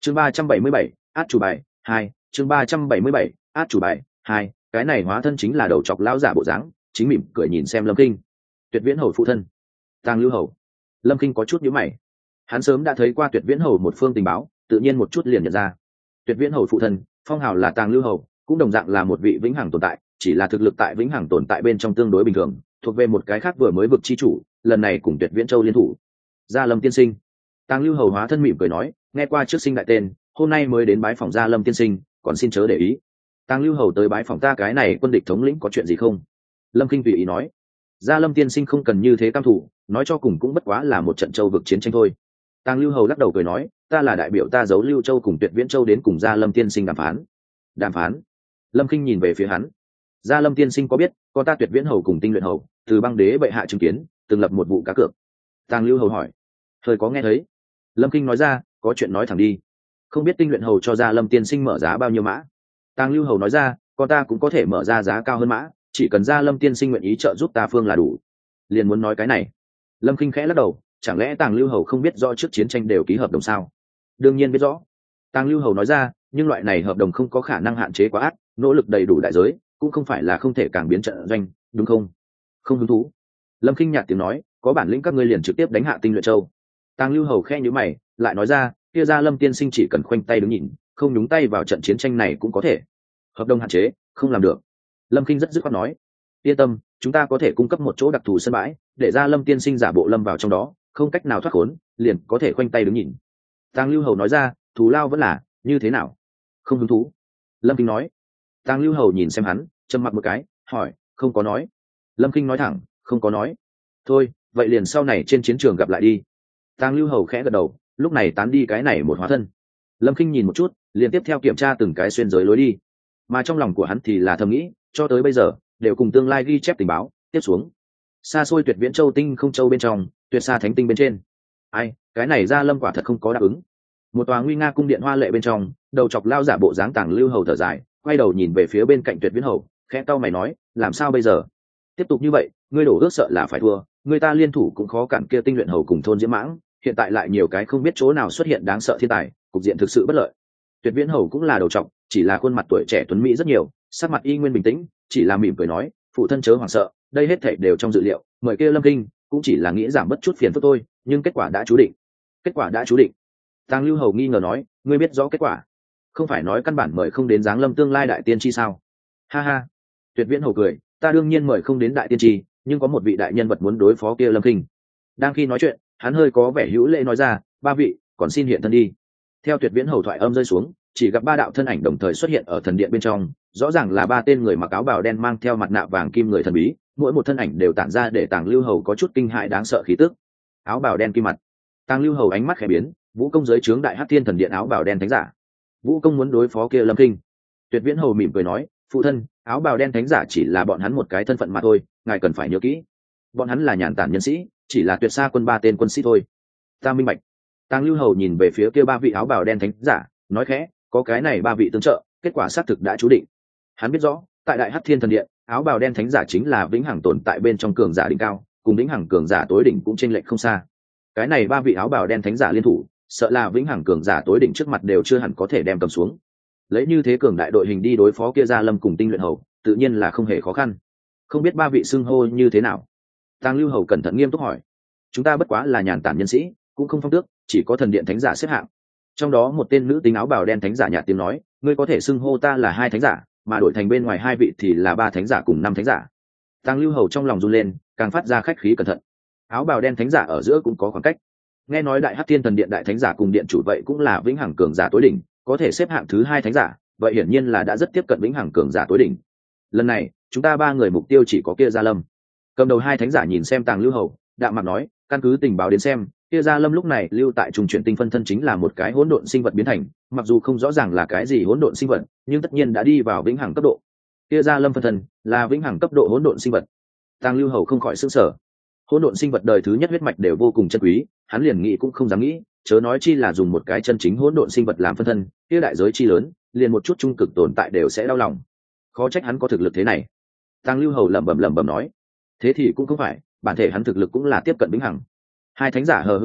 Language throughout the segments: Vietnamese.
chương 377, át chủ bài 2, chương 377, át chủ bài 2, cái này hóa thân chính là đầu chọc lão giả bộ dáng, chính mỉm cười nhìn xem Lâm Kinh. Tuyệt Viễn Hầu phụ thân, Tàng Lưu Hầu. Lâm Kinh có chút nhíu mày. Hắn sớm đã thấy qua Tuyệt Viễn Hầu một phương tình báo, tự nhiên một chút liền nhận ra. Tuyệt Viễn Hầu phụ thân, phong hào là Tàng Lưu Hầu, cũng đồng dạng là một vị vĩnh hằng tồn tại, chỉ là thực lực tại vĩnh hằng tồn tại bên trong tương đối bình thường, thuộc về một cái khác vừa mới vực chi chủ, lần này cùng Tuyệt Viễn Châu liên thủ. Gia Lâm tiên sinh. Tàng Lưu Hầu hóa thân mỉm cười nói, nghe qua trước sinh đại tên, hôm nay mới đến bái phòng Gia Lâm tiên sinh, còn xin chớ để ý. Tàng Lưu Hầu tới bái phòng ta cái này quân địch thống lĩnh có chuyện gì không? Lâm Kinh tùy ý nói. Gia Lâm tiên sinh không cần như thế cam thủ, nói cho cùng cũng bất quá là một trận châu vực chiến tranh thôi. Tàng Lưu Hầu lắc đầu cười nói, ta là đại biểu ta giấu Lưu Châu cùng Tuyệt Viễn Châu đến cùng Gia Lâm tiên sinh đàm phán. Đàm phán? Lâm Kinh nhìn về phía hắn. Gia Lâm tiên sinh có biết, có ta Tuyệt Viễn Hầu cùng Tinh Luyện Hầu, từ băng đế bệ hạ chứng kiến, từng lập một vụ cá cược. Tàng Lưu Hầu hỏi. Thời có nghe thấy. Lâm Kinh nói ra, có chuyện nói thẳng đi. Không biết Tinh Luyện Hầu cho Gia Lâm tiên sinh mở giá bao nhiêu mã? Tàng Lưu Hầu nói ra, con ta cũng có thể mở ra giá cao hơn mã, chỉ cần Gia Lâm tiên sinh nguyện ý trợ giúp ta phương là đủ. Liền muốn nói cái này. Lâm Kinh khẽ lắc đầu, chẳng lẽ Tàng Lưu Hầu không biết rõ trước chiến tranh đều ký hợp đồng sao? Đương nhiên biết rõ. Tàng Lưu Hầu nói ra, nhưng loại này hợp đồng không có khả năng hạn chế quá ác, nỗ lực đầy đủ đại giới, cũng không phải là không thể càng biến trận doanh, đúng không? Không hứng thú. Lâm Kinh nhạt tiếng nói, có bản lĩnh các ngươi liền trực tiếp đánh hạ Tinh Luyện Châu. Tàng Lưu Hầu khẽ nhíu mày, lại nói ra, kia Gia Lâm tiên sinh chỉ cần khoanh tay đứng nhìn, không nhúng tay vào trận chiến tranh này cũng có thể. Hợp đồng hạn chế, không làm được. Lâm Kinh rất dứt khoát nói, yên tâm, chúng ta có thể cung cấp một chỗ đặc thù sân bãi, để Gia Lâm tiên sinh giả bộ lâm vào trong đó, không cách nào thoát khốn, liền có thể khoanh tay đứng nhìn. Tàng Lưu Hầu nói ra, thù lao vẫn là như thế nào? Không hứng thú. Lâm Kinh nói. Tàng Lưu Hầu nhìn xem hắn, trầm mặc một cái, hỏi, không có nói. Lâm Kinh nói thẳng, không có nói. Thôi, vậy liền sau này trên chiến trường gặp lại đi. Tàng Lưu Hầu khẽ gật đầu, lúc này tán đi cái này một hóa thân. Lâm Kinh nhìn một chút, liền tiếp theo kiểm tra từng cái xuyên giới lối đi. Mà trong lòng của hắn thì là thầm nghĩ, cho tới bây giờ đều cùng tương lai ghi chép tình báo. Tiếp xuống, xa xôi Tuyệt Viễn Châu Tinh Không Châu bên trong, Tuyệt Sa Thánh Tinh bên trên. Ai, cái này Gia Lâm quả thật không có đáp ứng. Một tòa nguy nga cung điện hoa lệ bên trong, đầu chọc lao giả bộ dáng Tàng Lưu Hầu thở dài, quay đầu nhìn về phía bên cạnh Tuyệt Viễn Hầu, khẽ cau mày nói, làm sao bây giờ? Tiếp tục như vậy, ngươi đổ ước sợ là phải thua, người ta liên thủ cũng khó cản kia Tinh Luyện Hầu cùng thôn Diễm Mãng, hiện tại lại nhiều cái không biết chỗ nào xuất hiện đáng sợ thiên tài, cục diện thực sự bất lợi. Tuyệt Viễn Hầu cũng là đầu trọc, chỉ là khuôn mặt tuổi trẻ tuấn mỹ rất nhiều, sắc mặt y nguyên bình tĩnh, chỉ là mỉm cười nói, phụ thân chớ hoảng sợ, đây hết thảy đều trong dự liệu, mời kia Lâm Kinh cũng chỉ là nghĩ giảm bớt chút phiền phức thôi, nhưng kết quả đã chú định. Kết quả đã chú định. Tàng Lưu Hầu nghi ngờ nói, ngươi biết rõ kết quả? Không phải nói căn bản mời không đến giáng lâm tương lai đại tiên tri sao? Ha ha. Tuyệt Viễn Hầu cười, ta đương nhiên mời không đến đại tiên tri, nhưng có một vị đại nhân vật muốn đối phó kia Lâm Kinh. Đang khi nói chuyện, hắn hơi có vẻ hữu lễ nói ra, ba vị, còn xin hiện thân đi. Theo Tuyệt Viễn Hầu thoại âm rơi xuống, chỉ gặp ba đạo thân ảnh đồng thời xuất hiện ở thần điện bên trong, rõ ràng là ba tên người mặc áo bào đen mang theo mặt nạ vàng kim người thần bí, mỗi một thân ảnh đều tản ra để Tàng Lưu Hầu có chút kinh hãi đáng sợ khí tức. Áo bào đen kim mặt. Tàng Lưu Hầu ánh mắt khẽ biến, vũ công giới trướng đại hắc thiên thần điện áo bào đen thánh giả. Vũ công muốn đối phó kia Lâm Kinh. Tuyệt Viễn Hầu mỉm cười nói, phụ thân, áo bào đen thánh giả chỉ là bọn hắn một cái thân phận mà thôi, ngài cần phải nhớ kỹ. Bọn hắn là nhàn tản nhân sĩ, chỉ là Tuyệt Sa quân ba tên quân sĩ thôi. Ta minh bạch. Tàng Lưu Hầu nhìn về phía kia ba vị áo bào đen thánh giả, nói khẽ, có cái này ba vị tương trợ, kết quả xác thực đã chú định. Hắn biết rõ, tại đại hắc thiên thần điện, áo bào đen thánh giả chính là vĩnh hằng tồn tại bên trong cường giả đỉnh cao, cùng vĩnh hằng cường giả tối đỉnh cũng chênh lệch không xa. Cái này ba vị áo bào đen thánh giả liên thủ, sợ là vĩnh hằng cường giả tối đỉnh trước mặt đều chưa hẳn có thể đem cầm xuống. Lấy như thế cường đại đội hình đi đối phó kia Gia Lâm cùng Tinh Luyện Hầu, tự nhiên là không hề khó khăn. Không biết ba vị xưng hô như thế nào? Tàng Lưu Hầu cẩn thận nghiêm túc hỏi. Chúng ta bất quá là nhàn tản nhân sĩ, cũng không phong tước, chỉ có thần điện thánh giả xếp hạng. Trong đó một tên nữ tính áo bào đen thánh giả nhạt tiếng nói, ngươi có thể xưng hô ta là hai thánh giả, mà đổi thành bên ngoài hai vị thì là ba thánh giả cùng năm thánh giả. Tàng Lưu Hầu trong lòng run lên, càng phát ra khách khí cẩn thận. Áo bào đen thánh giả ở giữa cũng có khoảng cách. Nghe nói đại hắc thiên thần điện đại thánh giả cùng điện chủ vậy cũng là vĩnh hằng cường giả tối đỉnh, có thể xếp hạng thứ hai thánh giả, vậy hiển nhiên là đã rất tiếp cận vĩnh hằng cường giả tối đỉnh. Lần này chúng ta ba người mục tiêu chỉ có kia Gia Lâm. Cầm đầu hai thánh giả nhìn xem Tàng Lưu Hầu, đạm mặt nói, căn cứ tình báo đến xem, kia Gia Lâm lúc này lưu tại trùng chuyển tinh phân thân chính là một cái hỗn độn sinh vật biến thành, mặc dù không rõ ràng là cái gì hỗn độn sinh vật, nhưng tất nhiên đã đi vào vĩnh hằng cấp độ. Kia Gia Lâm phân thân là vĩnh hằng cấp độ hỗn độn sinh vật. Tàng Lưu Hầu không khỏi sửng sở. Hỗn độn sinh vật đời thứ nhất huyết mạch đều vô cùng chân quý, hắn liền nghĩ cũng không dám nghĩ, chớ nói chi là dùng một cái chân chính hỗn độn sinh vật làm phân thân, kia đại giới chi lớn, liền một chút trung cực tồn tại đều sẽ đau lòng. Khó trách hắn có thực lực thế này. Tàng Lưu Hầu lẩm bẩm nói, thế thì cũng không phải, bản thể hắn thực lực cũng là tiếp cận vĩnh hằng. Hai thánh giả hờ hững nói,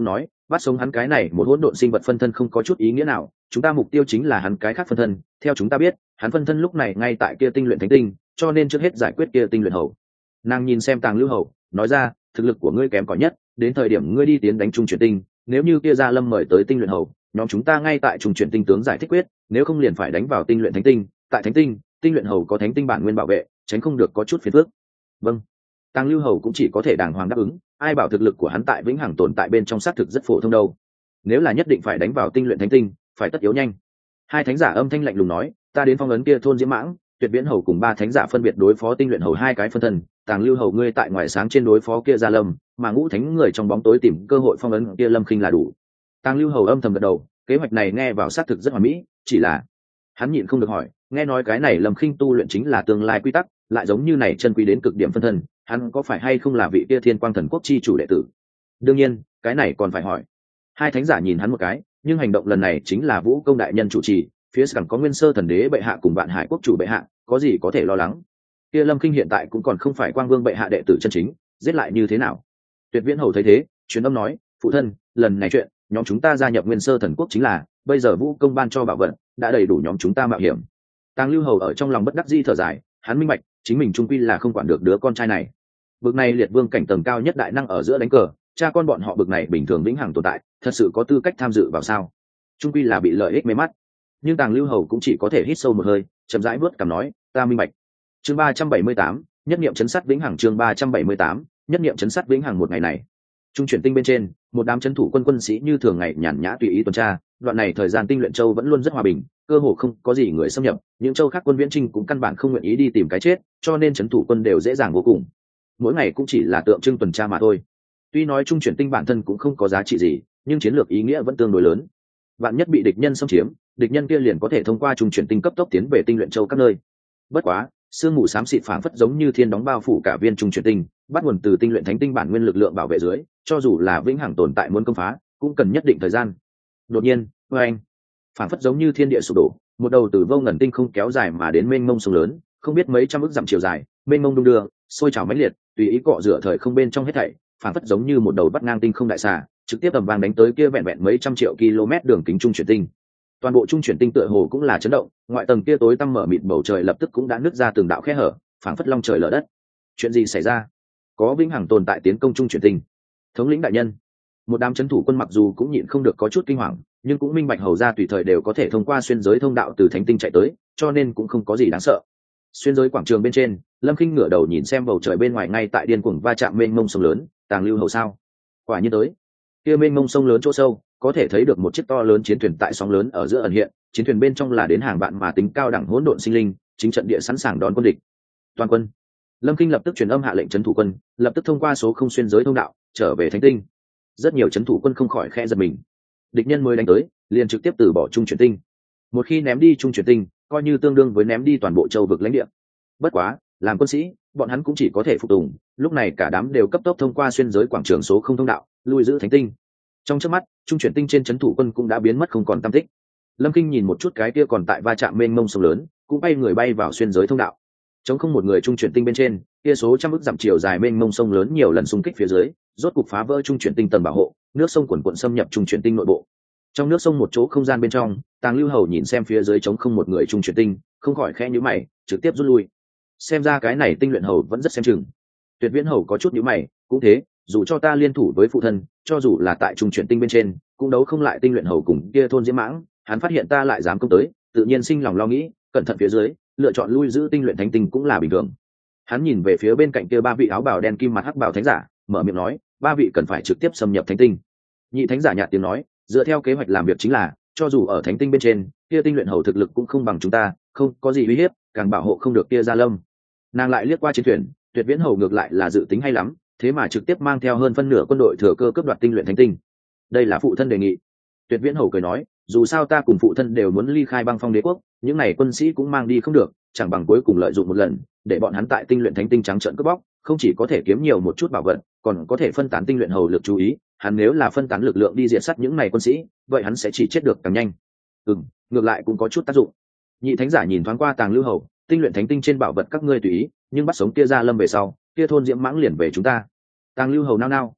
bắt sống hắn cái này một hỗn độn sinh vật phân thân không có chút ý nghĩa nào, chúng ta mục tiêu chính là hắn cái khác phân thân. Theo chúng ta biết, hắn phân thân lúc này ngay tại kia tinh luyện thánh tinh, cho nên trước hết giải quyết kia tinh luyện hầu. Nàng nhìn xem Tàng Lưu Hầu, nói ra, thực lực của ngươi kém cỏi nhất, đến thời điểm ngươi đi tiến đánh trung chuyển tinh, nếu như kia Gia Lâm mời tới tinh luyện hầu, nhóm chúng ta ngay tại trung chuyển tinh tướng giải thích quyết, nếu không liền phải đánh vào tinh luyện thánh tinh, tại thánh tinh, tinh luyện hầu có thánh tinh bản nguyên bảo vệ, tránh không được có chút phiền phức. Vâng. Tàng Lưu Hầu cũng chỉ có thể đàng hoàng đáp ứng, ai bảo thực lực của hắn tại vĩnh hằng tồn tại bên trong xác thực rất phổ thông đâu. Nếu là nhất định phải đánh vào tinh luyện thánh tinh, phải tất yếu nhanh. Hai thánh giả âm thanh lạnh lùng nói, ta đến phong ấn kia thôn Diễm Mãng, Tuyệt Viễn Hầu cùng ba thánh giả phân biệt đối phó tinh luyện hầu hai cái phân thân, Tàng Lưu Hầu ngươi tại ngoài sáng trên đối phó kia Gia Lâm, mà Ngũ Thánh người trong bóng tối tìm cơ hội phong ấn kia Lâm Khinh là đủ. Tàng Lưu Hầu âm thầm gật đầu, kế hoạch này nghe vào xác thực rất hoàn mỹ, chỉ là hắn nhịn không được hỏi, nghe nói cái này Lâm Khinh tu luyện chính là tương lai quy tắc, lại giống như này chân quý đến cực điểm phân thân, hắn có phải hay không là vị kia Thiên Quang Thần Quốc chi chủ đệ tử? Đương nhiên, cái này còn phải hỏi. Hai thánh giả nhìn hắn một cái, nhưng hành động lần này chính là Vũ Công đại nhân chủ trì, phía sau có Nguyên Sơ Thần Đế bệ hạ cùng Vạn Hải Quốc chủ bệ hạ, có gì có thể lo lắng? Kia Lâm Khinh hiện tại cũng còn không phải Quang Vương bệ hạ đệ tử chân chính, giết lại như thế nào? Tuyệt Viễn Hầu thấy thế, truyền âm nói, phụ thân, lần này chuyện, nhóm chúng ta gia nhập Nguyên Sơ Thần Quốc chính là, bây giờ Vũ Công ban cho bảo vật, đã đầy đủ nhóm chúng ta mạo hiểm. Tàng Lưu Hầu ở trong lòng bất đắc dĩ thở dài, hắn minh bạch, chính mình trung quy là không quản được đứa con trai này. Bực này liệt vương cảnh tầng cao nhất đại năng ở giữa đánh cờ, cha con bọn họ bực này bình thường vĩnh hằng tồn tại, thật sự có tư cách tham dự vào sao? Trung quy là bị lợi ích mê mắt. Nhưng Tàng Lưu Hầu cũng chỉ có thể hít sâu một hơi, chậm rãi bước cằm nói, ta minh bạch. Chương 378, nhất niệm chấn sát vĩnh hằng. Chương 378, nhất niệm chấn sát vĩnh hằng. Một ngày này, trung chuyển tinh bên trên, một đám chấn thủ quân sĩ như thường ngày nhàn nhã tùy ý tuần tra. Đoạn này thời gian tinh luyện châu vẫn luôn rất hòa bình, cơ hồ không có gì người xâm nhập, những châu khác quân viễn trinh cũng căn bản không nguyện ý đi tìm cái chết, cho nên chấn thủ quân đều dễ dàng vô cùng. Mỗi ngày cũng chỉ là tượng trưng tuần tra mà thôi. Tuy nói trung chuyển tinh bản thân cũng không có giá trị gì, nhưng chiến lược ý nghĩa vẫn tương đối lớn. Vạn nhất bị địch nhân xâm chiếm, địch nhân kia liền có thể thông qua trung chuyển tinh cấp tốc tiến về tinh luyện châu các nơi. Bất quá, sương mù xám xịt phảng phất giống như thiên đóng bao phủ cả viên trung chuyển tinh, bắt nguồn từ tinh luyện thánh tinh bản nguyên lực lượng bảo vệ dưới, cho dù là vĩnh hằng tồn tại muốn công phá, cũng cần nhất định thời gian. Đột nhiên, oeng, phảng phất giống như thiên địa sụp đổ, một đầu từ vô ngần tinh không kéo dài mà đến mênh mông sông lớn, không biết mấy trăm ức dặm chiều dài, mênh mông đung đưa, sôi trào mãnh liệt, tùy ý cọ rửa thời không bên trong hết thảy, phảng phất giống như một đầu vắt ngang tinh không đại xà, trực tiếp tầm vang đánh tới kia vẹn vẹn mấy trăm triệu km đường kính trung chuyển tinh. Toàn bộ trung chuyển tinh tựa hồ cũng là chấn động, ngoại tầng kia tối tăm mở mịt bầu trời lập tức cũng đã nứt ra từng đạo khe hở, phảng phất long trời lở đất. Chuyện gì xảy ra? Có vĩnh hằng tồn tại tiến công trung chuyển tinh. Thống lĩnh đại nhân, một đám chấn thủ quân mặc dù cũng nhịn không được có chút kinh hoàng, nhưng cũng minh bạch hầu ra tùy thời đều có thể thông qua xuyên giới thông đạo từ thánh tinh chạy tới, cho nên cũng không có gì đáng sợ. Xuyên giới quảng trường bên trên, Lâm Khinh ngửa đầu nhìn xem bầu trời bên ngoài ngay tại điên cuồng va chạm mênh mông sông lớn, Tàng Lưu Hầu sao? Quả nhiên tới. Kia mênh mông sông lớn chỗ sâu, có thể thấy được một chiếc to lớn chiến thuyền tại sóng lớn ở giữa ẩn hiện, chiến thuyền bên trong là đến hàng vạn mà tính cao đẳng hỗn độn sinh linh, chính trận địa sẵn sàng đón quân địch. Toàn quân. Lâm Khinh lập tức truyền âm hạ lệnh trấn thủ quân, lập tức thông qua số không xuyên giới thông đạo trở về thánh tinh. Rất nhiều trấn thủ quân không khỏi khẽ giật mình. Địch nhân mới đánh tới, liền trực tiếp từ bỏ trung chuyển tinh. Một khi ném đi trung chuyển tinh, coi như tương đương với ném đi toàn bộ châu vực lãnh địa. Bất quá, làm quân sĩ, bọn hắn cũng chỉ có thể phục tùng. Lúc này cả đám đều cấp tốc thông qua xuyên giới quảng trường số không thông đạo, lui giữ thánh tinh. Trong chớp mắt, trung chuyển tinh trên trấn thủ quân cũng đã biến mất không còn tăm tích. Lâm Kinh nhìn một chút cái kia còn tại va chạm mênh mông sông lớn, cũng bay người bay vào xuyên giới thông đạo. Chống không một người trung chuyển tinh bên trên, kia số trăm ức dặm chiều dài mênh mông sông lớn nhiều lần xung kích phía dưới, rốt cục phá vỡ trung chuyển tinh tầng bảo hộ, nước sông cuồn cuộn xâm nhập trung chuyển tinh nội bộ. Trong nước sông một chỗ không gian bên trong, Tàng Lưu Hầu nhìn xem phía dưới chống không một người trung chuyển tinh, không khỏi khẽ nhíu mày, trực tiếp rút lui. Xem ra cái này tinh luyện hầu vẫn rất xem chừng. Tuyệt Viễn Hầu có chút nhíu mày, cũng thế, dù cho ta liên thủ với phụ thân, cho dù là tại trung chuyển tinh bên trên, cũng đấu không lại tinh luyện hầu cùng kia thôn Diễm Mãng, hắn phát hiện ta lại dám công tới, tự nhiên sinh lòng lo nghĩ, cẩn thận phía dưới, lựa chọn lui giữ tinh luyện thánh tinh cũng là bình thường. Hắn nhìn về phía bên cạnh kia ba vị áo bào đen kim mặt hắc bào thánh giả, mở miệng nói, ba vị cần phải trực tiếp xâm nhập thánh tinh. Nhị thánh giả nhạt tiếng nói, dựa theo kế hoạch làm việc chính là, cho dù ở thánh tinh bên trên, kia tinh luyện hầu thực lực cũng không bằng chúng ta, không có gì uy hiếp, càng bảo hộ không được kia Gia Lâm. Nàng lại liếc qua chiến thuyền, Tuyệt Viễn Hầu ngược lại là dự tính hay lắm, thế mà trực tiếp mang theo hơn phân nửa quân đội thừa cơ cướp đoạt tinh luyện thánh tinh. Đây là phụ thân đề nghị. Tuyệt Viễn Hầu cười nói, dù sao ta cùng phụ thân đều muốn ly khai Băng Phong Đế quốc, những này quân sĩ cũng mang đi không được, chẳng bằng cuối cùng lợi dụng một lần, để bọn hắn tại tinh luyện thánh tinh trắng trợn cướp bóc, không chỉ có thể kiếm nhiều một chút bảo vật, còn có thể phân tán tinh luyện hầu lực chú ý. Hắn nếu là phân tán lực lượng đi diệt sát những này quân sĩ, vậy hắn sẽ chỉ chết được càng nhanh. Ngược lại cũng có chút tác dụng. Nhị thánh giả nhìn thoáng qua Tàng Lưu Hầu, tinh luyện thánh tinh trên bảo vật các ngươi tùy ý, nhưng bắt sống kia Gia Lâm về sau, kia thôn Diễm Mãng liền về chúng ta. Tàng Lưu Hầu nao nao,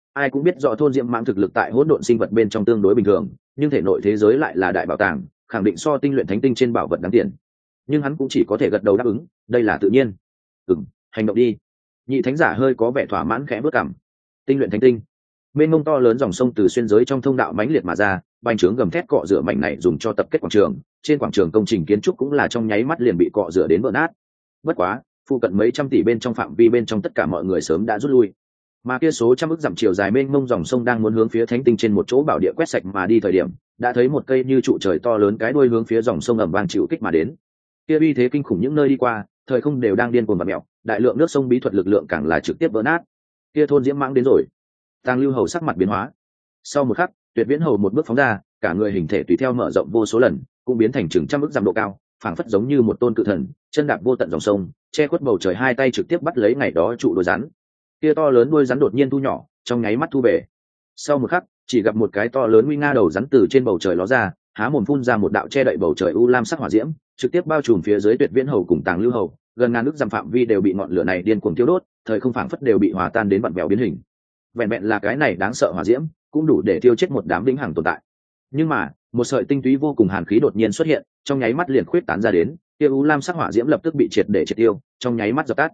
Ai cũng biết rõ thôn diễm mãng thực lực tại hỗn độn sinh vật bên trong tương đối bình thường, nhưng thể nội thế giới lại là đại bảo tàng, khẳng định so tinh luyện thánh tinh trên bảo vật đáng tiền. Nhưng hắn cũng chỉ có thể gật đầu đáp ứng, đây là tự nhiên. Hành động đi. Nhị thánh giả hơi có vẻ thỏa mãn khẽ bước cằm. Tinh luyện thánh tinh, mênh mông to lớn dòng sông từ xuyên giới trong thông đạo mãnh liệt mà ra, bành trướng gầm thét cọ rửa mảnh này dùng cho tập kết quảng trường. Trên quảng trường công trình kiến trúc cũng là trong nháy mắt liền bị cọ rửa đến vỡ nát. Bất quá, phụ cận mấy trăm tỷ bên trong phạm vi bên trong tất cả mọi người sớm đã rút lui, mà kia số trăm ức dặm chiều dài mênh mông dòng sông đang muốn hướng phía thánh tinh trên một chỗ bảo địa quét sạch mà đi thời điểm, đã thấy một cây như trụ trời to lớn cái đuôi hướng phía dòng sông ầm vang chịu kích mà đến. Kia uy thế kinh khủng, những nơi đi qua thời không đều đang điên cuồng và mèo, đại lượng nước sông bí thuật lực lượng càng là trực tiếp vỡ nát. Kia thôn diễm mãng đến rồi. Tàng Lưu Hầu sắc mặt biến hóa. Sau một khắc, Tuyệt Viễn Hầu một bước phóng ra, cả người hình thể tùy theo mở rộng vô số lần, cũng biến thành chừng trăm ức dặm độ cao, phảng phất giống như một tôn cự thần, chân đạp vô tận dòng sông, che khuất bầu trời, hai tay trực tiếp bắt lấy ngày đó trụ đuôi rắn. Kia to lớn đuôi rắn đột nhiên thu nhỏ, trong nháy mắt thu về. Sau một khắc, chỉ gặp một cái to lớn nguy nga đầu rắn từ trên bầu trời ló ra, há mồm phun ra một đạo che đậy bầu trời u lam sắc hỏa diễm, trực tiếp bao trùm phía dưới Tuyệt Viễn Hầu cùng Tàng Lưu Hầu, gần ngàn nước dặm phạm vi đều bị ngọn lửa này điên cuồng thiêu đốt, thời không phảng phất đều bị hòa tan đến vặn vẹo biến hình. Vẹn vẹn là cái này đáng sợ hỏa diễm, cũng đủ để tiêu chết một đám vĩnh hằng tồn tại. Nhưng mà, một sợi tinh túy vô cùng hàn khí đột nhiên xuất hiện, trong nháy mắt liền khuyết tán ra đến, kia u lam sắc hỏa diễm lập tức bị triệt để triệt tiêu, trong nháy mắt dập tắt.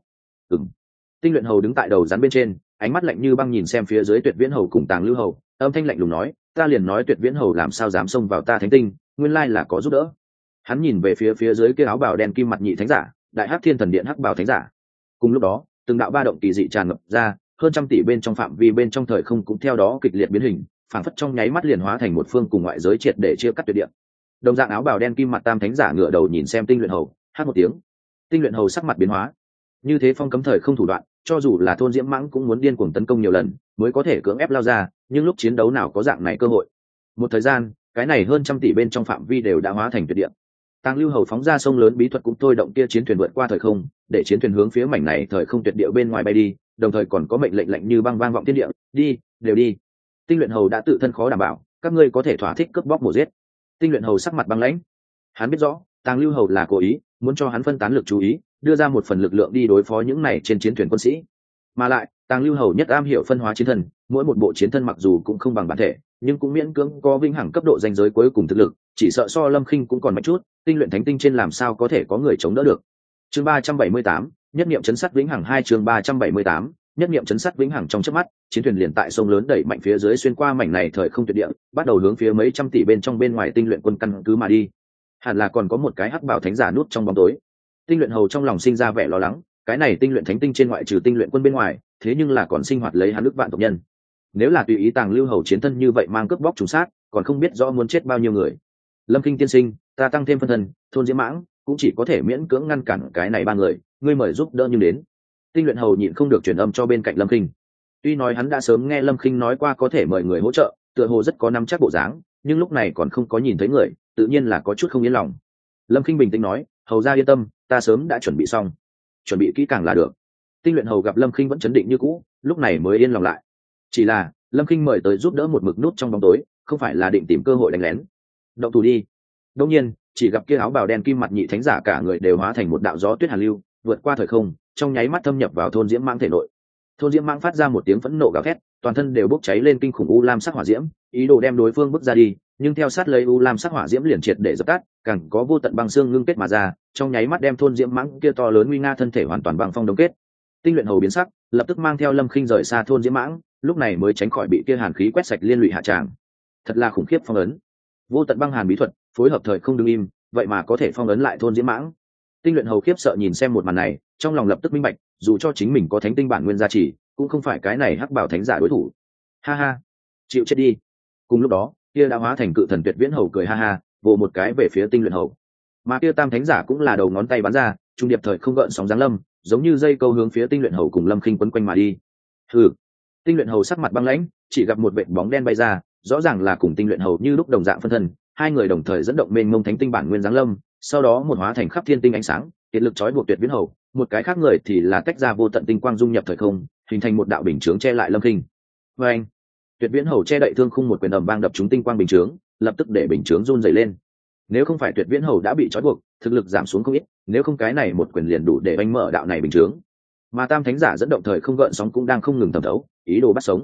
Tinh luyện hầu đứng tại đầu rắn bên trên, ánh mắt lạnh như băng nhìn xem phía dưới Tuyệt Viễn Hầu cùng Tàng Lưu Hầu, âm thanh lạnh lùng nói, ta liền nói Tuyệt Viễn Hầu làm sao dám xông vào ta thánh tinh, nguyên lai là có giúp đỡ. Hắn nhìn về phía dưới kia áo bào đen kim mặt nhị thánh giả, đại hắc thiên thần điện hắc bào thánh giả. Cùng lúc đó, từng đạo ba động kỳ dị tràn ngập ra, hơn trăm tỷ bên trong phạm vi bên trong thời không cũng theo đó kịch liệt biến hình, phảng phất trong nháy mắt liền hóa thành một phương cùng ngoại giới triệt để chia cắt tuyệt địa. Đồng dạng áo bào đen kim mặt tam thánh giả ngửa đầu nhìn xem Tinh luyện hầu, hát một tiếng. Tinh luyện hầu sắc mặt biến hóa. Như thế phong cấm thời không thủ đoạn, cho dù là thôn diễm mãng cũng muốn điên cuồng tấn công nhiều lần mới có thể cưỡng ép lao ra, nhưng lúc chiến đấu nào có dạng này cơ hội. Một thời gian, cái này hơn trăm tỷ bên trong phạm vi đều đã hóa thành tuyệt địa. Tàng Lưu Hầu phóng ra sông lớn bí thuật cũng thôi động kia chiến thuyền vượt qua thời không, để chiến thuyền hướng phía mảnh này thời không tuyệt địa bên ngoài bay đi, đồng thời còn có mệnh lệnh lạnh như băng vang vọng thiên địa, đi, đều đi. Tinh luyện hầu đã tự thân khó đảm bảo, các ngươi có thể thỏa thích cướp bóc mổ giết. Tinh luyện hầu sắc mặt băng lãnh, hắn biết rõ Tàng Lưu Hầu là cố ý muốn cho hắn phân tán lực chú ý, đưa ra một phần lực lượng đi đối phó những này trên chiến thuyền quân sĩ. Mà lại Tàng Lưu Hầu nhất am hiểu phân hóa chiến thân, mỗi một bộ chiến thân mặc dù cũng không bằng bản thể, nhưng cũng miễn cưỡng có vinh hằng cấp độ danh giới cuối cùng thực lực, chỉ sợ so Lâm Khinh cũng còn mạnh chút. Tinh luyện thánh tinh trên làm sao có thể có người chống đỡ được. Chương 378, nhất niệm chấn sát vĩnh hằng 2. Chương 378, nhất niệm chấn sát vĩnh hằng. Trong chớp mắt, chiến thuyền liền tại sông lớn đẩy mạnh phía dưới xuyên qua mảnh này thời không tuyệt địa, bắt đầu hướng phía mấy trăm tỷ bên trong bên ngoài tinh luyện quân căn cứ mà đi. Hẳn là còn có một cái hắc bảo thánh giả núp trong bóng tối. Tinh luyện hầu trong lòng sinh ra vẻ lo lắng, cái này tinh luyện thánh tinh trên ngoại trừ tinh luyện quân bên ngoài, thế nhưng là còn sinh hoạt lấy hắn nước vạn tộc nhân. Nếu là tùy ý Tàng Lưu Hầu chiến thân như vậy mang cướp bóc trùng sát, còn không biết rõ muốn chết bao nhiêu người. Lâm Kinh tiên sinh, ta tăng thêm phân thân, thôn diễm mãng cũng chỉ có thể miễn cưỡng ngăn cản cái này ba người, ngươi mời giúp đỡ nhưng đến. Tinh luyện hầu nhịn không được truyền âm cho bên cạnh Lâm Kinh. Tuy nói hắn đã sớm nghe Lâm Kinh nói qua có thể mời người hỗ trợ, tựa hồ rất có nắm chắc bộ dáng, nhưng lúc này còn không có nhìn thấy người, tự nhiên là có chút không yên lòng. Lâm Kinh bình tĩnh nói, hầu gia yên tâm, ta sớm đã chuẩn bị xong, chuẩn bị kỹ càng là được. Tinh luyện hầu gặp Lâm Kinh vẫn chấn định như cũ, lúc này mới yên lòng lại. Chỉ là Lâm Kinh mời tới giúp đỡ một mực nút trong bóng tối, không phải là định tìm cơ hội đánh lén. Động thủ đi. Đương nhiên, chỉ gặp kia áo bào đen kim mặt nhị thánh giả cả người đều hóa thành một đạo gió tuyết hàn lưu, vượt qua thời không, trong nháy mắt thâm nhập vào thôn diễm mãng thể nội. Thôn diễm mãng phát ra một tiếng phẫn nộ gào thét, toàn thân đều bốc cháy lên kinh khủng u lam sắc hỏa diễm, ý đồ đem đối phương bước ra đi, nhưng theo sát lấy u lam sắc hỏa diễm liền triệt để dập tắt, càng có vô tận băng xương ngưng kết mà ra, trong nháy mắt đem thôn diễm mãng kia to lớn nguy nga thân thể hoàn toàn băng phong đóng kết. Tinh luyện hầu biến sắc, lập tức mang theo Lâm Khinh rời xa thôn diễm mãng, lúc này mới tránh khỏi bị kia hàn khí quét sạch liên lụy hạ tràng. Thật là khủng khiếp phong ấn, vô tận băng hàn bí thuật, phối hợp thời không đứng im, vậy mà có thể phong ấn lại thôn diễm mãng. Tinh luyện hầu khiếp sợ nhìn xem một màn này, trong lòng lập tức minh bạch, dù cho chính mình có thánh tinh bản nguyên gia trì, cũng không phải cái này hắc bảo thánh giả đối thủ. Ha ha, chịu chết đi. Cùng lúc đó, kia đã hóa thành cự thần Tuyệt Viễn Hầu cười ha ha, vồ một cái về phía tinh luyện hầu. Mà kia tam thánh giả cũng là đầu ngón tay bắn ra, trung điệp thời không gợn sóng giáng lâm, giống như dây câu hướng phía tinh luyện hầu cùng Lâm Khinh quấn quanh mà đi. Hừ. Tinh luyện hầu sắc mặt băng lãnh, chỉ gặp một vệt bóng đen bay ra, rõ ràng là cùng tinh luyện hầu như lúc đồng dạng phân thân, hai người đồng thời dẫn động mênh mông thánh tinh bản nguyên giáng lâm, sau đó một hóa thành khắp thiên tinh ánh sáng, kiệt lực trói buộc Tuyệt Viễn Hầu, một cái khác người thì là tách ra vô tận tinh quang dung nhập thời không, hình thành một đạo bình chướng che lại Lâm Khinh. Và anh, Tuyệt Viễn Hầu che đậy thương khung một quyền ầm vang đập trúng tinh quang bình chướng, lập tức để bình chướng run rẩy lên. Nếu không phải Tuyệt Viễn Hầu đã bị trói buộc, thực lực giảm xuống không ít, nếu không cái này một quyền liền đủ để đánh mở đạo này bình chướng. Mà tam thánh giả dẫn động thời không gợn sóng cũng đang không ngừng thẩm thấu, ý đồ bắt sống.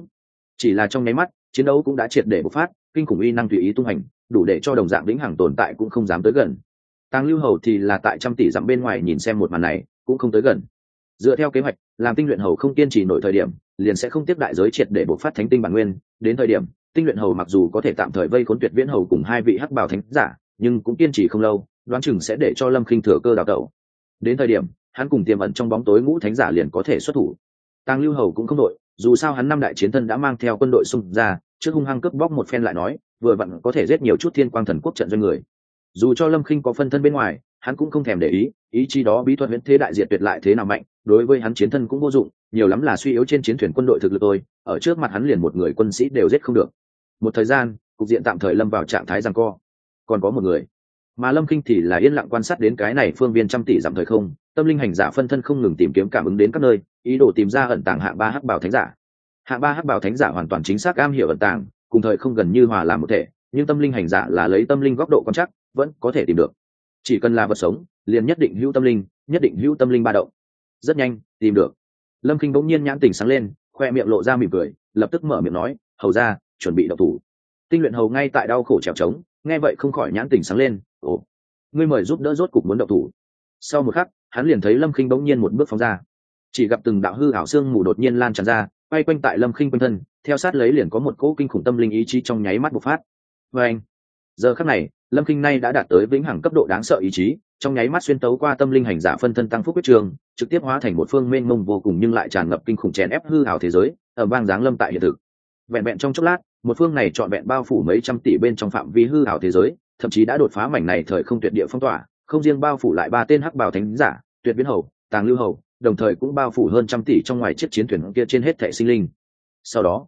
chỉ là trong nháy mắt chiến đấu cũng đã triệt để bộc phát, kinh khủng uy năng tùy ý tung hành, đủ để cho đồng dạng vĩnh hằng tồn tại cũng không dám tới gần. Tàng Lưu Hầu thì là tại trăm tỷ dặm bên ngoài nhìn xem một màn này, cũng không tới gần. Dựa theo kế hoạch, làm tinh luyện hầu không kiên trì nổi thời điểm, liền sẽ không tiếp đại giới triệt để bộc phát thánh tinh bản nguyên, đến thời điểm, tinh luyện hầu mặc dù có thể tạm thời vây khốn Tuyệt Viễn hầu cùng hai vị hắc bào thánh giả, nhưng cũng kiên trì không lâu, đoán chừng sẽ để cho Lâm Khinh thừa cơ đào tẩu. Đến thời điểm, hắn cùng tiềm ẩn trong bóng tối ngũ thánh giả liền có thể xuất thủ. Tàng Lưu Hầu cũng không đội, dù sao hắn năm đại chiến thân đã mang theo quân đội xung ra, trước hung hăng cướp bóc một phen lại nói, vừa vặn có thể giết nhiều chút Thiên Quang Thần Quốc trận doanh người. Dù cho Lâm Khinh có phân thân bên ngoài, hắn cũng không thèm để ý chí đó bí thuật huyễn thế đại diệt tuyệt lại thế nào mạnh, đối với hắn chiến thân cũng vô dụng, nhiều lắm là suy yếu trên chiến thuyền quân đội thực lực thôi, ở trước mặt hắn liền một người quân sĩ đều giết không được. Một thời gian, cục diện tạm thời lâm vào trạng thái giằng co. Còn có một người, mà Lâm Khinh thì là yên lặng quan sát đến cái này phương viên trăm tỷ dặm thời không, tâm linh hành giả phân thân không ngừng tìm kiếm cảm ứng đến các nơi, ý đồ tìm ra ẩn tàng hạng ba hắc bảo thánh giả. Hạng ba hắc bảo thánh giả hoàn toàn chính xác am hiểu ẩn tàng, cùng thời không gần như hòa làm một thể, nhưng tâm linh hành giả là lấy tâm linh góc độ quan chắc, vẫn có thể tìm được. Chỉ cần là vật sống, liền nhất định hữu tâm linh, nhất định hữu tâm linh ba động. Rất nhanh, tìm được. Lâm Khinh bỗng nhiên nhãn tình sáng lên, khoe miệng lộ ra mỉm cười, lập tức mở miệng nói, hầu ra, chuẩn bị động thủ. Tinh luyện hầu ngay tại đau khổ trèo trống, nghe vậy không khỏi nhãn tình sáng lên, ồ, ngươi mời giúp đỡ rốt cục muốn động thủ. Sau một khắc, hắn liền thấy Lâm Khinh bỗng nhiên một bước phóng ra, chỉ gặp từng đạo hư ảo xương mù đột nhiên lan tràn ra, quay quanh tại Lâm Khinh quanh thân, theo sát lấy liền có một cỗ kinh khủng tâm linh ý chí trong nháy mắt bộc phát. Và anh, giờ khắc này, Lâm Khinh nay đã đạt tới vĩnh hằng cấp độ đáng sợ ý chí, trong nháy mắt xuyên tấu qua tâm linh hành giả phân thân tăng phúc quyết trường, trực tiếp hóa thành một phương mênh mông vô cùng nhưng lại tràn ngập kinh khủng chèn ép hư ảo thế giới, ở vang dáng lâm tại hiện thực. Vẹn vẹn trong chốc lát, một phương này trọn vẹn bao phủ mấy trăm tỷ bên trong phạm vi hư ảo thế giới, thậm chí đã đột phá mảnh này thời không tuyệt địa phong tỏa, không riêng bao phủ lại ba tên hắc bào thánh giả, Tuyệt Viễn hầu, Tàng Lưu hầu, đồng thời cũng bao phủ hơn trăm tỷ trong ngoài chiếc chiến thuyền kia trên hết thảy sinh linh. Sau đó,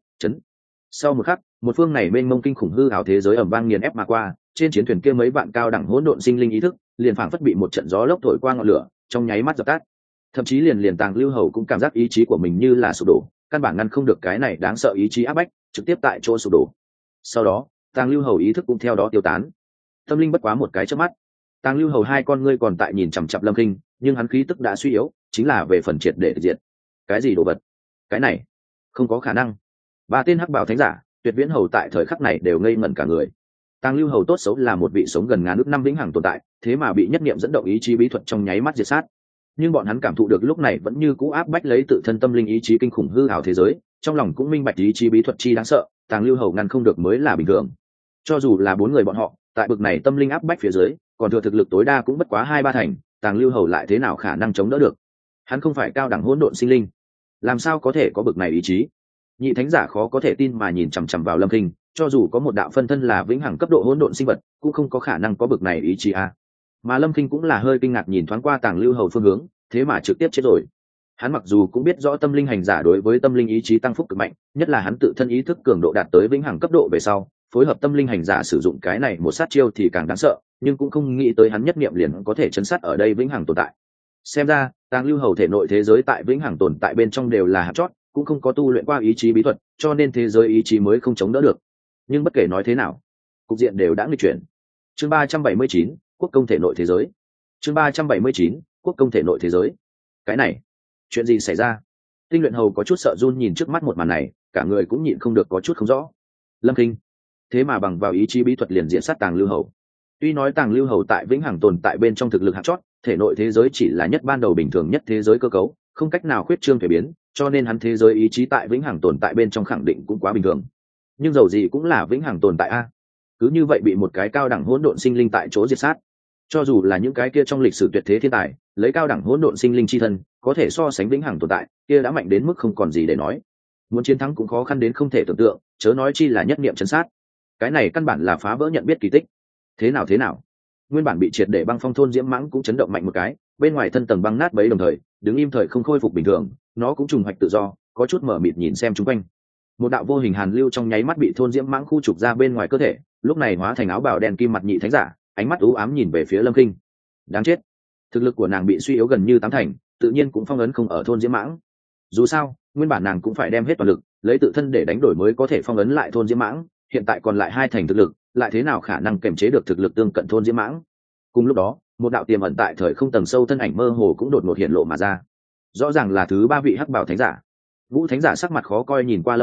sau một khắc, một phương này mênh mông kinh khủng hư ảo thế giới ầm vang nghiền ép mà qua, trên chiến thuyền kia mấy vạn cao đẳng hỗn độn sinh linh ý thức, liền phảng phất bị một trận gió lốc thổi qua ngọn lửa, trong nháy mắt dập tắt. Thậm chí liền Tàng Lưu hầu cũng cảm giác ý chí của mình như là sụp đổ, căn bản ngăn không được cái này đáng sợ ý chí áp bách, trực tiếp tại chỗ sụp đổ. Sau đó, Tàng Lưu hầu ý thức cũng theo đó tiêu tán. Tâm linh bất quá một cái chớp mắt, Tàng Lưu hầu hai con ngươi còn tại nhìn chằm chằm Lâm Khinh, nhưng hắn khí tức đã suy yếu, chính là về phần triệt để diệt. Cái gì đồ vật? Cái này, không có khả năng. Ba tên hắc bào thánh giả, Tuyệt Viễn hầu tại thời khắc này đều ngây ngẩn cả người. Tàng Lưu hầu tốt xấu là một vị sống gần ngàn ước năm vĩnh hằng tồn tại, thế mà bị nhất niệm dẫn động ý chí bí thuật trong nháy mắt diệt sát. Nhưng bọn hắn cảm thụ được lúc này vẫn như cũ áp bách lấy tự thân tâm linh ý chí kinh khủng hư ảo thế giới, trong lòng cũng minh bạch ý chí bí thuật chi đáng sợ, Tàng Lưu hầu ngăn không được mới là bình thường. Cho dù là bốn người bọn họ, tại bực này tâm linh áp bách phía dưới, còn thừa thực lực tối đa cũng bất quá 2-3 thành, Tàng Lưu hầu lại thế nào khả năng chống đỡ được? Hắn không phải cao đẳng hỗn độn sinh linh, làm sao có thể có bực này ý chí? Nhị thánh giả khó có thể tin mà nhìn chằm chằm vào Lâm Khinh, cho dù có một đạo phân thân là vĩnh hằng cấp độ hỗn độn sinh vật, cũng không có khả năng có bực này ý chí a. Mà Lâm Khinh cũng là hơi kinh ngạc nhìn thoáng qua Tàng Lưu hầu phương hướng, thế mà trực tiếp chết rồi. Hắn mặc dù cũng biết rõ tâm linh hành giả đối với tâm linh ý chí tăng phúc cực mạnh, nhất là hắn tự thân ý thức cường độ đạt tới vĩnh hằng cấp độ về sau, phối hợp tâm linh hành giả sử dụng cái này một sát chiêu thì càng đáng sợ, nhưng cũng không nghĩ tới hắn nhất niệm liền có thể chấn sát ở đây vĩnh hằng tồn tại. Xem ra, Tàng Lưu hầu thể nội thế giới tại vĩnh hằng tồn tại bên trong đều là hạt chót, cũng không có tu luyện qua ý chí bí thuật, cho nên thế giới ý chí mới không chống đỡ được. Nhưng bất kể nói thế nào, cục diện đều đã nghịch chuyển. Chương 379, quốc công thể nội thế giới. Chương 379, quốc công thể nội thế giới. Cái này, chuyện gì xảy ra? Tinh luyện hầu có chút sợ run nhìn trước mắt một màn này, cả người cũng nhịn không được có chút không rõ. Lâm Khinh, thế mà bằng vào ý chí bí thuật liền diện sát Tàng Lưu hầu. Tuy nói Tàng Lưu hầu tại vĩnh hằng tồn tại bên trong thực lực hạt chót, thể nội thế giới chỉ là nhất ban đầu bình thường nhất thế giới cơ cấu, không cách nào khuyết trương thể biến, cho nên hắn thế giới ý chí tại vĩnh hằng tồn tại bên trong khẳng định cũng quá bình thường. Nhưng dầu gì cũng là vĩnh hằng tồn tại a, cứ như vậy bị một cái cao đẳng hỗn độn sinh linh tại chỗ diệt sát. Cho dù là những cái kia trong lịch sử tuyệt thế thiên tài, lấy cao đẳng hỗn độn sinh linh chi thân, có thể so sánh vĩnh hằng tồn tại, kia đã mạnh đến mức không còn gì để nói. Muốn chiến thắng cũng khó khăn đến không thể tưởng tượng, chớ nói chi là nhất niệm chấn sát. Cái này căn bản là phá vỡ nhận biết kỳ tích. Thế nào? Nguyên bản bị triệt để băng phong thôn Diễm Mãng cũng chấn động mạnh một cái, bên ngoài thân tầng băng nát bấy đồng thời, đứng im thời không khôi phục bình thường, nó cũng trùng hoạch tự do, có chút mở mịt nhìn xem chúng quanh. Một đạo vô hình hàn lưu trong nháy mắt bị thôn Diễm Mãng khu trục ra bên ngoài cơ thể, lúc này hóa thành áo bào đen kim mặt nhị thánh giả, ánh mắt u ám nhìn về phía Lâm Khinh. Đáng chết, thực lực của nàng bị suy yếu gần như 8 thành, tự nhiên cũng phong ấn không ở thôn Diễm Mãng. Dù sao, nguyên bản nàng cũng phải đem hết toàn lực, lấy tự thân để đánh đổi mới có thể phong ấn lại thôn Diễm Mãng, hiện tại còn lại 2 thành thực lực, lại thế nào khả năng kiềm chế được thực lực tương cận thôn Diễm Mãng? Cùng lúc đó, một đạo tiềm ẩn tại thời không tầng sâu thân ảnh mơ hồ cũng đột ngột hiện lộ mà ra. Rõ ràng là thứ 3 vị hắc bào thánh giả. Vũ thánh giả sắc mặt khó coi nhìn qua Lâm Khinh,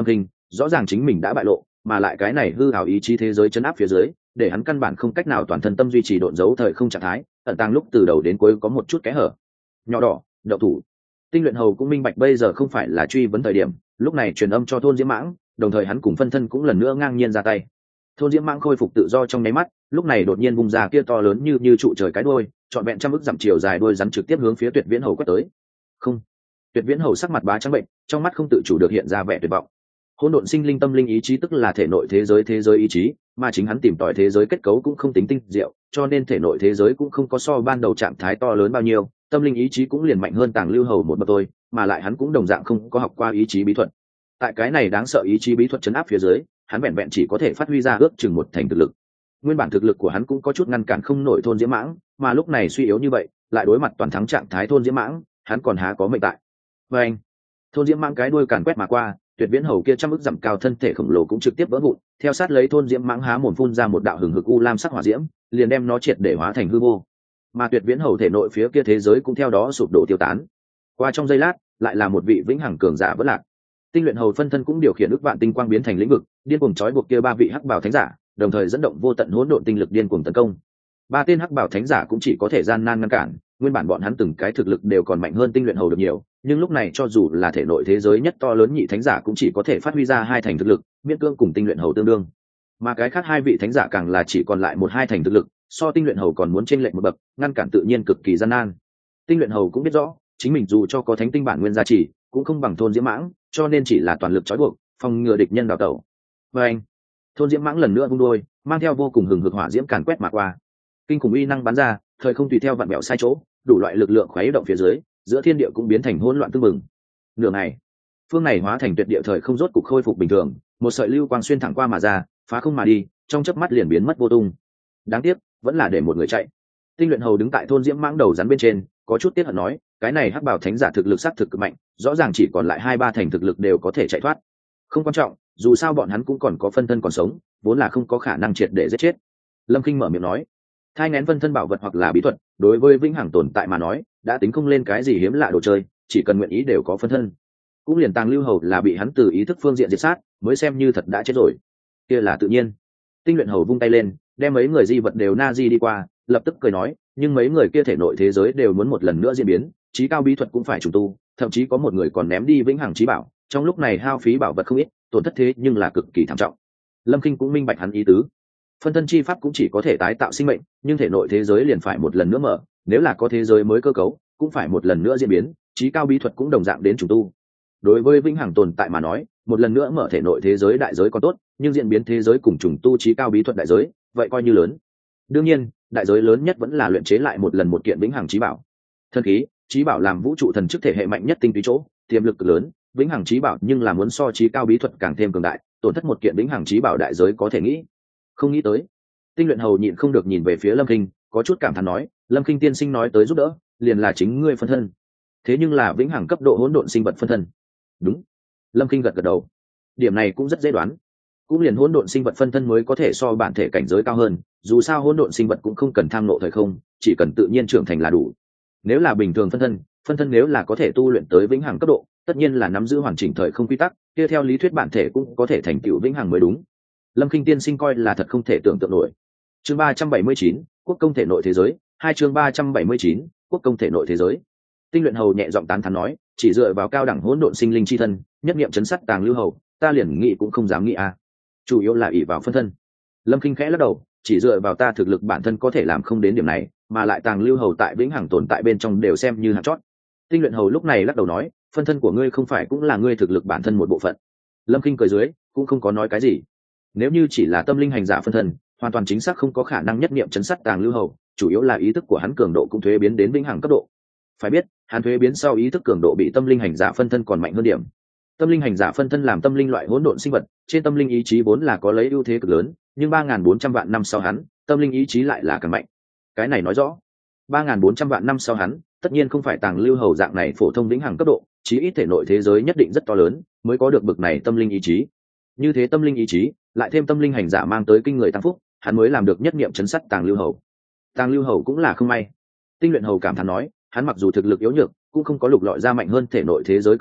rõ ràng chính mình đã bại lộ, mà lại cái này hư ảo ý chí thế giới chấn áp phía dưới, để hắn căn bản không cách nào toàn thân tâm duy trì độn dấu thời không trạng thái, ẩn tàng lúc từ đầu đến cuối có một chút kẽ hở. Nhỏ đỏ, đậu thủ. Tinh luyện hầu cũng minh bạch bây giờ không phải là truy vấn thời điểm, lúc này truyền âm cho thôn Diễm Mãng, đồng thời hắn cùng phân thân cũng lần nữa ngang nhiên ra tay. Thôn Diễm Mãng khôi phục tự do trong nháy mắt, lúc này đột nhiên vùng ra kia to lớn như trụ trời cái đuôi, trọn vẹn trăm ức dặm chiều dài đuôi rắn trực tiếp hướng phía Tuyệt Viễn Hầu quét tới. Không. Tuyệt Viễn Hầu sắc mặt bá trắng bệnh, trong mắt không tự chủ được hiện ra vẻ tuyệt vọng. Hỗn độn sinh linh tâm linh ý chí tức là thể nội thế giới ý chí, mà chính hắn tìm tòi thế giới kết cấu cũng không tính tinh diệu, cho nên thể nội thế giới cũng không có so ban đầu trạng thái to lớn bao nhiêu, tâm linh ý chí cũng liền mạnh hơn Tàng Lưu Hầu một bậc thôi, mà lại hắn cũng đồng dạng không có học qua ý chí bí thuật. Tại cái này đáng sợ ý chí bí thuật chấn áp phía dưới, hắn vẹn vẹn chỉ có thể phát huy ra ước chừng một thành thực lực. Nguyên bản thực lực của hắn cũng có chút ngăn cản không nổi thôn Diễm Mãng, mà lúc này suy yếu như vậy, lại đối mặt toàn thắng trạng thái thôn Diễm Mãng, hắn còn há có mệnh tại. Và anh, thôn Diễm Mãng cái đuôi càn quét mà qua, Tuyệt Viễn Hầu kia trăm ức dặm cao thân thể khổng lồ cũng trực tiếp vỡ vụn, theo sát lấy thôn Diễm Mãng há mồm phun ra một đạo hừng hực u lam sắc hỏa diễm, liền đem nó triệt để hóa thành hư vô. Mà Tuyệt Viễn Hầu thể nội phía kia thế giới cũng theo đó sụp đổ tiêu tán. Qua trong giây lát, lại là một vị vĩnh hằng cường giả vỡ lạc. Tinh luyện hầu phân thân cũng điều khiển ức vạn tinh quang biến thành lĩnh vực, điên cuồng trói buộc kia ba vị hắc bảo thánh giả, đồng thời dẫn động vô tận hỗn độn tinh lực điên cuồng tấn công. Ba tên hắc bảo thánh giả cũng chỉ có thể gian nan ngăn cản, nguyên bản bọn hắn từng cái thực lực đều còn mạnh hơn tinh luyện hầu được nhiều, nhưng lúc này cho dù là thể nội thế giới nhất to lớn nhị thánh giả cũng chỉ có thể phát huy ra hai thành thực lực, miễn cưỡng cùng tinh luyện hầu tương đương. Mà cái khác hai vị thánh giả càng là chỉ còn lại một hai thành thực lực, so tinh luyện hầu còn muốn chênh lệch một bậc, ngăn cản tự nhiên cực kỳ gian nan. Tinh luyện hầu cũng biết rõ, chính mình dù cho có thánh tinh bản nguyên gia trì, cũng không bằng thôn Diễm Mãng, cho nên chỉ là toàn lực trói buộc, phòng ngừa địch nhân đào tẩu. Và anh, thôn Diễm Mãng lần nữa vung đôi, mang theo vô cùng hừng hực hỏa diễm càn quét mà qua. Kinh khủng uy năng bắn ra, thời không tùy theo vặn vẹo sai chỗ, đủ loại lực lượng khuấy động phía dưới, giữa thiên địa cũng biến thành hỗn loạn tương mừng. Nửa ngày, phương này hóa thành tuyệt địa thời không rốt cục khôi phục bình thường, một sợi lưu quang xuyên thẳng qua mà ra, phá không mà đi, trong chớp mắt liền biến mất vô tung. Đáng tiếc, vẫn là để một người chạy. Tinh luyện hầu đứng tại thôn Diễm Mãng đầu rắn bên trên, có chút tiếc hận nói, cái này hắc bảo thánh giả thực lực sát thực cực mạnh, rõ ràng chỉ còn lại hai ba thành thực lực đều có thể chạy thoát. Không quan trọng, dù sao bọn hắn cũng còn có phân thân còn sống, vốn là không có khả năng triệt để giết chết. Lâm Kinh mở miệng nói, thai ngén phân thân bảo vật hoặc là bí thuật, đối với vĩnh hằng tồn tại mà nói, đã tính không lên cái gì hiếm lạ đồ chơi, chỉ cần nguyện ý đều có phân thân. Cũng liền Tàng Lưu Hầu là bị hắn từ ý thức phương diện diệt sát, mới xem như thật đã chết rồi. Kia là tự nhiên. Tinh luyện hầu vung tay lên, đem mấy người di vật đều na di đi qua, lập tức cười nói, nhưng mấy người kia thể nội thế giới đều muốn một lần nữa diễn biến, trí cao bí thuật cũng phải trùng tu, thậm chí có một người còn ném đi vĩnh hằng trí bảo, trong lúc này hao phí bảo vật không ít, tổn thất thế nhưng là cực kỳ thảm trọng. Lâm Kinh cũng minh bạch hắn ý tứ. Phân thân chi pháp cũng chỉ có thể tái tạo sinh mệnh, nhưng thể nội thế giới liền phải một lần nữa mở, nếu là có thế giới mới cơ cấu, cũng phải một lần nữa diễn biến, trí cao bí thuật cũng đồng dạng đến trùng tu. Đối với vĩnh hằng tồn tại mà nói, một lần nữa mở thể nội thế giới đại giới còn tốt, nhưng diễn biến thế giới cùng trùng tu trí cao bí thuật đại giới, vậy coi như lớn. Đương nhiên, đại giới lớn nhất vẫn là luyện chế lại một lần một kiện vĩnh hằng trí bảo. Thân khí, trí bảo làm vũ trụ thần chức thể hệ mạnh nhất tinh túy chỗ, tiềm lực cực lớn, vĩnh hằng trí bảo nhưng là muốn so trí cao bí thuật càng thêm cường đại, tổn thất một kiện vĩnh hằng trí bảo đại giới có thể nghĩ. Không nghĩ tới. Tinh luyện hầu nhịn không được nhìn về phía Lâm Kinh, có chút cảm thán nói, Lâm Kinh tiên sinh nói tới giúp đỡ, liền là chính ngươi phân thân. Thế nhưng là vĩnh hằng cấp độ hỗn độn sinh vật phân thân. Đúng. Lâm Kinh gật gật đầu. Điểm này cũng rất dễ đoán. Cũng liền hỗn độn sinh vật phân thân mới có thể so bản thể cảnh giới cao hơn, dù sao hỗn độn sinh vật cũng không cần tham nộ thời không, chỉ cần tự nhiên trưởng thành là đủ. Nếu là bình thường phân thân nếu là có thể tu luyện tới vĩnh hằng cấp độ, tất nhiên là nắm giữ hoàn chỉnh thời không quy tắc, kia theo lý thuyết bản thể cũng có thể thành tựu vĩnh hằng mới đúng. Lâm Kinh tiên sinh coi là thật không thể tưởng tượng nổi. Chương 379, quốc công thể nội thế giới, hai chương 379, quốc công thể nội thế giới. Tinh luyện hầu nhẹ giọng tán thán nói, chỉ dựa vào cao đẳng hỗn độn sinh linh chi thân, nhất niệm chấn sát Tàng Lưu Hầu, ta liền nghĩ cũng không dám nghĩ a. Chủ yếu là ỷ vào phân thân. Lâm Kinh khẽ lắc đầu, chỉ dựa vào ta thực lực bản thân có thể làm không đến điểm này, mà lại Tàng Lưu Hầu tại vĩnh hằng tồn tại bên trong đều xem như hạng chót. Tinh luyện hầu lúc này lắc đầu nói, phân thân của ngươi không phải cũng là ngươi thực lực bản thân một bộ phận. Lâm Kinh cười dưới, cũng không có nói cái gì. Nếu như chỉ là tâm linh hành giả phân thân, hoàn toàn chính xác không có khả năng nhất niệm chấn sát Tàng Lưu Hầu, chủ yếu là ý thức của hắn cường độ cũng thuế biến đến vĩnh hằng cấp độ. Phải biết, hắn thuế biến sau ý thức cường độ bị tâm linh hành giả phân thân còn mạnh hơn điểm. Tâm linh hành giả phân thân làm tâm linh loại hỗn độn sinh vật, trên tâm linh ý chí vốn là có lấy ưu thế cực lớn, nhưng 3.400 vạn năm sau hắn, tâm linh ý chí lại là càng mạnh. Cái này nói rõ, 3.400 vạn năm sau hắn, tất nhiên không phải Tàng Lưu Hầu dạng này phổ thông vĩnh hằng cấp độ, chí ít thể nội thế giới nhất định rất to lớn, mới có được bực này tâm linh ý chí. Như thế tâm linh ý chí, lại thêm tâm linh hành giả mang tới kinh người tăng phúc, hắn mới làm được nhất niệm chấn sát Tàng Lưu Hầu. Tàng Lưu Hầu cũng là không may. Tinh luyện hầu cảm thán nói, hắn mặc dù thực lực yếu nhược, cũng không có lục lọi ra mạnh hơn thể nội thế giới cơ cấu,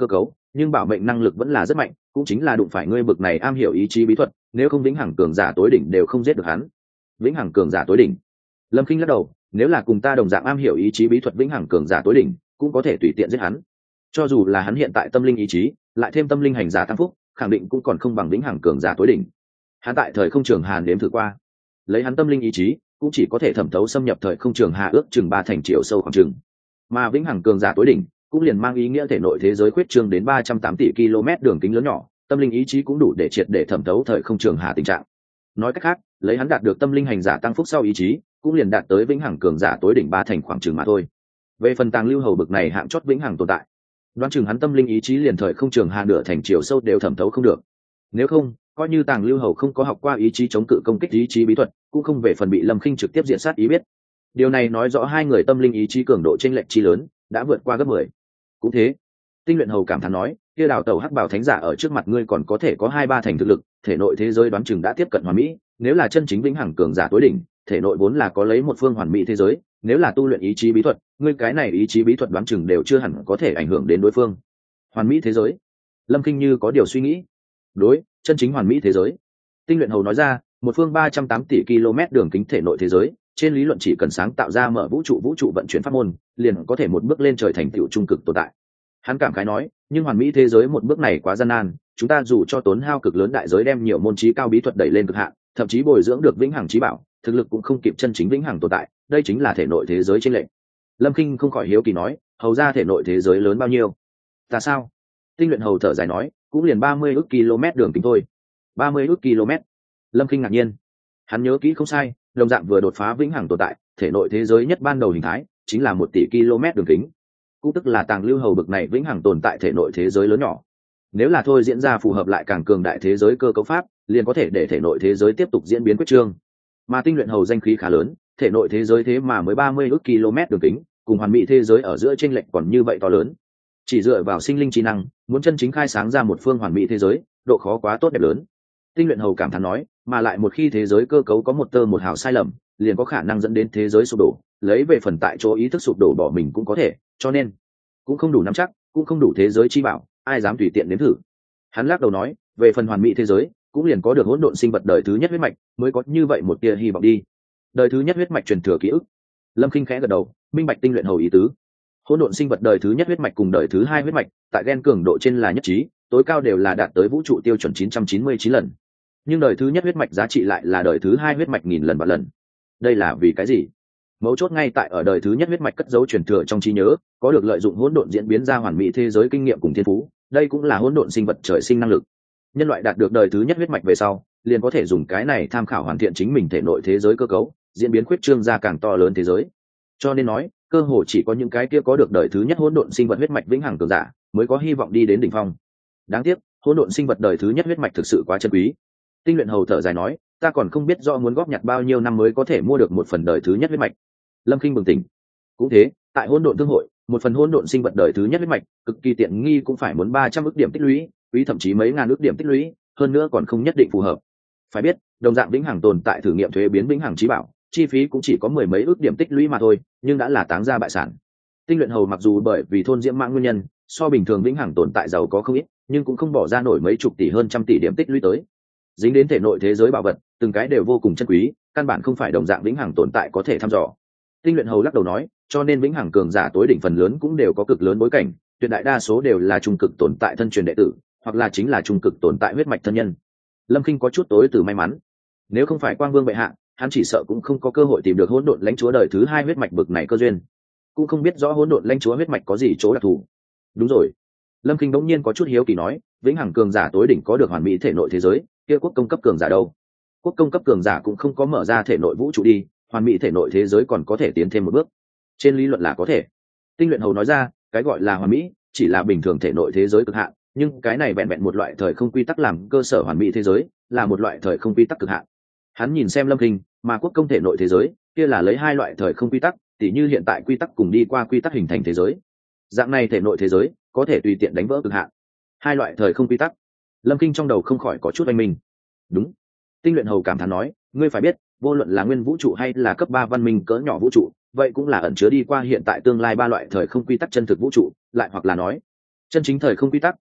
nhưng bảo mệnh năng lực vẫn là rất mạnh, cũng chính là đụng phải ngươi bực này am hiểu ý chí bí thuật, nếu không vĩnh hằng cường giả tối đỉnh đều không giết được hắn. Vĩnh hằng cường giả tối đỉnh. Lâm Kinh lắc đầu, nếu là cùng ta đồng dạng am hiểu ý chí bí thuật vĩnh hằng cường giả tối đỉnh, cũng có thể tùy tiện giết hắn. Cho dù là hắn hiện tại tâm linh ý chí, lại thêm tâm linh hành giả tăng phúc, khẳng định cũng còn không bằng vĩnh hằng cường giả tối đỉnh. Hắn tại thời không trường hà đếm thử qua, lấy hắn tâm linh ý chí, cũng chỉ có thể thẩm thấu xâm nhập thời không trường hà ước chừng 3 thành triệu sâu khoảng chừng. Mà vĩnh hằng cường giả tối đỉnh cũng liền mang ý nghĩa thể nội thế giới khuyết trương đến 308 tỷ km đường kính lớn nhỏ, tâm linh ý chí cũng đủ để triệt để thẩm thấu thời không trường hà tình trạng. Nói cách khác, lấy hắn đạt được tâm linh hành giả tăng phúc sau ý chí, cũng liền đạt tới vĩnh hằng cường giả tối đỉnh 3 thành khoảng chừng mà thôi. Về phần Tàng Lưu Hầu bực này hạng chót vĩnh hằng tồn tại, đoán chừng hắn tâm linh ý chí liền thời không trường hà nửa thành chiều sâu đều thẩm thấu không được. Nếu không, coi như Tàng Lưu Hầu không có học qua ý chí chống cự công kích ý chí bí thuật, cũng không về phần bị Lâm Khinh trực tiếp diện sát ý biết. Điều này nói rõ hai người tâm linh ý chí cường độ chênh lệch chi lớn, đã vượt qua gấp 10. Cũng thế, Tinh Luyện Hầu cảm thán nói, kia đào tẩu hắc bảo thánh giả ở trước mặt ngươi còn có thể có 2-3 thành thực lực, thể nội thế giới đoán chừng đã tiếp cận hoàn mỹ, nếu là chân chính vĩnh hằng cường giả tối đỉnh, thể nội vốn là có lấy một phương hoàn mỹ thế giới, nếu là tu luyện ý chí bí thuật, ngươi cái này ý chí bí thuật đoán chừng đều chưa hẳn có thể ảnh hưởng đến đối phương. Hoàn mỹ thế giới? Lâm Kinh như có điều suy nghĩ. Đối, chân chính hoàn mỹ thế giới. Tinh Luyện Hầu nói ra, một phương 308 tỷ km đường kính thể nội thế giới, trên lý luận chỉ cần sáng tạo ra mở vũ trụ vận chuyển pháp môn, liền có thể một bước lên trời thành tựu trung cực tồn tại. Hắn cảm khái nói, nhưng hoàn mỹ thế giới một bước này quá gian nan, chúng ta dù cho tốn hao cực lớn đại giới đem nhiều môn chí cao bí thuật đẩy lên cực hạn, thậm chí bồi dưỡng được vĩnh hằng chí bảo, thực lực cũng không kịp chân chính vĩnh hằng tồn tại, đây chính là thể nội thế giới chênh lệch. Lâm Kinh không khỏi hiếu kỳ nói, hầu ra thể nội thế giới lớn bao nhiêu? Ta sao? Tinh Luyện Hầu thở dài nói, cũng liền 30 ức km đường kính thôi. 30 ức km? Lâm Kinh ngạc nhiên. Hắn nhớ kỹ không sai, đồng dạng vừa đột phá vĩnh hằng tồn tại, thể nội thế giới nhất ban đầu hình thái chính là 1 tỷ km đường kính, cũng tức là Tàng Lưu Hầu bực này vĩnh hằng tồn tại thể nội thế giới lớn nhỏ. Nếu là thôi diễn ra phù hợp lại càng cường đại thế giới cơ cấu pháp, liền có thể để thể nội thế giới tiếp tục diễn biến quyết trương. Mà Tinh Luyện Hầu danh khí khá lớn, thể nội thế giới thế mà mới 30 ức km đường kính, cùng hoàn mỹ thế giới ở giữa chênh lệch còn như vậy to lớn. Chỉ dựa vào sinh linh trí năng, muốn chân chính khai sáng ra một phương hoàn mỹ thế giới, độ khó quá tốt đẹp lớn. Tinh Luyện Hầu cảm thán nói, mà lại một khi thế giới cơ cấu có một tơ một hào sai lầm, liền có khả năng dẫn đến thế giới sụp đổ, lấy về phần tại chỗ ý thức sụp đổ bỏ mình cũng có thể, cho nên cũng không đủ nắm chắc, cũng không đủ thế giới chi bảo, ai dám tùy tiện đến thử. Hắn lắc đầu nói, về phần hoàn mỹ thế giới, cũng liền có được hỗn độn sinh vật đời thứ nhất huyết mạch, mới có như vậy một tia hy vọng đi. Đời thứ nhất huyết mạch truyền thừa ký ức. Lâm Kinh khẽ gật đầu, minh bạch Tinh Luyện Hầu ý tứ. Hỗn độn sinh vật đời thứ nhất huyết mạch cùng đời thứ hai huyết mạch, tại gen cường độ trên là nhất trí, tối cao đều là đạt tới vũ trụ tiêu chuẩn 999 lần. Nhưng đời thứ nhất huyết mạch giá trị lại là đời thứ hai huyết mạch 1000 lần vạn lần. Đây là vì cái gì? Mấu chốt ngay tại ở đời thứ nhất huyết mạch cất dấu truyền thừa trong trí nhớ, có được lợi dụng hỗn độn diễn biến ra hoàn mỹ thế giới kinh nghiệm cùng thiên phú, đây cũng là hỗn độn sinh vật trời sinh năng lực. Nhân loại đạt được đời thứ nhất huyết mạch về sau, liền có thể dùng cái này tham khảo hoàn thiện chính mình thể nội thế giới cơ cấu, diễn biến khuyết trương ra càng to lớn thế giới. Cho nên nói, cơ hồ chỉ có những cái kia có được đời thứ nhất hỗn độn sinh vật huyết mạch vĩnh hằng cường giả, mới có hy vọng đi đến đỉnh phong. Đáng tiếc, hỗn độn sinh vật đời thứ nhất huyết mạch thực sự quá chân quý. Tinh Luyện Hầu thở dài nói, ta còn không biết rõ muốn góp nhặt bao nhiêu năm mới có thể mua được một phần đời thứ nhất huyết mạch. Lâm Kinh bừng tỉnh. Cũng thế, tại hỗn độn thương hội, một phần hỗn độn sinh vật đời thứ nhất huyết mạch, cực kỳ tiện nghi cũng phải muốn 300 ức điểm tích lũy, quý thậm chí mấy ngàn ức điểm tích lũy, hơn nữa còn không nhất định phù hợp. Phải biết, đồng dạng vĩnh hằng tồn tại thử nghiệm thuế biến vĩnh hằng chí bảo, chi phí cũng chỉ có 10 mấy ức điểm tích lũy mà thôi, nhưng đã là táng ra bại sản. Tinh Luyện Hầu mặc dù bởi vì thôn diễm mãng nguyên nhân, so bình thường vĩnh hằng tồn tại giàu có không ít, nhưng cũng không bỏ ra nổi mấy chục tỷ hơn trăm tỷ điểm tích lũy tới. Dính đến thể nội thế giới bảo vật, từng cái đều vô cùng chân quý, căn bản không phải đồng dạng vĩnh hằng tồn tại có thể thăm dò. Tinh Luyện Hầu lắc đầu nói, cho nên vĩnh hằng cường giả tối đỉnh phần lớn cũng đều có cực lớn bối cảnh, tuyệt đại đa số đều là trung cực tồn tại thân truyền đệ tử, hoặc là chính là trung cực tồn tại huyết mạch thân nhân. Lâm Kinh có chút tối từ may mắn, nếu không phải Quang Vương bệ hạ, hắn chỉ sợ cũng không có cơ hội tìm được hỗn độn lãnh chúa đời thứ hai huyết mạch bực này cơ duyên, cũng không biết rõ hỗn độn lãnh chúa huyết mạch có gì chỗ đặc thù. Đúng rồi, Lâm Kinh bỗng nhiên có chút hiếu kỳ nói, vĩnh hằng cường giả tối đỉnh có được hoàn mỹ thể nội thế giới, kia quốc công cấp cường giả đâu? Quốc công cấp cường giả cũng không có mở ra thể nội vũ trụ đi, hoàn mỹ thể nội thế giới còn có thể tiến thêm một bước. Trên lý luận là có thể. Tinh Luyện Hầu nói ra, cái gọi là hoàn mỹ chỉ là bình thường thể nội thế giới cực hạn, nhưng cái này vẹn vẹn một loại thời không quy tắc làm cơ sở hoàn mỹ thế giới, là một loại thời không quy tắc cực hạn. Hắn nhìn xem Lâm Kinh, mà quốc công thể nội thế giới kia là lấy hai loại thời không quy tắc, tỉ như hiện tại quy tắc cùng đi qua quy tắc hình thành thế giới. Dạng này thể nội thế giới có thể tùy tiện đánh vỡ cực hạn. Hai loại thời không quy tắc. Lâm Kinh trong đầu không khỏi có chút oanh minh. Đúng. Tinh Luyện Hầu cảm thán nói, ngươi phải biết, vô luận là nguyên vũ trụ hay là cấp 3 văn minh cỡ nhỏ vũ trụ, vậy cũng là ẩn chứa đi qua hiện tại tương lai ba loại thời không quy tắc chân thực vũ trụ, lại hoặc là nói, chân chính thời không quy tắc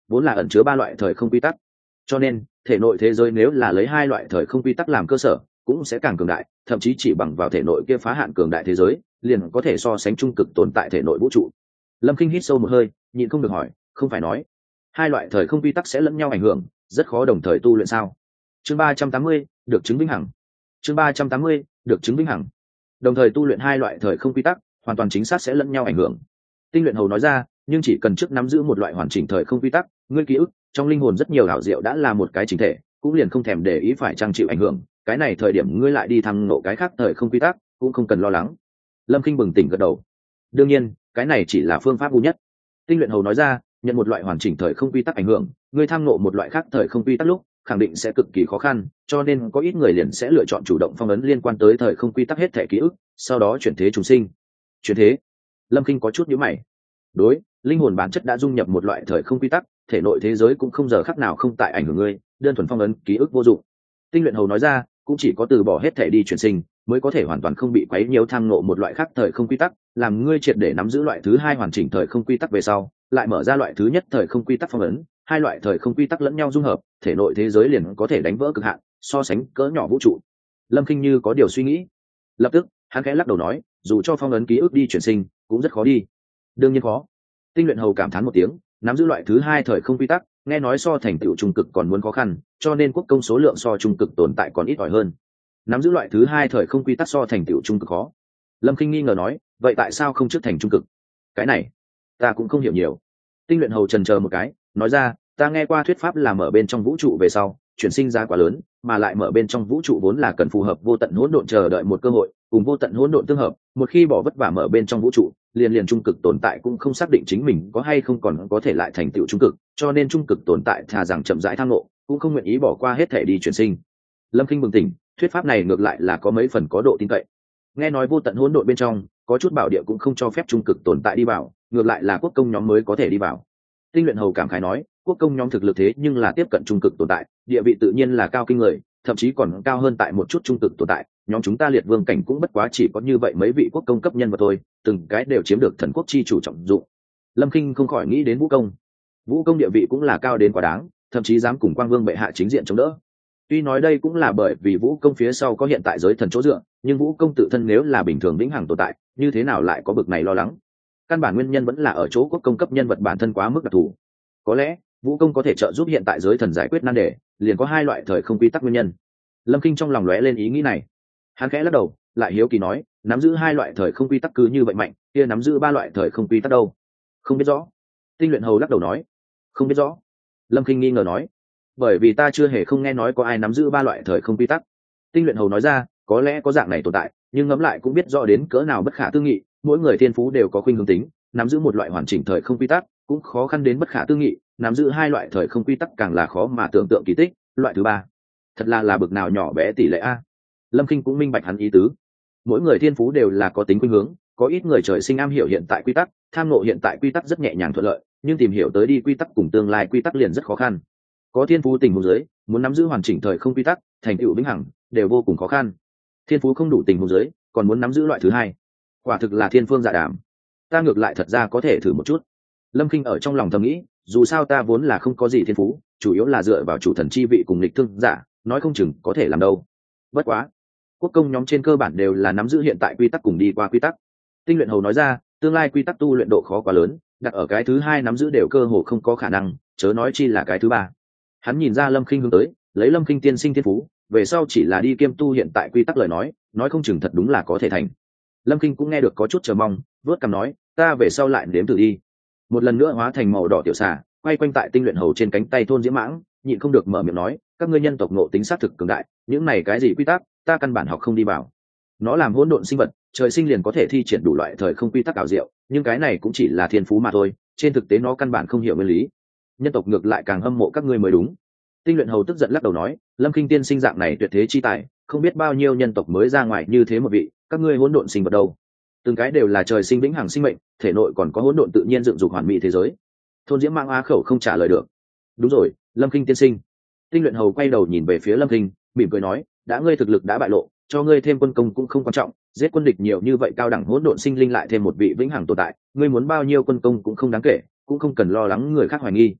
vốn là ẩn chứa ba loại thời không quy tắc, cho nên thể nội thế giới nếu là lấy hai loại thời không quy tắc làm cơ sở cũng sẽ càng cường đại, thậm chí chỉ bằng vào thể nội kia phá hạn cường đại thế giới liền có thể so sánh trung cực tồn tại thể nội vũ trụ. Lâm Kinh hít sâu một hơi, nhịn không được hỏi, không phải nói hai loại thời không quy tắc sẽ lẫn nhau ảnh hưởng, rất khó đồng thời tu luyện sao? Chương 380, được chứng vĩnh hằng. Chương 380, được chứng vĩnh hằng. Đồng thời tu luyện hai loại thời không quy tắc, hoàn toàn chính xác sẽ lẫn nhau ảnh hưởng. Tinh luyện hầu nói ra, nhưng chỉ cần trước nắm giữ một loại hoàn chỉnh thời không quy tắc, ngươi ký ức trong linh hồn rất nhiều ảo diệu đã là một cái chính thể, cũng liền không thèm để ý phải trang chịu ảnh hưởng, cái này thời điểm ngươi lại đi thăng nộ cái khác thời không quy tắc, cũng không cần lo lắng. Lâm Kinh bừng tỉnh gật đầu. Đương nhiên, cái này chỉ là phương pháp ngu nhất. Tinh luyện hầu nói ra, nhận một loại hoàn chỉnh thời không quy tắc ảnh hưởng, ngươi tham nộ một loại khác thời không quy tắc lúc khẳng định sẽ cực kỳ khó khăn, cho nên có ít người liền sẽ lựa chọn chủ động phong ấn liên quan tới thời không quy tắc hết thể ký ức, sau đó chuyển thế trùng sinh. Chuyển thế? Lâm Kinh có chút nhíu mày. Đối, linh hồn bản chất đã dung nhập một loại thời không quy tắc, thể nội thế giới cũng không giờ khắc nào không tại ảnh hưởng ngươi, đơn thuần phong ấn ký ức vô dụng. Tinh luyện hầu nói ra, cũng chỉ có từ bỏ hết thể đi chuyển sinh mới có thể hoàn toàn không bị quấy nhiễu tham ngộ một loại khác thời không quy tắc, làm ngươi triệt để nắm giữ loại thứ hai hoàn chỉnh thời không quy tắc về sau, lại mở ra loại thứ nhất thời không quy tắc phong ấn, hai loại thời không quy tắc lẫn nhau dung hợp, thể nội thế giới liền có thể đánh vỡ cực hạn, so sánh cỡ nhỏ vũ trụ. Lâm Kinh như có điều suy nghĩ, lập tức hắn khẽ lắc đầu nói, dù cho phong ấn ký ức đi chuyển sinh cũng rất khó đi. Đương nhiên khó. Tinh luyện hầu cảm thán một tiếng, nắm giữ loại thứ hai thời không quy tắc, nghe nói so thành tựu trung cực còn muốn khó khăn, cho nên quốc công số lượng so trung cực tồn tại còn ít ỏi hơn. Nắm giữ loại thứ hai thời không quy tắc so thành tựu trung cực khó. Lâm Kinh nghi ngờ nói, vậy tại sao không trước thành trung cực? Cái này ta cũng không hiểu nhiều. Tinh luyện hầu trần chờ một cái, nói ra, ta nghe qua thuyết pháp là mở bên trong vũ trụ về sau chuyển sinh ra quá lớn, mà lại mở bên trong vũ trụ vốn là cần phù hợp vô tận hỗn độn chờ đợi một cơ hội, cùng vô tận hỗn độn tương hợp, một khi bỏ vất vả mở bên trong vũ trụ, liền trung cực tồn tại cũng không xác định chính mình có hay không còn có thể lại thành tựu trung cực, cho nên trung cực tồn tại thà rằng chậm rãi tham ngộ, cũng không nguyện ý bỏ qua hết thể đi chuyển sinh. Lâm Kinh bừng tỉnh, thuyết pháp này ngược lại là có mấy phần có độ tin cậy. Nghe nói vô tận hỗn độn bên trong có chút bảo địa cũng không cho phép trung cực tồn tại đi vào, ngược lại là quốc công nhóm mới có thể đi vào. Tinh luyện hầu cảm khái nói, quốc công nhóm thực lực thế nhưng là tiếp cận trung cực tồn tại, địa vị tự nhiên là cao kinh người, thậm chí còn cao hơn tại một chút trung cực tồn tại, nhóm chúng ta liệt vương cảnh cũng bất quá chỉ có như vậy mấy vị quốc công cấp nhân vật thôi, từng cái đều chiếm được thần quốc chi chủ trọng dụng. Lâm Kinh không khỏi nghĩ đến vũ công. Vũ công địa vị cũng là cao đến quá đáng, thậm chí dám cùng quang vương bệ hạ chính diện chống đỡ. Tuy nói đây cũng là bởi vì vũ công phía sau có hiện tại giới thần chỗ dựa, nhưng vũ công tự thân nếu là bình thường vĩnh hằng tồn tại, như thế nào lại có bực này lo lắng? Căn bản nguyên nhân vẫn là ở chỗ quốc công cấp nhân vật bản thân quá mức đặc thù. Có lẽ vũ công có thể trợ giúp hiện tại giới thần giải quyết nan đề, liền có hai loại thời không quy tắc nguyên nhân. Lâm Kinh trong lòng lóe lên ý nghĩ này, hắn khẽ lắc đầu, lại hiếu kỳ nói, nắm giữ hai loại thời không quy tắc cứ như vậy mạnh, kia nắm giữ ba loại thời không quy tắc đâu? Không biết rõ. Tinh luyện hầu lắc đầu nói, không biết rõ. Lâm Kinh nghi ngờ nói, bởi vì ta chưa hề không nghe nói có ai nắm giữ ba loại thời không quy tắc. Tinh luyện hầu nói ra, có lẽ có dạng này tồn tại, nhưng ngẫm lại cũng biết rõ đến cỡ nào bất khả tư nghị, mỗi người thiên phú đều có khuynh hướng tính, nắm giữ một loại hoàn chỉnh thời không quy tắc cũng khó khăn đến bất khả tư nghị, nắm giữ hai loại thời không quy tắc càng là khó mà tưởng tượng kỳ tích, loại thứ ba thật là bực nào nhỏ bé tỷ lệ a. Lâm Kinh cũng minh bạch hắn ý tứ, mỗi người thiên phú đều là có tính khuynh hướng, có ít người trời sinh am hiểu hiện tại quy tắc, tham ngộ hiện tại quy tắc rất nhẹ nhàng thuận lợi, nhưng tìm hiểu tới đi quy tắc cùng tương lai quy tắc liền rất khó khăn. Có thiên phú tình huống dưới muốn nắm giữ hoàn chỉnh thời không quy tắc thành tựu vĩnh hằng đều vô cùng khó khăn, thiên phú không đủ tình huống dưới còn muốn nắm giữ loại thứ hai, quả thực là thiên phương dạ đàm. Ta ngược lại thật ra có thể thử một chút. Lâm Kinh ở trong lòng thầm nghĩ, dù sao ta vốn là không có gì thiên phú, chủ yếu là dựa vào chủ thần chi vị cùng lịch thương giả, nói không chừng có thể làm đâu. Bất quá quốc công nhóm trên cơ bản đều là nắm giữ hiện tại quy tắc cùng đi qua quy tắc. Tinh luyện hầu nói ra, tương lai quy tắc tu luyện độ khó quá lớn, đặt ở cái thứ hai nắm giữ đều cơ hồ không có khả năng, chớ nói chi là cái thứ ba. Hắn nhìn ra Lâm Kinh hướng tới, lấy Lâm Kinh tiên sinh thiên phú, về sau chỉ là đi kiêm tu hiện tại quy tắc lời nói không chừng thật đúng là có thể thành. Lâm Kinh cũng nghe được có chút chờ mong, vớt cằm nói, ta về sau lại nếm thử đi. Một lần nữa hóa thành màu đỏ tiểu xà, quay quanh tại tinh luyện hầu trên cánh tay thôn diễm mãng, nhịn không được mở miệng nói, các ngươi nhân tộc ngộ tính xác thực cường đại, những này cái gì quy tắc, ta căn bản học không đi vào. Nó làm hỗn độn sinh vật, trời sinh liền có thể thi triển đủ loại thời không quy tắc ảo diệu, nhưng cái này cũng chỉ là thiên phú mà thôi, trên thực tế nó căn bản không hiểu nguyên lý. Nhân tộc ngược lại càng hâm mộ các ngươi mới đúng. Tinh luyện hầu tức giận lắc đầu nói, Lâm Kinh tiên sinh dạng này tuyệt thế chi tài, không biết bao nhiêu nhân tộc mới ra ngoài như thế một vị, các ngươi hỗn độn sinh vật đâu? Từng cái đều là trời sinh vĩnh hằng sinh mệnh, thể nội còn có hỗn độn tự nhiên dựng dục hoàn mỹ thế giới. Thôn diễm mang á khẩu không trả lời được. Đúng rồi, Lâm Kinh tiên sinh. Tinh luyện hầu quay đầu nhìn về phía Lâm Kinh, mỉm cười nói, đã ngươi thực lực đã bại lộ, cho ngươi thêm quân công cũng không quan trọng, giết quân địch nhiều như vậy cao đẳng hỗn độn sinh linh lại thêm một vị vĩnh hằng tồn tại, ngươi muốn bao nhiêu quân công cũng không đáng kể, cũng không cần lo lắng người khác hoài nghi.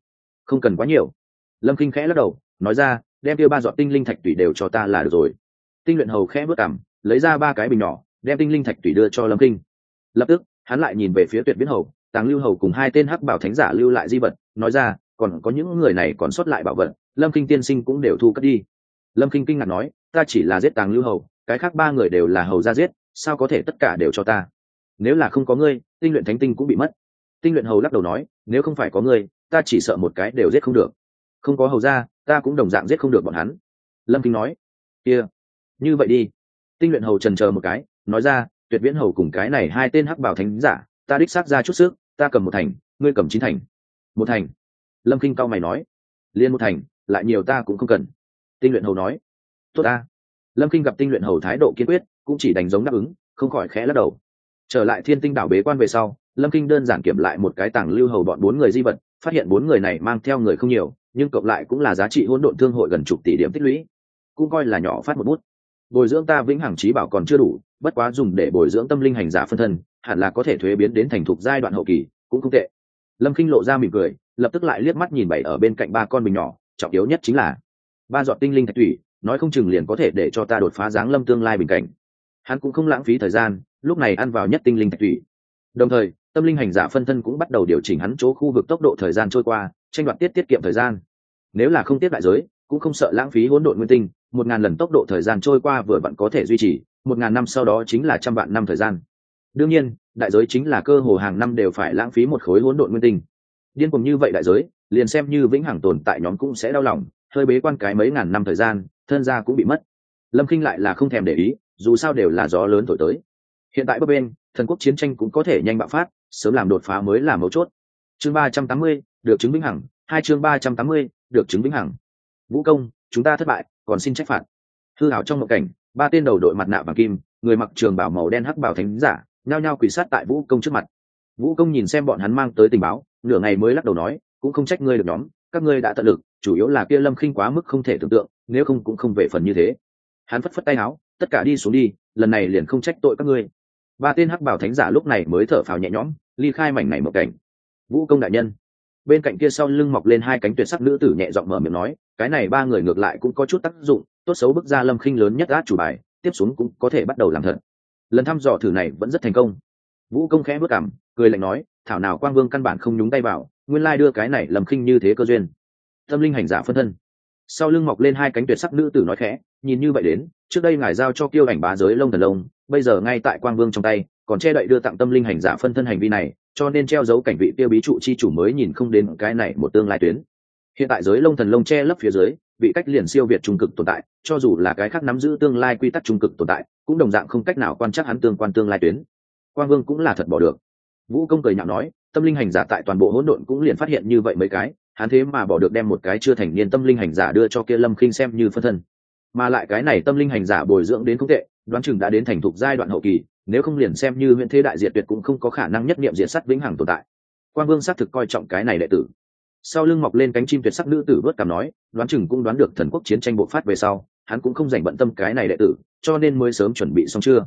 Không cần quá nhiều. Lâm Kinh khẽ lắc đầu nói ra, đem kia 3 giọt tinh linh thạch tủy đều cho ta là được rồi. Tinh luyện hầu khẽ bước cằm, lấy ra 3 cái bình nhỏ, đem tinh linh thạch tủy đưa cho Lâm Kinh. Lập tức hắn lại nhìn về phía Tuyệt Viễn hầu, Tàng Lưu hầu cùng 2 tên hắc bảo thánh giả lưu lại di vật, nói ra, còn có những người này còn sót lại bảo vật, Lâm Kinh tiên sinh cũng đều thu cất đi. Lâm Kinh kinh ngạc nói, ta chỉ là giết Tàng Lưu hầu, cái khác 3 người đều là hầu gia giết, sao có thể tất cả đều cho ta? Nếu là không có ngươi, tinh luyện thánh tinh cũng bị mất. Tinh luyện hầu lắc đầu nói, nếu không phải có ngươi, ta chỉ sợ một cái đều giết không được. Không có hầu gia, ta cũng đồng dạng giết không được bọn hắn. Lâm Kinh nói, kia, như vậy đi. Tinh luyện hầu chần chờ một cái, nói ra, Tuyệt Viễn hầu cùng cái này 2 tên hắc bảo thánh giả, ta đích xác ra chút sức, ta cầm 1 thành, ngươi cầm 9 thành. 1 thành. Lâm Kinh cau mày nói, liên 1 thành, lại nhiều ta cũng không cần. Tinh luyện hầu nói, tốt ta. Lâm Kinh gặp tinh luyện hầu thái độ kiên quyết, cũng chỉ đành giống đáp ứng, không khỏi khẽ lắc đầu. Trở lại Thiên Tinh đảo bế quan về sau, Lâm Kinh đơn giản kiểm lại một cái Tàng Lưu hầu bọn 4 người di vật, phát hiện 4 người này mang theo người không nhiều, nhưng cộng lại cũng là giá trị hỗn độn thương hội gần chục tỷ điểm tích lũy, cũng coi là nhỏ phát một bút. Bồi dưỡng ta vĩnh hằng chí bảo còn chưa đủ, bất quá dùng để bồi dưỡng tâm linh hành giả phân thân, hẳn là có thể thuế biến đến thành thục giai đoạn hậu kỳ, cũng không tệ. Lâm Kinh lộ ra mỉm cười, lập tức lại liếc mắt nhìn bảy ở bên cạnh 3 con bình nhỏ, trọng yếu nhất chính là 3 giọt tinh linh thạch thủy, nói không chừng liền có thể để cho ta đột phá dáng lâm tương lai bình cảnh. Hắn cũng không lãng phí thời gian, lúc này ăn vào nhất tinh linh thạch thủy. Đồng thời, tâm linh hành giả phân thân cũng bắt đầu điều chỉnh hắn chỗ khu vực tốc độ thời gian trôi qua, tranh đoạt tiết kiệm thời gian. Nếu là không tiết đại giới, cũng không sợ lãng phí hỗn độn nguyên tinh, 1000 lần tốc độ thời gian trôi qua vừa vặn có thể duy trì, 1000 năm sau đó chính là trăm vạn năm thời gian. Đương nhiên, đại giới chính là cơ hồ hàng năm đều phải lãng phí một khối hỗn độn nguyên tinh. Điên cuồng như vậy đại giới, liền xem như vĩnh hằng tồn tại nhóm cũng sẽ đau lòng, hơi bế quan cái mấy ngàn năm thời gian, thân gia cũng bị mất. Lâm Kinh lại là không thèm để ý, dù sao đều là gió lớn thổi tới. Hiện tại bấp bên, thần quốc chiến tranh cũng có thể nhanh bạo phát, sớm làm đột phá mới là mấu chốt. Chương 380, được chứng vĩnh hằng, 2 chương 380, được chứng vĩnh hằng. Vũ công, chúng ta thất bại, còn xin trách phạt. Hư ảo trong mộng cảnh, 3 tên đầu đội mặt nạ vàng kim, người mặc trường bào màu đen hắc bảo thánh giả, nhao nhao quỳ sát tại Vũ công trước mặt. Vũ công nhìn xem bọn hắn mang tới tình báo, nửa ngày mới lắc đầu nói, cũng không trách ngươi được nhóm, các ngươi đã tận lực, chủ yếu là kia Lâm Kinh quá mức không thể tưởng tượng, nếu không cũng không về phần như thế. Hắn phất phất tay áo, tất cả đi xuống đi, lần này liền không trách tội các ngươi. 3 tên hắc bảo thánh giả lúc này mới thở phào nhẹ nhõm, ly khai mảnh này mộng cảnh. Vũ công đại nhân. Bên cạnh kia sau lưng mọc lên 2 cánh tuyệt sắc nữ tử nhẹ giọng mở miệng nói, cái này 3 người ngược lại cũng có chút tác dụng, tốt xấu bức ra Lâm Kinh lớn nhất át chủ bài, tiếp xuống cũng có thể bắt đầu làm thật. Lần thăm dò thử này vẫn rất thành công. Vũ công khẽ bước cằm, cười lạnh nói, thảo nào Quang Vương căn bản không nhúng tay vào, nguyên lai đưa cái này Lâm Kinh như thế cơ duyên. Tâm linh hành giả phân thân. Sau lưng mọc lên 2 cánh tuyệt sắc nữ tử nói khẽ, nhìn như vậy đến, trước đây ngài giao cho Kiêu Ảnh bá giới Lông Thần Long, bây giờ ngay tại Quang Vương trong tay, còn che đậy đưa tặng tâm linh hành giả phân thân hành vi này, cho nên treo dấu cảnh vị tiêu bí trụ chi chủ mới nhìn không đến cái này một tương lai tuyến. Hiện tại giới Lông Thần Long che lấp phía dưới, bị cách liền siêu việt trung cực tồn tại, cho dù là cái khác nắm giữ tương lai quy tắc trung cực tồn tại, cũng đồng dạng không cách nào quan trắc hắn tương quan tương lai tuyến. Quang Vương cũng là thật bỏ được. Vũ công cười nhạo nói, tâm linh hành giả tại toàn bộ hỗn độn cũng liền phát hiện như vậy mấy cái, hắn thế mà bỏ được đem một cái chưa thành niên tâm linh hành giả đưa cho kia Lâm Kinh xem như phân thân, mà lại cái này tâm linh hành giả bồi dưỡng đến không tệ, đoán chừng đã đến thành thục giai đoạn hậu kỳ, nếu không liền xem như huyện thế đại diệt tuyệt cũng không có khả năng nhất niệm diệt sắt vĩnh hằng tồn tại. Quang Vương xác thực coi trọng cái này đệ tử. Sau lưng mọc lên cánh chim tuyệt sắc nữ tử vớt cằm nói, đoán chừng cũng đoán được thần quốc chiến tranh bộc phát về sau, hắn cũng không dành bận tâm cái này đệ tử, cho nên mới sớm chuẩn bị xong chưa.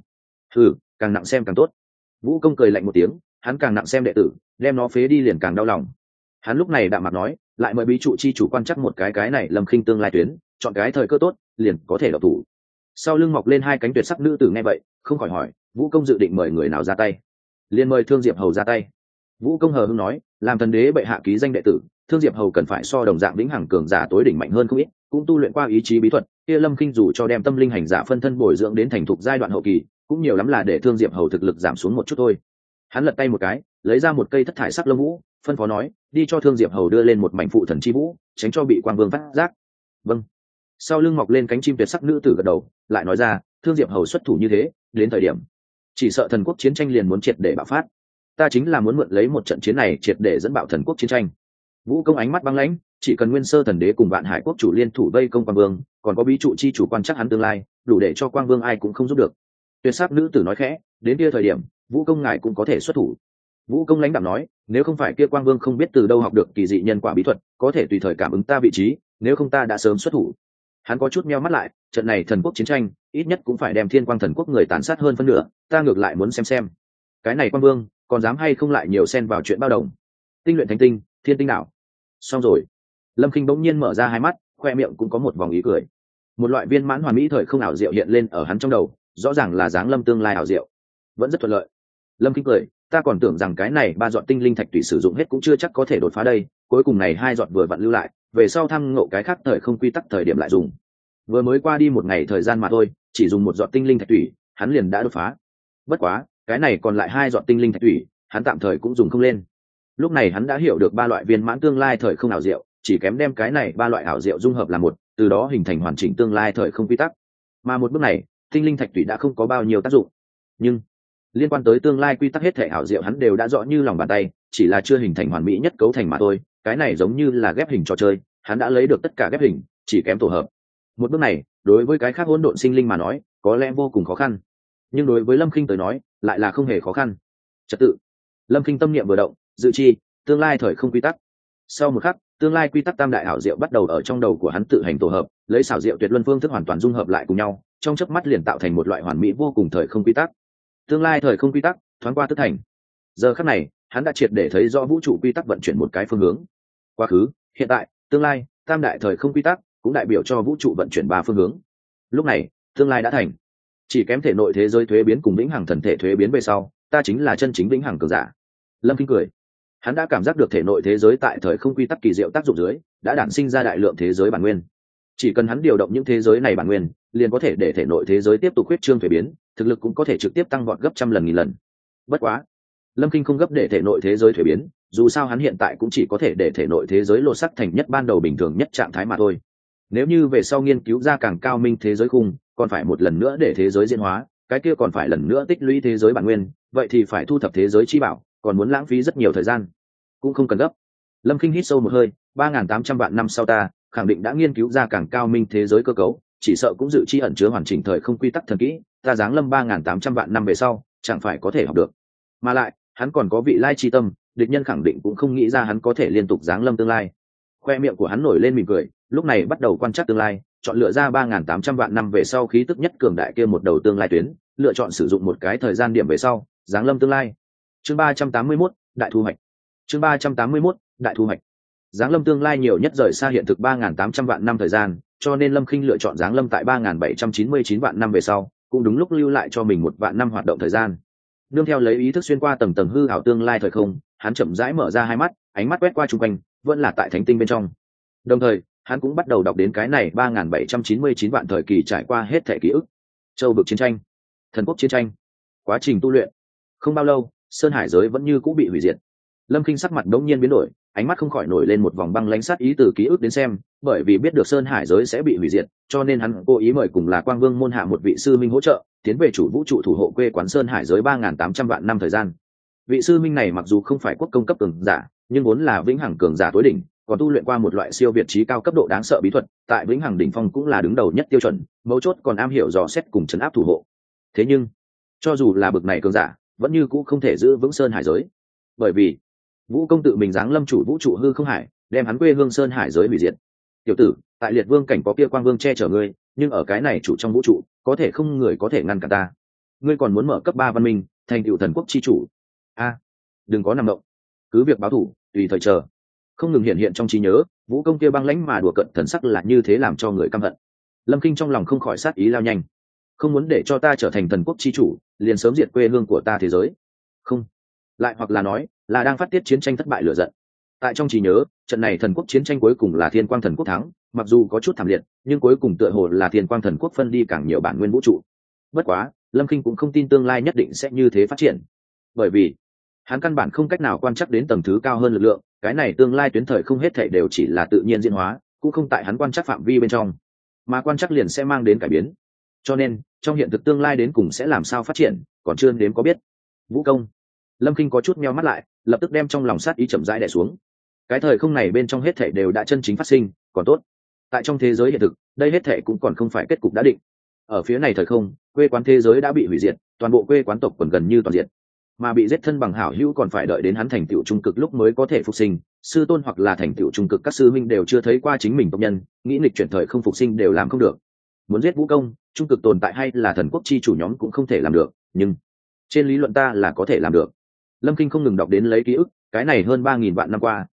Càng nặng xem càng tốt. Vũ công cười lạnh một tiếng, hắn càng nặng xem đệ tử, đem nó phế đi liền càng đau lòng. Hắn lúc này đạm mặt nói, lại mời bí trụ chi chủ quan chắc một cái này Lâm Kinh tương lai tuyến, chọn cái thời cơ tốt, liền có thể độc thủ. Sau lưng mọc lên 2 cánh tuyệt sắc nữ tử nghe vậy, không khỏi hỏi, Vũ công dự định mời người nào ra tay? Liền mời Thương Diệp hầu ra tay. Vũ công hờ hững nói, làm thần đế bệ hạ ký danh đệ tử, Thương Diệp hầu cần phải so đồng dạng vĩnh hằng cường giả tối đỉnh mạnh hơn không ít, cũng tu luyện qua ý chí bí thuật, kia Lâm Kinh dù cho đem tâm linh hành giả phân thân bồi dưỡng đến thành thục giai đoạn hậu kỳ, cũng nhiều lắm là để Thương Diệp hầu thực lực giảm xuống một chút thôi. Hắn lật tay một cái, lấy ra một cây thất thải sắc lông vũ, phân phó nói, đi cho Thương Diệp hầu đưa lên một mảnh phụ thần chi vũ, tránh cho bị Quang Vương phát giác. Vâng. Sau lưng mọc lên cánh chim tuyệt sắc nữ tử gật đầu, lại nói ra, Thương Diệp hầu xuất thủ như thế, đến thời điểm chỉ sợ thần quốc chiến tranh liền muốn triệt để bạo phát. Ta chính là muốn mượn lấy một trận chiến này triệt để dẫn bạo thần quốc chiến tranh. Vũ công ánh mắt băng lãnh, chỉ cần Nguyên Sơ thần đế cùng Vạn Hải quốc chủ liên thủ vây công Quang Vương, còn có bí trụ chi chủ quan chắc hắn tương lai, đủ để cho Quang Vương ai cũng không giúp được. Tuyệt sắc nữ tử nói khẽ, đến kia thời điểm, Vũ công ngài cũng có thể xuất thủ. Vũ công lãnh đạm nói, nếu không phải kia Quang Vương không biết từ đâu học được kỳ dị nhân quả bí thuật, có thể tùy thời cảm ứng ta vị trí, nếu không ta đã sớm xuất thủ. Hắn có chút meo mắt lại, trận này thần quốc chiến tranh, ít nhất cũng phải đem Thiên Quang thần quốc người tàn sát hơn phân nửa, ta ngược lại muốn xem cái này Quang Vương còn dám hay không lại nhiều xen vào chuyện bao đồng. Tinh luyện thánh tinh, Thiên Tinh đảo. Xong rồi. Lâm Kinh bỗng nhiên mở ra hai mắt, khoe miệng cũng có một vòng ý cười. Một loại viên mãn hoàn mỹ thời không ảo diệu hiện lên ở hắn trong đầu, rõ ràng là dáng lâm tương lai ảo diệu, vẫn rất thuận lợi. Lâm Kinh cười, ta còn tưởng rằng cái này 3 giọt tinh linh thạch tùy sử dụng hết cũng chưa chắc có thể đột phá đây, cuối cùng này 2 giọt vừa vặn lưu lại, về sau thăng ngộ cái khác thời không quy tắc thời điểm lại dùng. Vừa mới qua đi một ngày thời gian mà thôi, chỉ dùng 1 giọt tinh linh thạch tùy, hắn liền đã đột phá. Bất quá, cái này còn lại 2 giọt tinh linh thạch tùy, hắn tạm thời cũng dùng không lên. Lúc này hắn đã hiểu được 3 loại viên mãn tương lai thời không ảo diệu, chỉ kém đem cái này 3 loại ảo diệu dung hợp làm một, từ đó hình thành hoàn chỉnh tương lai thời không quy tắc. Mà một bước này, tinh linh thạch tùy đã không có bao nhiêu tác dụng. Nhưng liên quan tới tương lai quy tắc hết thể ảo diệu hắn đều đã rõ như lòng bàn tay, chỉ là chưa hình thành hoàn mỹ nhất cấu thành mà thôi. Cái này giống như là ghép hình trò chơi, hắn đã lấy được tất cả ghép hình, chỉ kém tổ hợp. Một bước này, đối với cái khác hỗn độn sinh linh mà nói, có lẽ vô cùng khó khăn, nhưng đối với Lâm Khinh tới nói, lại là không hề khó khăn. Trật tự. Lâm Khinh tâm niệm vừa động, dự chi, tương lai thời không quy tắc. Sau một khắc, tương lai quy tắc tam đại ảo diệu bắt đầu ở trong đầu của hắn tự hành tổ hợp, lấy xảo diệu tuyệt luân phương thức hoàn toàn dung hợp lại cùng nhau, trong chớp mắt liền tạo thành một loại hoàn mỹ vô cùng thời không quy tắc. Tương lai thời không quy tắc thoáng qua tức thành. Giờ khắc này, hắn đã triệt để thấy rõ vũ trụ quy tắc vận chuyển một cái phương hướng. Quá khứ, hiện tại, tương lai, tam đại thời không quy tắc cũng đại biểu cho vũ trụ vận chuyển 3 phương hướng. Lúc này, tương lai đã thành, chỉ kém thể nội thế giới thuế biến cùng vĩnh hằng thần thể thuế biến về sau, ta chính là chân chính vĩnh hằng cường giả. Lâm Kinh cười, hắn đã cảm giác được thể nội thế giới tại thời không quy tắc kỳ diệu tác dụng dưới đã đản sinh ra đại lượng thế giới bản nguyên. Chỉ cần hắn điều động những thế giới này bản nguyên, liền có thể để thể nội thế giới tiếp tục huyết trương thuế biến, thực lực cũng có thể trực tiếp tăng vọt gấp trăm lần nghìn lần. Bất quá, Lâm Kinh không gấp để thể nội thế giới thuế biến, dù sao hắn hiện tại cũng chỉ có thể để thể nội thế giới lột sắc thành nhất ban đầu bình thường nhất trạng thái mà thôi. Nếu như về sau nghiên cứu ra càng cao minh thế giới khung, còn phải một lần nữa để thế giới diễn hóa, cái kia còn phải lần nữa tích lũy thế giới bản nguyên, vậy thì phải thu thập thế giới chi bảo, còn muốn lãng phí rất nhiều thời gian. Cũng không cần gấp. Lâm Kinh hít sâu một hơi, 3.800 vạn năm sau ta khẳng định đã nghiên cứu ra càng cao minh thế giới cơ cấu, chỉ sợ cũng dự chi ẩn chứa hoàn chỉnh thời không quy tắc thần kỹ, ta giáng lâm 3.800 vạn năm về sau, chẳng phải có thể học được. Mà lại, hắn còn có vị lai chi tâm, địch nhân khẳng định cũng không nghĩ ra hắn có thể liên tục giáng lâm tương lai. Khoe miệng của hắn nổi lên mỉm cười, lúc này bắt đầu quan trắc tương lai, chọn lựa ra 3.800 vạn năm về sau khí tức nhất cường đại kia một đầu tương lai tuyến, lựa chọn sử dụng một cái thời gian điểm về sau, giáng lâm tương lai. Chương 381, đại thu hoạch. Chương 381, đại thu hoạch. Giáng lâm tương lai nhiều nhất rời xa hiện thực 3.800 vạn năm thời gian, cho nên Lâm Khinh lựa chọn giáng lâm tại 3.799 vạn năm về sau, cũng đúng lúc lưu lại cho mình 1 vạn năm hoạt động thời gian. Nương theo lấy ý thức xuyên qua tầng tầng hư ảo tương lai thời không, hắn chậm rãi mở ra hai mắt, ánh mắt quét qua xung quanh, vẫn là tại thánh tinh bên trong. Đồng thời, hắn cũng bắt đầu đọc đến cái này 3.799 vạn thời kỳ trải qua hết thảy ký ức. Châu vực chiến tranh, thần quốc chiến tranh, quá trình tu luyện. Không bao lâu, sơn hải giới vẫn như cũ bị hủy diệt. Lâm Khinh sắc mặt đống nhiên biến đổi, ánh mắt không khỏi nổi lên một vòng băng lãnh sát ý từ ký ức đến xem, bởi vì biết được sơn hải giới sẽ bị hủy diệt, cho nên hắn cố ý mời cùng là Quang Vương môn hạ một vị sư minh hỗ trợ, tiến về chủ vũ trụ thủ hộ quê quán sơn hải giới 3.800 vạn năm thời gian. Vị sư minh này mặc dù không phải quốc công cấp cường giả, nhưng vốn là vĩnh hằng cường giả tối đỉnh, còn tu luyện qua một loại siêu việt trí cao cấp độ đáng sợ bí thuật, tại vĩnh hằng đỉnh phong cũng là đứng đầu nhất tiêu chuẩn, mấu chốt còn am hiểu dò xét cùng trấn áp thủ hộ. Thế nhưng, cho dù là bậc này cường giả, vẫn như cũ không thể giữ vững sơn hải giới, bởi vì vũ công tự mình giáng lâm chủ vũ trụ hư không hải, đem hắn quê hương sơn hải giới hủy diệt. Tiểu tử, tại liệt vương cảnh có kia quang vương che chở ngươi, nhưng ở cái này chủ trong vũ trụ, có thể không người có thể ngăn cản ta. Ngươi còn muốn mở cấp 3 văn minh, thành tựu thần quốc chi chủ. Đừng có nằm động, cứ việc báo thủ, tùy thời chờ. Không ngừng hiện hiện trong trí nhớ, vũ công kia băng lãnh mà đùa cợt thần sắc là như thế làm cho người căm hận. Lâm Kinh trong lòng không khỏi sát ý lao nhanh. Không muốn để cho ta trở thành thần quốc chi chủ, liền sớm diệt quê hương của ta thế giới. Không, lại hoặc là nói, là đang phát tiết chiến tranh thất bại lửa giận. Tại trong trí nhớ, trận này thần quốc chiến tranh cuối cùng là Thiên Quang thần quốc thắng, mặc dù có chút thảm liệt, nhưng cuối cùng tựa hồ là Thiên Quang thần quốc phân đi càng nhiều bản nguyên vũ trụ. Bất quá, Lâm Kinh cũng không tin tương lai nhất định sẽ như thế phát triển, bởi vì hắn căn bản không cách nào quan trắc đến tầng thứ cao hơn lực lượng, cái này tương lai tuyến thời không hết thảy đều chỉ là tự nhiên diễn hóa, cũng không tại hắn quan trắc phạm vi bên trong, mà quan trắc liền sẽ mang đến cải biến. Cho nên, trong hiện thực tương lai đến cùng sẽ làm sao phát triển, còn chưa đến có biết. Vũ công. Lâm Kinh có chút meo mắt lại, lập tức đem trong lòng sát ý chậm rãi đè xuống. Cái thời không này bên trong hết thảy đều đã chân chính phát sinh, còn tốt. Tại trong thế giới hiện thực, đây hết thảy cũng còn không phải kết cục đã định. Ở phía này thời không, quê quán thế giới đã bị hủy diệt, toàn bộ quê quán tộc còn gần như toàn diện, mà bị giết thân bằng hảo hữu còn phải đợi đến hắn thành tựu trung cực lúc mới có thể phục sinh. Sư tôn hoặc là thành tựu trung cực các sư minh đều chưa thấy qua chính mình tộc nhân, nghĩ nghịch chuyển thời không phục sinh đều làm không được. Muốn giết vũ công, trung cực tồn tại hay là thần quốc chi chủ nhóm cũng không thể làm được, nhưng trên lý luận ta là có thể làm được. Lâm Kinh không ngừng đọc đến lấy ký ức, cái này hơn 3.000 vạn năm qua,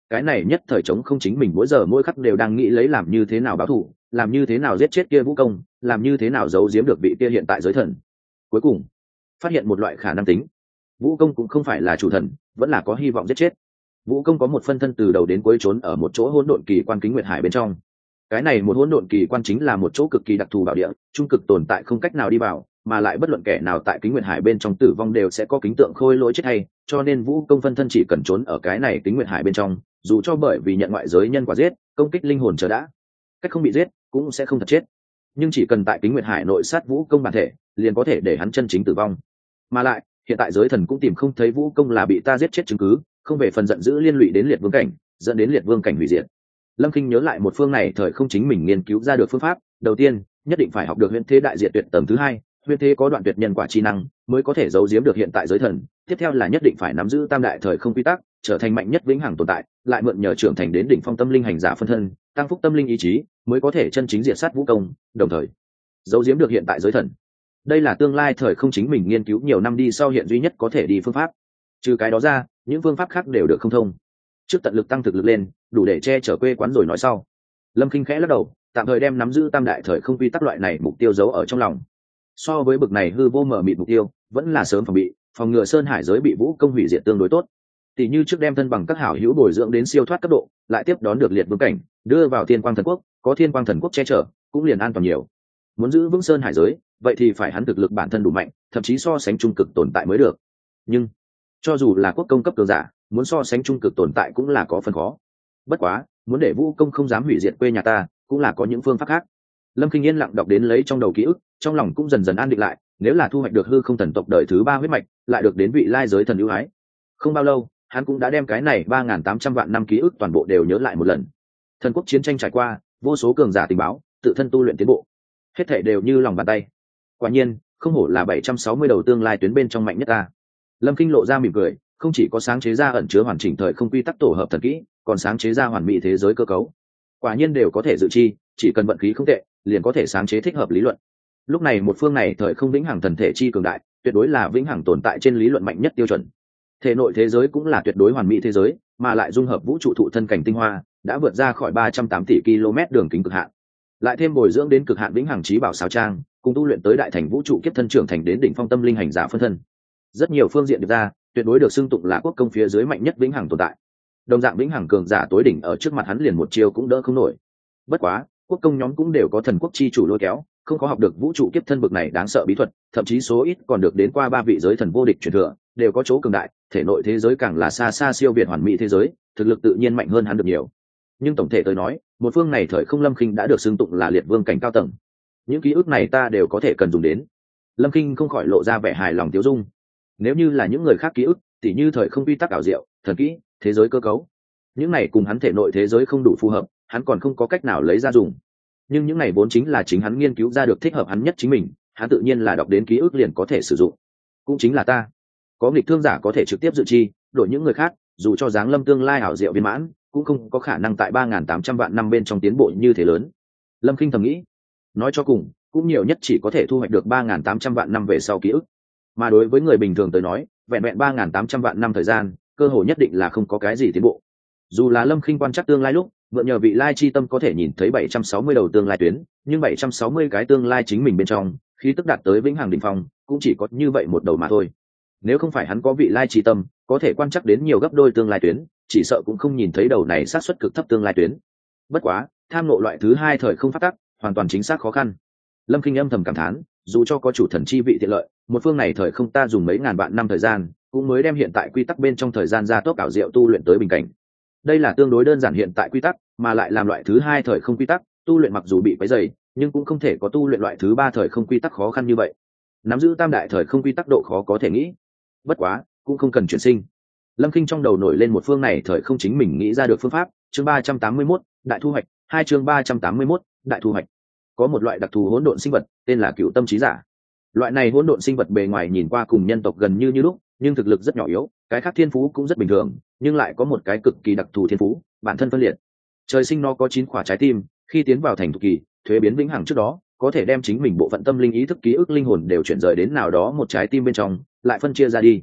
cái này nhất thời trống không chính mình mỗi giờ mỗi khắc đều đang nghĩ lấy làm như thế nào báo thù, làm như thế nào giết chết kia vũ công, làm như thế nào giấu giếm được vị kia hiện tại giới thần. Cuối cùng phát hiện một loại khả năng tính, vũ công cũng không phải là chủ thần, vẫn là có hy vọng giết chết. Vũ công có một phân thân từ đầu đến cuối trốn ở một chỗ hỗn độn kỳ quan Kính Nguyệt Hải bên trong. Cái này một hỗn độn kỳ quan chính là một chỗ cực kỳ đặc thù bảo địa, trung cực tồn tại không cách nào đi vào, mà lại bất luận kẻ nào tại Kính Nguyệt Hải bên trong tử vong đều sẽ có kính tượng khôi lỗi chết hay, cho nên vũ công phân thân chỉ cần trốn ở cái này Kính Nguyệt Hải bên trong, dù cho bởi vì nhận ngoại giới nhân quả giết, công kích linh hồn chờ đã, cách không bị giết, cũng sẽ không thật chết. Nhưng chỉ cần tại Kính Nguyệt Hải nội sát vũ công bản thể, liền có thể để hắn chân chính tử vong. Mà lại, hiện tại giới thần cũng tìm không thấy vũ công là bị ta giết chết chứng cứ, không về phần giận dữ liên lụy đến liệt vương cảnh, dẫn đến liệt vương cảnh hủy diệt. Lâm Kinh nhớ lại một phương này thời không chính mình nghiên cứu ra được phương pháp, đầu tiên, nhất định phải học được huyễn thế đại diệt tuyệt tầng thứ hai, huyễn thế có đoạn tuyệt nhân quả chi năng, mới có thể giấu giếm được hiện tại giới thần. Tiếp theo là nhất định phải nắm giữ tam đại thời không quy tắc, trở thành mạnh nhất vĩnh hằng tồn tại, lại mượn nhờ trưởng thành đến đỉnh phong tâm linh hành giả phân thân, tăng phúc tâm linh ý chí, mới có thể chân chính diệt sát vũ công, đồng thời giấu giếm được hiện tại giới thần. Đây là tương lai thời không chính mình nghiên cứu nhiều năm đi sau hiện duy nhất có thể đi phương pháp. Trừ cái đó ra, những phương pháp khác đều được không thông. Trước tận lực tăng thực lực lên, đủ để che chở quê quán rồi nói sau. Lâm Kinh khẽ lắc đầu, tạm thời đem nắm giữ tam đại thời không quy tắc loại này mục tiêu giấu ở trong lòng. So với bực này hư vô mở mịt mục tiêu, vẫn là sớm phòng ngừa sơn hải giới bị vũ công hủy diệt tương đối tốt. Tỷ như trước đem thân bằng các hảo hữu bồi dưỡng đến siêu thoát cấp độ, lại tiếp đón được liệt vương cảnh, đưa vào thiên quang thần quốc, có thiên quang thần quốc che chở, cũng liền an toàn nhiều. Muốn giữ vững sơn hải giới, vậy thì phải hắn thực lực bản thân đủ mạnh, thậm chí so sánh trung cực tồn tại mới được. Nhưng cho dù là quốc công cấp cường giả, muốn so sánh trung cực tồn tại cũng là có phần khó. Bất quá, muốn để vũ công không dám hủy diệt quê nhà ta, cũng là có những phương pháp khác. Lâm Kinh yên lặng đọc đến lấy trong đầu ký ức, trong lòng cũng dần dần an định lại. Nếu là thu hoạch được hư không thần tộc đời thứ 3 huyết mạch, lại được đến vị lai giới thần ưu ái, không bao lâu hắn cũng đã đem cái này 3.800 vạn năm ký ức toàn bộ đều nhớ lại một lần. Thần quốc chiến tranh trải qua, vô số cường giả tình báo, tự thân tu luyện tiến bộ, hết thảy đều như lòng bàn tay. Quả nhiên, không hổ là 760 đầu tương lai tuyến bên trong mạnh nhất ta. Lâm Kinh lộ ra mỉm cười, không chỉ có sáng chế ra ẩn chứa hoàn chỉnh thời không quy tắc tổ hợp thần kỹ, còn sáng chế ra hoàn mỹ thế giới cơ cấu. Quả nhiên đều có thể dự chi, chỉ cần vận khí không tệ, liền có thể sáng chế thích hợp lý luận. Lúc này một phương này thời không vĩnh hằng thần thể chi cường đại, tuyệt đối là vĩnh hằng tồn tại trên lý luận mạnh nhất tiêu chuẩn. Thể nội thế giới cũng là tuyệt đối hoàn mỹ thế giới, mà lại dung hợp vũ trụ thụ thân cảnh tinh hoa, đã vượt ra khỏi 308 tỷ km đường kính cực hạn. Lại thêm bồi dưỡng đến cực hạn vĩnh hằng trí bảo sáo trang, cùng tu luyện tới đại thành vũ trụ kiếp thân trưởng thành đến đỉnh phong tâm linh hành giả phân thân. Rất nhiều phương diện được ra, tuyệt đối được xưng tụng là quốc công phía dưới mạnh nhất vĩnh hằng tồn tại. Đồng dạng vĩnh hằng cường giả tối đỉnh ở trước mặt hắn liền một chiêu cũng đỡ không nổi. Bất quá, quốc công nhóm cũng đều có thần quốc chi chủ lôi kéo, không có học được vũ trụ kiếp thân bực này đáng sợ bí thuật, thậm chí số ít còn được đến qua 3 vị giới thần vô địch truyền thừa, đều có chỗ cường đại, thể nội thế giới càng là xa xa siêu việt hoàn mỹ thế giới, thực lực tự nhiên mạnh hơn hắn được nhiều. Nhưng tổng thể tới nói, một phương này thời không Lâm Kinh đã được xưng tụng là liệt vương cảnh cao tầng. Những ký ức này ta đều có thể cần dùng đến. Lâm Kinh không khỏi lộ ra vẻ hài lòng tiêu dung. Nếu như là những người khác ký ức, tỉ như thời không quy tắc ảo diệu, thần kỹ, thế giới cơ cấu, những này cùng hắn thể nội thế giới không đủ phù hợp, hắn còn không có cách nào lấy ra dùng. Nhưng những này vốn chính là chính hắn nghiên cứu ra được thích hợp hắn nhất chính mình, hắn tự nhiên là đọc đến ký ức liền có thể sử dụng. Cũng chính là ta, có nghịch thương giả có thể trực tiếp dự chi, đổi những người khác, dù cho dáng lâm tương lai ảo diệu viên mãn, cũng không có khả năng tại 3.800 vạn năm bên trong tiến bộ như thế lớn. Lâm Kinh thầm nghĩ, nói cho cùng, cũng nhiều nhất chỉ có thể thu hoạch được 3.800 vạn năm về sau ký ức. Mà đối với người bình thường tới nói, vẹn vẹn 3.800 vạn năm thời gian, cơ hội nhất định là không có cái gì tiến bộ. Dù là Lâm Kinh quan chắc tương lai lúc, mượn nhờ vị lai chi tâm có thể nhìn thấy 760 đầu tương lai tuyến, nhưng 760 cái tương lai chính mình bên trong, khi tức đạt tới vĩnh hằng đỉnh phong, cũng chỉ có như vậy một đầu mà thôi. Nếu không phải hắn có vị lai chi tâm, có thể quan chắc đến nhiều gấp đôi tương lai tuyến, chỉ sợ cũng không nhìn thấy đầu này xác suất cực thấp tương lai tuyến. Bất quá, tham ngộ loại thứ 2 thời không phát tắc, hoàn toàn chính xác khó khăn. Lâm Kinh âm thầm cảm thán, dù cho có chủ thần chi vị tiện lợi, một phương này thời không ta dùng mấy ngàn vạn năm thời gian, cũng mới đem hiện tại quy tắc bên trong thời gian gia tốc ảo diệu tu luyện tới bình cảnh. Đây là tương đối đơn giản hiện tại quy tắc, mà lại làm loại thứ 2 thời không quy tắc, tu luyện mặc dù bị quấy rầy, nhưng cũng không thể có tu luyện loại thứ 3 thời không quy tắc khó khăn như vậy. Nắm giữ tam đại thời không quy tắc độ khó có thể nghĩ. Bất quá, cũng không cần chuyển sinh. Lâm Kinh trong đầu nổi lên một phương này thời không chính mình nghĩ ra được phương pháp, chương 381, đại thu hoạch, 2 chương 381, đại thu hoạch. Có một loại đặc thù hỗn độn sinh vật, tên là Cửu Tâm Trí Giả. Loại này hỗn độn sinh vật bề ngoài nhìn qua cùng nhân tộc gần như lúc, nhưng thực lực rất nhỏ yếu, cái khác thiên phú cũng rất bình thường, nhưng lại có một cái cực kỳ đặc thù thiên phú, bản thân phân liệt. Trời sinh nó có 9 quả trái tim, khi tiến vào thành thục kỳ, thuế biến vĩnh hằng trước đó, có thể đem chính mình bộ phận tâm linh ý thức ký ức linh hồn đều chuyển rời đến nào đó một trái tim bên trong, lại phân chia ra đi.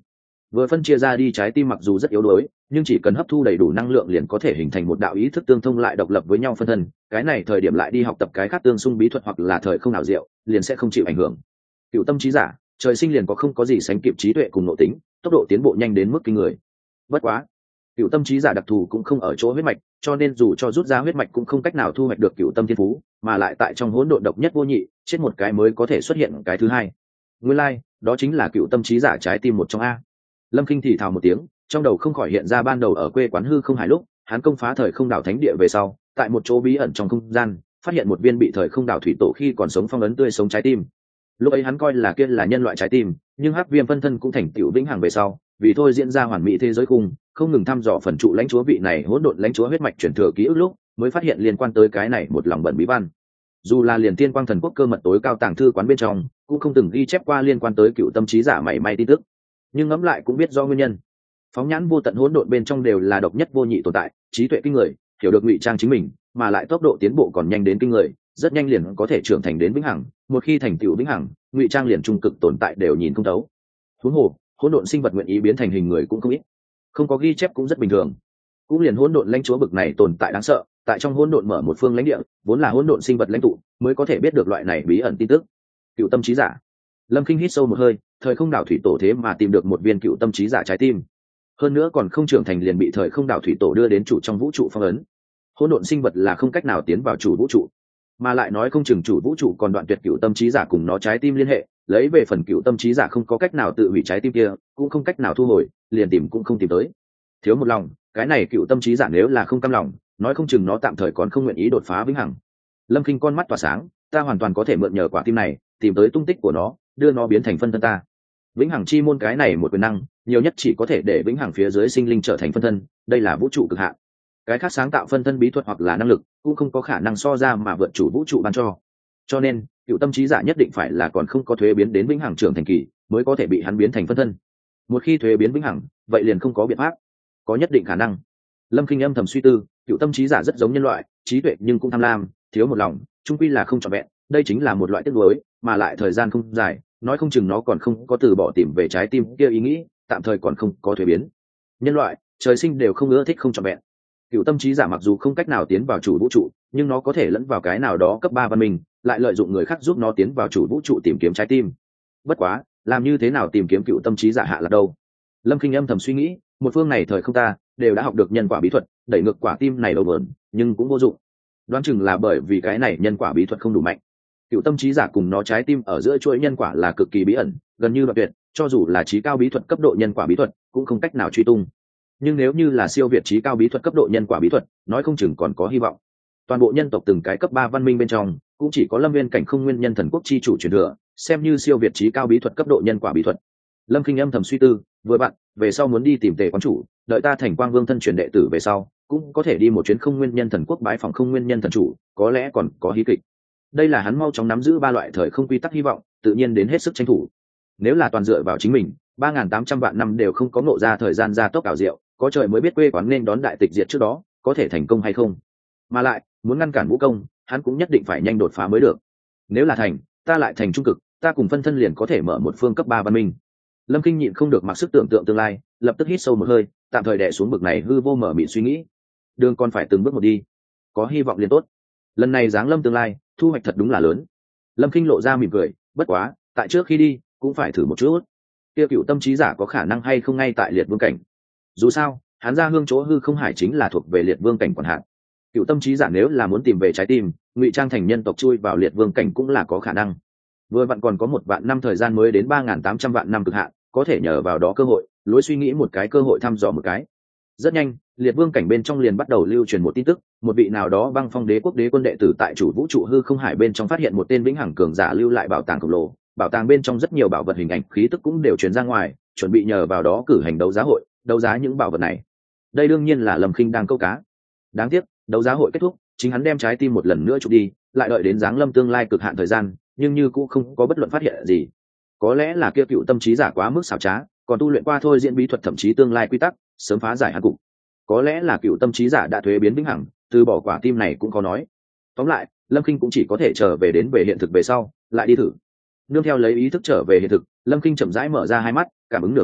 Vừa phân chia ra đi trái tim mặc dù rất yếu đuối, nhưng chỉ cần hấp thu đầy đủ năng lượng liền có thể hình thành một đạo ý thức tương thông lại độc lập với nhau phân thân, cái này thời điểm lại đi học tập cái khác tương xung bí thuật hoặc là thời không nào diệu, liền sẽ không chịu ảnh hưởng. Cựu tâm trí giả, trời sinh liền có không có gì sánh kịp trí tuệ cùng nội tính, tốc độ tiến bộ nhanh đến mức kinh người. Bất quá, cựu tâm trí giả đặc thù cũng không ở chỗ huyết mạch, cho nên dù cho rút ra huyết mạch cũng không cách nào thu hoạch được cựu tâm thiên phú, mà lại tại trong hỗn độn độc nhất vô nhị, chết một cái mới có thể xuất hiện cái thứ hai. Nguyên lai, đó chính là cựu tâm trí giả trái tim một trong a. Lâm Kinh thì thào một tiếng, trong đầu không khỏi hiện ra ban đầu ở quê quán hư không hải lúc hắn công phá thời không đảo thánh địa về sau, tại một chỗ bí ẩn trong không gian phát hiện một viên bị thời không đảo thủy tổ khi còn sống phong ấn tươi sống trái tim. Lúc ấy hắn coi là kia là nhân loại trái tim, nhưng hắc viêm phân thân cũng thành tựu vĩnh hằng về sau, vì thôi diễn ra hoàn mỹ thế giới khung, không ngừng thăm dò phần trụ lãnh chúa vị này hỗn độn lãnh chúa huyết mạch chuyển thừa ký ức lúc mới phát hiện liên quan tới cái này một lòng bẩn bí văn. Dù là liền tiên quang thần quốc cơ mật tối cao tàng thư quán bên trong cũng không từng ghi chép qua liên quan tới cựu tâm trí giả mảy may tin tức, nhưng ngẫm lại cũng biết do nguyên nhân. Phóng nhãn vô tận hỗn độn bên trong đều là độc nhất vô nhị tồn tại, trí tuệ kinh người, hiểu được ngụy trang chính mình, mà lại tốc độ tiến bộ còn nhanh đến kinh người, rất nhanh liền có thể trưởng thành đến vĩnh hằng. Một khi thành tựu vĩnh hằng, ngụy trang liền trung cực tồn tại đều nhìn không thấu. Huống hồ, hỗn độn sinh vật nguyện ý biến thành hình người cũng không ít, không có ghi chép cũng rất bình thường. Cũng liền hỗn độn lãnh chúa bực này tồn tại đáng sợ, tại trong hỗn độn mở một phương lãnh địa, vốn là hỗn độn sinh vật lãnh tụ, mới có thể biết được loại này bí ẩn tin tức. Cựu tâm trí giả. Lâm Kinh hít sâu một hơi, thời không đảo thủy tổ thế mà tìm được một viên cựu tâm trí giả trái tim, hơn nữa còn không trưởng thành liền bị thời không đảo thủy tổ đưa đến chủ trong vũ trụ phong ấn. Hỗn độn sinh vật là không cách nào tiến vào chủ vũ trụ, mà lại nói không chừng chủ vũ trụ còn đoạn tuyệt cựu tâm trí giả cùng nó trái tim liên hệ, lấy về phần cựu tâm trí giả không có cách nào tự hủy trái tim kia, cũng không cách nào thu hồi, liền tìm cũng không tìm tới. Thiếu một lòng, cái này cựu tâm trí giả nếu là không cam lòng, nói không chừng nó tạm thời còn không nguyện ý đột phá vĩnh hằng. Lâm Kinh con mắt tỏa sáng, ta hoàn toàn có thể mượn nhờ quả tim này tìm tới tung tích của nó, đưa nó biến thành phân thân ta. Vĩnh hằng chi môn cái này một quyền năng, nhiều nhất chỉ có thể để vĩnh hằng phía dưới sinh linh trở thành phân thân, đây là vũ trụ cực hạn. Cái khác sáng tạo phân thân bí thuật hoặc là năng lực cũng không có khả năng so ra mà vượt chủ vũ trụ ban cho nên cựu tâm trí giả nhất định phải là còn không có thuế biến đến vĩnh hằng trưởng thành kỳ mới có thể bị hắn biến thành phân thân. Một khi thuế biến vĩnh hằng, vậy liền không có biện pháp. Có nhất định khả năng. Lâm Kinh âm thầm suy tư, cựu tâm trí giả rất giống nhân loại, trí tuệ nhưng cũng tham lam, thiếu một lòng, chung quy là không trọn vẹn, đây chính là một loại tiếc nuối, mà lại thời gian không dài, nói không chừng nó còn không có từ bỏ tìm về trái tim kia ý nghĩ, tạm thời còn không có thuế biến. Nhân loại trời sinh đều không ưa thích không trọn vẹn. Cựu tâm trí giả mặc dù không cách nào tiến vào chủ vũ trụ, nhưng nó có thể lẫn vào cái nào đó cấp 3 văn minh, lại lợi dụng người khác giúp nó tiến vào chủ vũ trụ tìm kiếm trái tim. Bất quá, làm như thế nào tìm kiếm cựu tâm trí giả hạ là đâu? Lâm Kinh âm thầm suy nghĩ, một phương này thời không ta đều đã học được nhân quả bí thuật, đẩy ngược quả tim này đầu vườn, nhưng cũng vô dụng. Đoán chừng là bởi vì cái này nhân quả bí thuật không đủ mạnh. Cựu tâm trí giả cùng nó trái tim ở giữa chuỗi nhân quả là cực kỳ bí ẩn, gần như đoạn tuyệt, cho dù là trí cao bí thuật cấp độ nhân quả bí thuật cũng không cách nào truy tung. Nhưng nếu như là siêu việt trí cao bí thuật cấp độ nhân quả bí thuật, nói không chừng còn có hy vọng. Toàn bộ nhân tộc từng cái cấp 3 văn minh bên trong, cũng chỉ có Lâm Viên cảnh không nguyên nhân thần quốc chi chủ truyền thừa, xem như siêu việt trí cao bí thuật cấp độ nhân quả bí thuật. Lâm Kinh âm thầm suy tư, vừa bạn, về sau muốn đi tìm Tề quán chủ, đợi ta thành Quang Vương thân truyền đệ tử về sau, cũng có thể đi một chuyến không nguyên nhân thần quốc bái phòng không nguyên nhân thần chủ, có lẽ còn có hí kịch. Đây là hắn mau chóng nắm giữ 3 loại thời không quy tắc hy vọng, tự nhiên đến hết sức tranh thủ. Nếu là toàn dựa vào chính mình, 3800 vạn năm đều không có ngộ ra thời gian gia tốc ảo diệu, có trời mới biết quê quán nên đón đại tịch diệt trước đó có thể thành công hay không. Mà lại muốn ngăn cản vũ công, hắn cũng nhất định phải nhanh đột phá mới được. Nếu là thành, ta lại thành trung cực, ta cùng phân thân liền có thể mở một phương cấp 3 văn minh. Lâm Kinh nhịn không được mặc sức tưởng tượng tương lai, lập tức hít sâu một hơi, tạm thời đè xuống bực này hư vô mở mịn suy nghĩ. Đường còn phải từng bước một đi, có hy vọng liền tốt. Lần này giáng lâm tương lai, thu hoạch thật đúng là lớn. Lâm Kinh lộ ra mỉm cười, bất quá, tại trước khi đi, cũng phải thử một chút. Kia cựu tâm trí giả có khả năng hay không ngay tại liệt vương cảnh? Dù sao, hắn ra hương chỗ hư không hải chính là thuộc về liệt vương cảnh quản hạt. Cựu tâm trí giả nếu là muốn tìm về trái tim, ngụy trang thành nhân tộc chui vào liệt vương cảnh cũng là có khả năng. Vừa vặn còn có 1 vạn năm thời gian mới đến 3800 vạn năm cực hạn, có thể nhờ vào đó cơ hội, lối suy nghĩ một cái cơ hội thăm dò một cái. Rất nhanh, liệt vương cảnh bên trong liền bắt đầu lưu truyền một tin tức, một vị nào đó băng phong đế quốc đế quân đệ tử tại chủ vũ trụ hư không hải bên trong phát hiện một tên vĩnh hằng cường giả lưu lại bảo tàng khổng lồ, bảo tàng bên trong rất nhiều bảo vật hình ảnh khí tức cũng đều truyền ra ngoài, chuẩn bị nhờ vào đó cử hành đấu giá hội, đấu giá những bảo vật này. Đây đương nhiên là Lâm Kinh đang câu cá. Đáng tiếc, đấu giá hội kết thúc, chính hắn đem trái tim một lần nữa chụp đi, lại đợi đến giáng lâm tương lai cực hạn thời gian, nhưng như cũng không có bất luận phát hiện gì. Có lẽ là kia cựu tâm trí giả quá mức xảo trá, còn tu luyện qua thôi diễn bí thuật thậm chí tương lai quy tắc, sớm phá giải hắn cục. Có lẽ là cựu tâm trí giả đã thuế biến vĩnh hằng, từ bỏ quả tim này cũng có nói. Tóm lại, Lâm Kinh cũng chỉ có thể trở về đến về hiện thực về sau, lại đi thử. Nương theo lấy ý thức trở về hiện thực, Lâm Kinh chậm rãi mở ra hai mắt, cảm ứng nửa ngày,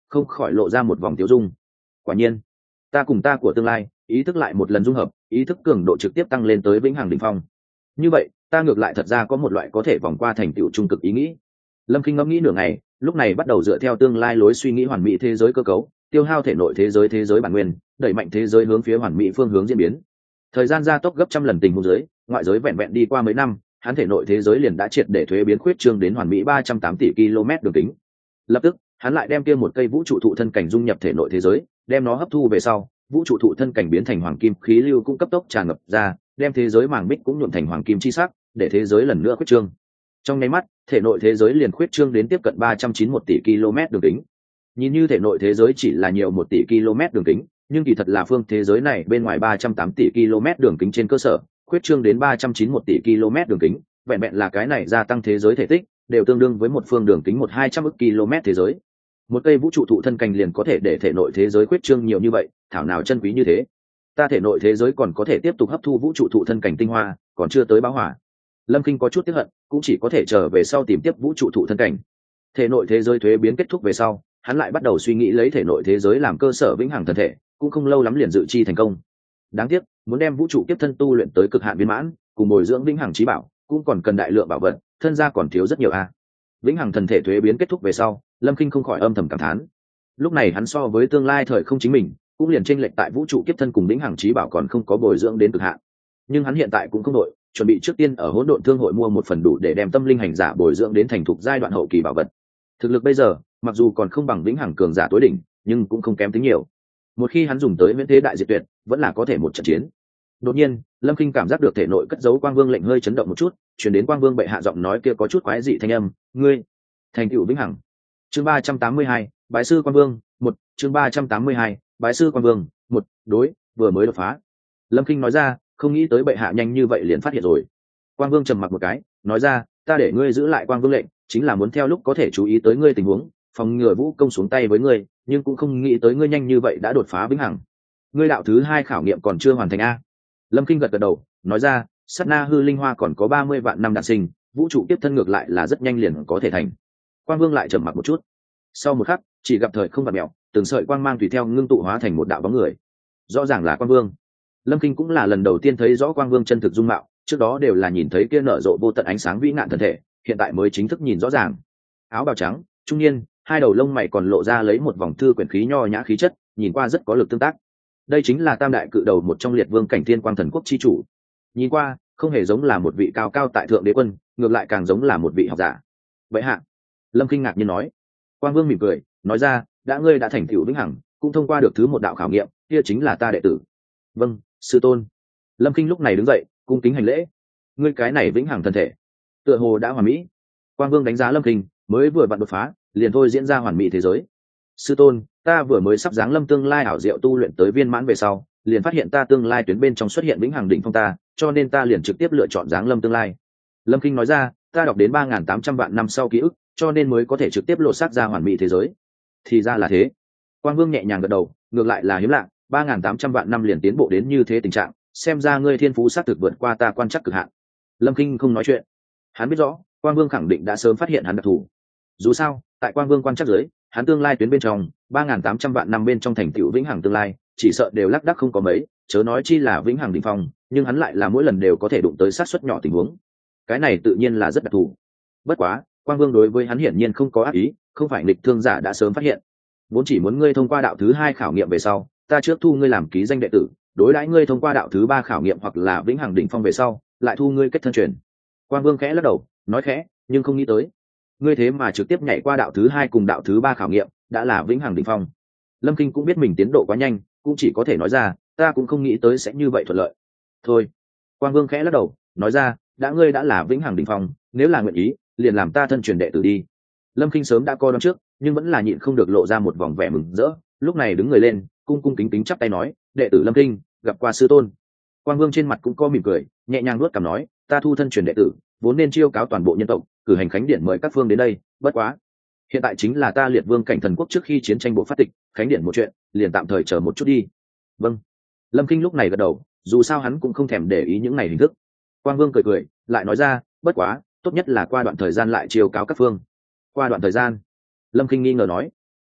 không khỏi lộ ra một vòng tiêu dung. Quả nhiên, ta cùng ta của tương lai ý thức lại một lần dung hợp, ý thức cường độ trực tiếp tăng lên tới vĩnh hằng đỉnh phong. Như vậy ta ngược lại thật ra có một loại có thể vòng qua thành tựu trung cực ý nghĩ. Lâm Kinh ngẫm nghĩ nửa ngày, lúc này bắt đầu dựa theo tương lai lối suy nghĩ hoàn mỹ thế giới cơ cấu, tiêu hao thể nội thế giới bản nguyên, đẩy mạnh thế giới hướng phía hoàn mỹ phương hướng diễn biến. Thời gian gia tốc gấp trăm lần tình huống dưới, ngoại giới vẹn vẹn đi qua mấy năm, hắn thể nội thế giới liền đã triệt để thuế biến khuyết trương đến hoàn mỹ 308 tỷ km đường kính. Lập tức, hắn lại đem kia một cây vũ trụ thụ thân cảnh dung nhập thể nội thế giới, đem nó hấp thu về sau, vũ trụ thụ thân cảnh biến thành hoàng kim khí lưu cũng cấp tốc tràn ngập ra, đem thế giới màng bích cũng nhuộm thành hoàng kim chi sắc, để thế giới lần nữa khuyết trương. Trong nháy mắt, thể nội thế giới liền khuyết trương đến tiếp cận 391 tỷ km đường kính. Nhìn như thể nội thế giới chỉ là nhiều 1 tỷ km đường kính, nhưng kỳ thật là phương thế giới này bên ngoài 308 tỷ km đường kính trên cơ sở, khuyết trương đến 391 tỷ km đường kính, vẹn vẹn là cái này gia tăng thế giới thể tích, đều tương đương với một phương đường kính 200 ức km thế giới. Một cây vũ trụ thụ thân cành liền có thể để thể nội thế giới khuyết trương nhiều như vậy, thảo nào chân quý như thế. Ta thể nội thế giới còn có thể tiếp tục hấp thu vũ trụ thụ thân cành tinh hoa, còn chưa tới báo hỏa. Lâm Kinh có chút tiếc hận, cũng chỉ có thể chờ về sau tìm tiếp vũ trụ thụ thân cảnh. Thể nội thế giới thuế biến kết thúc về sau, hắn lại bắt đầu suy nghĩ lấy thể nội thế giới làm cơ sở vĩnh hằng thân thể, cũng không lâu lắm liền dự chi thành công. Đáng tiếc, muốn đem vũ trụ kiếp thân tu luyện tới cực hạn viên mãn, cùng bồi dưỡng vĩnh hằng trí bảo, cũng còn cần đại lượng bảo vật, thân gia còn thiếu rất nhiều a. Vĩnh hằng thần thể thuế biến kết thúc về sau, Lâm Kinh không khỏi âm thầm cảm thán. Lúc này hắn so với tương lai thời không chính mình, cũng liền chênh lệch tại vũ trụ kiếp thân cùng vĩnh hằng trí bảo còn không có bồi dưỡng đến cực hạn. Nhưng hắn hiện tại cũng không đội, chuẩn bị trước tiên ở hỗn độn thương hội mua một phần đủ để đem tâm linh hành giả bồi dưỡng đến thành thục giai đoạn hậu kỳ bảo vật. Thực lực bây giờ, mặc dù còn không bằng vĩnh hằng cường giả tối đỉnh, nhưng cũng không kém tính nhiều. Một khi hắn dùng tới viễn thế đại diệt tuyệt, vẫn là có thể một trận chiến. Đột nhiên, Lâm Kinh cảm giác được thể nội cất giấu quang vương lệnh hơi chấn động một chút, truyền đến quang vương bệ hạ giọng nói kia có chút quái dị thanh âm, "Ngươi, thành tựu vĩnh hằng." Chương 382, bái sư quang vương, 1, chương 382, bái sư quang vương, 1, đối, vừa mới đột phá. Lâm Kinh nói ra, không nghĩ tới bệ hạ nhanh như vậy liền phát hiện rồi. Quang vương trầm mặc một cái, nói ra, ta để ngươi giữ lại quang vương lệnh, chính là muốn theo lúc có thể chú ý tới ngươi tình huống, phòng ngừa vũ công xuống tay với ngươi, nhưng cũng không nghĩ tới ngươi nhanh như vậy đã đột phá vĩnh hằng. Ngươi đạo thứ 2 khảo nghiệm còn chưa hoàn thành a? Lâm Kinh gật gật đầu, nói ra, sát na hư linh hoa còn có 30 vạn năm đản sinh, vũ trụ tiếp thân ngược lại là rất nhanh liền có thể thành. Quang vương lại trầm mặc một chút. Sau một khắc, chỉ gặp thời không vặn mèo, từng sợi quang mang tùy theo ngưng tụ hóa thành một đạo bóng người. Rõ ràng là Quang Vương. Lâm Kinh cũng là lần đầu tiên thấy rõ Quang Vương chân thực dung mạo, trước đó đều là nhìn thấy kia nở rộ vô tận ánh sáng vĩ nạn thân thể, hiện tại mới chính thức nhìn rõ ràng. Áo bào trắng, trung niên, hai đầu lông mày còn lộ ra lấy một vòng thư quyển khí nho nhã khí chất, nhìn qua rất có lực tương tác. Đây chính là tam đại cự đầu một trong liệt vương cảnh thiên quang thần quốc chi chủ. Nhìn qua, không hề giống là một vị cao cao tại thượng đế quân, ngược lại càng giống là một vị học giả. Vậy hạ, Lâm Kinh ngạc nhiên nói. Quang Vương mỉm cười, nói ra, ngươi đã thành tựu vĩnh hằng, cũng thông qua được thứ một đạo khảo nghiệm, kia chính là ta đệ tử. Vâng, sư tôn. Lâm Kinh lúc này đứng dậy, cung kính hành lễ. Ngươi cái này vĩnh hằng thân thể, tựa hồ đã hoàn mỹ. Quang Vương đánh giá Lâm Kinh, mới vừa vặn đột phá, liền thôi diễn ra hoàn mỹ thế giới. Sư tôn, ta vừa mới sắp giáng lâm tương lai ảo diệu tu luyện tới viên mãn về sau, liền phát hiện ta tương lai tuyến bên trong xuất hiện vĩnh hằng đỉnh phong ta, cho nên ta liền trực tiếp lựa chọn giáng lâm tương lai. Lâm Kinh nói ra, ta đọc đến 3.800 vạn năm sau ký ức, cho nên mới có thể trực tiếp lộ xác ra hoàn mỹ thế giới. Thì ra là thế. Quang Vương nhẹ nhàng gật đầu, ngược lại là hiếm lạ, 3.800 vạn năm liền tiến bộ đến như thế tình trạng, xem ra ngươi thiên phú xác thực vượt qua ta quan chắc cực hạn. Lâm Kinh không nói chuyện. Hắn biết rõ, Quang Vương khẳng định đã sớm phát hiện hắn đặc thù. Dù sao, tại Quang Vương quan chắc giới, hắn tương lai tuyến bên trong, 3.800 vạn năm bên trong thành tựu vĩnh hằng tương lai, chỉ sợ đều lác đác không có mấy, chớ nói chi là vĩnh hằng đỉnh phong, nhưng hắn lại là mỗi lần đều có thể đụng tới sát suất nhỏ tình huống. Cái này tự nhiên là rất đặc thù. Bất quá, Quang Vương đối với hắn hiển nhiên không có ác ý, không phải nghịch thương giả đã sớm phát hiện. Vốn chỉ muốn ngươi thông qua đạo thứ 2 khảo nghiệm về sau, ta trước thu ngươi làm ký danh đệ tử, đối đãi ngươi thông qua đạo thứ 3 khảo nghiệm hoặc là vĩnh hằng đỉnh phong về sau, lại thu ngươi kết thân truyền. Quang Vương khẽ lắc đầu, nói khẽ, nhưng không nghĩ tới, ngươi thế mà trực tiếp nhảy qua đạo thứ 2 cùng đạo thứ 3 khảo nghiệm, đã là vĩnh hằng đỉnh phong. Lâm Kinh cũng biết mình tiến độ quá nhanh, cũng chỉ có thể nói ra, ta cũng không nghĩ tới sẽ như vậy thuận lợi. Thôi. Quang Vương khẽ lắc đầu, nói ra, ngươi đã là vĩnh hằng đỉnh phong, nếu là nguyện ý, liền làm ta thân truyền đệ tử đi. Lâm Kinh sớm đã coi đón trước, nhưng vẫn là nhịn không được lộ ra một vòng vẻ mừng rỡ, lúc này đứng người lên, cung cung kính kính chắp tay nói, đệ tử Lâm Kinh, gặp qua sư tôn. Quang Vương trên mặt cũng có mỉm cười, nhẹ nhàng nuốt cằm nói, ta thu thân truyền đệ tử, vốn nên chiêu cáo toàn bộ nhân tộc, cử hành khánh điển mời các phương đến đây, bất quá, hiện tại chính là ta liệt vương cảnh thần quốc trước khi chiến tranh bộ phát tịch, khánh điển một chuyện, liền tạm thời chờ một chút đi. Vâng. Lâm Kinh lúc này gật đầu, dù sao hắn cũng không thèm để ý những này hình thức. Quang Vương cười cười, lại nói ra, bất quá, tốt nhất là qua đoạn thời gian lại chiêu cáo các phương. Qua đoạn thời gian? Lâm Kinh nghi ngờ nói.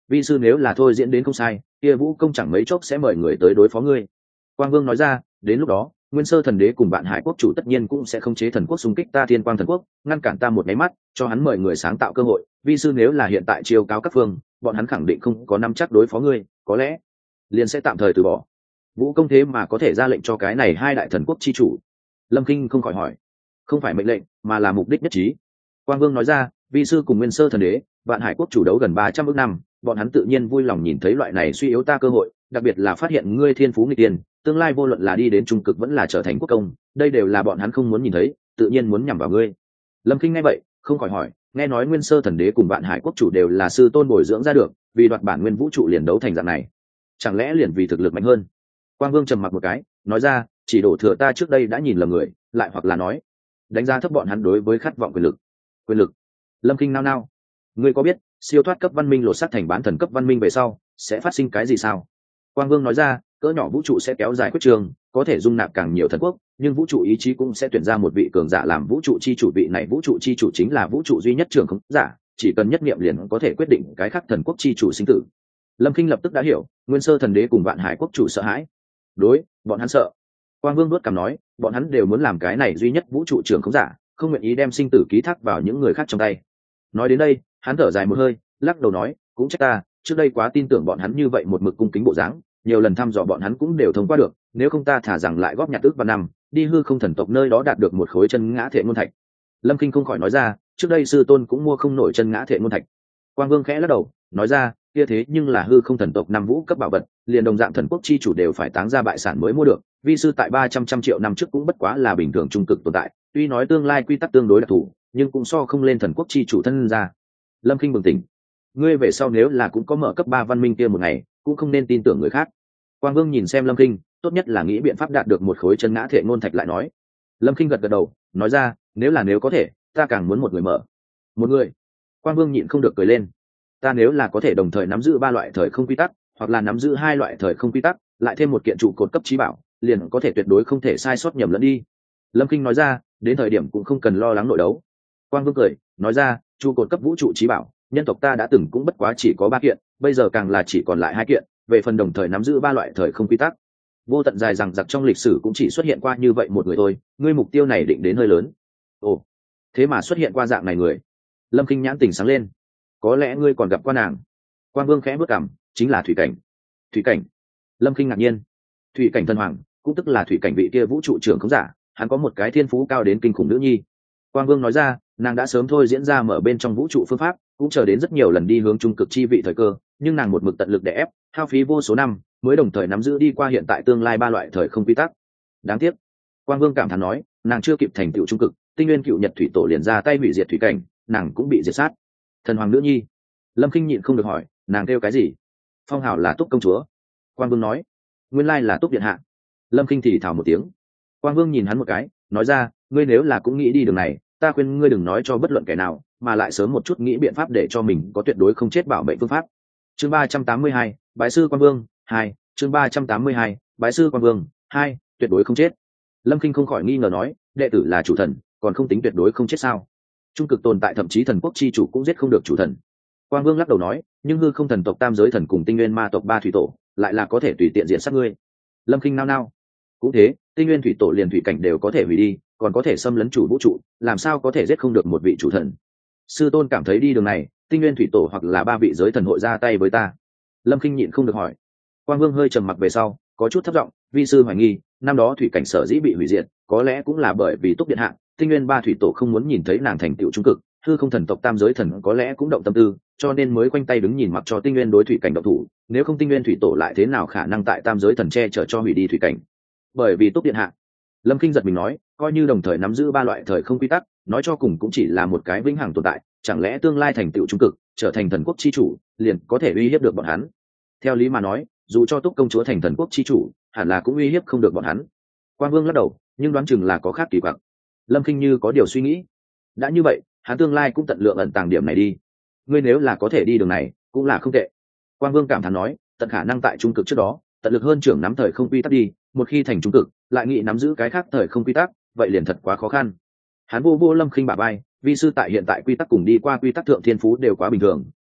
vi sư nếu là thôi diễn đến không sai, kia vũ công chẳng mấy chốc sẽ mời người tới đối phó ngươi. Quang Vương nói ra, đến lúc đó Nguyên Sơ thần đế cùng Vạn Hải quốc chủ tất nhiên cũng sẽ khống chế thần quốc xung kích ta Thiên Quang thần quốc, ngăn cản ta một cái mắt, cho hắn mời người sáng tạo cơ hội. Vi sư nếu là hiện tại chiêu cáo các phương, bọn hắn khẳng định không có nắm chắc đối phó ngươi, có lẽ liền sẽ tạm thời từ bỏ. Vũ công thế mà có thể ra lệnh cho cái này hai đại thần quốc chi chủ. Lâm Kinh không khỏi hỏi, không phải mệnh lệnh mà là mục đích nhất trí. Quang Vương nói ra, vi sư cùng Nguyên Sơ thần đế, Vạn Hải quốc chủ đấu gần 300 ức năm, bọn hắn tự nhiên vui lòng nhìn thấy loại này suy yếu ta cơ hội, đặc biệt là phát hiện ngươi thiên phú nghịch tiền, tương lai vô luận là đi đến trung cực vẫn là trở thành quốc công, đây đều là bọn hắn không muốn nhìn thấy, tự nhiên muốn nhằm vào ngươi. Lâm Kinh nghe vậy không khỏi hỏi, nghe nói Nguyên Sơ thần đế cùng Vạn Hải quốc chủ đều là sư tôn bồi dưỡng ra được, vì đoạt bản nguyên vũ trụ liền đấu thành dạng này, chẳng lẽ liền vì thực lực mạnh hơn? Quang Vương trầm mặc một cái, nói ra, chỉ đổ thừa ta trước đây đã nhìn lầm người, lại hoặc là nói đánh giá thấp bọn hắn đối với khát vọng quyền lực. Quyền lực? Lâm Kinh nao nao, ngươi có biết siêu thoát cấp văn minh lột xác thành bán thần cấp văn minh về sau sẽ phát sinh cái gì sao? Quang Vương nói ra, cỡ nhỏ vũ trụ sẽ kéo dài quyết trường, có thể dung nạp càng nhiều thần quốc, nhưng vũ trụ ý chí cũng sẽ tuyển ra một vị cường giả làm vũ trụ chi chủ. Vị này vũ trụ chi chủ chính là vũ trụ duy nhất trưởng khống giả, chỉ cần nhất niệm liền có thể quyết định cái khác thần quốc chi chủ sinh tử. Lâm Kinh lập tức đã hiểu, Nguyên Sơ thần đế cùng Vạn Hải quốc chủ sợ hãi. Đối, bọn hắn sợ. Quang Vương nuốt cằm nói, bọn hắn đều muốn làm cái này duy nhất vũ trụ trưởng khống giả, không nguyện ý đem sinh tử ký thác vào những người khác trong tay. Nói đến đây, hắn thở dài một hơi, lắc đầu nói, cũng trách ta, trước đây quá tin tưởng bọn hắn như vậy một mực cung kính bộ dáng, nhiều lần thăm dò bọn hắn cũng đều thông qua được, nếu không ta thả rằng lại góp nhặt ước và năm, đi hư không thần tộc nơi đó đạt được một khối chân ngã thể ngôn thạch. Lâm Kinh không khỏi nói ra, trước đây sư tôn cũng mua không nổi chân ngã thể ngôn thạch. Quang Vương khẽ lắc đầu, nói ra, kia thế nhưng là hư không thần tộc năm vũ cấp bảo vật, liền đồng dạng thần quốc chi chủ đều phải táng ra bại sản mới mua được, vi sư tại 300 triệu năm trước cũng bất quá là bình thường trung cực tồn tại, tuy nói tương lai quy tắc tương đối đặc thù, nhưng cũng so không lên thần quốc chi chủ thân ra. Lâm Kinh bừng tỉnh, ngươi về sau nếu là cũng có mở cấp 3 văn minh kia một ngày, cũng không nên tin tưởng người khác. Quang Vương nhìn xem Lâm Kinh, tốt nhất là nghĩ biện pháp đạt được một khối chân ngã thể ngôn thạch lại nói. Lâm Kinh gật gật đầu, nói ra, nếu có thể, ta càng muốn một người mở. Một người? Quang Vương nhịn không được cười lên. Ta nếu là có thể đồng thời nắm giữ 3 loại thời không quy tắc, hoặc là nắm giữ 2 loại thời không quy tắc, lại thêm một kiện trụ cột cấp trí bảo, liền có thể tuyệt đối không thể sai sót nhầm lẫn đi. Lâm Kinh nói ra, đến thời điểm cũng không cần lo lắng nội đấu. Quang Vương cười, nói ra, trụ cột cấp vũ trụ trí bảo, nhân tộc ta đã từng cũng bất quá chỉ có 3 kiện, bây giờ càng là chỉ còn lại 2 kiện, về phần đồng thời nắm giữ 3 loại thời không quy tắc. Vô tận dài rằng giặc trong lịch sử cũng chỉ xuất hiện qua như vậy một người thôi, ngươi mục tiêu này định đến hơi lớn. Ồ, thế mà xuất hiện qua dạng này người. Lâm Kinh nhãn tỉnh sáng lên, có lẽ ngươi còn gặp qua nàng. Quang Vương khẽ bước cằm, chính là Thủy Cảnh. Thủy Cảnh? Lâm Kinh ngạc nhiên. Thủy Cảnh thần hoàng, cũng tức là Thủy Cảnh vị kia vũ trụ trưởng khống giả, hắn có một cái thiên phú cao đến kinh khủng nữ nhi. Quang Vương nói ra, nàng đã sớm thôi diễn ra mở bên trong vũ trụ phương pháp, cũng chờ đến rất nhiều lần đi hướng trung cực chi vị thời cơ, nhưng nàng một mực tận lực để ép, hao phí vô số năm, mới đồng thời nắm giữ đi qua hiện tại tương lai 3 loại thời không quy tắc. Đáng tiếc. Quang Vương cảm thán nói, nàng chưa kịp thành tựu trung cực, tinh nguyên cựu nhật thủy tổ liền ra tay hủy diệt Thủy Cảnh, nàng cũng bị diệt sát. Thần hoàng nữ nhi? Lâm Kinh nhịn không được hỏi, nàng kêu cái gì? Phong hào là Túc công chúa. Quang Vương nói, nguyên lai là Túc điện hạ. Lâm Kinh thì thào một tiếng. Quang Vương nhìn hắn một cái, nói ra, ngươi nếu là cũng nghĩ đi đường này, ta khuyên ngươi đừng nói cho bất luận kẻ nào, mà lại sớm một chút nghĩ biện pháp để cho mình có tuyệt đối không chết bảo mệnh phương pháp. Chương 382, bái sư Quang Vương 2, chương 382, bái sư Quang Vương 2, tuyệt đối không chết. Lâm Kinh không khỏi nghi ngờ nói, đệ tử là chủ thần, còn không tính tuyệt đối không chết sao? Trung cực tồn tại thậm chí thần quốc chi chủ cũng giết không được chủ thần. Quang Vương lắc đầu nói, nhưng hư không thần tộc tam giới thần cùng tinh nguyên ma tộc 3 thủy tổ, lại là có thể tùy tiện diện sát ngươi. Lâm Kinh nao nao. Cũng thế, tinh nguyên thủy tổ liền Thủy Cảnh đều có thể hủy đi, còn có thể xâm lấn chủ vũ trụ, làm sao có thể giết không được một vị chủ thần? Sư tôn cảm thấy đi đường này, tinh nguyên thủy tổ hoặc là 3 vị giới thần hội ra tay với ta. Lâm Kinh nhịn không được hỏi. Quang Vương hơi trầm mặc về sau, có chút thất vọng, vi sư hoài nghi, năm đó Thủy Cảnh sở dĩ bị hủy diệt, có lẽ cũng là bởi vì Túc điện hạ, tinh nguyên 3 thủy tổ không muốn nhìn thấy nàng thành tựu trung cực, hư không thần tộc tam giới thần có lẽ cũng động tâm tư, cho nên mới quanh tay đứng nhìn mặc cho tinh nguyên đối Thủy Cảnh động thủ, nếu không tinh nguyên thủy tổ lại thế nào khả năng tại tam giới thần che chở cho hủy đi Thủy Cảnh? Bởi vì Túc điện hạ. Lâm Kinh giật mình nói, coi như đồng thời nắm giữ 3 loại thời không quy tắc, nói cho cùng cũng chỉ là một cái vĩnh hằng tồn tại, chẳng lẽ tương lai thành tựu trung cực, trở thành thần quốc chi chủ, liền có thể uy hiếp được bọn hắn? Theo lý mà nói, dù cho Túc công chúa thành thần quốc chi chủ, hẳn là cũng uy hiếp không được bọn hắn. Quang Vương lắc đầu, nhưng đoán chừng là có khác kỳ quặc. Lâm Kinh như có điều suy nghĩ. Đã như vậy, hắn tương lai cũng tận lượng ẩn tàng điểm này đi. Ngươi nếu là có thể đi đường này, cũng là không tệ. Quang Vương cảm thán nói, tận khả năng tại trung cực trước đó, tận lực hơn trưởng nắm thời không quy tắc đi, một khi thành trung cực, lại nghĩ nắm giữ cái khác thời không quy tắc, vậy liền thật quá khó khăn. Hắn vô Lâm Kinh bả vai, vi sư tại hiện tại quy tắc cùng đi qua quy tắc thượng thiên phú đều quá bình thường,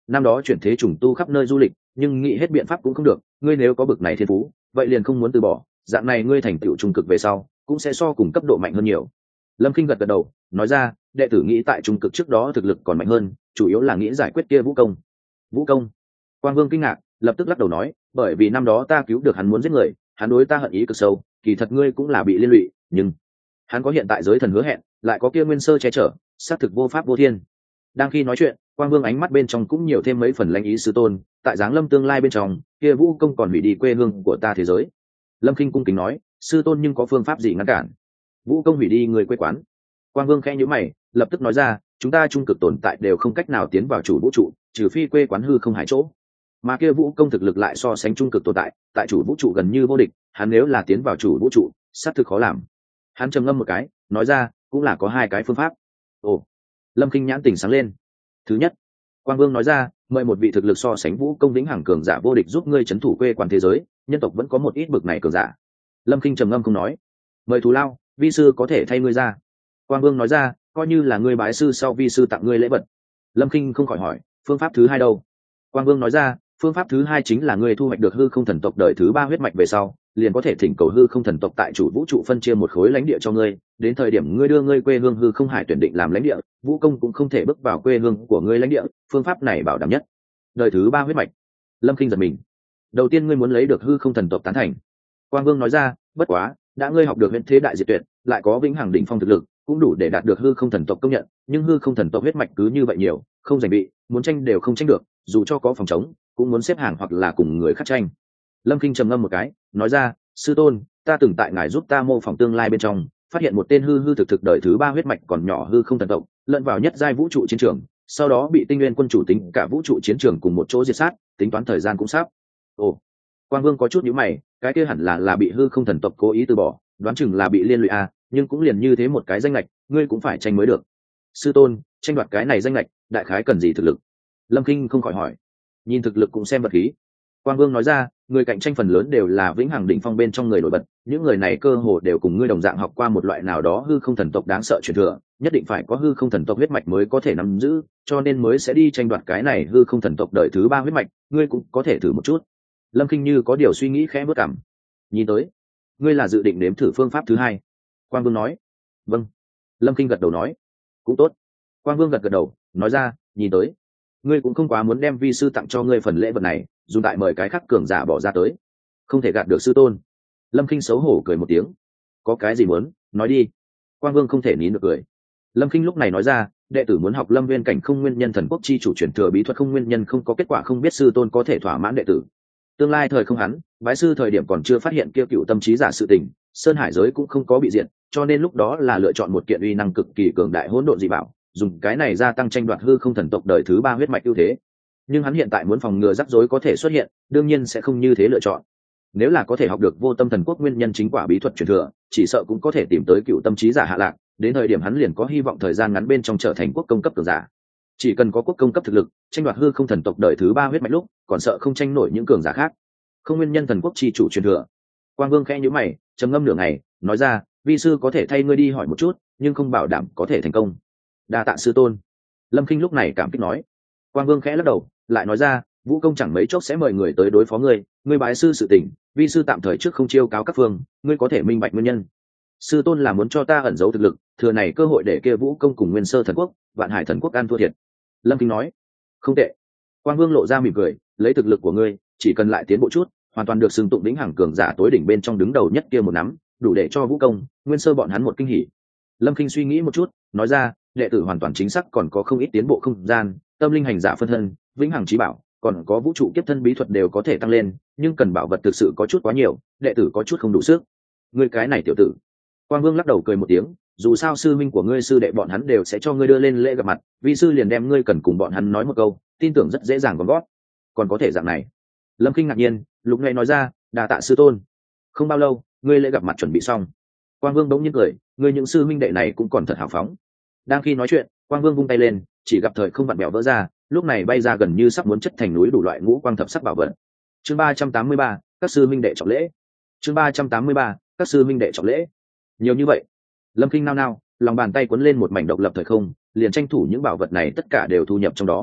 năm đó chuyển thế trùng tu khắp nơi du lịch, nhưng nghĩ hết biện pháp cũng không được. Ngươi nếu có bực này thiên phú, vậy liền không muốn từ bỏ. Dạng này ngươi thành tựu trung cực về sau, cũng sẽ so cùng cấp độ mạnh hơn nhiều. Lâm Kinh gật gật đầu, nói ra, đệ tử nghĩ tại trung cực trước đó thực lực còn mạnh hơn, chủ yếu là nghĩ giải quyết kia vũ công. Vũ công? Quang Vương kinh ngạc, lập tức lắc đầu nói, bởi vì năm đó ta cứu được hắn muốn giết người, hắn đối ta hận ý cực sâu, kỳ thật ngươi cũng là bị liên lụy, nhưng hắn có hiện tại giới thần hứa hẹn, lại có kia nguyên sơ che chở, xác thực vô pháp vô thiên. Đang khi nói chuyện, Quang Vương ánh mắt bên trong cũng nhiều thêm mấy phần lãnh ý sư tôn, tại giáng lâm tương lai bên trong, kia vũ công còn hủy đi quê hương của ta thế giới. Lâm Kinh cung kính nói, sư tôn nhưng có phương pháp gì ngăn cản? Vũ công hủy đi người quê quán. Quang Vương khẽ nhíu mày, lập tức nói ra, chúng ta trung cực tồn tại đều không cách nào tiến vào chủ vũ trụ, trừ phi quê quán hư không hải chỗ. Mà kia vũ công thực lực lại so sánh trung cực tồn tại, tại chủ vũ trụ gần như vô địch, hắn nếu là tiến vào chủ vũ trụ, xác thực khó làm. Hắn trầm ngâm một cái, nói ra, cũng là có hai cái phương pháp. Ồ. Lâm Kinh nhãn tỉnh sáng lên. Thứ nhất, Quang Vương nói ra, mời một vị thực lực so sánh vũ công vĩnh hằng cường giả vô địch giúp ngươi trấn thủ quê quán thế giới, nhân tộc vẫn có một ít bực này cường giả. Lâm Kinh trầm ngâm không nói. Mời thù lao, vi sư có thể thay ngươi ra. Quang Vương nói ra, coi như là ngươi bái sư sau vi sư tặng ngươi lễ vật. Lâm Kinh không khỏi hỏi, phương pháp thứ hai đâu? Quang Vương nói ra, phương pháp thứ hai chính là ngươi thu hoạch được hư không thần tộc đời thứ ba huyết mạch về sau, liền có thể thỉnh cầu hư không thần tộc tại chủ vũ trụ phân chia một khối lãnh địa cho ngươi, đến thời điểm ngươi đưa ngươi quê hương hư không hải tuyển định làm lãnh địa, vũ công cũng không thể bước vào quê hương của ngươi lãnh địa, phương pháp này bảo đảm nhất. Đời thứ ba huyết mạch. Lâm Kinh giật mình. Đầu tiên ngươi muốn lấy được hư không thần tộc tán thành. Quang Vương nói ra, bất quá, đã ngươi học được huyễn thế đại diệt tuyệt, lại có vĩnh hằng đỉnh phong thực lực, cũng đủ để đạt được hư không thần tộc công nhận, nhưng hư không thần tộc huyết mạch cứ như vậy nhiều, không giành bị, muốn tranh đều không tranh được, dù cho có phòng chống, cũng muốn xếp hàng hoặc là cùng người khác tranh. Lâm Kinh trầm ngâm một cái, nói ra, sư tôn, ta từng tại ngài giúp ta mô phỏng tương lai bên trong, phát hiện một tên hư thực đời thứ ba huyết mạch còn nhỏ hư không thần tộc, lẫn vào nhất giai vũ trụ chiến trường, sau đó bị tinh nguyên quân chủ tính cả vũ trụ chiến trường cùng một chỗ diệt sát, tính toán thời gian cũng sắp. Ồ. Quang Vương có chút nhíu mày, cái kia hẳn là bị hư không thần tộc cố ý từ bỏ, đoán chừng là bị liên lụy à, nhưng cũng liền như thế một cái danh lệch, ngươi cũng phải tranh mới được. Sư tôn, tranh đoạt cái này danh lệch, đại khái cần gì thực lực? Lâm Kinh không khỏi hỏi. Nhìn thực lực cũng xem vật khí. Quang Vương nói ra, người cạnh tranh phần lớn đều là vĩnh hằng đỉnh phong bên trong người nổi bật, những người này cơ hồ đều cùng ngươi đồng dạng học qua một loại nào đó hư không thần tộc đáng sợ truyền thừa, nhất định phải có hư không thần tộc huyết mạch mới có thể nắm giữ, cho nên mới sẽ đi tranh đoạt cái này hư không thần tộc đời thứ ba huyết mạch, ngươi cũng có thể thử một chút. Lâm Kinh như có điều suy nghĩ khẽ bước cằm. Nhìn tới, ngươi là dự định nếm thử phương pháp thứ hai. Quang Vương nói. Vâng. Lâm Kinh gật đầu nói. Cũng tốt. Quang Vương gật gật đầu, nói ra, nhìn tới, ngươi cũng không quá muốn đem vi sư tặng cho ngươi phần lễ vật này, dùng tại mời cái khác cường giả bỏ ra tới, không thể gạt được sư tôn. Lâm Kinh xấu hổ cười một tiếng. Có cái gì muốn, nói đi. Quang Vương không thể nín được cười. Lâm Kinh lúc này nói ra, đệ tử muốn học Lâm Viên cảnh không nguyên nhân thần quốc chi chủ truyền thừa bí thuật không nguyên nhân không có kết quả, không biết sư tôn có thể thỏa mãn đệ tử. Tương lai thời không hắn, bái sư thời điểm còn chưa phát hiện kia cựu tâm trí giả sự tình, sơn hải giới cũng không có bị diệt, cho nên lúc đó là lựa chọn một kiện uy năng cực kỳ cường đại hỗn độn dị bảo, dùng cái này gia tăng tranh đoạt hư không thần tộc đời thứ ba huyết mạch ưu thế. Nhưng hắn hiện tại muốn phòng ngừa rắc rối có thể xuất hiện, đương nhiên sẽ không như thế lựa chọn. Nếu là có thể học được vô tâm thần quốc nguyên nhân chính quả bí thuật truyền thừa, chỉ sợ cũng có thể tìm tới cựu tâm trí giả hạ lạc, đến thời điểm hắn liền có hy vọng thời gian ngắn bên trong trở thành quốc công cấp cường giả. Chỉ cần có quốc công cấp thực lực, tranh đoạt hư không thần tộc đời thứ ba huyết mạch lúc, còn sợ không tranh nổi những cường giả khác. Không nguyên nhân thần quốc chi chủ truyền thừa. Quang Vương khẽ nhíu mày, trầm ngâm nửa ngày, nói ra, vi sư có thể thay ngươi đi hỏi một chút, nhưng không bảo đảm có thể thành công. Đa tạ sư tôn. Lâm Kinh lúc này cảm kích nói. Quang Vương khẽ lắc đầu, lại nói ra, vũ công chẳng mấy chốc sẽ mời người tới đối phó ngươi, ngươi bái sư sự tình, vi sư tạm thời trước không chiêu cáo các phương, ngươi có thể minh bạch nguyên nhân. Sư tôn là muốn cho ta ẩn giấu thực lực, thừa này cơ hội để kia vũ công cùng nguyên sơ thần quốc, vạn hải thần quốc an thua thiệt. Lâm Kinh nói. Không tệ. Quang Vương lộ ra mỉm cười, lấy thực lực của ngươi, chỉ cần lại tiến bộ chút, hoàn toàn được xưng tụng đỉnh hàng cường giả tối đỉnh bên trong đứng đầu nhất kia một nắm, đủ để cho vũ công, nguyên sơ bọn hắn một kinh hỉ. Lâm Kinh suy nghĩ một chút, nói ra, đệ tử hoàn toàn chính xác còn có không ít tiến bộ không gian, tâm linh hành giả phân thân, vĩnh hằng trí bảo, còn có vũ trụ kiếp thân bí thuật đều có thể tăng lên, nhưng cần bảo vật thực sự có chút quá nhiều, đệ tử có chút không đủ sức. Ngươi cái này tiểu tử. Quang Vương lắc đầu cười một tiếng, dù sao sư minh của ngươi sư đệ bọn hắn đều sẽ cho ngươi đưa lên lễ gặp mặt, vi sư liền đem ngươi cần cùng bọn hắn nói một câu, tin tưởng rất dễ dàng gom gót. Còn có thể dạng này. Lâm Kinh ngạc nhiên, lúc này nói ra, đà tạ sư tôn. Không bao lâu, ngươi lễ gặp mặt chuẩn bị xong. Quang Vương bỗng nhiên cười, ngươi những sư minh đệ này cũng còn thật hào phóng. Đang khi nói chuyện, Quang Vương vung tay lên, chỉ gặp thời không vặn bèo vỡ ra, lúc này bay ra gần như sắp muốn chất thành núi đủ loại ngũ quang thập sắc bảo vật. Chương 383, các sư minh đệ trọng lễ. Chương 383, các sư minh đệ trọng lễ. Nhiều như vậy. Lâm Kinh nao nao, lòng bàn tay cuốn lên một mảnh độc lập thời không, liền tranh thủ những bảo vật này tất cả đều thu nhập trong đó.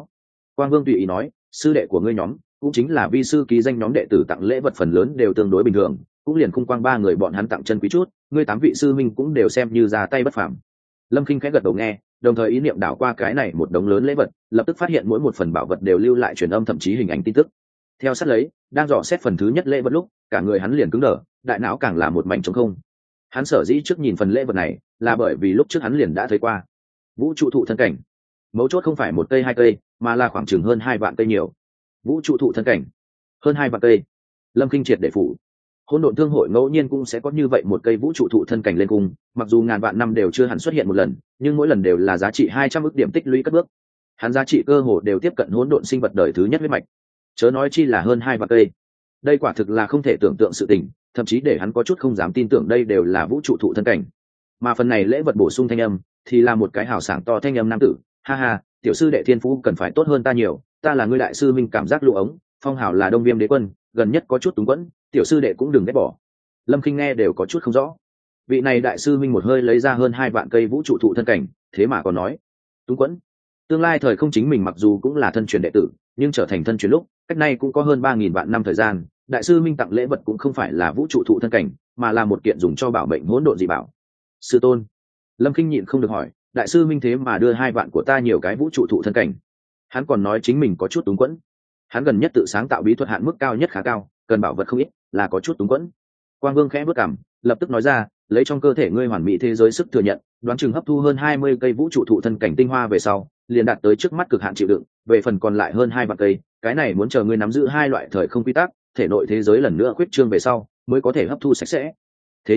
Quang Vương tùy ý nói, sư đệ của ngươi nhóm cũng chính là vi sư ký danh nhóm đệ tử tặng lễ vật phần lớn đều tương đối bình thường, cũng liền Khung Quang ba người bọn hắn tặng chân quý chút, ngươi 8 vị sư minh cũng đều xem như ra tay bất phàm. Lâm Kinh khẽ gật đầu nghe, đồng thời ý niệm đảo qua cái này một đống lớn lễ vật, lập tức phát hiện mỗi một phần bảo vật đều lưu lại truyền âm thậm chí hình ảnh tin tức. Theo sát lấy, đang dò xét phần thứ nhất lễ vật lúc, cả người hắn liền cứng đờ, đại não càng là một mảnh trống không. Hắn sở dĩ trước nhìn phần lễ vật này, là bởi vì lúc trước hắn liền đã thấy qua. Vũ trụ thụ thân cảnh. Mấu chốt không phải một cây hai cây, mà là khoảng chừng hơn 2 vạn cây nhiều. Vũ trụ thụ thân cảnh, hơn 2 vạn cây. Lâm Kinh triệt để phủ. Hỗn độn thương hội ngẫu nhiên cũng sẽ có như vậy một cây vũ trụ thụ thân cảnh lên cung, mặc dù ngàn vạn năm đều chưa hẳn xuất hiện một lần, nhưng mỗi lần đều là giá trị 200 ức điểm tích lũy cất bước. Hắn giá trị cơ hồ đều tiếp cận hỗn độn sinh vật đời thứ nhất huyết mạch. Chớ nói chi là hơn 2 vạn cây. Đây quả thực là không thể tưởng tượng sự tình, thậm chí để hắn có chút không dám tin tưởng đây đều là vũ trụ thụ thân cảnh. Mà phần này lễ vật bổ sung thanh âm, thì là một cái hào sảng to thanh âm nam tử, ha ha, tiểu sư đệ thiên phú cần phải tốt hơn ta nhiều, ta là ngươi đại sư minh cảm giác lũ ống, phong hào là Đông Viêm đế quân, gần nhất có chút túng quẫn, tiểu sư đệ cũng đừng ghét bỏ. Lâm Kinh nghe đều có chút không rõ. Vị này đại sư minh một hơi lấy ra hơn 2 vạn cây vũ trụ thụ thân cảnh, thế mà còn nói túng quẫn. Tương lai thời không chính mình mặc dù cũng là thân truyền đệ tử, nhưng trở thành thân truyền lúc, cách nay cũng có hơn 3000 vạn năm thời gian, đại sư minh tặng lễ vật cũng không phải là vũ trụ thụ thân cảnh, mà là một kiện dùng cho bảo mệnh hỗn độn dị bảo. Sư tôn. Lâm Kinh nhịn không được hỏi, đại sư minh thế mà đưa 2 vạn của ta nhiều cái vũ trụ thụ thân cảnh. Hắn còn nói chính mình có chút túng quẫn. Hắn gần nhất tự sáng tạo bí thuật hạn mức cao nhất khá cao, cần bảo vật không ít, là có chút túng quẫn. Quang Vương khẽ bước cằm, lập tức nói ra, lấy trong cơ thể ngươi hoàn mỹ thế giới sức thừa nhận, đoán chừng hấp thu hơn 20 cây vũ trụ thụ thân cảnh tinh hoa về sau, liền đạt tới trước mắt cực hạn chịu đựng, về phần còn lại hơn 2 vạn cây, cái này muốn chờ ngươi nắm giữ 2 loại thời không quy tắc, thể nội thế giới lần nữa khuyết trương về sau, mới có thể hấp thu sạch sẽ. Thế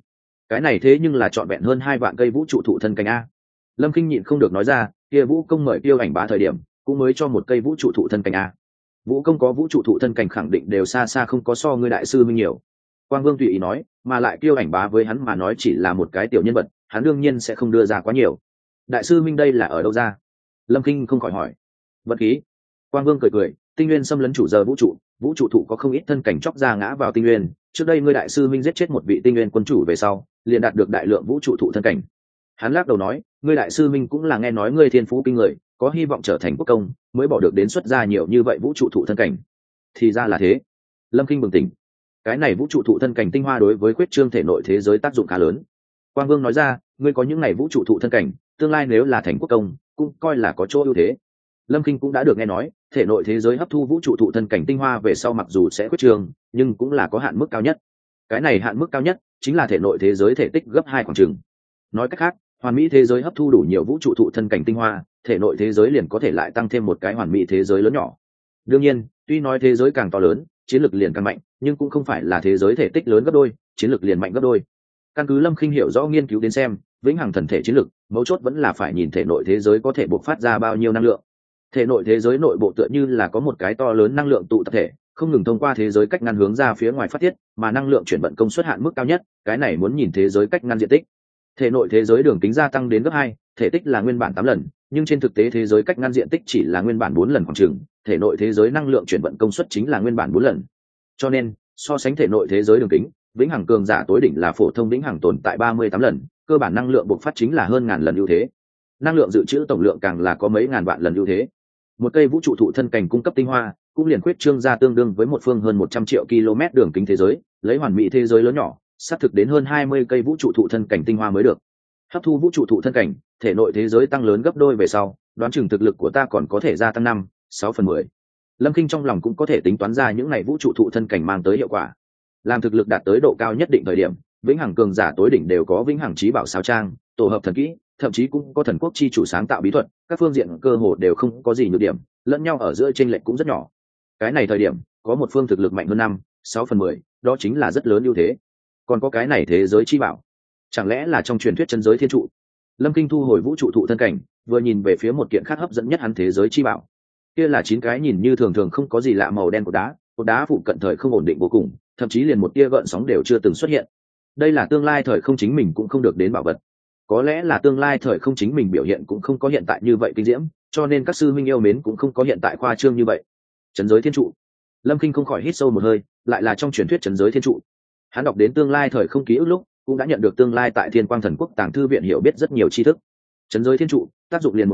nhưng là trọn vẹn hơn 2 vạn cây vũ trụ thụ thân cảnh a. Lâm Kinh nhịn không được nói ra, kia Vũ Công mời Tiêu Ảnh Bá thời điểm, cũng mới cho một cây vũ trụ thụ thân cảnh a. Vũ Công có vũ trụ thụ thân cảnh khẳng định đều xa xa không có so ngươi đại sư minh nhiều. Quang Vương tùy ý nói, mà lại Tiêu Ảnh Bá với hắn mà nói chỉ là một cái tiểu nhân vật, hắn đương nhiên sẽ không đưa ra quá nhiều. Đại sư minh đây là ở đâu ra? Lâm Kinh không khỏi hỏi. Vật khí. Quang Vương cười cười, tinh nguyên xâm lấn chủ giờ vũ trụ thụ có không ít thân cảnh chóc ra ngã vào tinh nguyên, trước đây ngươi đại sư minh giết chết một vị tinh nguyên quân chủ về sau, liền đạt được đại lượng vũ trụ thụ thân cảnh. Hắn lắc đầu nói, ngươi đại sư minh cũng là nghe nói ngươi thiên phú kinh người, có hy vọng trở thành quốc công, mới bỏ được đến xuất ra nhiều như vậy vũ trụ thụ thân cảnh. Thì ra là thế. Lâm Kinh bừng tỉnh. Cái này vũ trụ thụ thân cảnh tinh hoa đối với quyết trương thể nội thế giới tác dụng khá lớn. Quang Vương nói ra, ngươi có những ngày vũ trụ thụ thân cảnh, tương lai nếu là thành quốc công, cũng coi là có chỗ ưu thế. Lâm Kinh cũng đã được nghe nói, thể nội thế giới hấp thu vũ trụ thụ thân cảnh tinh hoa về sau mặc dù sẽ quyết trương, nhưng cũng là có hạn mức cao nhất. Cái này hạn mức cao nhất chính là thể nội thế giới thể tích gấp 2 khoảng chừng. Nói cách khác, hoàn mỹ thế giới hấp thu đủ nhiều vũ trụ thụ thân cảnh tinh hoa, thể nội thế giới liền có thể lại tăng thêm một cái hoàn mỹ thế giới lớn nhỏ. Đương nhiên, tuy nói thế giới càng to lớn, chiến lược liền càng mạnh, nhưng cũng không phải là thế giới thể tích lớn gấp đôi, chiến lược liền mạnh gấp đôi. Căn cứ Lâm Kinh hiểu rõ nghiên cứu đến xem, vĩnh hằng thần thể chiến lược, mấu chốt vẫn là phải nhìn thể nội thế giới có thể bộc phát ra bao nhiêu năng lượng. Thể nội thế giới nội bộ tựa như là có một cái to lớn năng lượng tụ tập thể, không ngừng thông qua thế giới cách ngăn hướng ra phía ngoài phát tiết, mà năng lượng chuyển vận công suất hạn mức cao nhất, cái này muốn nhìn thế giới cách ngăn diện tích. Thể nội thế giới đường kính gia tăng đến gấp 2, thể tích là nguyên bản 8 lần, nhưng trên thực tế thế giới cách ngăn diện tích chỉ là nguyên bản 4 lần khoảng chừng, thể nội thế giới năng lượng chuyển vận công suất chính là nguyên bản 4 lần. Cho nên, so sánh thể nội thế giới đường kính, vĩnh hằng cường giả tối đỉnh là phổ thông vĩnh hằng tồn tại 38 lần, cơ bản năng lượng bộc phát chính là hơn ngàn lần ưu thế. Năng lượng dự trữ tổng lượng càng là có mấy ngàn vạn lần ưu thế. Một cây vũ trụ thụ thân cảnh cung cấp tinh hoa, cũng liền khuyết trương ra tương đương với một phương hơn 100 triệu km đường kính thế giới, lấy hoàn mỹ thế giới lớn nhỏ, xác thực đến hơn 20 cây vũ trụ thụ thân cảnh tinh hoa mới được. Hấp thu vũ trụ thụ thân cảnh, thể nội thế giới tăng lớn gấp đôi về sau, đoán chừng thực lực của ta còn có thể gia tăng 5-6/10. Lâm Kinh trong lòng cũng có thể tính toán ra những ngày vũ trụ thụ thân cảnh mang tới hiệu quả. Làm thực lực đạt tới độ cao nhất định thời điểm, vĩnh hằng cường giả tối đỉnh đều có vĩnh hằng chí bảo sáo trang, tổ hợp thần kỹ, thậm chí cũng có thần quốc chi chủ sáng tạo bí thuật, các phương diện cơ hồ đều không có gì nhược điểm, lẫn nhau ở giữa chênh lệch cũng rất nhỏ. Cái này thời điểm, có một phương thực lực mạnh hơn 5-6/10, đó chính là rất lớn ưu thế. Còn có cái này thế giới chi bảo, chẳng lẽ là trong truyền thuyết chân giới thiên trụ? Lâm Kinh thu hồi vũ trụ thụ thân cảnh, vừa nhìn về phía một kiện khác hấp dẫn nhất hắn thế giới chi bảo. Kia là 9 cái nhìn như thường thường không có gì lạ màu đen cột đá phụ cận thời không ổn định vô cùng, thậm chí liền một tia gợn sóng đều chưa từng xuất hiện. Đây là tương lai thời không chính mình cũng không được đến bảo vật. Có lẽ là tương lai thời không chính mình biểu hiện cũng không có hiện tại như vậy kinh diễm, cho nên các sư huynh yêu mến cũng không có hiện tại khoa trương như vậy. Trấn giới thiên trụ. Lâm Kinh không khỏi hít sâu một hơi, lại là trong truyền thuyết trấn giới thiên trụ. Hắn đọc đến tương lai thời không ký ức lúc, cũng đã nhận được tương lai tại Thiên Quang Thần Quốc Tàng thư viện hiểu biết rất nhiều tri thức. Trấn giới thiên trụ, tác dụng liền một cái,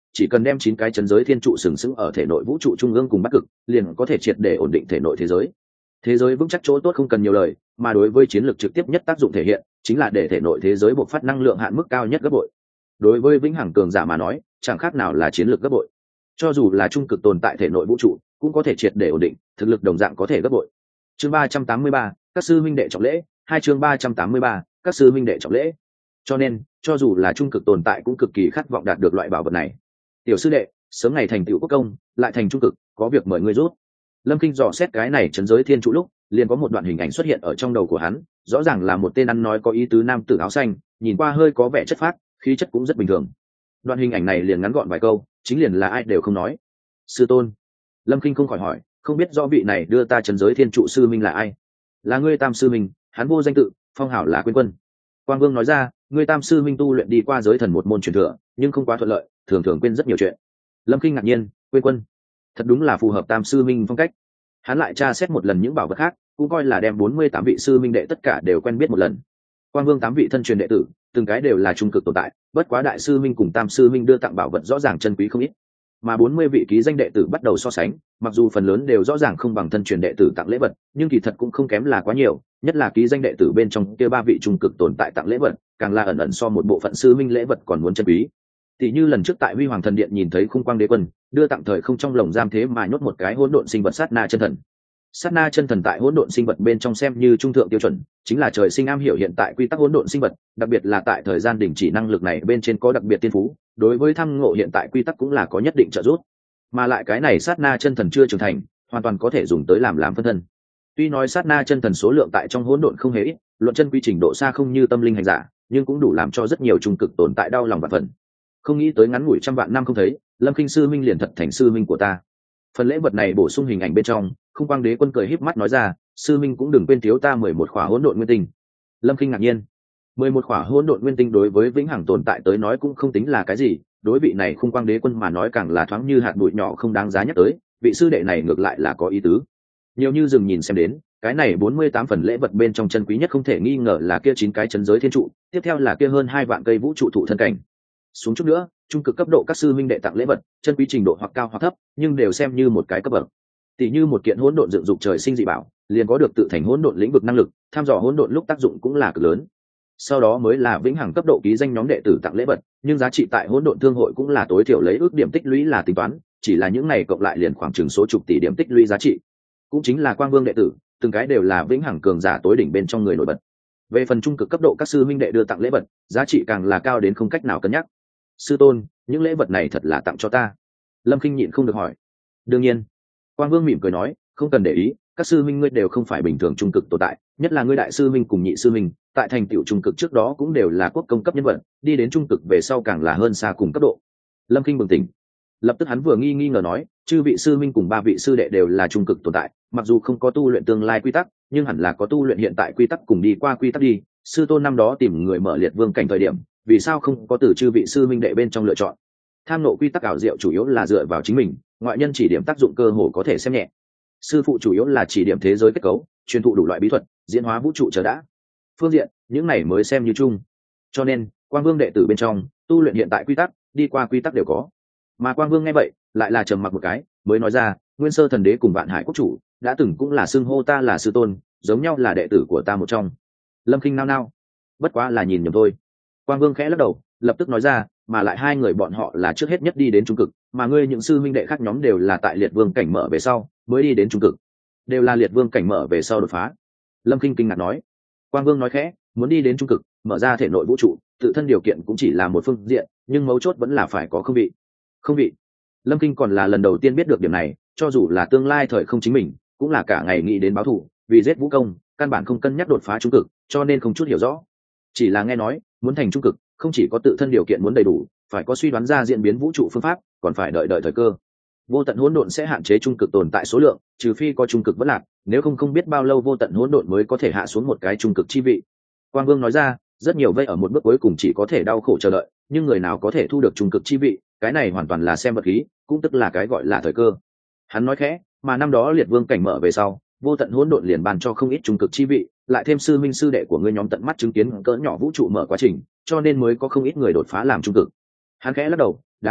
chỉ cần đem 9 cái chấn giới thiên trụ sừng sững ở thể nội vũ trụ trung ương cùng bắc cực, liền có thể triệt để ổn định thể nội thế giới. Thế giới vững chắc chỗ tốt không cần nhiều lời, mà đối với chiến lược trực tiếp nhất tác dụng thể hiện chính là để thể nội thế giới bộc phát năng lượng hạn mức cao nhất gấp bội. Đối với vĩnh hằng cường giả mà nói, chẳng khác nào là chiến lược gấp bội. Cho dù là trung cực tồn tại thể nội vũ trụ, cũng có thể triệt để ổn định, thực lực đồng dạng có thể gấp bội. Chương 383, các sư huynh đệ trọng lễ, hai chương 383, các sư huynh đệ trọng lễ. Cho nên, cho dù là trung cực tồn tại cũng cực kỳ khát vọng đạt được loại bảo vật này. Tiểu sư đệ, sớm ngày thành tựu quốc công, lại thành trung cực, có việc mời ngươi rút. Lâm Kinh dò xét cái này chấn giới thiên trụ lúc, liền có một đoạn hình ảnh xuất hiện ở trong đầu của hắn, rõ ràng là một tên ăn nói có ý tứ nam tử áo xanh, nhìn qua hơi có vẻ chất phác, khí chất cũng rất bình thường. Đoạn hình ảnh này liền ngắn gọn vài câu, chính liền là ai đều không nói. Sư tôn. Lâm Kinh không khỏi hỏi, không biết rõ vị này đưa ta chấn giới thiên trụ sư minh là ai? Là ngươi Tam sư minh, hắn vô danh tự, phong hảo là Quyên Quân. Quang Vương nói ra, ngươi Tam sư minh tu luyện đi qua giới thần một môn truyền thừa, nhưng không quá thuận lợi, thường thường quên rất nhiều chuyện. Lâm Kinh ngạc nhiên, Quyên Quân, thật đúng là phù hợp Tam sư minh phong cách. Hắn lại tra xét một lần những bảo vật khác, cũng coi là đem 48 vị sư minh đệ tất cả đều quen biết một lần. Quang Vương 8 vị thân truyền đệ tử, từng cái đều là trung cực tồn tại, bất quá đại sư minh cùng Tam sư minh đưa tặng bảo vật rõ ràng chân quý không ít. Mà 40 vị ký danh đệ tử bắt đầu so sánh, mặc dù phần lớn đều rõ ràng không bằng thân truyền đệ tử tặng lễ vật, nhưng kỳ thật cũng không kém là quá nhiều, nhất là ký danh đệ tử bên trong kia 3 vị trung cực tồn tại tặng lễ vật, càng là ẩn ẩn so một bộ phận sư minh lễ vật còn muốn chân quý. Tỷ như lần trước tại Huy Hoàng Thần Điện nhìn thấy Khung Quang Đế Quân đưa tặng thời không trong lồng giam thế mà nhốt một cái hỗn độn sinh vật sát na chân thần. Sát na chân thần tại hỗn độn sinh vật bên trong xem như trung thượng tiêu chuẩn, chính là trời sinh am hiểu hiện tại quy tắc hỗn độn sinh vật, đặc biệt là tại thời gian đình chỉ năng lực này bên trên có đặc biệt tiên phú, đối với thăm ngộ hiện tại quy tắc cũng là có nhất định trợ giúp. Mà lại cái này sát na chân thần chưa trưởng thành, hoàn toàn có thể dùng tới làm phân thân. Tuy nói sát na chân thần số lượng tại trong hỗn độn không hề ít, luận chân quy trình độ xa không như tâm linh hành giả, nhưng cũng đủ làm cho rất nhiều trung cực tồn tại đau lòng và phần. Không nghĩ tới ngắn ngủi trăm vạn năm không thấy, Lâm Kinh sư minh liền thật thành sư minh của ta. Phần lễ vật này bổ sung hình ảnh bên trong, Khung Quang Đế Quân cười híp mắt nói ra, sư minh cũng đừng quên thiếu ta 11 khỏa hỗn độn nguyên tinh. Lâm Kinh ngạc nhiên, 11 khỏa hỗn độn nguyên tinh đối với vĩnh hằng tồn tại tới nói cũng không tính là cái gì, đối vị này Khung Quang Đế Quân mà nói càng là thoáng như hạt bụi nhỏ không đáng giá nhắc tới, vị sư đệ này ngược lại là có ý tứ. Nhiều như dừng nhìn xem đến, cái này 48 phần lễ vật bên trong chân quý nhất không thể nghi ngờ là kia 9 cái chấn giới thiên trụ, tiếp theo là kia hơn 2 vạn cây vũ trụ thụ thân cảnh. Xuống chút nữa, trung cực cấp độ các sư minh đệ tặng lễ vật, chân quý trình độ hoặc cao hoặc thấp, nhưng đều xem như một cái cấp bậc. Tỷ như một kiện hỗn độn dựng dục trời sinh dị bảo, liền có được tự thành hỗn độn lĩnh vực năng lực, tham dò hỗn độn lúc tác dụng cũng là cực lớn. Sau đó mới là vĩnh hằng cấp độ ký danh nhóm đệ tử tặng lễ vật, nhưng giá trị tại hỗn độn thương hội cũng là tối thiểu lấy ước điểm tích lũy là tính toán, chỉ là những này cộng lại liền khoảng chừng số chục tỷ điểm tích lũy giá trị. Cũng chính là Quang Vương đệ tử, từng cái đều là vĩnh hằng cường giả tối đỉnh bên trong người nổi bật. Về phần trung cực cấp độ các sư minh đệ đưa tặng lễ vật, giá trị càng là cao đến không cách nào cân nhắc. Sư tôn, những lễ vật này thật là tặng cho ta. Lâm Kinh nhịn không được hỏi. Đương nhiên. Quang Vương mỉm cười nói, không cần để ý, các sư minh ngươi đều không phải bình thường trung cực tồn tại, nhất là ngươi đại sư minh cùng nhị sư minh, tại thành tựu trung cực trước đó cũng đều là quốc công cấp nhân vật, đi đến trung cực về sau càng là hơn xa cùng cấp độ. Lâm Kinh bừng tỉnh, lập tức hắn vừa nghi ngờ nói, chư vị sư minh cùng 3 vị sư đệ đều là trung cực tồn tại, mặc dù không có tu luyện tương lai quy tắc, nhưng hẳn là có tu luyện hiện tại quy tắc cùng đi qua quy tắc đi. Sư tôn năm đó tìm người mở liệt vương cảnh thời điểm, vì sao không có từ chư vị sư minh đệ bên trong lựa chọn? Tham nộ quy tắc ảo diệu chủ yếu là dựa vào chính mình, ngoại nhân chỉ điểm tác dụng cơ hồ có thể xem nhẹ. Sư phụ chủ yếu là chỉ điểm thế giới kết cấu, truyền thụ đủ loại bí thuật, diễn hóa vũ trụ chờ đã. Phương diện, những này mới xem như chung. Cho nên, Quang Vương đệ tử bên trong, tu luyện hiện tại quy tắc, đi qua quy tắc đều có. Mà Quang Vương nghe vậy, lại là trầm mặc một cái, mới nói ra, Nguyên Sơ Thần Đế cùng Vạn Hải Quốc chủ, đã từng cũng là xưng hô ta là sư tôn, giống nhau là đệ tử của ta một trong. Lâm Kinh nao nao, bất quá là nhìn nhầm thôi. Quang Vương khẽ lắc đầu, lập tức nói ra, mà lại hai người bọn họ là trước hết nhất đi đến trung cực, mà ngươi những sư minh đệ khác nhóm đều là tại liệt vương cảnh mở về sau mới đi đến trung cực, đều là liệt vương cảnh mở về sau đột phá. Lâm Kinh kinh ngạc nói. Quang Vương nói khẽ, muốn đi đến trung cực, mở ra thể nội vũ trụ, tự thân điều kiện cũng chỉ là một phương diện, nhưng mấu chốt vẫn là phải có không vị. Không vị. Lâm Kinh còn là lần đầu tiên biết được điểm này, cho dù là tương lai thời không chính mình, cũng là cả ngày nghĩ đến báo thù, vì giết vũ công, căn bản không cân nhắc đột phá trung cực, cho nên không chút hiểu rõ. Chỉ là nghe nói, muốn thành trung cực, không chỉ có tự thân điều kiện muốn đầy đủ, phải có suy đoán ra diễn biến vũ trụ phương pháp, còn phải đợi thời cơ. Vô tận hỗn độn sẽ hạn chế trung cực tồn tại số lượng, trừ phi có trung cực vẫn lạc, nếu không biết bao lâu vô tận hỗn độn mới có thể hạ xuống một cái trung cực chi vị. Quang Vương nói ra, rất nhiều vây ở một bước cuối cùng chỉ có thể đau khổ chờ đợi, nhưng người nào có thể thu được trung cực chi vị, cái này hoàn toàn là xem vật khí, cũng tức là cái gọi là thời cơ. Hắn nói khẽ, mà năm đó liệt vương cảnh mở về sau, vô tận hỗn độn liền ban cho không ít trung cực chi vị, lại thêm sư minh sư đệ của ngươi nhóm tận mắt chứng kiến cỡ nhỏ vũ trụ mở quá trình, cho nên mới có không ít người đột phá làm trung cực. Hắn khẽ lắc đầu, đáng tiếc,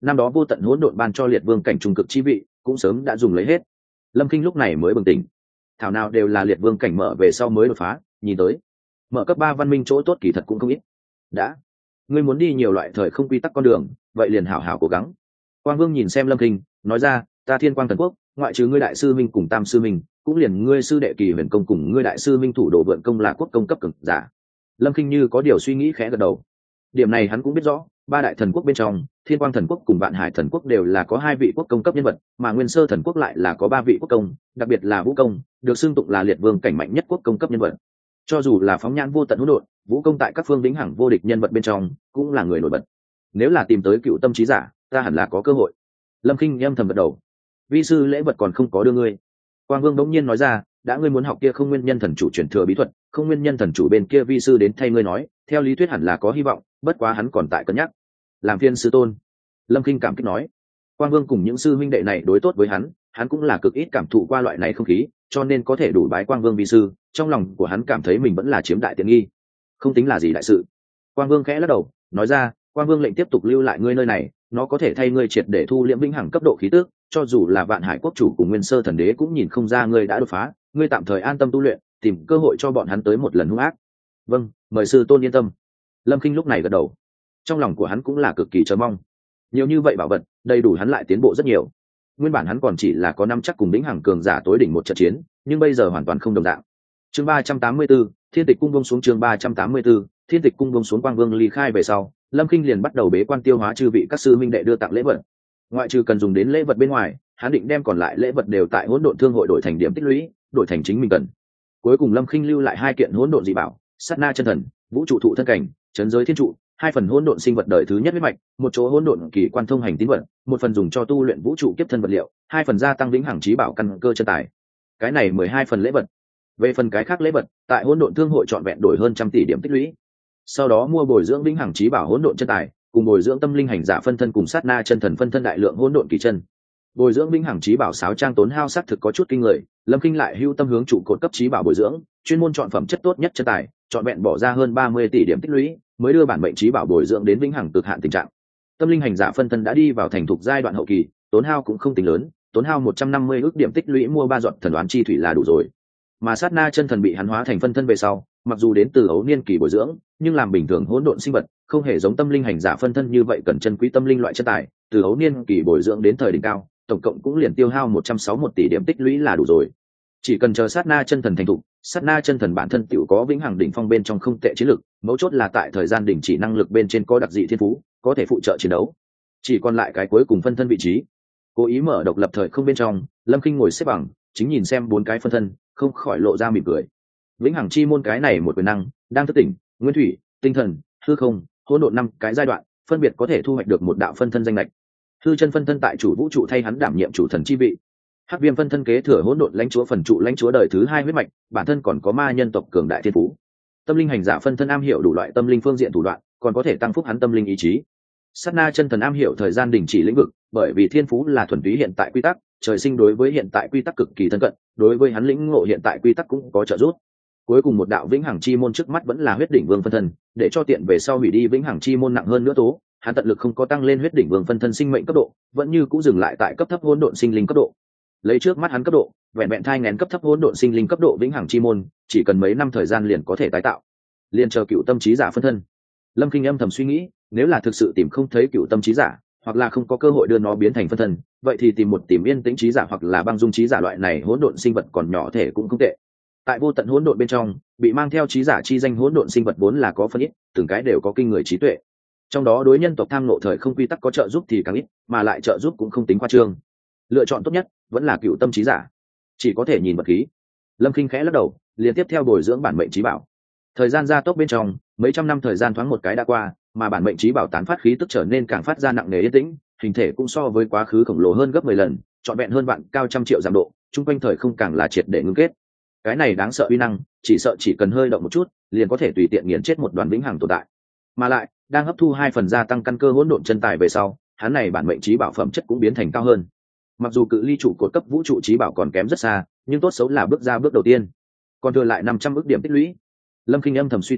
năm đó vô tận hỗn độn ban cho liệt vương cảnh trung cực chi vị cũng sớm đã dùng lấy hết. Lâm Kinh lúc này mới bừng tỉnh, thảo nào đều là liệt vương cảnh mở về sau mới đột phá, nhìn tới mở cấp 3 văn minh chỗ tốt kỳ thật cũng không ít. Đã ngươi muốn đi nhiều loại thời không quy tắc con đường, vậy liền hảo hảo cố gắng. Quang Vương nhìn xem Lâm Kinh, nói ra, ta Thiên Quang Thần Quốc, ngoại trừ ngươi đại sư minh cùng tam sư minh, cũng liền ngươi sư đệ Kỳ Huyền Công cùng ngươi đại sư minh thủ đồ vượn công là quốc công cấp cực giả. Lâm Kinh như có điều suy nghĩ khẽ gật đầu. Điểm này hắn cũng biết rõ, ba đại thần quốc bên trong, Thiên Quang Thần Quốc cùng Vạn Hải Thần Quốc đều là có 2 vị quốc công cấp nhân vật, mà Nguyên Sơ Thần Quốc lại là có 3 vị quốc công, đặc biệt là Vũ Công, được xưng tụng là liệt vương cảnh mạnh nhất quốc công cấp nhân vật. Cho dù là phóng nhãn vô tận hỗn độn, Vũ Công tại các phương vĩnh hằng vô địch nhân vật bên trong, cũng là người nổi bật. Nếu là tìm tới cựu tâm trí giả, ta hẳn là có cơ hội. Lâm Kinh âm thầm gật đầu. Vi sư lễ vật còn không có đưa ngươi. Quang Vương đống nhiên nói ra, đã ngươi muốn học kia không nguyên nhân thần chủ truyền thừa bí thuật, không nguyên nhân thần chủ bên kia vi sư đến thay ngươi nói, theo lý thuyết hẳn là có hy vọng, bất quá hắn còn tại cân nhắc. Làm phiên sư tôn. Lâm Kinh cảm kích nói. Quang Vương cùng những sư huynh đệ này đối tốt với hắn cũng là cực ít cảm thụ qua loại này không khí, cho nên có thể đủ bái Quang Vương vi sư, trong lòng của hắn cảm thấy mình vẫn là chiếm đại tiện nghi, không tính là gì đại sự. Quang Vương khẽ lắc đầu, nói ra, Quang Vương lệnh tiếp tục lưu lại ngươi nơi này, nó có thể thay ngươi triệt để thu liễm vĩnh hằng cấp độ khí tức, cho dù là Vạn Hải quốc chủ cùng Nguyên Sơ thần đế cũng nhìn không ra ngươi đã đột phá, ngươi tạm thời an tâm tu luyện, tìm cơ hội cho bọn hắn tới một lần hung ác. Vâng, mời sư tôn yên tâm. Lâm Kinh lúc này gật đầu, trong lòng của hắn cũng là cực kỳ chờ mong. Nhiều như vậy bảo vật, đầy đủ hắn lại tiến bộ rất nhiều. Nguyên bản hắn còn chỉ là có năm chắc cùng vĩnh hằng cường giả tối đỉnh một trận chiến, nhưng bây giờ hoàn toàn không đồng dạng. Chương 384, Thiên Tịch cung buông xuống. Chương 384, Thiên Tịch cung buông xuống. Quang Vương ly khai về sau, Lâm Kinh liền bắt đầu bế quan tiêu hóa chư vị các sư minh đệ đưa tặng lễ vật. Ngoại trừ cần dùng đến lễ vật bên ngoài, hắn định đem còn lại lễ vật đều tại hỗn độn thương hội đổi thành điểm tích lũy, đổi thành chính mình cần. Cuối cùng Lâm Kinh lưu lại 2 kiện hỗn độn dị bảo, Sát Na chân thần, Vũ trụ thụ thân cảnh, Chấn giới thiên trụ, 2 phần hỗn độn sinh vật đời thứ nhất huyết mạch, một chỗ hỗn độn kỳ quan thông hành tín vật, một phần dùng cho tu luyện vũ trụ kiếp thân vật liệu, 2 phần gia tăng vĩnh hằng trí bảo căn cơ chân tài. Cái này 12 phần lễ vật. Về phần cái khác lễ vật, tại hỗn độn thương hội chọn vẹn đổi hơn 100 tỷ điểm tích lũy. Sau đó mua bồi dưỡng vĩnh hằng trí bảo hỗn độn chân tài, cùng bồi dưỡng tâm linh hành giả phân thân cùng Sát Na chân thần phân thân đại lượng hỗn độn kỳ chân. Bồi dưỡng vĩnh hằng trí bảo sáo trang tốn hao xác thực có chút kinh người, Lâm Kinh lại hưu tâm hướng trụ cột cấp trí bảo bồi dưỡng, chuyên môn chọn phẩm chất tốt nhất chân tài, chọn vẹn bỏ ra hơn 30 tỷ điểm tích lũy, mới đưa bản mệnh trí bảo bồi dưỡng đến vĩnh hằng cực hạn tình trạng. Tâm linh hành giả phân thân đã đi vào thành thục giai đoạn hậu kỳ, tốn hao cũng không tính lớn, tốn hao 150 ức điểm tích lũy mua 3 giọt thần đoán chi thủy là đủ rồi. Mà Sát Na chân thần bị hắn hóa thành phân thân về sau, mặc dù đến từ ấu niên kỳ bồi dưỡng, nhưng làm bình thường hỗn độn sinh vật, không hề giống tâm linh hành giả phân thân như vậy cần chân quý tâm linh loại chất tài, từ ấu niên kỳ bồi dưỡng đến thời đỉnh cao, tổng cộng cũng liền tiêu hao 161 tỷ điểm tích lũy là đủ rồi. Chỉ cần chờ Sát Na chân thần thành thục, Sát Na chân thần bản thân tựu có vĩnh hằng đỉnh phong bên trong không tệ chiến lực, mấu chốt là tại thời gian đỉnh chỉ năng lực bên trên có đặc dị thiên phú, có thể phụ trợ chiến đấu. Chỉ còn lại cái cuối cùng phân thân vị trí. Cố ý mở độc lập thời không bên trong, Lâm Kinh ngồi xếp bằng, chính nhìn xem 4 cái phân thân, không khỏi lộ ra mỉm cười. Vĩnh hằng chi môn cái này một quyền năng, đang thức tỉnh, nguyên thủy, tinh thần, hư không, hỗn độn 5 cái giai đoạn, phân biệt có thể thu hoạch được một đạo phân thân danh lệch. Hư chân phân thân tại chủ vũ trụ thay hắn đảm nhiệm chủ thần chi vị. Hắc viêm phân thân kế thừa hỗn độn lãnh chúa phần trụ lãnh chúa đời thứ 2 huyết mạch, bản thân còn có ma nhân tộc cường đại thiên phú. Tâm linh hành giả phân thân am hiểu đủ loại tâm linh phương diện thủ đoạn, còn có thể tăng phúc hắn tâm linh ý chí. Sát Na chân thần am hiểu thời gian đình chỉ lĩnh vực, bởi vì thiên phú là thuần túy hiện tại quy tắc, trời sinh đối với hiện tại quy tắc cực kỳ thân cận, đối với hắn lĩnh ngộ hiện tại quy tắc cũng có trợ giúp. Cuối cùng một đạo vĩnh hằng chi môn trước mắt vẫn là huyết đỉnh vương phân thân, để cho tiện về sau hủy đi vĩnh hằng chi môn nặng hơn nữa tố, hắn tận lực không có tăng lên huyết đỉnh vương phân thân sinh mệnh cấp độ, vẫn như cũ dừng lại tại cấp thấp hỗn độn sinh linh cấp độ. Lấy trước mắt hắn cấp độ, vẹn vẹn thai nghén cấp thấp hỗn độn sinh linh cấp độ vĩnh hằng chi môn, chỉ cần mấy năm thời gian liền có thể tái tạo. Liên chờ cựu tâm trí giả phân thân. Lâm Kinh âm thầm suy nghĩ, nếu là thực sự tìm không thấy cựu tâm trí giả, hoặc là không có cơ hội đưa nó biến thành phân thân, vậy thì tìm yên tĩnh trí giả hoặc là băng dung trí giả loại này hỗn độn sinh vật còn nhỏ thể cũng không tệ. Tại vô tận hỗn độn bên trong, bị mang theo trí giả chi danh hỗn độn sinh vật vốn là có phân ít, từng cái đều có kinh người trí tuệ. Trong đó đối nhân tộc tham ngộ thời không quy tắc có trợ giúp thì càng ít, mà lại trợ giúp cũng không tính khoa trương. Lựa chọn tốt nhất vẫn là cựu tâm trí giả, chỉ có thể nhìn vật khí. Lâm Kinh khẽ lắc đầu, liền tiếp theo bồi dưỡng bản mệnh trí bảo. Thời gian gia tốc bên trong, mấy trăm năm thời gian thoáng một cái đã qua, mà bản mệnh trí bảo tán phát khí tức trở nên càng phát ra nặng nề yên tĩnh, hình thể cũng so với quá khứ khổng lồ hơn gấp 10 lần, trọn vẹn hơn vạn cao trăm triệu giảm độ, trung quanh thời không càng là triệt để ngưng kết. Cái này đáng sợ uy năng, chỉ sợ chỉ cần hơi động một chút, liền có thể tùy tiện nghiền chết một đoàn vĩnh hằng tồn tại. Mà lại, đang hấp thu 2 phần gia tăng căn cơ hỗn độn chân tài về sau, hắn này bản mệnh trí bảo phẩm chất cũng biến thành cao hơn. Mặc dù cự ly trụ cột cấp vũ trụ trí bảo còn kém rất xa, nhưng tốt xấu là bước ra bước đầu tiên. Còn thừa lại 500 ức điểm tích lũy. Lâm Kinh âm thầm suy tư,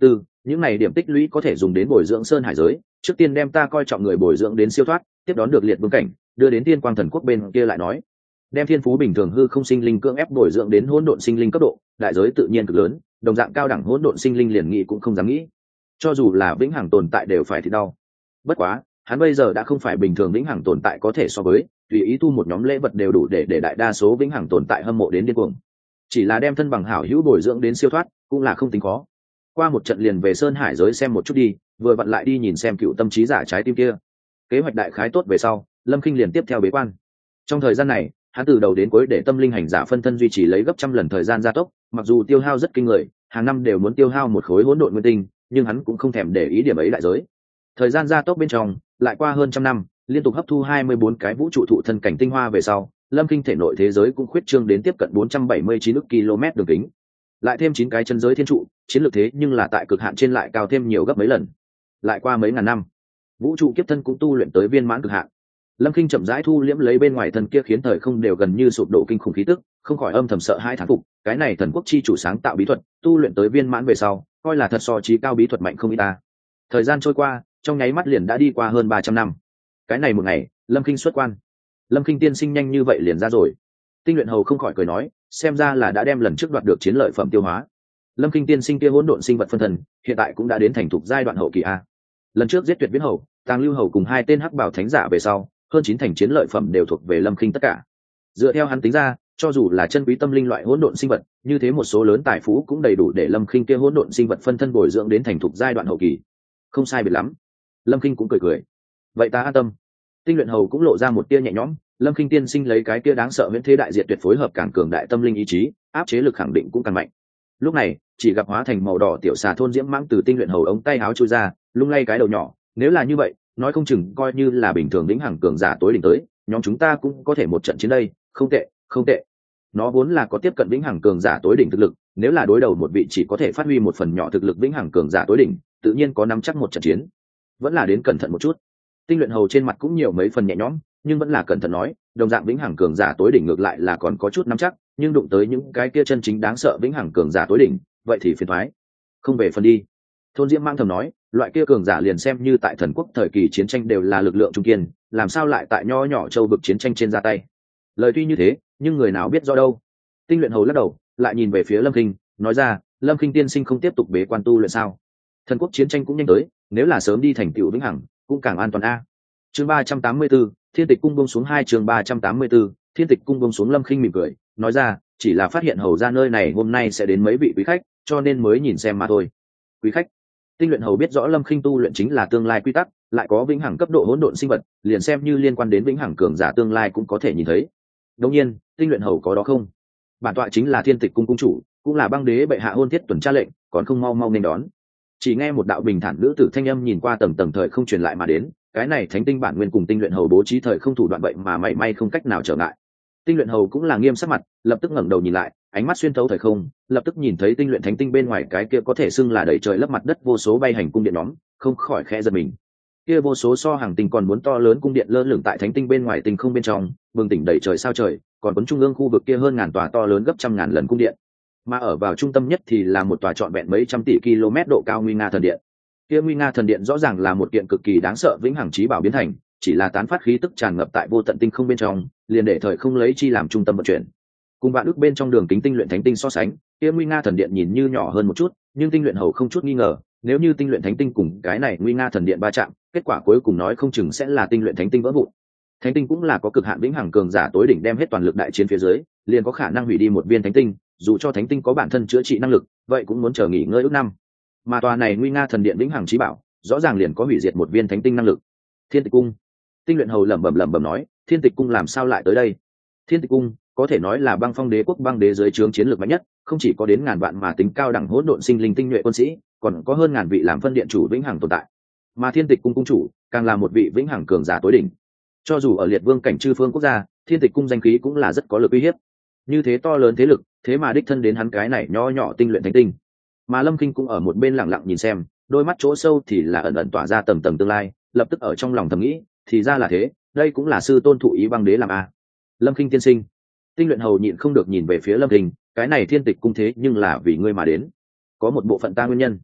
những này điểm tích lũy có thể dùng đến bồi dưỡng sơn hải giới, trước tiên đem ta coi trọng người bồi dưỡng đến siêu thoát, tiếp đón được liệt vương cảnh, đưa đến thiên quang thần quốc bên kia lại nói. Đem thiên phú bình thường hư không sinh linh cưỡng ép bồi dưỡng đến hỗn độn sinh linh cấp độ, đại giới tự nhiên cực lớn, đồng dạng cao đẳng hỗn độn sinh linh liền nghĩ cũng không dám nghĩ. Cho dù là vĩnh hằng tồn tại đều phải thì đau. Bất quá, hắn bây giờ đã không phải bình thường vĩnh hằng tồn tại có thể so với, tùy ý thu một nhóm lễ vật đều đủ để đại đa số vĩnh hằng tồn tại hâm mộ đến điên cuồng. Chỉ là đem thân bằng hảo hữu bồi dưỡng đến siêu thoát, cũng là không tính khó. Qua một trận liền về sơn hải giới xem một chút đi, vừa vặn lại đi nhìn xem cựu tâm trí giả trái tim kia. Kế hoạch đại khái tốt về sau, Lâm Khinh liền tiếp theo bế quan. Trong thời gian này, hắn từ đầu đến cuối để tâm linh hành giả phân thân duy trì lấy gấp trăm lần thời gian gia tốc, mặc dù tiêu hao rất kinh người, hàng năm đều muốn tiêu hao một khối hỗn độn nguyên tinh, nhưng hắn cũng không thèm để ý điểm ấy đại giới. Thời gian gia tốc bên trong, lại qua hơn trăm năm, liên tục hấp thu 24 cái vũ trụ thụ thân cảnh tinh hoa về sau, Lâm Khinh thể nội thế giới cũng khuyết trương đến tiếp cận 479 ức km đường kính. Lại thêm 9 cái chân giới thiên trụ, chiến lược thế nhưng là tại cực hạn trên lại cao thêm nhiều gấp mấy lần. Lại qua mấy ngàn năm, vũ trụ kiếp thân cũng tu luyện tới viên mãn cực hạn. Lâm Khinh chậm rãi thu liễm lấy bên ngoài thân kia khiến thời không đều gần như sụp đổ kinh khủng khí tức, không khỏi âm thầm sợ hai thán phục, cái này thần quốc chi chủ sáng tạo bí thuật, tu luyện tới viên mãn về sau, coi là thật so chí cao bí thuật mạnh không ít ta. Thời gian trôi qua, trong nháy mắt liền đã đi qua hơn 300 năm. Cái này một ngày, Lâm Khinh xuất quan. Lâm Khinh tiên sinh nhanh như vậy liền ra rồi. Tinh luyện hầu không khỏi cười nói, xem ra là đã đem lần trước đoạt được chiến lợi phẩm tiêu hóa. Lâm Khinh tiên sinh kia hỗn độn sinh vật phân thần, hiện tại cũng đã đến thành thục giai đoạn hậu kỳ a. Lần trước giết Tuyệt Viễn hầu, Tàng Lưu hầu cùng hai tên hắc bảo thánh giả về sau, hơn 9 thành chiến lợi phẩm đều thuộc về Lâm Khinh tất cả. Dựa theo hắn tính ra, cho dù là chân quý tâm linh loại hỗn độn sinh vật, như thế một số lớn tài phú cũng đầy đủ để Lâm Khinh kia hỗn độn sinh vật phân thân bồi dưỡng đến thành thục giai đoạn hậu kỳ. Không sai biệt lắm. Lâm Khinh cũng cười cười. Vậy ta an tâm. Tinh luyện hầu cũng lộ ra một tia nhẹ nhõm, Lâm Khinh tiên sinh lấy cái kia đáng sợ viễn thế đại diệt tuyệt phối hợp càng cường đại tâm linh ý chí, áp chế lực khẳng định cũng càng mạnh. Lúc này, chỉ gặp hóa thành màu đỏ tiểu xà thôn diễm mãng từ tinh luyện hầu ống tay áo chui ra, lung lay cái đầu nhỏ, nếu là như vậy, nói không chừng coi như là bình thường lĩnh hằng cường giả tối đỉnh tới, nhóm chúng ta cũng có thể một trận chiến đây, không tệ, không tệ. Nó vốn là có tiếp cận vĩnh hằng cường giả tối đỉnh thực lực, nếu là đối đầu một vị chỉ có thể phát huy một phần nhỏ thực lực vĩnh hằng cường giả tối đỉnh, tự nhiên có nắm chắc một trận chiến. Vẫn là đến cẩn thận một chút. Tinh luyện hầu trên mặt cũng nhiều mấy phần nhẹ nhõm, nhưng vẫn là cẩn thận nói, đồng dạng vĩnh hằng cường giả tối đỉnh ngược lại là còn có chút nắm chắc, nhưng đụng tới những cái kia chân chính đáng sợ vĩnh hằng cường giả tối đỉnh, vậy thì phiền toái. Không về phần đi. Thôn Diễm mang thầm nói, loại kia cường giả liền xem như tại thần quốc thời kỳ chiến tranh đều là lực lượng trung kiên, làm sao lại tại nho nhỏ châu vực chiến tranh trên ra tay. Lời tuy như thế, nhưng người nào biết do đâu. Tinh luyện hầu lắc đầu, lại nhìn về phía Lâm Khinh, nói ra, Lâm Khinh tiên sinh không tiếp tục bế quan tu luyện sao? Thần quốc chiến tranh cũng nhanh tới, nếu là sớm đi thành tựu vĩnh hằng, cũng càng an toàn a. Chương 384, Thiên Tịch cung buông xuống 2 chương 384, Thiên Tịch cung buông xuống. Lâm Khinh mỉm cười, nói ra, chỉ là phát hiện hầu ra nơi này hôm nay sẽ đến mấy vị quý khách, cho nên mới nhìn xem mà thôi. Quý khách? Tinh luyện hầu biết rõ Lâm Khinh tu luyện chính là tương lai quy tắc, lại có vĩnh hằng cấp độ hỗn độn sinh vật, liền xem như liên quan đến vĩnh hằng cường giả tương lai cũng có thể nhìn thấy. Đương nhiên, tinh luyện hầu có đó không? Bản tọa chính là Thiên Tịch cung cung chủ, cũng là băng đế bệ hạ hôn thiết tuần tra lệnh, còn không mau mau nên đón. Chỉ nghe một đạo bình thản nữ tử thanh âm nhìn qua tầng tầng thời không truyền lại mà đến, cái này thánh tinh bản nguyên cùng tinh luyện hầu bố trí thời không thủ đoạn vậy mà mảy may không cách nào trở ngại. Tinh luyện hầu cũng là nghiêm sắc mặt, lập tức ngẩng đầu nhìn lại, ánh mắt xuyên thấu thời không, lập tức nhìn thấy tinh luyện thánh tinh bên ngoài cái kia có thể xưng là đầy trời lấp mặt đất vô số bay hành cung điện nhóm, không khỏi khẽ giật mình. Kia vô số so hàng tinh còn muốn to lớn cung điện lơ lửng tại thánh tinh bên ngoài tinh không bên trong, bừng tỉnh đầy trời sao trời, còn cuốn trung ương khu vực kia hơn ngàn tòa to lớn gấp trăm ngàn lần cung điện. Mà ở vào trung tâm nhất thì là một tòa trọn vẹn mấy trăm tỷ km độ cao nguy nga thần điện. Kia nguy nga thần điện rõ ràng là một kiện cực kỳ đáng sợ vĩnh hằng chí bảo biến thành, chỉ là tán phát khí tức tràn ngập tại vô tận tinh không bên trong, liền để thời không lấy chi làm trung tâm vận chuyển. Cùng vạn ước bên trong đường kính tinh luyện thánh tinh so sánh, kia nguy nga thần điện nhìn như nhỏ hơn một chút, nhưng tinh luyện hầu không chút nghi ngờ, nếu như tinh luyện thánh tinh cùng cái này nguy nga thần điện va chạm, kết quả cuối cùng nói không chừng sẽ là tinh luyện thánh tinh vỡ vụn. Thánh tinh cũng là có cực hạn vĩnh hằng cường giả tối đỉnh đem hết toàn lực đại chiến phía dưới, liền có khả năng hủy đi một viên thánh tinh, dù cho thánh tinh có bản thân chữa trị năng lực, vậy cũng muốn chờ nghỉ ngơi ước năm. Mà tòa này nguy nga thần điện vĩnh hằng chí bảo, rõ ràng liền có hủy diệt một viên thánh tinh năng lực. Thiên Tịch cung. Tinh luyện hầu lẩm bẩm nói, Thiên Tịch cung làm sao lại tới đây? Thiên Tịch cung có thể nói là băng phong đế quốc băng đế dưới trướng chiến lược mạnh nhất, không chỉ có đến ngàn vạn mà tính cao đẳng hỗn độn sinh linh tinh nhuệ quân sĩ, còn có hơn ngàn vị làm phân điện chủ vĩnh hằng tồn tại. Mà Thiên Tịch cung cung chủ càng là một vị vĩnh hằng cường giả tối đỉnh. Cho dù ở liệt vương cảnh chư phương quốc gia, Thiên Tịch cung danh khí cũng là rất có lực uy hiếp. Như thế to lớn thế lực, thế mà đích thân đến hắn cái này nho nhỏ tinh luyện thánh tinh. Mà Lâm Khinh cũng ở một bên lặng lặng nhìn xem, đôi mắt chỗ sâu thì là ẩn ẩn tỏa ra tầng tầng tương lai, lập tức ở trong lòng thầm nghĩ, thì ra là thế, đây cũng là sư tôn thụ ý băng đế làm a. Lâm Khinh tiên sinh. Tinh luyện hầu nhịn không được nhìn về phía Lâm Khinh, cái này Thiên Tịch cung thế nhưng là vì ngươi mà đến, có một bộ phận ta nguyên nhân.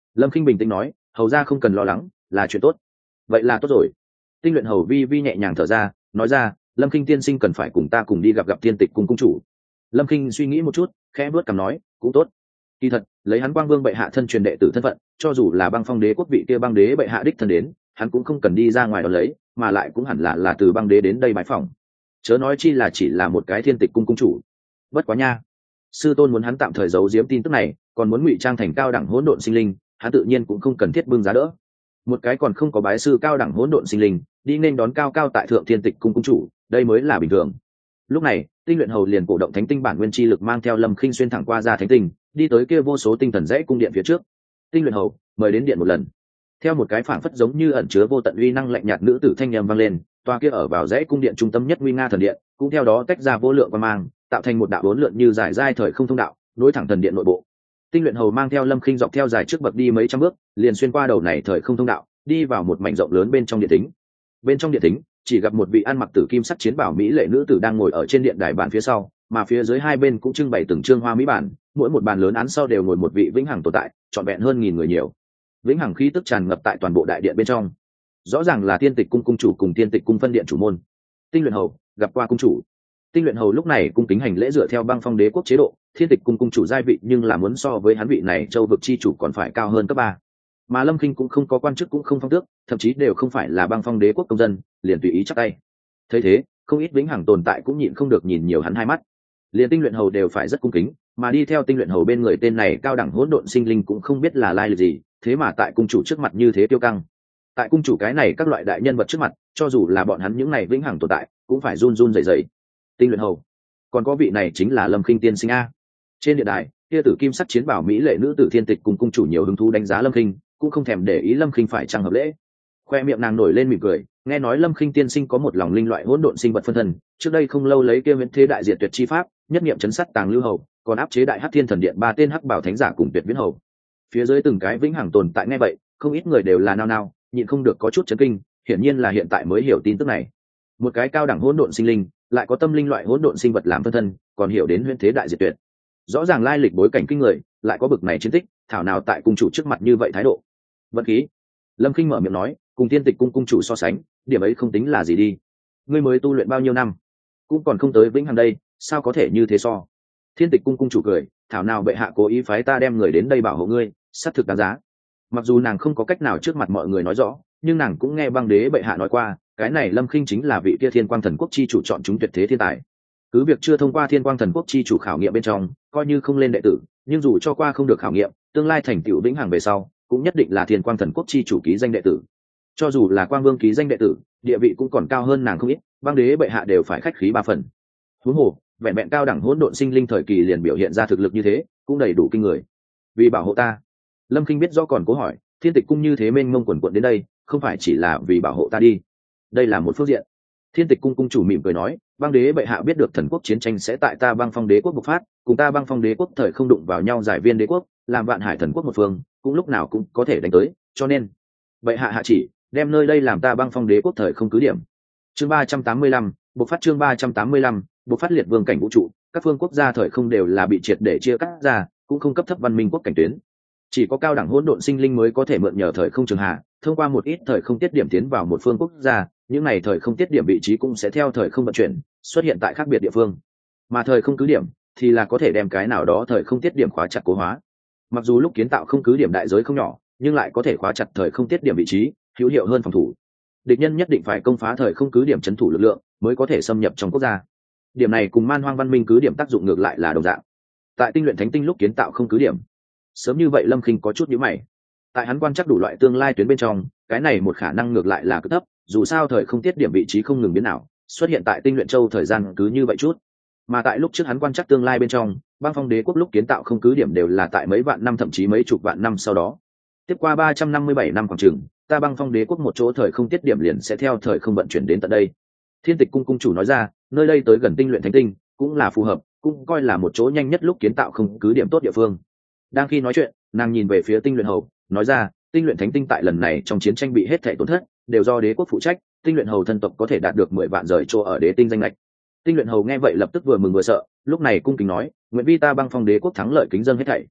Lâm Khinh bình tĩnh nói, hầu ra không cần lo lắng, là chuyện tốt. Vậy là tốt rồi. Tinh luyện hầu vi vi nhẹ nhàng thở ra, nói ra, Lâm Khinh tiên sinh cần phải cùng ta cùng đi gặp tiên tịch cung cung chủ. Lâm Khinh suy nghĩ một chút, khẽ bước cằm nói, cũng tốt. Kỳ thật, lấy hắn Quang Vương bệ hạ thân truyền đệ tử thân phận, cho dù là Băng Phong đế quốc vị kia băng đế bệ hạ đích thân đến, hắn cũng không cần đi ra ngoài đó lấy, mà lại cũng hẳn là từ băng đế đến đây bái phỏng. Chớ nói chi là chỉ là một cái thiên tịch cung cung chủ. Bất quá nha, sư tôn muốn hắn tạm thời giấu giếm tin tức này, còn muốn ngụy trang thành cao đẳng hỗn độn sinh linh, hắn tự nhiên cũng không cần thiết bưng giá đỡ. Một cái còn không có bái sư cao đẳng hỗn độn sinh linh, đi nên đón cao cao tại thượng thiên tịch cung cung chủ, đây mới là bình thường. Lúc này, Tinh luyện hầu liền cổ động thánh tinh bản nguyên chi lực mang theo Lâm Khinh xuyên thẳng qua ra thánh tinh, đi tới kia vô số tinh thần dãy cung điện phía trước. Tinh luyện hầu, mời đến điện một lần. Theo một cái phảng phất giống như ẩn chứa vô tận uy năng lạnh nhạt nữ tử thanh âm vang lên, tòa kia ở vào dãy cung điện trung tâm nhất nguy nga thần điện, cũng theo đó tách ra vô lượng quang mang, tạo thành một đạo bốn lượn như dài dai thời không thông đạo, nối thẳng thần điện nội bộ. Tinh luyện hầu mang theo Lâm Khinh dọc theo dài trước bậc đi mấy trăm bước, liền xuyên qua đầu này thời không thông đạo, đi vào một mảnh rộng lớn bên trong điện thính. Bên trong điện thính, chỉ gặp một vị ăn mặc tử kim sắc chiến bảo mỹ lệ nữ tử đang ngồi ở trên điện đài bàn phía sau, mà phía dưới hai bên cũng trưng bày từng trương hoa mỹ bản, mỗi một bàn lớn án sau đều ngồi một vị vĩnh hằng tồn tại, trọn vẹn hơn 1000 người nhiều. Vĩnh hằng khí tức tràn ngập tại toàn bộ đại điện bên trong. Rõ ràng là Thiên Tịch cung cung chủ cùng Thiên Tịch cung phân điện chủ môn. Tinh luyện hầu, gặp qua cung chủ. Tinh luyện hầu lúc này cung kính hành lễ dựa theo Băng Phong đế quốc chế độ, Thiên Tịch cung cung chủ giai vị nhưng là muốn so với hắn vị này châu vực chi chủ còn phải cao hơn cấp 3. Mà Lâm Khinh cũng không có quan chức cũng không phong tước, thậm chí đều không phải là Băng Phong đế quốc công dân, liền tùy ý chắp tay. Thấy thế, không ít vĩnh hằng tồn tại cũng nhịn không được nhìn nhiều hắn hai mắt. Liền tinh luyện hầu đều phải rất cung kính, mà đi theo tinh luyện hầu bên người tên này cao đẳng hỗn độn sinh linh cũng không biết là lai lịch gì, thế mà tại cung chủ trước mặt như thế tiêu căng. Tại cung chủ cái này các loại đại nhân vật trước mặt, cho dù là bọn hắn những này vĩnh hằng tồn tại, cũng phải run run rẩy rẩy. Tinh luyện hầu, còn có vị này chính là Lâm Khinh tiên sinh a. Trên điện đài, kia tử kim sắc chiến bảo mỹ lệ nữ tử Thiên Tịch cùng cung chủ nhiều hứng thú đánh giá Lâm Khinh, cũng không thèm để ý Lâm Khinh phải trang hợp lễ. Khoe miệng nàng nổi lên mỉm cười, nghe nói Lâm Khinh tiên sinh có một lòng linh loại hỗn độn sinh vật phân thân, trước đây không lâu lấy kia viễn thế đại diệt tuyệt chi pháp, nhất niệm chấn sát tàng lưu hầu, còn áp chế đại hắc thiên thần điện 3 tên hắc bảo thánh giả cùng tuyệt viễn hầu. Phía dưới từng cái vĩnh hằng tồn tại nghe vậy, không ít người đều là nao nao, nhịn không được có chút chấn kinh, hiển nhiên là hiện tại mới hiểu tin tức này. Một cái cao đẳng hỗn độn sinh linh, lại có tâm linh loại hỗn độn sinh vật làm phân thân, còn hiểu đến huyễn thế đại diệt tuyệt. Rõ ràng lai lịch bối cảnh kinh người, lại có bực này chiến tích, thảo nào tại cung chủ trước mặt như vậy thái độ. Vận khí. Lâm Khinh mở miệng nói, cùng Thiên Tịch cung cung chủ so sánh, điểm ấy không tính là gì đi. Ngươi mới tu luyện bao nhiêu năm, cũng còn không tới vĩnh hằng đây, sao có thể như thế so? Thiên Tịch cung cung chủ cười, thảo nào bệ hạ cố ý phái ta đem người đến đây bảo hộ ngươi, xác thực đáng giá. Mặc dù nàng không có cách nào trước mặt mọi người nói rõ, nhưng nàng cũng nghe băng đế bệ hạ nói qua, cái này Lâm Khinh chính là vị kia Thiên Quang Thần Quốc chi chủ chọn chúng tuyệt thế thiên tài. Cứ việc chưa thông qua Thiên Quang Thần Quốc chi chủ khảo nghiệm bên trong, coi như không lên đệ tử, nhưng dù cho qua không được khảo nghiệm, tương lai thành tựu vĩnh hằng về sau, cũng nhất định là Thiên Quang Thần Quốc chi chủ ký danh đệ tử. Cho dù là Quang Vương ký danh đệ tử, địa vị cũng còn cao hơn nàng không ít, băng đế bệ hạ đều phải khách khí 3 phần. Huống hồ, vẹn vẹn cao đẳng hỗn độn sinh linh thời kỳ liền biểu hiện ra thực lực như thế, cũng đầy đủ kinh người. Vì bảo hộ ta, Lâm Khinh biết rõ còn cố hỏi, Thiên Tịch cung như thế mênh mông quần quận đến đây, không phải chỉ là vì bảo hộ ta đi. Đây là một phương diện. Thiên Tịch cung cung chủ mỉm cười nói, băng đế bệ hạ biết được thần quốc chiến tranh sẽ tại ta Băng Phong đế quốc bộc phát, cùng ta Băng Phong đế quốc thời không đụng vào nhau giải viên đế quốc, làm Vạn Hải thần quốc một phương, cũng lúc nào cũng có thể đánh tới, cho nên bệ hạ hạ chỉ đem nơi đây làm ta Băng Phong đế quốc thời không cứ điểm. Chương 385, bộc phát chương 385, bộc phát liệt vương cảnh vũ trụ, các phương quốc gia thời không đều là bị triệt để chia cắt ra, cũng không cấp thấp văn minh quốc cảnh tuyến. Chỉ có cao đẳng hỗn độn sinh linh mới có thể mượn nhờ thời không trường hạ, thông qua một ít thời không tiết điểm tiến vào một phương quốc gia, những này thời không tiết điểm vị trí cũng sẽ theo thời không vận chuyển, xuất hiện tại khác biệt địa phương. Mà thời không cứ điểm thì là có thể đem cái nào đó thời không tiết điểm khóa chặt cố hóa. Mặc dù lúc kiến tạo không cứ điểm đại giới không nhỏ, nhưng lại có thể khóa chặt thời không tiết điểm vị trí, hữu hiệu hơn phòng thủ. Địch nhân nhất định phải công phá thời không cứ điểm trấn thủ lực lượng, mới có thể xâm nhập trong quốc gia. Điểm này cùng Man Hoang văn minh cứ điểm tác dụng ngược lại là đồng dạng. Tại tinh luyện thánh tinh lúc kiến tạo không cứ điểm, sớm như vậy Lâm Khinh có chút nhíu mày. Tại hắn quan chắc đủ loại tương lai tuyến bên trong, cái này một khả năng ngược lại là cực thấp, dù sao thời không tiết điểm vị trí không ngừng biến nào, xuất hiện tại tinh luyện châu thời gian cứ như vậy chút. Mà tại lúc trước hắn quan chắc tương lai bên trong, Băng Phong đế quốc lúc kiến tạo không cứ điểm đều là tại mấy vạn năm thậm chí mấy chục vạn năm sau đó. Tiếp qua 357 năm khoảng chừng, ta Băng Phong đế quốc một chỗ thời không tiết điểm liền sẽ theo thời không vận chuyển đến tận đây. Thiên Tịch cung cung chủ nói ra, nơi đây tới gần tinh luyện thánh tinh, cũng là phù hợp, cũng coi là một chỗ nhanh nhất lúc kiến tạo không cứ điểm tốt địa phương. Đang khi nói chuyện, nàng nhìn về phía tinh luyện hầu, nói ra, tinh luyện thánh tinh tại lần này trong chiến tranh bị hết thảy tổn thất, đều do đế quốc phụ trách, tinh luyện hầu thân tộc có thể đạt được 10 vạn rời chỗ ở đế tinh danh lệch. Tinh luyện hầu nghe vậy lập tức vừa mừng vừa sợ, lúc này cung kính nói, nguyện vi ta Băng Phong đế quốc thắng lợi kính dâng hết thảy.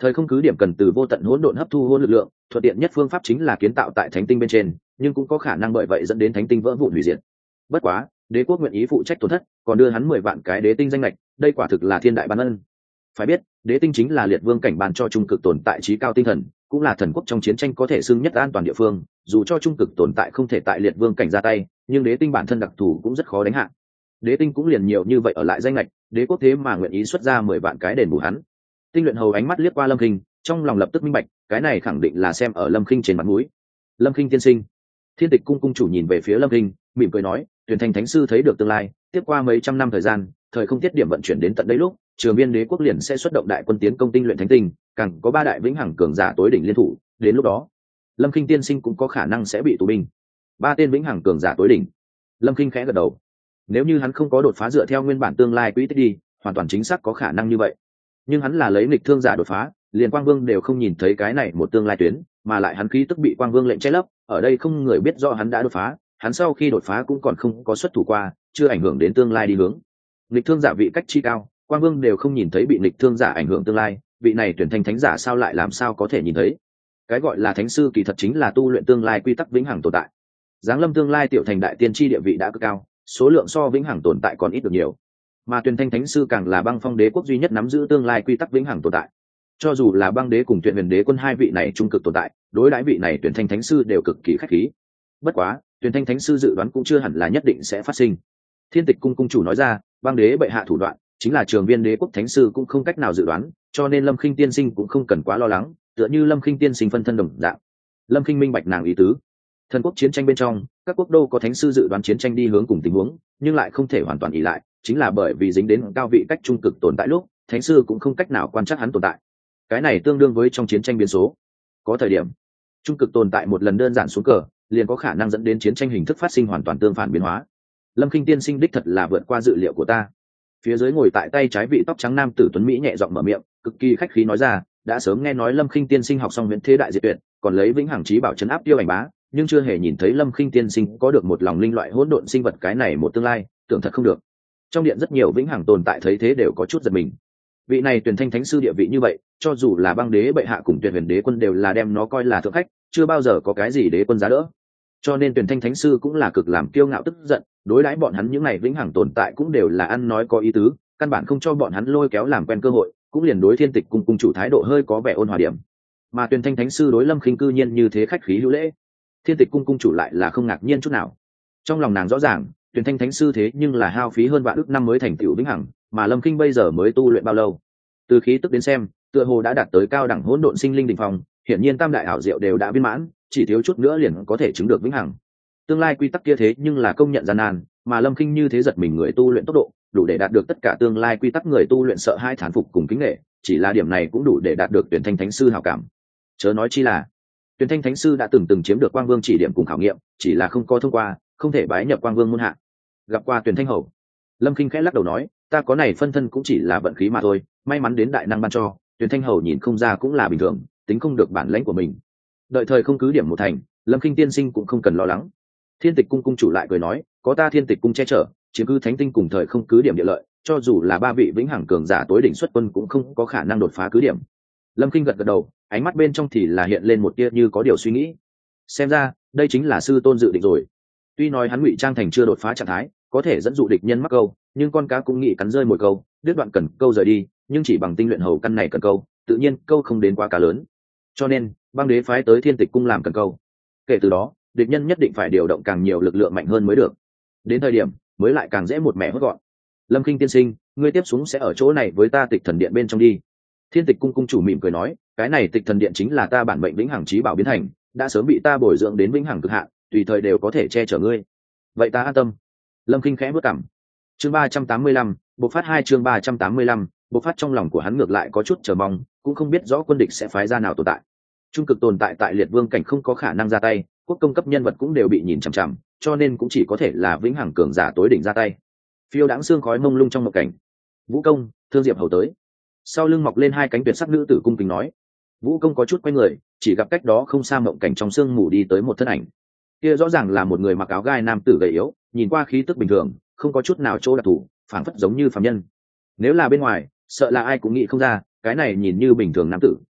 Thời không cứ điểm cần từ vô tận hỗn độn hấp thu hỗn lực lượng, thuận tiện nhất phương pháp chính là kiến tạo tại thánh tinh bên trên, nhưng cũng có khả năng bởi vậy dẫn đến thánh tinh vỡ vụn hủy diệt. Bất quá, đế quốc nguyện ý phụ trách tổn thất, còn đưa hắn 10 vạn cái đế tinh danh lệch, đây quả thực là thiên đại ban ân. Phải biết, đế tinh chính là liệt vương cảnh ban cho trung cực tồn tại trí cao tinh thần, cũng là thần quốc trong chiến tranh có thể xưng nhất an toàn địa phương, dù cho trung cực tồn tại không thể tại liệt vương cảnh ra tay, nhưng đế tinh bản thân đặc thù cũng rất khó đánh hạ. Đế tinh cũng liền nhiều như vậy ở lại danh lệch, đế quốc thế mà nguyện ý xuất ra 10 vạn cái đền bù hắn. Tinh luyện hầu ánh mắt liếc qua Lâm Khinh, trong lòng lập tức minh bạch, cái này khẳng định là xem ở Lâm Khinh trên mặt mũi. Lâm Khinh tiên sinh. Thiên Tịch cung cung chủ nhìn về phía Lâm Khinh, mỉm cười nói, Tuyển Thành thánh sư thấy được tương lai, tiếp qua mấy trăm năm thời gian, thời không tiết điểm vận chuyển đến tận đây lúc, Trường Biên đế quốc liền sẽ xuất động đại quân tiến công tinh luyện thánh tinh, càng có 3 đại vĩnh hằng cường giả tối đỉnh liên thủ, đến lúc đó, Lâm Khinh tiên sinh cũng có khả năng sẽ bị tù binh. 3 tên vĩnh hằng cường giả tối đỉnh. Lâm Khinh khẽ gật đầu. Nếu như hắn không có đột phá dựa theo nguyên bản tương lai quỹ tích đi, hoàn toàn chính xác có khả năng như vậy. Nhưng hắn là lấy nghịch thương giả đột phá, liền Quang Vương đều không nhìn thấy cái này một tương lai tuyến, mà lại hắn khí tức bị Quang Vương lệnh che lấp, ở đây không người biết rõ hắn đã đột phá, hắn sau khi đột phá cũng còn không có xuất thủ qua, chưa ảnh hưởng đến tương lai đi hướng. Nghịch thương giả vị cách chi cao, Quang Vương đều không nhìn thấy bị nghịch thương giả ảnh hưởng tương lai, vị này Tuyển Thành thánh giả sao lại làm sao có thể nhìn thấy? Cái gọi là thánh sư kỳ thật chính là tu luyện tương lai quy tắc vĩnh hằng tồn tại. Giáng lâm tương lai tiểu thành đại tiên tri địa vị đã cực cao, số lượng so vĩnh hằng tồn tại còn ít được nhiều. Mà Tuyển Thanh thánh sư càng là băng phong đế quốc duy nhất nắm giữ tương lai quy tắc vĩnh hằng tồn tại. Cho dù là băng đế cùng Tuyển huyền đế quân hai vị này trung cực tồn tại, đối đãi vị này Tuyển Thanh thánh sư đều cực kỳ khách khí. Bất quá, Tuyển Thanh thánh sư dự đoán cũng chưa hẳn là nhất định sẽ phát sinh. Thiên Tịch cung cung chủ nói ra, băng đế bệ hạ thủ đoạn, chính là Trường Biên đế quốc thánh sư cũng không cách nào dự đoán, cho nên Lâm Khinh tiên sinh cũng không cần quá lo lắng, tựa như Lâm Khinh tiên sinh phân thân đồng dạng. Lâm Khinh minh bạch nàng ý tứ. Thần quốc chiến tranh bên trong, các quốc đô có thánh sư dự đoán chiến tranh đi hướng cùng tình huống, nhưng lại không thể hoàn toàn ỷ lại, chính là bởi vì dính đến cao vị cách trung cực tồn tại lúc, thánh sư cũng không cách nào quan trắc hắn tồn tại. Cái này tương đương với trong chiến tranh biến số. Có thời điểm, trung cực tồn tại một lần đơn giản xuống cờ, liền có khả năng dẫn đến chiến tranh hình thức phát sinh hoàn toàn tương phản biến hóa. Lâm Khinh tiên sinh đích thật là vượt qua dự liệu của ta. Phía dưới ngồi tại tay trái vị tóc trắng nam tử tuấn mỹ nhẹ giọng mở miệng, cực kỳ khách khí nói ra, đã sớm nghe nói Lâm Khinh tiên sinh học xong Viễn Thế Đại Diệt Tuyệt, còn lấy vĩnh hằng chí bảo trấn áp tiêu ảnh bá, nhưng chưa hề nhìn thấy Lâm Khinh tiên sinh có được một lòng linh loại hỗn độn sinh vật cái này một tương lai, tưởng thật không được. Trong điện rất nhiều vĩnh hằng tồn tại thấy thế đều có chút giật mình. Vị này Tuyển Thanh thánh sư địa vị như vậy, cho dù là băng đế bệ hạ cùng Tuyển huyền đế quân đều là đem nó coi là thượng khách, chưa bao giờ có cái gì đế quân giá đỡ. Cho nên Tuyển Thanh thánh sư cũng là cực làm kiêu ngạo tức giận, đối đãi bọn hắn những này vĩnh hằng tồn tại cũng đều là ăn nói có ý tứ, căn bản không cho bọn hắn lôi kéo làm quen cơ hội, cũng liền đối Thiên Tịch cung cung chủ thái độ hơi có vẻ ôn hòa điểm. Mà Tuyển Thanh thánh sư đối Lâm Khinh cư nhiên như thế khách khí hữu lễ, Thiên Tịch cung cung chủ lại là không ngạc nhiên chút nào. Trong lòng nàng rõ ràng, Tuyển Thanh thánh sư thế nhưng là hao phí hơn vạn ức năm mới thành tựu vĩnh hằng, mà Lâm Khinh bây giờ mới tu luyện bao lâu? Từ khí tức đến xem, tựa hồ đã đạt tới cao đẳng hỗn độn sinh linh đỉnh phong, hiển nhiên tam đại ảo diệu đều đã viên mãn, chỉ thiếu chút nữa liền có thể chứng được vĩnh hằng. Tương lai quy tắc kia thế nhưng là công nhận gian nan, mà Lâm Khinh như thế giật mình người tu luyện tốc độ, đủ để đạt được tất cả tương lai quy tắc người tu luyện sợ hai thán phục cùng kính nể, chỉ là điểm này cũng đủ để đạt được Tuyển Thanh thánh sư hảo cảm. Chớ nói chi là, Tuyển Thanh thánh sư đã từng chiếm được Quang Vương chỉ điểm cùng khảo nghiệm, chỉ là không có thông qua, không thể bái nhập Quang Vương môn hạ. Gặp qua Tuyển Thanh hầu, Lâm Khinh khẽ lắc đầu nói, ta có này phân thân cũng chỉ là vận khí mà thôi, may mắn đến đại năng ban cho, Tuyển Thanh hầu nhìn không ra cũng là bình thường, tính không được bản lãnh của mình. Đợi thời không cứ điểm một thành, Lâm Khinh tiên sinh cũng không cần lo lắng. Thiên Tịch cung cung chủ lại cười nói, có ta Thiên Tịch cung che chở, chiếm cứ thánh tinh cùng thời không cứ điểm địa lợi, cho dù là 3 vị vĩnh hằng cường giả tối đỉnh xuất quân cũng không có khả năng đột phá cứ điểm. Lâm Khinh gật gật đầu, ánh mắt bên trong thì là hiện lên một tia như có điều suy nghĩ. Xem ra, đây chính là sư tôn dự định rồi. Tuy nói hắn ngụy trang thành chưa đột phá trạng thái, có thể dẫn dụ địch nhân mắc câu, nhưng con cá cũng nghĩ cắn rơi một câu, đứt đoạn cần câu rời đi, nhưng chỉ bằng tinh luyện hầu căn này cần câu, tự nhiên câu không đến quá cá lớn. Cho nên, băng đế phái tới Thiên Tịch cung làm cần câu. Kể từ đó, địch nhân nhất định phải điều động càng nhiều lực lượng mạnh hơn mới được. Đến thời điểm, mới lại càng dễ một mẻ hốt gọn. Lâm Khinh tiên sinh, ngươi tiếp xuống sẽ ở chỗ này với ta Tịch Thần Điện bên trong đi. Thiên Tịch cung cung chủ mỉm cười nói, cái này Tịch Thần Điện chính là ta bản mệnh vĩnh hằng chí bảo biến thành, đã sớm bị ta bồi dưỡng đến vĩnh hằng cực hạn, tùy thời đều có thể che chở ngươi. Vậy ta an tâm. Lâm Khinh khẽ bước cằm. Chương 385, bộc phát 2 chương 385, bộc phát trong lòng của hắn ngược lại có chút chờ mong, cũng không biết rõ quân địch sẽ phái ra nào tồn tại. Trung cực tồn tại tại liệt vương cảnh không có khả năng ra tay, quốc công cấp nhân vật cũng đều bị nhìn chằm chằm, cho nên cũng chỉ có thể là vĩnh hằng cường giả tối đỉnh ra tay. Phiêu đãng xương khói mông lung trong một cảnh. Vũ công, Thương Diệp hầu tới. Sau lưng mọc lên 2 cánh tuyệt sắc nữ tử cung kính nói. Vũ công có chút quay người, chỉ gặp cách đó không xa mộng cảnh trong sương mù đi tới một thân ảnh. Kia rõ ràng là một người mặc áo gai nam tử gầy yếu, nhìn qua khí tức bình thường, không có chút nào chỗ đặc thù, phảng phất giống như phàm nhân. Nếu là bên ngoài, sợ là ai cũng nghĩ không ra, cái này nhìn như bình thường nam tử,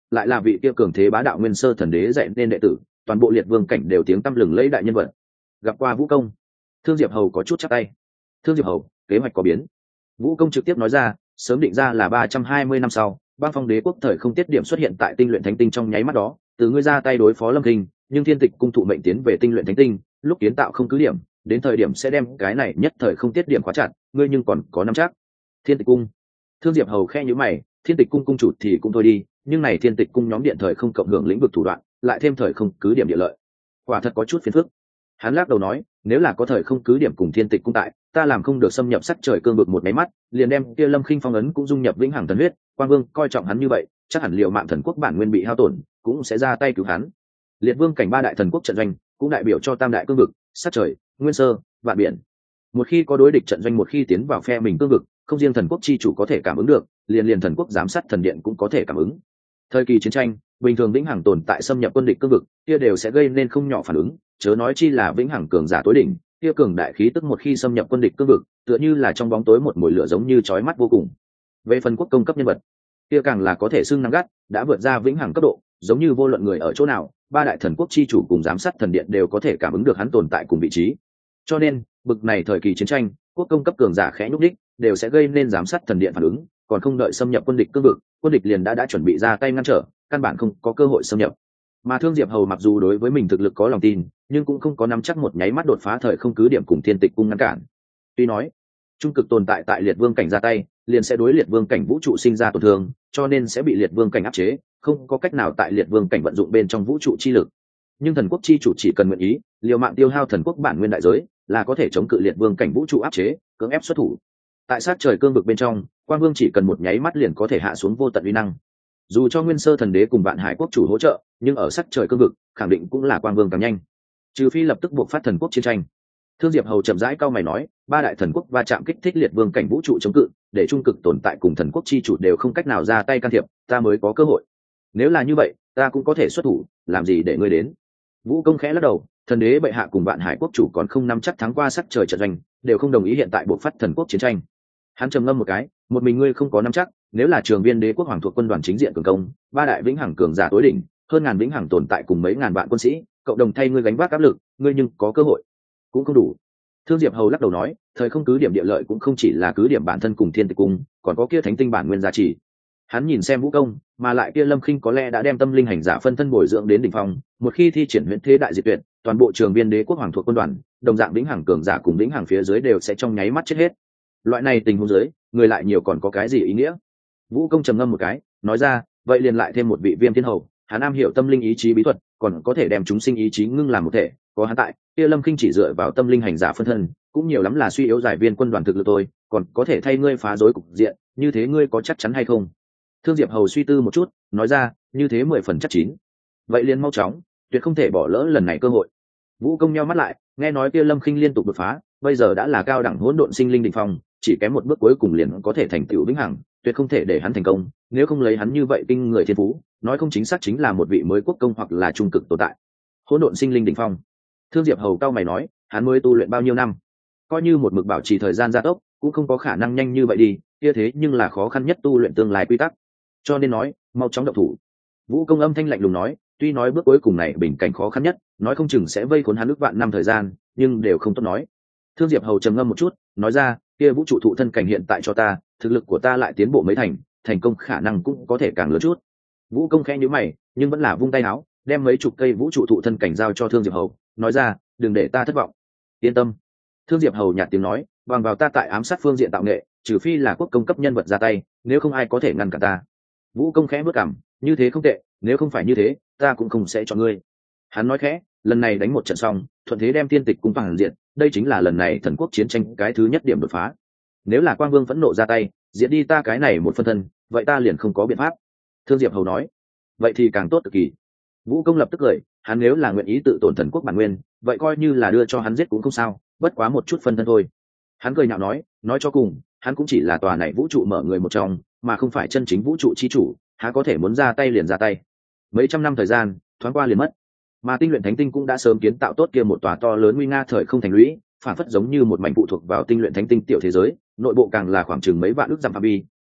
lại là vị kia cường thế bá đạo nguyên sơ thần đế dạy nên đệ tử, toàn bộ liệt vương cảnh đều tiếng tăm lừng lẫy đại nhân vật. Gặp qua Vũ công. Thương Diệp Hầu có chút chắp tay. Thương Diệp Hầu, kế hoạch có biến. Vũ công trực tiếp nói ra, sớm định ra là 320 năm sau, băng phong đế quốc thời không tiết điểm xuất hiện tại tinh luyện thánh tinh trong nháy mắt đó, từ ngươi ra tay đối phó Lâm Kinh, nhưng thiên tịch cung thụ mệnh tiến về tinh luyện thánh tinh, lúc kiến tạo không cứ điểm, đến thời điểm sẽ đem cái này nhất thời không tiết điểm khóa chặt, ngươi nhưng còn có nắm chắc. Thiên tịch cung. Thương Diệp Hầu khe nhíu mày, thiên tịch cung cung chủ thì cũng thôi đi, nhưng này thiên tịch cung nhóm điện thời không cộng hưởng lĩnh vực thủ đoạn, lại thêm thời không cứ điểm địa lợi, quả thật có chút phiền phức. Hắn lắc đầu nói, nếu là có thời không cứ điểm cùng thiên tịch cung tại, ta làm không được xâm nhập sắc trời cương vực một máy mắt, liền đem kia Lâm Khinh phong ấn cũng dung nhập vĩnh hằng thần huyết. Quang Vương coi trọng hắn như vậy, chắc hẳn liệu mạng thần quốc bản nguyên bị hao tổn, cũng sẽ ra tay cứu hắn. Liệt vương cảnh ba đại thần quốc trận doanh, cũng đại biểu cho tam đại cương vực, sắc trời, nguyên sơ, vạn biển. Một khi có đối địch trận doanh, một khi tiến vào phe mình cương vực, không riêng thần quốc chi chủ có thể cảm ứng được, liền thần quốc giám sát thần điện cũng có thể cảm ứng. Thời kỳ chiến tranh, bình thường vĩnh hằng tồn tại xâm nhập quân địch cương vực, kia đều sẽ gây nên không nhỏ phản ứng, chớ nói chi là vĩnh hằng cường giả tối đỉnh, kia cường đại khí tức một khi xâm nhập quân địch cương vực, tựa như là trong bóng tối một mùi lửa giống như chói mắt vô cùng. Về phần quốc công cấp nhân vật, kia càng là có thể xưng năng gắt, đã vượt ra vĩnh hằng cấp độ, giống như vô luận người ở chỗ nào, ba đại thần quốc chi chủ cùng giám sát thần điện đều có thể cảm ứng được hắn tồn tại cùng vị trí. Cho nên, bực này thời kỳ chiến tranh, quốc công cấp cường giả khẽ nhúc đích, đều sẽ gây nên giám sát thần điện phản ứng, còn không đợi xâm nhập quân địch cương vực, quân địch liền đã chuẩn bị ra tay ngăn trở, căn bản không có cơ hội xâm nhập. Mà Thương Diệp Hầu mặc dù đối với mình thực lực có lòng tin, nhưng cũng không có nắm chắc một nháy mắt đột phá thời không cứ điểm cùng thiên tịch cung ngăn cản. Tuy nói trung cực tồn tại tại liệt vương cảnh ra tay, liền sẽ đối liệt vương cảnh vũ trụ sinh ra tổn thương, cho nên sẽ bị liệt vương cảnh áp chế, không có cách nào tại liệt vương cảnh vận dụng bên trong vũ trụ chi lực. Nhưng thần quốc chi chủ chỉ cần nguyện ý, liều mạng tiêu hao thần quốc bản nguyên đại giới, là có thể chống cự liệt vương cảnh vũ trụ áp chế, cưỡng ép xuất thủ. Tại sát trời cương vực bên trong, Quang Vương chỉ cần một nháy mắt liền có thể hạ xuống vô tận uy năng. Dù cho nguyên sơ thần đế cùng vạn hải quốc chủ hỗ trợ, nhưng ở sắc trời cương vực khẳng định cũng là Quang Vương càng nhanh, trừ phi lập tức buộc phát thần quốc chiến tranh. Thương Diệp Hầu chậm rãi cau mày nói, ba đại thần quốc va chạm kích thích liệt vương cảnh vũ trụ chống cự, để trung cực tồn tại cùng thần quốc chi chủ đều không cách nào ra tay can thiệp, ta mới có cơ hội. Nếu là như vậy, ta cũng có thể xuất thủ, làm gì để ngươi đến? Vũ công khẽ lắc đầu, thần đế bệ hạ cùng vạn hải quốc chủ còn không nắm chắc thắng qua sắc trời trận doanh, đều không đồng ý hiện tại buộc phát thần quốc chiến tranh. Hắn trầm ngâm một cái, một mình ngươi không có nắm chắc, nếu là Trường Viên đế quốc hoàng thuộc quân đoàn chính diện cường công, ba đại vĩnh hằng cường giả tối đỉnh, hơn ngàn vĩnh hằng tồn tại cùng mấy ngàn vạn quân sĩ, cộng đồng thay ngươi gánh vác áp lực, ngươi nhưng có cơ hội. Cũng không đủ. Thương Diệp Hầu lắc đầu nói, thời không cứ điểm địa lợi cũng không chỉ là cứ điểm bản thân cùng thiên tịch cung, còn có kia thánh tinh bản nguyên giá trị. Hắn nhìn xem Vũ công, mà lại kia Lâm Khinh có lẽ đã đem tâm linh hành giả phân thân bồi dưỡng đến đỉnh phong, một khi thi triển huyễn thế đại diệt tuyệt, toàn bộ Trường Viên đế quốc hoàng thuộc quân đoàn, đồng dạng vĩnh hằng cường giả cùng vĩnh hằng phía dưới đều sẽ trong nháy mắt chết hết. Loại này tình huống dưới, người lại nhiều còn có cái gì ý nghĩa? Vũ công trầm ngâm một cái, nói ra, vậy liền lại thêm một vị Viêm Thiên Hầu, hắn am hiểu tâm linh ý chí bí thuật, còn có thể đem chúng sinh ý chí ngưng làm một thể, có hắn tại, kia Lâm Khinh chỉ dựa vào tâm linh hành giả phân thân, cũng nhiều lắm là suy yếu giải viên quân đoàn thực lực thôi, còn có thể thay ngươi phá rối cục diện, như thế ngươi có chắc chắn hay không? Thương Diệp Hầu suy tư một chút, nói ra, như thế 10 phần chắc chín. Vậy liền mau chóng, tuyệt không thể bỏ lỡ lần này cơ hội. Vũ công nheo mắt lại, nghe nói kia Lâm Khinh liên tục đột phá, bây giờ đã là cao đẳng hỗn độn sinh linh đỉnh phong, chỉ kém một bước cuối cùng liền có thể thành tựu vĩnh hằng, tuyệt không thể để hắn thành công, nếu không lấy hắn như vậy kinh người thiên phú, nói không chính xác chính là một vị mới quốc công hoặc là trung cực tồn tại. Hỗn độn sinh linh đỉnh phong. Thương Diệp Hầu cao mày nói, hắn mới tu luyện bao nhiêu năm? Coi như một mực bảo trì thời gian gia tốc, cũng không có khả năng nhanh như vậy đi, kia thế nhưng là khó khăn nhất tu luyện tương lai quy tắc. Cho nên nói, mau chóng động thủ. Vũ công âm thanh lạnh lùng nói, tuy nói bước cuối cùng này bình cảnh khó khăn nhất, nói không chừng sẽ vây khốn hắn ước vạn năm thời gian, nhưng đều không tốt nói. Thương Diệp Hầu trầm ngâm một chút, nói ra, kia vũ trụ thụ thân cảnh hiện tại cho ta, thực lực của ta lại tiến bộ mấy thành công khả năng cũng có thể càng lớn chút. Vũ công khẽ nhíu mày, nhưng vẫn là vung tay áo, đem mấy chục cây vũ trụ thụ thân cảnh giao cho Thương Diệp Hầu, nói ra, đừng để ta thất vọng. Yên tâm. Thương Diệp Hầu nhạt tiếng nói, bằng vào ta tại ám sát phương diện tạo nghệ, trừ phi là quốc công cấp nhân vật ra tay, nếu không ai có thể ngăn cản ta. Vũ công khẽ bước cằm, như thế không tệ, nếu không phải như thế, ta cũng không sẽ chọn ngươi. Hắn nói khẽ, lần này đánh một trận xong, thuận thế đem tiên tịch cung phản diện, đây chính là lần này thần quốc chiến tranh cái thứ nhất điểm đột phá. Nếu là Quang Vương phẫn nộ ra tay, diệt đi ta cái này một phân thân, vậy ta liền không có biện pháp. Thương Diệp Hầu nói, vậy thì càng tốt cực kỳ. Vũ công lập tức cười, hắn nếu là nguyện ý tự tổn thần quốc bản nguyên, vậy coi như là đưa cho hắn giết cũng không sao, bất quá một chút phân thân thôi. Hắn cười nhạo nói cho cùng, hắn cũng chỉ là tòa này vũ trụ mở người một trong, mà không phải chân chính vũ trụ chi chủ, há có thể muốn ra tay liền ra tay. Mấy trăm năm thời gian thoáng qua liền mất, mà tinh luyện thánh tinh cũng đã sớm kiến tạo tốt kia một tòa to lớn nguy nga thời không thành lũy, phản phất giống như một mảnh phụ thuộc vào tinh luyện thánh tinh tiểu thế giới, nội bộ càng là khoảng chừng mấy vạn ước dặm phạm vi,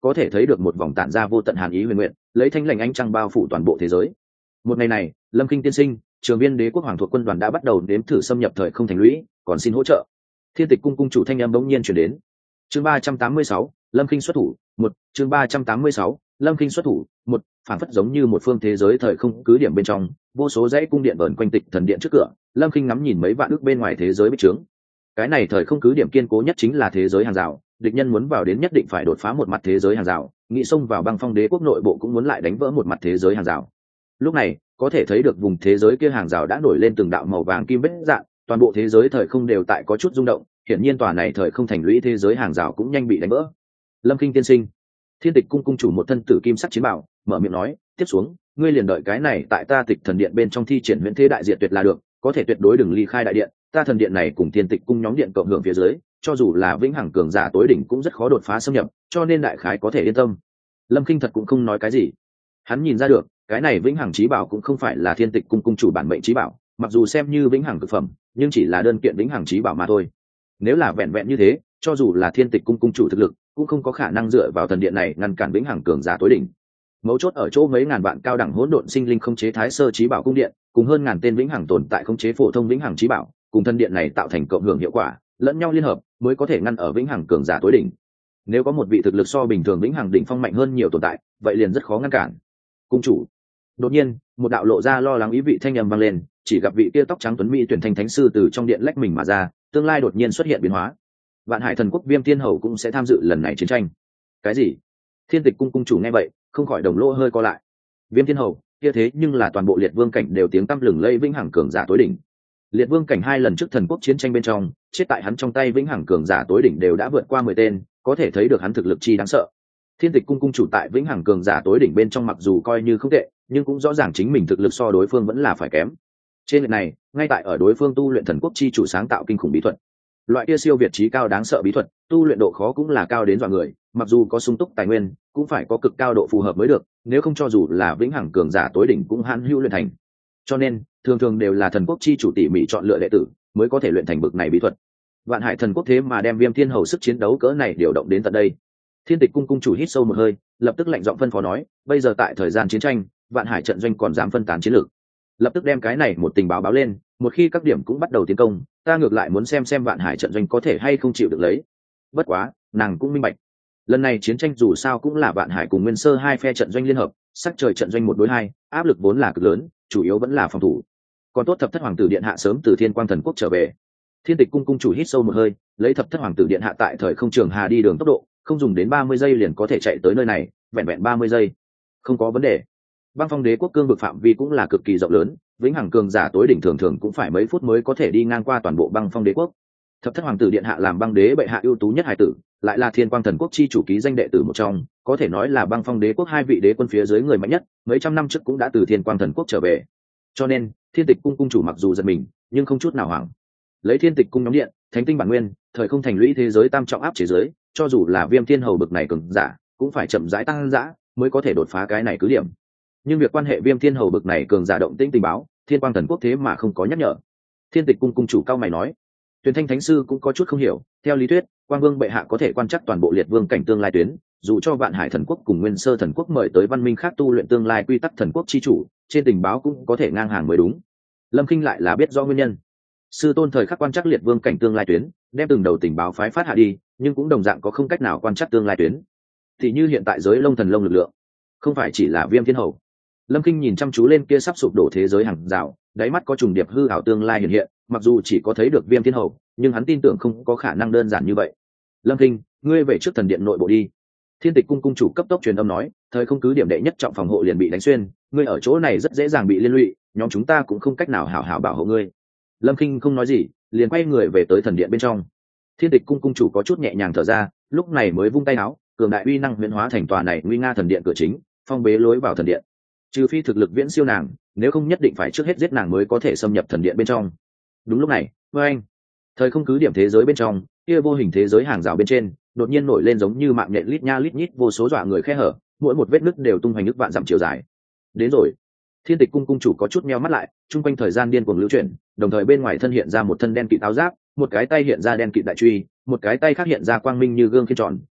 có thể thấy được một vòng tản ra vô tận hàn ý huyền nguyện, lấy thanh lành ánh trăng bao phủ toàn bộ thế giới. Một ngày này, Lâm Kinh tiên sinh, Trường Viên Đế quốc hoàng thuộc quân đoàn đã bắt đầu nếm thử xâm nhập thời không thành lũy, còn xin hỗ trợ. Thiên Tịch cung cung chủ thanh âm bỗng nhiên truyền đến. Chương 386, Lâm Kinh xuất thủ, một chương 386, Lâm Kinh xuất thủ, một phản phất giống như một phương thế giới thời không cứ điểm bên trong, vô số dãy cung điện vờn quanh Tịch thần điện trước cửa, Lâm Kinh ngắm nhìn mấy vạn ước bên ngoài thế giới bích trướng. Cái này thời không cứ điểm kiên cố nhất chính là thế giới hàng rào, địch nhân muốn vào đến nhất định phải đột phá một mặt thế giới hàng rào, nghị xông vào Băng Phong Đế quốc nội bộ cũng muốn lại đánh vỡ một mặt thế giới hàng rào. Lúc này, có thể thấy được vùng thế giới kia hàng rào đã nổi lên từng đạo màu vàng kim vết dạn, toàn bộ thế giới thời không đều tại có chút rung động, hiển nhiên tòa này thời không thành lũy thế giới hàng rào cũng nhanh bị đánh vỡ. Lâm Kinh tiên sinh, Thiên Tịch cung cung chủ một thân tử kim sắc chiến bảo, mở miệng nói, tiếp xuống, ngươi liền đợi cái này tại ta Tịch thần điện bên trong thi triển huyễn thế đại diệt tuyệt là được, có thể tuyệt đối đừng ly khai đại điện, ta thần điện này cùng Thiên Tịch cung nhóm điện cộng hưởng phía dưới, cho dù là vĩnh hằng cường giả tối đỉnh cũng rất khó đột phá xâm nhập, cho nên đại khái có thể yên tâm. Lâm Kinh thật cũng không nói cái gì, hắn nhìn ra được, cái này vĩnh hằng chí bảo cũng không phải là Thiên Tịch cung cung chủ bản mệnh chí bảo, mặc dù xem như vĩnh hằng cực phẩm, nhưng chỉ là đơn kiện vĩnh hằng chí bảo mà thôi. Nếu là vẹn vẹn như thế, cho dù là Thiên Tịch cung cung chủ thực lực, cũng không có khả năng dựa vào thần điện này ngăn cản vĩnh hằng cường giả tối đỉnh. Mấu chốt ở chỗ mấy ngàn vạn cao đẳng hỗn độn sinh linh khống chế thái sơ chí bảo cung điện, cùng hơn ngàn tên vĩnh hằng tồn tại khống chế phổ thông vĩnh hằng chí bảo, cùng thần điện này tạo thành cộng hưởng hiệu quả, lẫn nhau liên hợp, mới có thể ngăn ở vĩnh hằng cường giả tối đỉnh. Nếu có một vị thực lực so bình thường vĩnh hằng đỉnh phong mạnh hơn nhiều tồn tại, vậy liền rất khó ngăn cản. Cung chủ. Đột nhiên, một đạo lộ ra lo lắng ý vị thanh âm vang lên, chỉ gặp vị kia tóc trắng tuấn mỹ tuyển thành thánh sư từ trong điện lách mình mà ra, tương lai đột nhiên xuất hiện biến hóa. Vạn Hải thần quốc Viêm Thiên Hầu cũng sẽ tham dự lần này chiến tranh. Cái gì? Thiên Tịch cung cung chủ nghe vậy, không khỏi đồng lỗ hơi co lại. Viêm Thiên Hầu, kia thế nhưng là toàn bộ liệt vương cảnh đều tiếng tăm lừng lẫy vĩnh hằng cường giả tối đỉnh. Liệt vương cảnh 2 lần trước thần quốc chiến tranh bên trong, chết tại hắn trong tay vĩnh hằng cường giả tối đỉnh đều đã vượt qua 10 tên, có thể thấy được hắn thực lực chi đáng sợ. Thiên Tịch cung cung chủ tại vĩnh hằng cường giả tối đỉnh bên trong mặc dù coi như không tệ, nhưng cũng rõ ràng chính mình thực lực so đối phương vẫn là phải kém. Trên lệch này, ngay tại ở đối phương tu luyện thần quốc chi chủ sáng tạo kinh khủng bí thuật. Loại kia siêu việt trí cao đáng sợ bí thuật, tu luyện độ khó cũng là cao đến dọa người, mặc dù có sung túc tài nguyên, cũng phải có cực cao độ phù hợp mới được, nếu không cho dù là vĩnh hằng cường giả tối đỉnh cũng hãn hữu luyện thành. Cho nên, thường thường đều là thần quốc chi chủ tỉ mỉ chọn lựa đệ tử, mới có thể luyện thành bực này bí thuật. Vạn Hải thần quốc thế mà đem Viêm Thiên Hầu sức chiến đấu cỡ này điều động đến tận đây. Thiên Tịch cung cung chủ hít sâu một hơi, lập tức lạnh giọng phân phó nói, bây giờ tại thời gian chiến tranh, Vạn Hải trận doanh còn dám phân tán chiến lược, lập tức đem cái này một tình báo báo lên, một khi các điểm cũng bắt đầu tiến công, ta ngược lại muốn xem Vạn Hải trận doanh có thể hay không chịu được lấy. Bất quá, nàng cũng minh bạch, lần này chiến tranh dù sao cũng là Vạn Hải cùng Nguyên Sơ hai phe trận doanh liên hợp, sắc trời trận doanh 1 đối 2, áp lực vốn là cực lớn, chủ yếu vẫn là phòng thủ. Còn tốt Thập Thất Hoàng tử điện hạ sớm từ Thiên Quang thần quốc trở về. Thiên Tịch cung cung chủ hít sâu một hơi, lấy Thập Thất Hoàng tử điện hạ tại thời không trường hà đi đường tốc độ, không dùng đến 30 giây liền có thể chạy tới nơi này, vẹn vẹn 30 giây, không có vấn đề. Băng Phong Đế quốc cương vực phạm vi cũng là cực kỳ rộng lớn, vĩnh hằng cường giả tối đỉnh thường thường cũng phải mấy phút mới có thể đi ngang qua toàn bộ Băng Phong Đế quốc. Thập Thất Hoàng tử điện hạ làm băng đế bệ hạ ưu tú nhất hải tử, lại là Thiên Quang thần quốc chi chủ ký danh đệ tử một trong, có thể nói là Băng Phong Đế quốc 2 vị đế quân phía dưới người mạnh nhất, mấy trăm năm trước cũng đã từ Thiên Quang thần quốc trở về. Cho nên, Thiên Tịch cung cung chủ mặc dù giật mình, nhưng không chút nào hoảng. Lấy Thiên Tịch cung nhóm điện, thánh tinh bản nguyên, thời không thành lũy thế giới tam trọng áp chế giới, cho dù là Viêm Thiên Hầu bực này cường giả, cũng phải chậm rãi tăng dã, mới có thể đột phá cái này cứ điểm. Nhưng việc quan hệ Viêm Thiên Hầu bực này cường giả động tĩnh tình báo, Thiên Quang thần quốc thế mà không có nhắc nhở. Thiên Tịch cung cung chủ cao mày nói, Tuyền Thanh thánh sư cũng có chút không hiểu, theo lý thuyết, Quang Vương bệ hạ có thể quan trắc toàn bộ liệt vương cảnh tương lai tuyến, dù cho Vạn Hải thần quốc cùng Nguyên Sơ thần quốc mời tới văn minh khác tu luyện tương lai quy tắc thần quốc chi chủ, trên tình báo cũng có thể ngang hàng mới đúng. Lâm Kinh lại là biết do nguyên nhân. Sư tôn thời khắc quan trắc liệt vương cảnh tương lai tuyến, đem từng đầu tình báo phái phát hạ đi, nhưng cũng đồng dạng có không cách nào quan trắc tương lai tuyến. Thì như hiện tại giới Long thần Long lực lượng, không phải chỉ là Viêm Thiên Hầu. Lâm Kinh nhìn chăm chú lên kia sắp sụp đổ thế giới hàng rào, đáy mắt có trùng điệp hư ảo tương lai hiện hiện, mặc dù chỉ có thấy được Viêm Thiên Hầu, nhưng hắn tin tưởng không có khả năng đơn giản như vậy. Lâm Kinh, ngươi về trước thần điện nội bộ đi. Thiên Tịch cung cung chủ cấp tốc truyền âm nói, thời không cứ điểm đệ nhất trọng phòng hộ liền bị đánh xuyên, ngươi ở chỗ này rất dễ dàng bị liên lụy, nhóm chúng ta cũng không cách nào hảo hảo bảo hộ ngươi. Lâm Kinh không nói gì, liền quay người về tới thần điện bên trong. Thiên Tịch cung cung chủ có chút nhẹ nhàng thở ra, lúc này mới vung tay áo, cường đại uy năng huyễn hóa thành tòa này nguy nga thần điện cửa chính, phong bế lối vào thần điện. Trừ phi thực lực viễn siêu nàng, nếu không nhất định phải trước hết giết nàng mới có thể xâm nhập thần điện bên trong. Đúng lúc này, anh, thời không cứ điểm thế giới bên trong, kia vô hình thế giới hàng rào bên trên, đột nhiên nổi lên giống như mạng nhện lít nha lít nhít vô số dọa người khe hở, mỗi một vết nứt đều tung hoành nước vạn dặm chiều dài. Đến rồi. Thiên Tịch cung cung chủ có chút meo mắt lại, trung quanh thời gian điên cuồng lưu chuyển, đồng thời bên ngoài thân hiện ra một thân đen kịt áo giáp, một cái tay hiện ra đen kịt đại truy, một cái tay khác hiện ra quang minh như gương khiên tròn,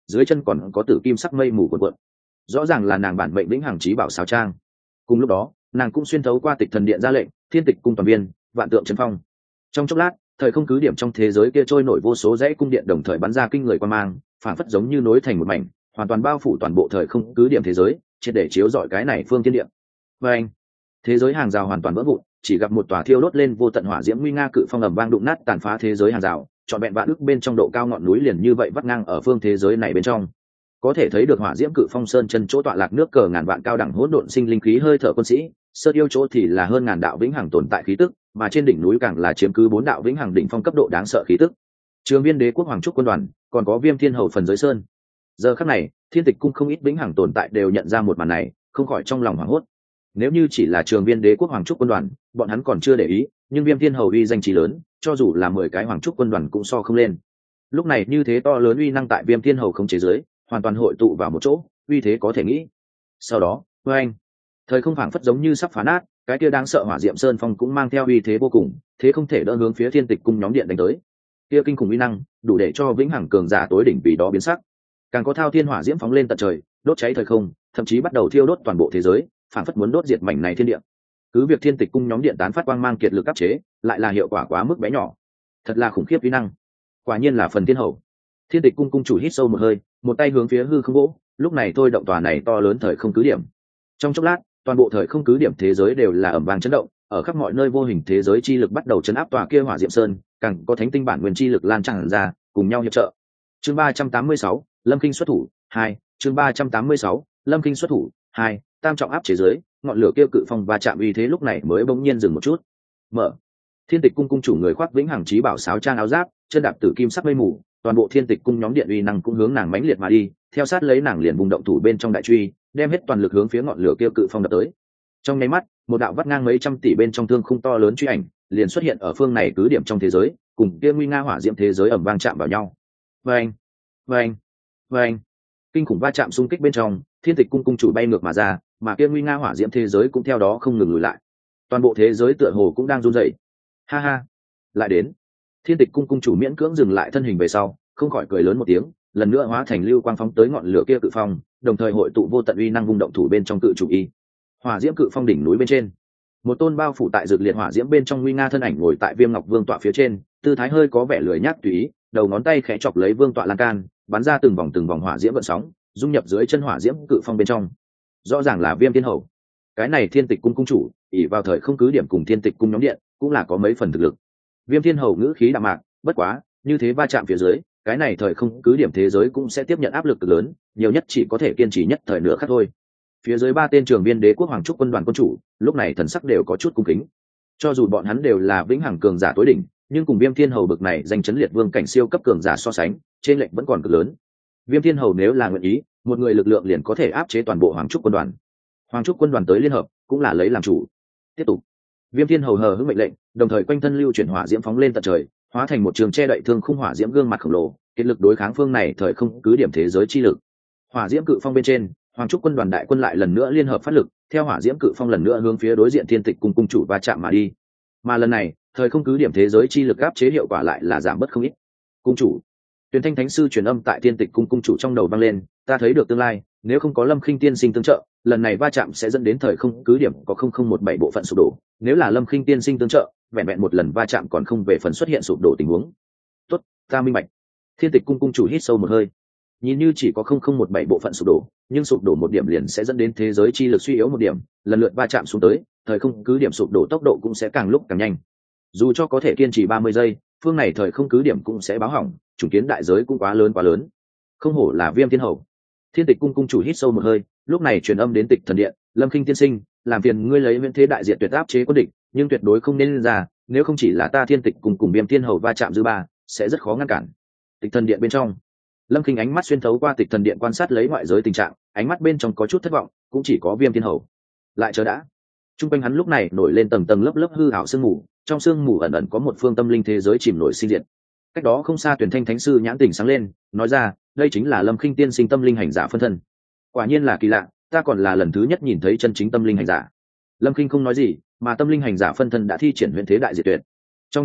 dưới chân còn có tử kim sắc mây mù cuộn cuộn, rõ ràng là nàng bản mệnh vĩnh hằng chí bảo xào trang. Cùng lúc đó nàng cũng xuyên thấu qua tịch thần điện ra lệnh thiên tịch cung toàn viên vạn tượng chấn phong. Trong chốc lát thời không cứ điểm trong thế giới kia trôi nổi vô số dãy cung điện đồng thời bắn ra kinh người quan mang, phản phất giống như nối thành một mảnh, hoàn toàn bao phủ toàn bộ thời không cứ điểm thế giới, triệt để chiếu rọi cái này phương thiên địa. Và anh, thế giới hàng rào hoàn toàn vỡ vụn, chỉ gặp một tòa thiêu đốt lên vô tận hỏa diễm nguy nga cự phong ầm vang đụng nát tàn phá thế giới hàng rào, trọn vẹn vạn ức bên trong độ cao ngọn núi liền như vậy vắt ngang ở phương thế giới này bên trong. Có thể thấy được hỏa diễm cự phong sơn chân chỗ tọa lạc nước cờ ngàn vạn cao đẳng hỗn độn sinh linh khí hơi thở quân sĩ, sơn yêu chỗ thì là hơn ngàn đạo vĩnh hằng tồn tại khí tức, mà trên đỉnh núi càng là chiếm cứ 4 đạo vĩnh hằng đỉnh phong cấp độ đáng sợ khí tức. Trường Viên Đế quốc Hoàng trúc quân đoàn, còn có Viêm Thiên Hầu phần giới sơn. Giờ khắc này, Thiên Tịch cung không ít vĩnh hằng tồn tại đều nhận ra một màn này, không khỏi trong lòng hoảng hốt. Nếu như chỉ là Trường Viên Đế quốc Hoàng trúc quân đoàn, bọn hắn còn chưa để ý, nhưng Viêm Thiên Hầu uy danh chí lớn, cho dù là 10 cái Hoàng trúc quân đoàn cũng so không lên. Lúc này như thế to lớn uy năng tại Viêm Thiên Hầu không chế giới, hoàn toàn hội tụ vào một chỗ, uy thế có thể nghĩ. Sau đó, oeng, thời không phảng phất giống như sắp phá nát, cái kia đang sợ hỏa diệm sơn phong cũng mang theo uy thế vô cùng, thế không thể đỡ hướng phía Thiên Tịch cung nhóm điện đánh tới. Kia kinh khủng uy năng, đủ để cho vĩnh hằng cường giả tối đỉnh vì đó biến sắc. Càng có thao thiên hỏa diễm phóng lên tận trời, đốt cháy thời không, thậm chí bắt đầu thiêu đốt toàn bộ thế giới, phảng phất muốn đốt diệt mảnh này thiên địa. Cứ việc Thiên Tịch cung nhóm điện tán phát quang mang kiệt lực áp chế, lại là hiệu quả quá mức bé nhỏ. Thật là khủng khiếp uy năng. Quả nhiên là phần thiên hậu. Thiên Tịch cung cung chủ hít sâu một hơi, một tay hướng phía hư không vỗ, lúc này thôi động tòa này to lớn thời không cứ điểm. Trong chốc lát, toàn bộ thời không cứ điểm thế giới đều là ầm vang chấn động, ở khắp mọi nơi vô hình thế giới chi lực bắt đầu chấn áp tòa kia hỏa diệm sơn, càng có thánh tinh bản nguyên chi lực lan tràn ra, cùng nhau hiệp trợ. Chương 386, Lâm Kinh xuất thủ 2, chương 386, Lâm Kinh xuất thủ 2, tam trọng áp chế giới, ngọn lửa kia cự phong va chạm uy thế lúc này mới bỗng nhiên dừng một chút. Mở. Thiên Tịch cung cung chủ người khoác vĩnh hằng chí bảo sáo trang áo giáp, chân đạp tử kim sắc mây mù, toàn bộ Thiên Tịch cung nhóm điện uy năng cũng hướng nàng mãnh liệt mà đi, theo sát lấy nàng liền vùng động thủ bên trong đại truy, đem hết toàn lực hướng phía ngọn lửa kia cự phong đập tới. Trong nháy mắt, một đạo vắt ngang mấy trăm tỷ bên trong thương khung to lớn truy ảnh liền xuất hiện ở phương này cứ điểm trong thế giới, cùng kia nguy nga hỏa diễm thế giới ầm vang chạm vào nhau. Vâng, vâng, vâng, kinh khủng va chạm xung kích bên trong, Thiên Tịch cung cung chủ bay ngược mà ra, mà kia nguy nga hỏa diễm thế giới cũng theo đó không ngừng lùi lại. Toàn bộ thế giới tựa hồ cũng đang run rẩy. Ha ha, lại đến. Thiên Tịch cung cung chủ miễn cưỡng dừng lại thân hình về sau, không khỏi cười lớn một tiếng, lần nữa hóa thành lưu quang phóng tới ngọn lửa kia cự phong, đồng thời hội tụ vô tận uy năng vung động thủ bên trong cự chủ y. Hỏa diễm cự phong đỉnh núi bên trên, một tôn bao phủ tại dược liệt hỏa diễm bên trong nguy nga thân ảnh ngồi tại Viêm Ngọc Vương tọa phía trên, tư thái hơi có vẻ lười nhác tùy ý, đầu ngón tay khẽ chọc lấy vương tọa lan can, bắn ra từng vòng hỏa diễm gợn sóng, dung nhập dưới chân hỏa diễm cự phong bên trong. Rõ ràng là Viêm Thiên Hầu. Cái này Thiên Tịch cung cung chủ, ỷ vào thời không cứ điểm cùng Thiên Tịch cung nhóm điện, cũng là có mấy phần thực lực. Viêm Thiên Hầu ngữ khí đạm mạc, bất quá, như thế va chạm phía dưới, cái này thời không cứ điểm thế giới cũng sẽ tiếp nhận áp lực cực lớn, nhiều nhất chỉ có thể kiên trì nhất thời nữa khác thôi. Phía dưới 3 tên Trường Viên Đế quốc Hoàng trúc quân đoàn quân chủ, lúc này thần sắc đều có chút cung kính. Cho dù bọn hắn đều là vĩnh hằng cường giả tối đỉnh, nhưng cùng Viêm Thiên Hầu bực này danh chấn liệt vương cảnh siêu cấp cường giả so sánh, trên lệnh vẫn còn cực lớn. Viêm Thiên Hầu nếu là nguyện ý, một người lực lượng liền có thể áp chế toàn bộ Hoàng trúc quân đoàn. Hoàng trúc quân đoàn tới liên hợp, cũng là lấy làm chủ. Tiếp tục. Viêm Thiên Hầu hờ hững mệnh lệnh, đồng thời quanh thân lưu chuyển hỏa diễm phóng lên tận trời, hóa thành một trường che đậy thương khung hỏa diễm gương mặt khổng lồ, kết lực đối kháng phương này thời không cứ điểm thế giới chi lực. Hỏa diễm cự phong bên trên, Hoàng trúc quân đoàn đại quân lại lần nữa liên hợp phát lực, theo hỏa diễm cự phong lần nữa hướng phía đối diện Thiên Tịch cung cung chủ va chạm mà đi. Mà lần này, thời không cứ điểm thế giới chi lực áp chế hiệu quả lại là giảm bớt không ít. Cung chủ, Tuyền Thanh Thánh sư truyền âm tại Thiên Tịch cung cung chủ trong đầu vang lên, ta thấy được tương lai, nếu không có Lâm Khinh tiên sinh tương trợ, lần này va chạm sẽ dẫn đến thời không cứ điểm có 0017 bộ phận sụp đổ, nếu là Lâm Khinh tiên sinh tương trợ, vẹn vẹn một lần va chạm còn không về phần xuất hiện sụp đổ tình huống. Tốt, ta minh bạch. Thiên Tịch cung cung chủ hít sâu một hơi. Nhìn như chỉ có 0017 bộ phận sụp đổ, nhưng sụp đổ một điểm liền sẽ dẫn đến thế giới chi lực suy yếu một điểm, lần lượt va chạm xuống tới, thời không cứ điểm sụp đổ tốc độ cũng sẽ càng lúc càng nhanh. Dù cho có thể kiên trì 30 giây, phương này thời không cứ điểm cũng sẽ báo hỏng, chủng kiến đại giới cũng quá lớn. Không hổ là Viêm Thiên Hầu. Thiên Tịch cung cung chủ hít sâu một hơi, lúc này truyền âm đến Tịch thần điện, Lâm Khinh tiên sinh, làm phiền ngươi lấy Viễn Thế đại diện tuyệt áp chế quân địch, nhưng tuyệt đối không nên lên ra, nếu không chỉ là ta Thiên Tịch cùng Viêm Thiên Hầu va chạm dư ba, sẽ rất khó ngăn cản. Tịch thần điện bên trong, Lâm Khinh ánh mắt xuyên thấu qua Tịch thần điện quan sát lấy ngoại giới tình trạng, ánh mắt bên trong có chút thất vọng, cũng chỉ có Viêm Thiên Hầu. Lại chờ đã. Trung quanh hắn lúc này nổi lên tầng lớp hư ảo sương mù, trong sương mù ẩn ẩn có một phương tâm linh thế giới chìm nổi sinh diệt. Cách đó không xa Tuyển Thanh Thánh sư nhãn tỉnh sáng lên, nói ra, đây chính là Lâm Khinh tiên sinh tâm linh hành giả phân thân. Quả nhiên là kỳ lạ, ta còn là lần thứ nhất nhìn thấy chân chính tâm linh hành giả. Lâm Khinh không nói gì, mà tâm linh hành giả phân thân đã thi triển Huyễn Thế đại diệt tuyệt. Trong chốc lát,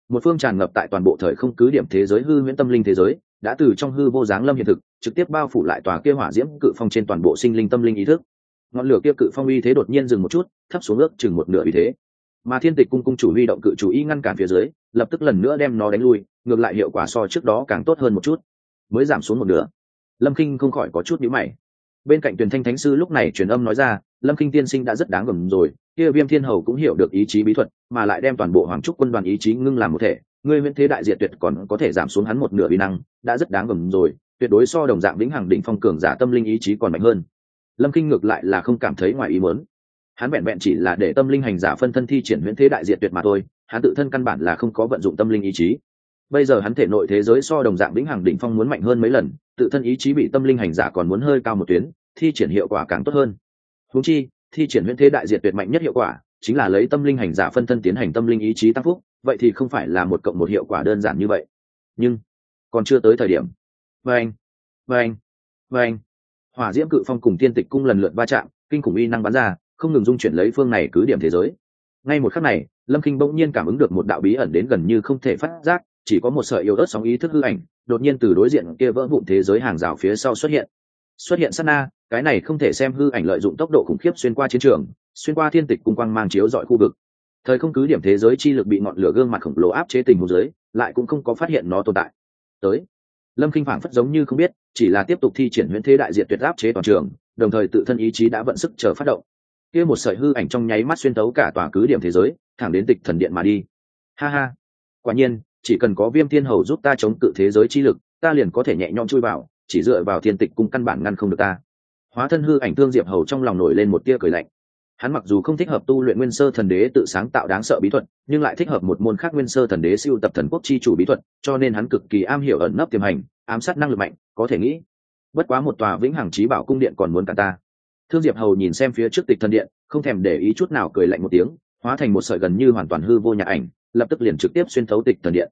một phương tràn ngập tại toàn bộ thời không cứ điểm thế giới hư huyễn tâm linh thế giới đã từ trong hư vô dáng lâm hiện thực, trực tiếp bao phủ lại tòa kia hỏa diễm cự phong trên toàn bộ sinh linh tâm linh ý thức. Ngọn lửa kia cự phong uy thế đột nhiên dừng một chút, thấp xuống ước chừng một nửa uy thế, mà Thiên Tịch cung cung chủ huy động cự chủ y ngăn cản phía dưới, lập tức lần nữa đem nó đánh lui, ngược lại hiệu quả so trước đó càng tốt hơn một chút, mới giảm xuống một nửa. Lâm Kinh không khỏi có chút nhíu mày. Bên cạnh Tuyền Thanh Thánh sư lúc này truyền âm nói ra, Lâm Kinh tiên sinh đã rất đáng gờm rồi, kia Viêm Thiên Hầu cũng hiểu được ý chí bí thuật, mà lại đem toàn bộ Hoàng Trúc quân đoàn ý chí ngưng làm một thể, ngươi Huyễn Thế đại diệt tuyệt còn có thể giảm xuống hắn một nửa uy năng, đã rất đáng gờm rồi, tuyệt đối so đồng dạng vĩnh hằng đỉnh phong cường giả tâm linh ý chí còn mạnh hơn. Lâm Kinh ngược lại là không cảm thấy ngoài ý muốn. Hắn vẹn vẹn chỉ là để tâm linh hành giả phân thân thi triển Huyễn Thế đại diệt tuyệt mà thôi, hắn tự thân căn bản là không có vận dụng tâm linh ý chí. Bây giờ hắn thể nội thế giới so đồng dạng vĩnh hằng đỉnh phong muốn mạnh hơn mấy lần, tự thân ý chí bị tâm linh hành giả còn muốn hơi cao một tuyến, thi triển hiệu quả càng tốt hơn. Huống chi, thi triển Huyễn Thế đại diệt tuyệt mạnh nhất hiệu quả chính là lấy tâm linh hành giả phân thân tiến hành tâm linh ý chí tăng phúc, vậy thì không phải là một cộng một hiệu quả đơn giản như vậy. Nhưng còn chưa tới thời điểm. Vâng, vâng, vâng. Hỏa diễm cự phong cùng Thiên Tịch cung lần lượt va chạm, kinh khủng uy năng bắn ra, không ngừng dung chuyển lấy phương này cứ điểm thế giới. Ngay một khắc này, Lâm Kinh bỗng nhiên cảm ứng được một đạo bí ẩn đến gần như không thể phát giác, chỉ có một sợi yếu ớt sóng ý thức hư ảnh, đột nhiên từ đối diện kia vỡ vụn thế giới hàng rào phía sau xuất hiện. Xuất hiện sát na, cái này không thể xem hư ảnh lợi dụng tốc độ khủng khiếp xuyên qua chiến trường, xuyên qua Thiên Tịch cung quang mang chiếu rọi khu vực. Thời không cứ điểm thế giới chi lực bị ngọn lửa gương mặt khổng lồ áp chế tình huống dưới, lại cũng không có phát hiện nó tồn tại. Tới, Lâm Kinh phảng phất giống như không biết, chỉ là tiếp tục thi triển Huyễn Thế đại diệt tuyệt áp chế toàn trường, đồng thời tự thân ý chí đã vận sức chờ phát động. Kia một sợi hư ảnh trong nháy mắt xuyên tấu cả tòa cứ điểm thế giới, thẳng đến Tịch Thần Điện mà đi. Ha ha, quả nhiên, chỉ cần có Viêm Thiên Hầu giúp ta chống cự thế giới chi lực, ta liền có thể nhẹ nhõm chui vào, chỉ dựa vào Thiên Tịch cung căn bản ngăn không được ta. Hóa thân hư ảnh Thương Diệp Hầu trong lòng nổi lên một tia cười lạnh. Hắn mặc dù không thích hợp tu luyện Nguyên Sơ Thần Đế tự sáng tạo đáng sợ bí thuật, nhưng lại thích hợp một môn khác Nguyên Sơ Thần Đế siêu tập thần quốc chi chủ bí thuật, cho nên hắn cực kỳ am hiểu ẩn nấp tiềm hành, ám sát năng lực mạnh, có thể nghĩ. Bất quá một tòa vĩnh hằng chí bảo cung điện còn muốn cả ta. Thương Diệp Hầu nhìn xem phía trước Tịch Thần Điện, không thèm để ý chút nào cười lạnh một tiếng, hóa thành một sợi gần như hoàn toàn hư vô nhạc ảnh, lập tức liền trực tiếp xuyên thấu Tịch Thần Điện.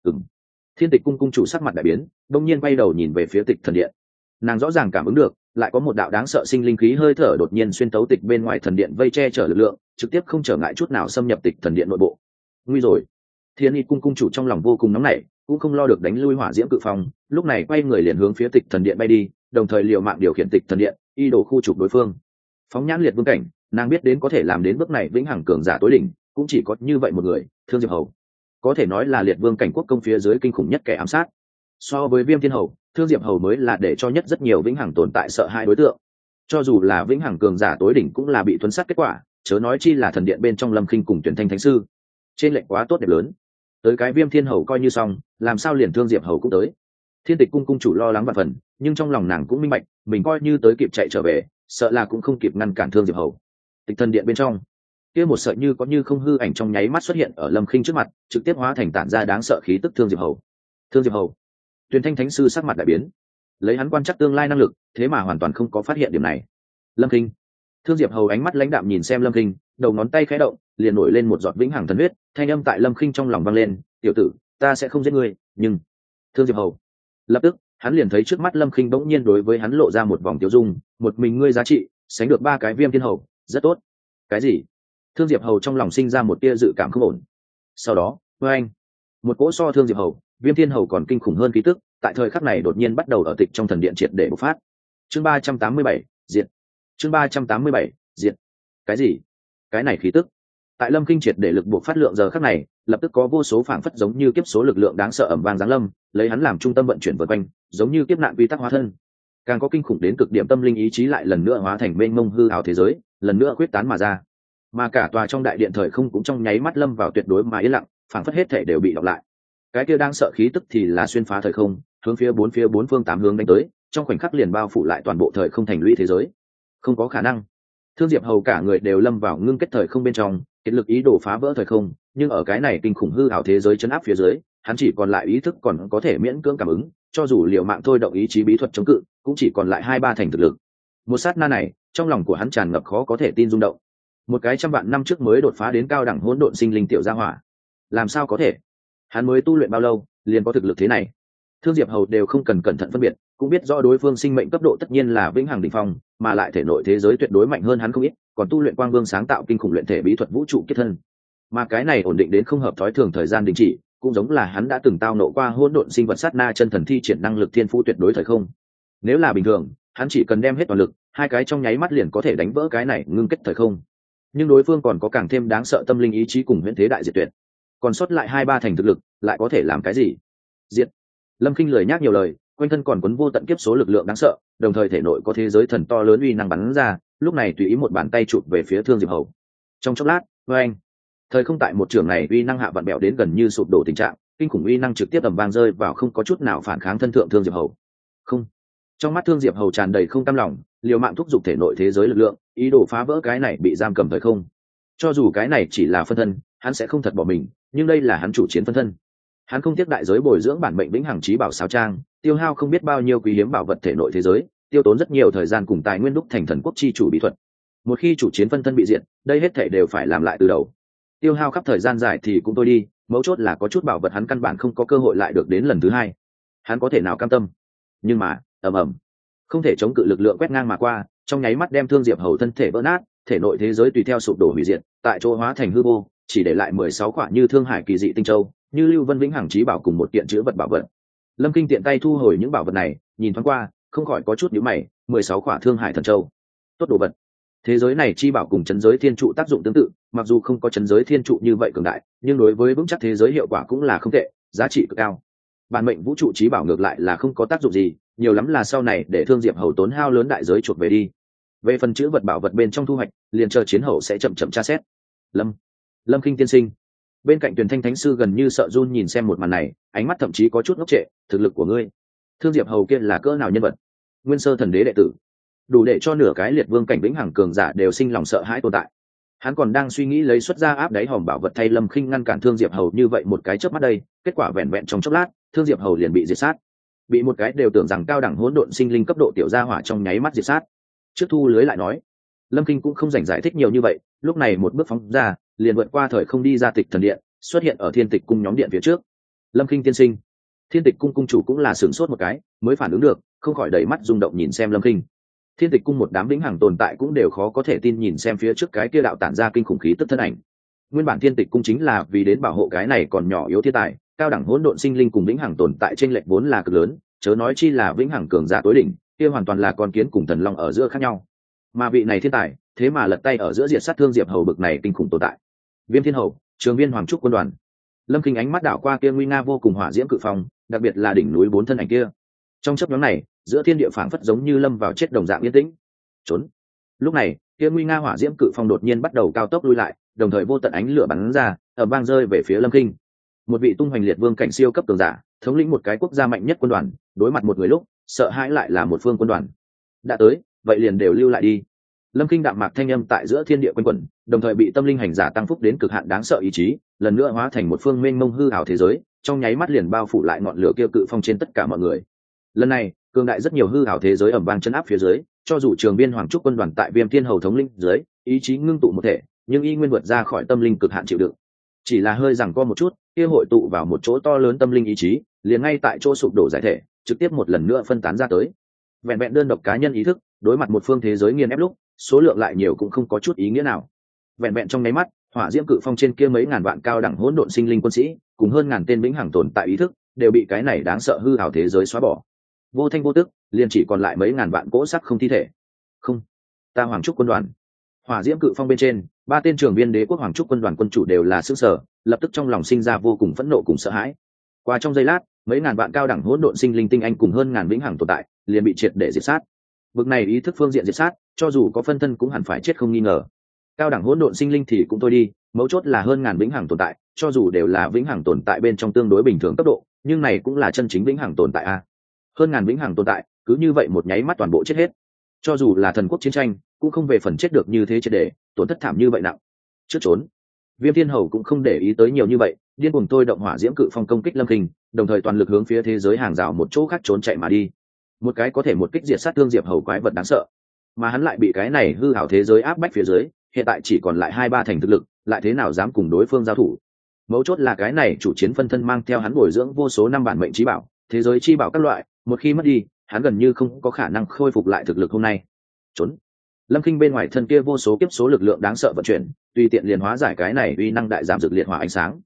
Thiên Tịch cung cung chủ sắc mặt đại biến, đông nhiên quay đầu nhìn về phía Tịch Thần Điện. Nàng rõ ràng cảm ứng được, lại có một đạo đáng sợ sinh linh khí hơi thở đột nhiên xuyên tấu Tịch bên ngoài thần điện vây che chở lực lượng, trực tiếp không trở ngại chút nào xâm nhập Tịch Thần Điện nội bộ. Nguy rồi! Thiên Y cung cung chủ trong lòng vô cùng nóng nảy, cũng không lo được đánh lui hỏa diễm cự phong, lúc này quay người liền hướng phía Tịch Thần Điện bay đi, đồng thời liều mạng điều khiển Tịch Thần Điện, y đồ khu trục đối phương. Phóng nhãn liệt vương cảnh, nàng biết đến có thể làm đến bước này vĩnh hằng cường giả tối đỉnh, cũng chỉ có như vậy một người, Thương Diệp Hầu. Có thể nói là liệt vương cảnh quốc công phía dưới kinh khủng nhất kẻ ám sát. So với Viêm Thiên Hầu, Thương Diệp Hầu mới là để cho nhất rất nhiều vĩnh hằng tồn tại sợ hai đối tượng. Cho dù là vĩnh hằng cường giả tối đỉnh cũng là bị tuấn sát kết quả, chớ nói chi là thần điện bên trong Lâm Kinh cùng Tuyển Thanh Thánh sư. Trên lệnh quá tốt đẹp lớn. Tới cái Viêm Thiên Hầu coi như xong, làm sao liền Thương Diệp Hầu cũng tới. Thiên Tịch cung cung chủ lo lắng vạn phần, nhưng trong lòng nàng cũng minh bạch, mình coi như tới kịp chạy trở về, sợ là cũng không kịp ngăn cản Thương Diệp Hầu. Tịch thần điện bên trong, kia một sợi như có như không hư ảnh trong nháy mắt xuất hiện ở Lâm Kinh trước mặt, trực tiếp hóa thành tản ra đáng sợ khí tức Thương Diệp Hầu. Thương Diệp Hầu. Tuyển Thanh Thánh sư sắc mặt đại biến, lấy hắn quan chắc tương lai năng lực, thế mà hoàn toàn không có phát hiện điểm này. Lâm Kinh. Thương Diệp Hầu ánh mắt lãnh đạm nhìn xem Lâm Kinh, đầu ngón tay khẽ động, liền nổi lên một giọt vĩnh hằng thần huyết, thanh âm tại Lâm Kinh trong lòng vang lên, "Tiểu tử, ta sẽ không giết ngươi, nhưng..." Thương Diệp Hầu. Lập tức, hắn liền thấy trước mắt Lâm Kinh bỗng nhiên đối với hắn lộ ra một vòng tiêu dung, "Một mình ngươi giá trị, sánh được 3 cái Viêm Thiên Hầu, rất tốt." Cái gì? Thương Diệp Hầu trong lòng sinh ra một tia dự cảm không ổn. Sau đó, oeng, một cỗ so Thương Diệp Hầu, Viêm Thiên Hầu còn kinh khủng hơn khí tức, tại thời khắc này đột nhiên bắt đầu ở Tịch trong thần điện triệt để bộc phát. Chương 387, diệt. Chương 387, diệt. Cái gì? Cái này khí tức. Tại Lâm Kinh triệt để lực bộc phát lượng giờ khắc này, lập tức có vô số phảng phất giống như kiếp số lực lượng đáng sợ ầm vang giáng lâm, lấy hắn làm trung tâm vận chuyển vần quanh, giống như kiếp nạn quy tắc hóa thân. Càng có kinh khủng đến cực điểm tâm linh ý chí lại lần nữa hóa thành mênh mông hư ảo thế giới, lần nữa quyết tán mà ra. Mà cả tòa trong đại điện thời không cũng trong nháy mắt lâm vào tuyệt đối mà yên lặng, phảng phất hết thể đều bị đọc lại. Cái kia đang sợ khí tức thì là xuyên phá thời không, hướng phía bốn phương tám hướng đánh tới, trong khoảnh khắc liền bao phủ lại toàn bộ thời không thành lũy thế giới. Không có khả năng. Thương Diệp Hầu cả người đều lâm vào ngưng kết thời không bên trong, kết lực ý đồ phá vỡ thời không, nhưng ở cái này kinh khủng hư ảo thế giới chấn áp phía dưới, hắn chỉ còn lại ý thức còn có thể miễn cưỡng cảm ứng, cho dù liều mạng thôi động ý chí bí thuật chống cự, cũng chỉ còn lại 2-3 thành thực lực. Một sát na này, trong lòng của hắn tràn ngập khó có thể tin rung động. Một cái trăm vạn năm trước mới đột phá đến cao đẳng hỗn độn sinh linh tiểu gia hỏa, làm sao có thể? Hắn mới tu luyện bao lâu, liền có thực lực thế này? Thương Diệp Hầu đều không cần cẩn thận phân biệt, cũng biết rõ đối phương sinh mệnh cấp độ tất nhiên là vĩnh hằng đỉnh phong, mà lại thể nội thế giới tuyệt đối mạnh hơn hắn không ít, còn tu luyện Quang Vương sáng tạo kinh khủng luyện thể bí thuật vũ trụ kết thân. Mà cái này ổn định đến không hợp thói thường thời gian đình chỉ, cũng giống là hắn đã từng tao nộ qua hỗn độn sinh vật sát na chân thần thi triển năng lực thiên phú tuyệt đối thời không. Nếu là bình thường, hắn chỉ cần đem hết toàn lực, hai cái trong nháy mắt liền có thể đánh vỡ cái này ngưng kết thời không. Nhưng đối phương còn có càng thêm đáng sợ tâm linh ý chí cùng huyễn thế đại diệt tuyệt, còn sót lại 2-3 thành thực lực, lại có thể làm cái gì? Diệt. Lâm Kinh lười nhác nhiều lời, quanh thân còn cuốn vô tận kiếp số lực lượng đáng sợ, đồng thời thể nội có thế giới thần to lớn uy năng bắn ra, lúc này tùy ý một bàn tay chụp về phía Thương Diệp Hầu. Trong chốc lát, oeng, thời không tại một trường này uy năng hạ vặn bẹo đến gần như sụp đổ tình trạng, kinh khủng uy năng trực tiếp ầm vang rơi vào không có chút nào phản kháng thân thượng Thương Diệp Hầu. Không. Trong mắt Thương Diệp Hầu tràn đầy không cam lòng, liều mạng thúc giục thể nội thế giới lực lượng, ý đồ phá vỡ cái này bị giam cầm thời không. Cho dù cái này chỉ là phân thân, hắn sẽ không thật bỏ mình, nhưng đây là hắn chủ chiến phân thân. Hắn không tiếc đại giới bồi dưỡng bản mệnh vĩnh hằng chí bảo sáo trang, tiêu hao không biết bao nhiêu quý hiếm bảo vật thể nội thế giới, tiêu tốn rất nhiều thời gian cùng tài nguyên đúc thành thần quốc chi chủ bí thuật. Một khi chủ chiến phân thân bị diệt, đây hết thảy đều phải làm lại từ đầu. Tiêu hao khắp thời gian dài thì cũng thôi đi, mấu chốt là có chút bảo vật hắn căn bản không có cơ hội lại được đến lần thứ hai. Hắn có thể nào cam tâm? Nhưng mà, ầm ầm, không thể chống cự lực lượng quét ngang mà qua, trong nháy mắt đem Thương Diệp Hầu thân thể vỡ nát, thể nội thế giới tùy theo sụp đổ hủy diệt, tại chỗ hóa thành hư vô, chỉ để lại 16 quả như thương hải kỳ dị tinh châu, như lưu vân vĩnh hằng chí bảo cùng một kiện chữ vật bảo vật. Lâm Kinh tiện tay thu hồi những bảo vật này, nhìn thoáng qua, không khỏi có chút nhíu mày, 16 quả thương hải thần châu, tốt đồ vật. Thế giới này chi bảo cùng chấn giới thiên trụ tác dụng tương tự, mặc dù không có chấn giới thiên trụ như vậy cường đại, nhưng đối với vững chắc thế giới hiệu quả cũng là không tệ, giá trị cực cao. Bản mệnh vũ trụ chí bảo ngược lại là không có tác dụng gì, nhiều lắm là sau này để Thương Diệp Hầu tốn hao lớn đại giới chuộc về đi. Về phần chữ vật bảo vật bên trong thu hoạch, liền chờ chiến hậu sẽ chậm chậm tra xét. Lâm Kinh tiên sinh. Bên cạnh Tuyền Thanh Thánh sư gần như sợ run nhìn xem một màn này, ánh mắt thậm chí có chút ngốc trệ, thực lực của ngươi, Thương Diệp Hầu kia là cỡ nào nhân vật? Nguyên sơ thần đế đệ tử, đủ để cho nửa cái liệt vương cảnh vĩnh hằng cường giả đều sinh lòng sợ hãi tồn tại. Hắn còn đang suy nghĩ lấy xuất ra áp đáy hòm bảo vật thay Lâm Kinh ngăn cản Thương Diệp Hầu như vậy một cái chớp mắt đây, kết quả vẹn vẹn trong chốc lát, Thương Diệp Hầu liền bị diệt sát. Bị một cái đều tưởng rằng cao đẳng hỗn độn sinh linh cấp độ tiểu gia hỏa trong nháy mắt diệt sát. Trước thu lưới lại nói, Lâm Kinh cũng không dành giải thích nhiều như vậy, lúc này một bước phóng ra, liền vượt qua thời không đi ra Tịch Thần Điện, xuất hiện ở Thiên Tịch cung nhóm điện phía trước. Lâm Kinh tiên sinh. Thiên Tịch cung cung chủ cũng là sửng sốt một cái, mới phản ứng được, không khỏi đầy mắt rung động nhìn xem Lâm Kinh. Thiên Tịch cung một đám vĩnh hằng tồn tại cũng đều khó có thể tin nhìn xem phía trước cái kia đạo tản ra kinh khủng khí tức thân ảnh. Nguyên bản Thiên Tịch cung chính là vì đến bảo hộ cái này còn nhỏ yếu thiên tài, cao đẳng hỗn độn sinh linh cùng vĩnh hằng tồn tại trên lệch vốn là cực lớn, chớ nói chi là vĩnh hằng cường giả tối đỉnh, kia hoàn toàn là con kiến cùng thần long ở giữa khác nhau. Mà vị này thiên tài, thế mà lật tay ở giữa diệt sát Thương Diệp Hầu bực này kinh khủng tồn tại. Viêm Thiên Hầu, Trường Viên Hoàng trúc quân đoàn. Lâm Kinh ánh mắt đảo qua kia nguy nga vô cùng hỏa diễm cự phong, đặc biệt là đỉnh núi 4 thân ảnh kia. Trong chớp nhoáng này, giữa thiên địa phảng phất giống như lâm vào chết đồng dạng yên tĩnh. Trốn. Lúc này, kia nguy nga hỏa diễm cự phong đột nhiên bắt đầu cao tốc lui lại, đồng thời vô tận ánh lửa bắn ra, ầm vang rơi về phía Lâm Kinh. Một vị tung hoành liệt vương cảnh siêu cấp cường giả, thống lĩnh một cái quốc gia mạnh nhất quân đoàn, đối mặt một người lúc, sợ hãi lại là một phương quân đoàn. Đã tới, vậy liền đều lưu lại đi. Lâm Kinh đạm mạc thanh âm tại giữa thiên địa quanh quẩn, đồng thời bị tâm linh hành giả tăng phúc đến cực hạn đáng sợ ý chí, lần nữa hóa thành một phương mênh mông hư ảo thế giới, trong nháy mắt liền bao phủ lại ngọn lửa kia cự phong trên tất cả mọi người. Lần này, cường đại rất nhiều hư ảo thế giới ầm vang chấn áp phía dưới, cho dù Trường Biên Hoàng trúc quân đoàn tại Viêm Thiên Hầu thống lĩnh dưới, ý chí ngưng tụ một thể, nhưng y nguyên vượt ra khỏi tâm linh cực hạn chịu đựng. Chỉ là hơi giằng co một chút, kia hội tụ vào một chỗ to lớn tâm linh ý chí, liền ngay tại chỗ sụp đổ giải thể, trực tiếp một lần nữa phân tán ra tới. Vẹn vẹn đơn độc cá nhân ý thức, đối mặt một phương thế giới nghiền ép lúc, số lượng lại nhiều cũng không có chút ý nghĩa nào. Vẹn vẹn trong nháy mắt, hỏa diễm cự phong trên kia mấy ngàn vạn cao đẳng hỗn độn sinh linh quân sĩ, cùng hơn ngàn tên vĩnh hằng tồn tại ý thức, đều bị cái này đáng sợ hư ảo thế giới xóa bỏ. Vô thanh vô tức, liền chỉ còn lại mấy ngàn vạn cỗ xác không thi thể. Không, ta Hoàng trúc quân đoàn. Hỏa diễm cự phong bên trên, 3 tên Trường Biên đế quốc Hoàng trúc quân đoàn quân chủ đều là sửng sở, lập tức trong lòng sinh ra vô cùng phẫn nộ cùng sợ hãi. Qua trong giây lát, mấy ngàn vạn cao đẳng hỗn độn sinh linh tinh anh cùng hơn ngàn vĩnh hằng tồn tại, liền bị triệt để diệt sát. Vực này ý thức phương diện diệt sát, cho dù có phân thân cũng hẳn phải chết không nghi ngờ. Cao đẳng hỗn độn sinh linh thì cũng thôi đi, mấu chốt là hơn ngàn vĩnh hằng tồn tại, cho dù đều là vĩnh hằng tồn tại bên trong tương đối bình thường cấp độ, nhưng này cũng là chân chính vĩnh hằng tồn tại a. Hơn ngàn vĩnh hằng tồn tại, cứ như vậy một nháy mắt toàn bộ chết hết. Cho dù là thần quốc chiến tranh, cũng không về phần chết được như thế triệt để, tổn thất thảm như vậy nặng. Trước trốn, Viêm Thiên Hầu cũng không để ý tới nhiều như vậy, điên cuồng thôi động hỏa diễm cự phong công kích Lâm Kinh, đồng thời toàn lực hướng phía thế giới hàng rào một chỗ khác trốn chạy mà đi. Một cái có thể một kích diệt sát Thương Diệp Hầu quái vật đáng sợ, mà hắn lại bị cái này hư ảo thế giới áp bách phía dưới, hiện tại chỉ còn lại 2-3 thành thực lực, lại thế nào dám cùng đối phương giao thủ. Mấu chốt là cái này chủ chiến phân thân mang theo hắn bồi dưỡng vô số năm bản mệnh trí bảo, thế giới chi bảo các loại, một khi mất đi, hắn gần như không có khả năng khôi phục lại thực lực hôm nay. Trốn. Lâm Kinh bên ngoài thân kia vô số kiếp số lực lượng đáng sợ vận chuyển, tùy tiện liền hóa giải cái này uy năng đại giảm dược liệt hỏa ánh sáng.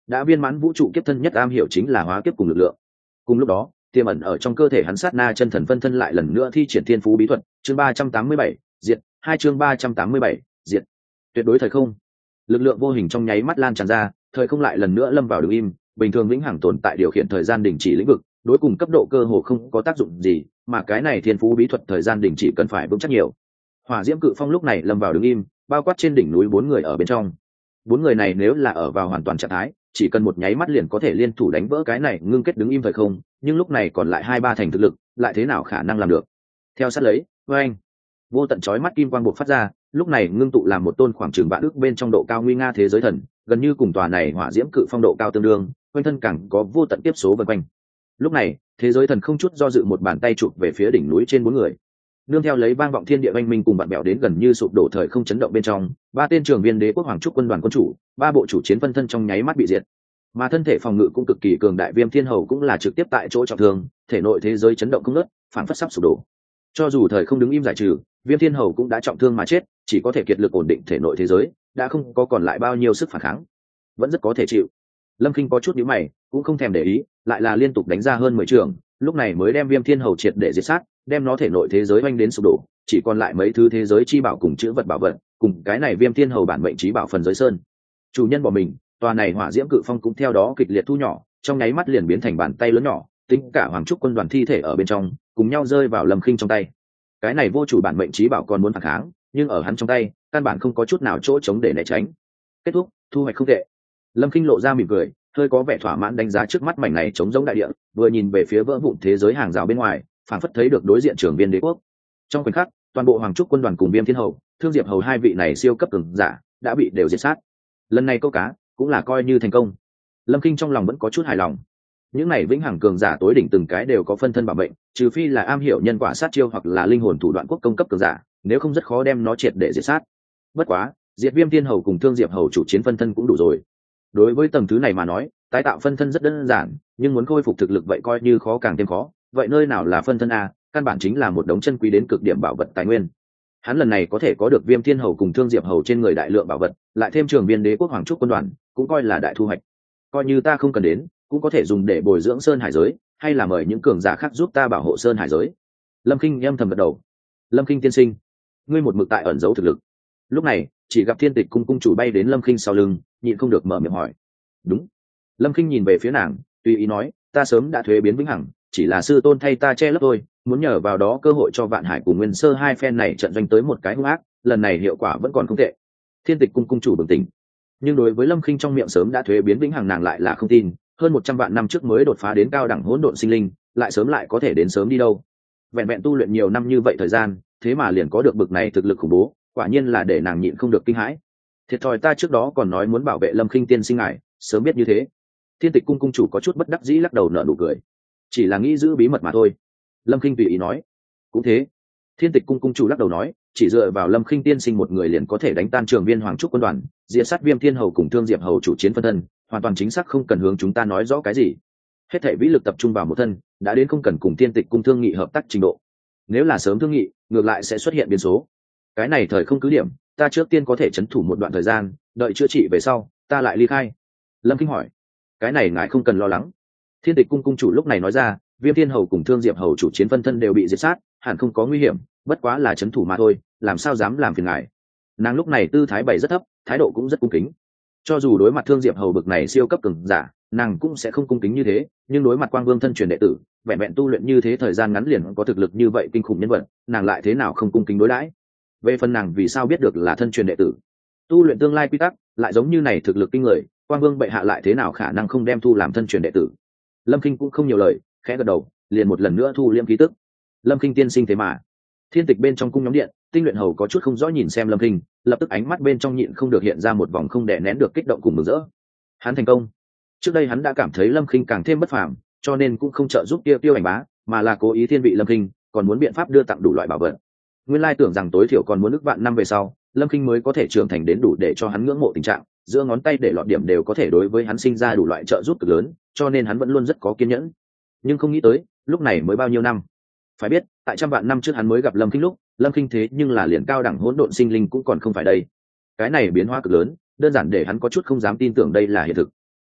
đã viên mãn vũ trụ kiếp thân nhất am hiểu chính là hóa kiếp cùng lực lượng. Cùng lúc đó tiềm ẩn ở trong cơ thể hắn sát na chân thần phân thân lại lần nữa thi triển thiên phú bí thuật. Chương 387, diệt. Chương 387, diệt. Tuyệt đối thời không, lực lượng vô hình trong nháy mắt lan tràn ra, thời không lại lần nữa lâm vào đứng im. Bình thường vĩnh hằng tồn tại điều khiển thời gian đình chỉ lĩnh vực, đối cùng cấp độ cơ hồ không có tác dụng gì, mà cái này thiên phú bí thuật thời gian đình chỉ cần phải vững chắc nhiều. Hỏa diễm cự phong lúc này lâm vào đứng im, bao quát trên đỉnh núi 4 người ở bên trong. 4 người này nếu là ở vào hoàn toàn trạng thái, chỉ cần một nháy mắt liền có thể liên thủ đánh vỡ cái này ngưng kết đứng im thời không, nhưng lúc này còn lại 2-3 thành thực lực, lại thế nào khả năng làm được. Theo sát lấy, oeng, vô tận chói mắt kim quang bộc phát ra, lúc này ngưng tụ làm một tôn khoảng chừng vạn ức bên trong độ cao nguy nga thế giới thần, gần như cùng tòa này hỏa diễm cự phong độ cao tương đương, quanh thân càng có vô tận tiếp số vần quanh. Lúc này thế giới thần không chút do dự một bàn tay chụp về phía đỉnh núi trên 4 người, nương theo lấy vang vọng thiên địa oanh minh cùng bạn bèo đến gần như sụp đổ thời không chấn động bên trong, 3 tên trường viên đế quốc hoàng trúc quân đoàn quân chủ, 3 bộ chủ chiến phân thân trong nháy mắt bị diệt, mà thân thể phòng ngự cũng cực kỳ cường đại viêm thiên hầu cũng là trực tiếp tại chỗ trọng thương, thể nội thế giới chấn động không ngớt, phản phất sắp sụp đổ. Cho dù thời không đứng im giải trừ, viêm thiên hầu cũng đã trọng thương mà chết, chỉ có thể kiệt lực ổn định thể nội thế giới, đã không có còn lại bao nhiêu sức phản kháng, vẫn rất có thể chịu. Lâm Kinh có chút nhíu mày, cũng không thèm để ý, lại là liên tục đánh ra hơn 10 trường, lúc này mới đem viêm thiên hầu triệt để diệt sát, đem nó thể nội thế giới oanh đến sụp đổ, chỉ còn lại mấy thứ thế giới chi bảo cùng chữ vật bảo vật, cùng cái này viêm thiên hầu bản mệnh trí bảo phần giới sơn. Chủ nhân bỏ mình, tòa này hỏa diễm cự phong cũng theo đó kịch liệt thu nhỏ, trong nháy mắt liền biến thành bàn tay lớn nhỏ, tính cả hoàng trúc quân đoàn thi thể ở bên trong, cùng nhau rơi vào Lâm Kinh trong tay. Cái này vô chủ bản mệnh trí bảo còn muốn phản kháng, nhưng ở hắn trong tay, căn bản không có chút nào chỗ chống để né tránh. Kết thúc, thu hoạch không tệ. Lâm Kinh lộ ra mỉm cười, hơi có vẻ thỏa mãn đánh giá trước mắt mảnh này trống rỗng đại địa, vừa nhìn về phía vỡ vụn thế giới hàng rào bên ngoài, phảng phất thấy được đối diện trưởng viên đế quốc. Trong khoảnh khắc, toàn bộ hoàng trúc quân đoàn cùng viêm thiên hầu, thương diệp hầu 2 vị này siêu cấp cường giả đã bị đều diệt sát. Lần này câu cá cũng là coi như thành công. Lâm Kinh trong lòng vẫn có chút hài lòng. Những này vĩnh hằng cường giả tối đỉnh từng cái đều có phân thân bảo mệnh, trừ phi là am hiểu nhân quả sát chiêu hoặc là linh hồn thủ đoạn quốc công cấp cường giả, nếu không rất khó đem nó triệt để diệt sát. Bất quá, diệt viêm thiên hầu cùng thương diệp hầu chủ chiến phân thân cũng đủ rồi. Đối với tầng thứ này mà nói, tái tạo phân thân rất đơn giản, nhưng muốn khôi phục thực lực vậy coi như khó càng thêm khó. Vậy nơi nào là phân thân a, căn bản chính là một đống chân quý đến cực điểm bảo vật tài nguyên. Hắn lần này có thể có được viêm thiên hầu cùng thương diệp hầu trên người đại lượng bảo vật, lại thêm trường viên đế quốc hoàng trúc quân đoàn, cũng coi là đại thu hoạch. Coi như ta không cần đến, cũng có thể dùng để bồi dưỡng sơn hải giới, hay là mời những cường giả khác giúp ta bảo hộ sơn hải giới. Lâm Kinh âm thầm gật đầu. Lâm Kinh tiên sinh, ngươi một mực tại ẩn giấu thực lực. Lúc này chỉ gặp thiên tịch cung cung chủ bay đến Lâm Kinh sau lưng, nhịn không được mở miệng hỏi. Đúng. Lâm Kinh nhìn về phía nàng, tùy ý nói, ta sớm đã thuế biến vĩnh hằng, chỉ là sư tôn thay ta che lấp thôi, muốn nhờ vào đó cơ hội cho Vạn Hải cùng Nguyên Sơ 2 phen này trận doanh tới một cái hung ác, lần này hiệu quả vẫn còn không tệ. Thiên tịch cung cung chủ bừng tỉnh, nhưng đối với Lâm Kinh trong miệng sớm đã thuế biến vĩnh hằng nàng lại là không tin. Hơn 100 vạn năm trước mới đột phá đến cao đẳng hỗn độn sinh linh, lại sớm lại có thể đến sớm đi đâu. Vẹn vẹn tu luyện nhiều năm như vậy thời gian, thế mà liền có được bực này thực lực khủng bố, quả nhiên là để nàng nhịn không được kinh hãi. Thiệt thòi ta trước đó còn nói muốn bảo vệ Lâm Kinh tiên sinh ngài, sớm biết như thế. Thiên tịch cung cung chủ có chút bất đắc dĩ lắc đầu nở nụ cười. Chỉ là nghĩ giữ bí mật mà thôi. Lâm Kinh tùy ý nói. Cũng thế. Thiên tịch cung cung chủ lắc đầu nói, chỉ dựa vào Lâm Kinh tiên sinh một người liền có thể đánh tan trường viên hoàng trúc quân đoàn, diệt sát viêm thiên hầu cùng thương diệp hầu chủ chiến phân thân, hoàn toàn chính xác không cần hướng chúng ta nói rõ cái gì. Hết thảy vĩ lực tập trung vào một thân, đã đến không cần cùng thiên tịch cung thương nghị hợp tác trình độ. Nếu là sớm thương nghị, ngược lại sẽ xuất hiện biến số. Cái này thời không cứ điểm, ta trước tiên có thể chấn thủ một đoạn thời gian, đợi chữa trị về sau, ta lại ly khai. Lâm Kinh hỏi. Cái này ngài không cần lo lắng. Thiên tịch cung cung chủ lúc này nói ra, viêm thiên hầu cùng thương diệp hầu chủ chiến phân thân đều bị diệt sát, hẳn không có nguy hiểm, bất quá là chấn thủ mà thôi, làm sao dám làm phiền ngài. Nàng lúc này tư thái bày rất thấp, thái độ cũng rất cung kính. Cho dù đối mặt thương diệp hầu bực này siêu cấp cường giả, nàng cũng sẽ không cung kính như thế, nhưng đối mặt quang vương thân truyền đệ tử, vẹn vẹn tu luyện như thế thời gian ngắn liền có thực lực như vậy kinh khủng nhân vật, nàng lại thế nào không cung kính đối đãi. Về phần nàng vì sao biết được là thân truyền đệ tử, tu luyện tương lai quy tắc lại giống như này thực lực kinh người, quang vương bệ hạ lại thế nào khả năng không đem thu làm thân truyền đệ tử. Lâm Kinh cũng không nhiều lời, khẽ gật đầu, liền một lần nữa thu liễm khí tức. Lâm Kinh tiên sinh thế mà. Thiên tịch bên trong cung nhóm điện, tinh luyện hầu có chút không rõ nhìn xem Lâm Kinh, lập tức ánh mắt bên trong nhịn không được hiện ra một vòng không đè nén được kích động cùng mừng rỡ. Hắn thành công. Trước đây hắn đã cảm thấy Lâm Kinh càng thêm bất phàm, cho nên cũng không trợ giúp Tiêu Ảnh Bá, mà là cố ý thiên vị Lâm Kinh, còn muốn biện pháp đưa tặng đủ loại bảo vật. Nguyên lai tưởng rằng tối thiểu còn muốn ước vạn năm về sau, Lâm Kinh mới có thể trưởng thành đến đủ để cho hắn ngưỡng mộ tình trạng, giữa ngón tay để lọt điểm đều có thể đối với hắn sinh ra đủ loại trợ giúp cực lớn, cho nên hắn vẫn luôn rất có kiên nhẫn. Nhưng không nghĩ tới, lúc này mới bao nhiêu năm. Phải biết, tại trăm vạn năm trước hắn mới gặp Lâm Kinh lúc, Lâm Kinh thế nhưng là liền cao đẳng hỗn độn sinh linh cũng còn không phải đây. Cái này biến hóa cực lớn, đơn giản để hắn có chút không dám tin tưởng đây là hiện thực.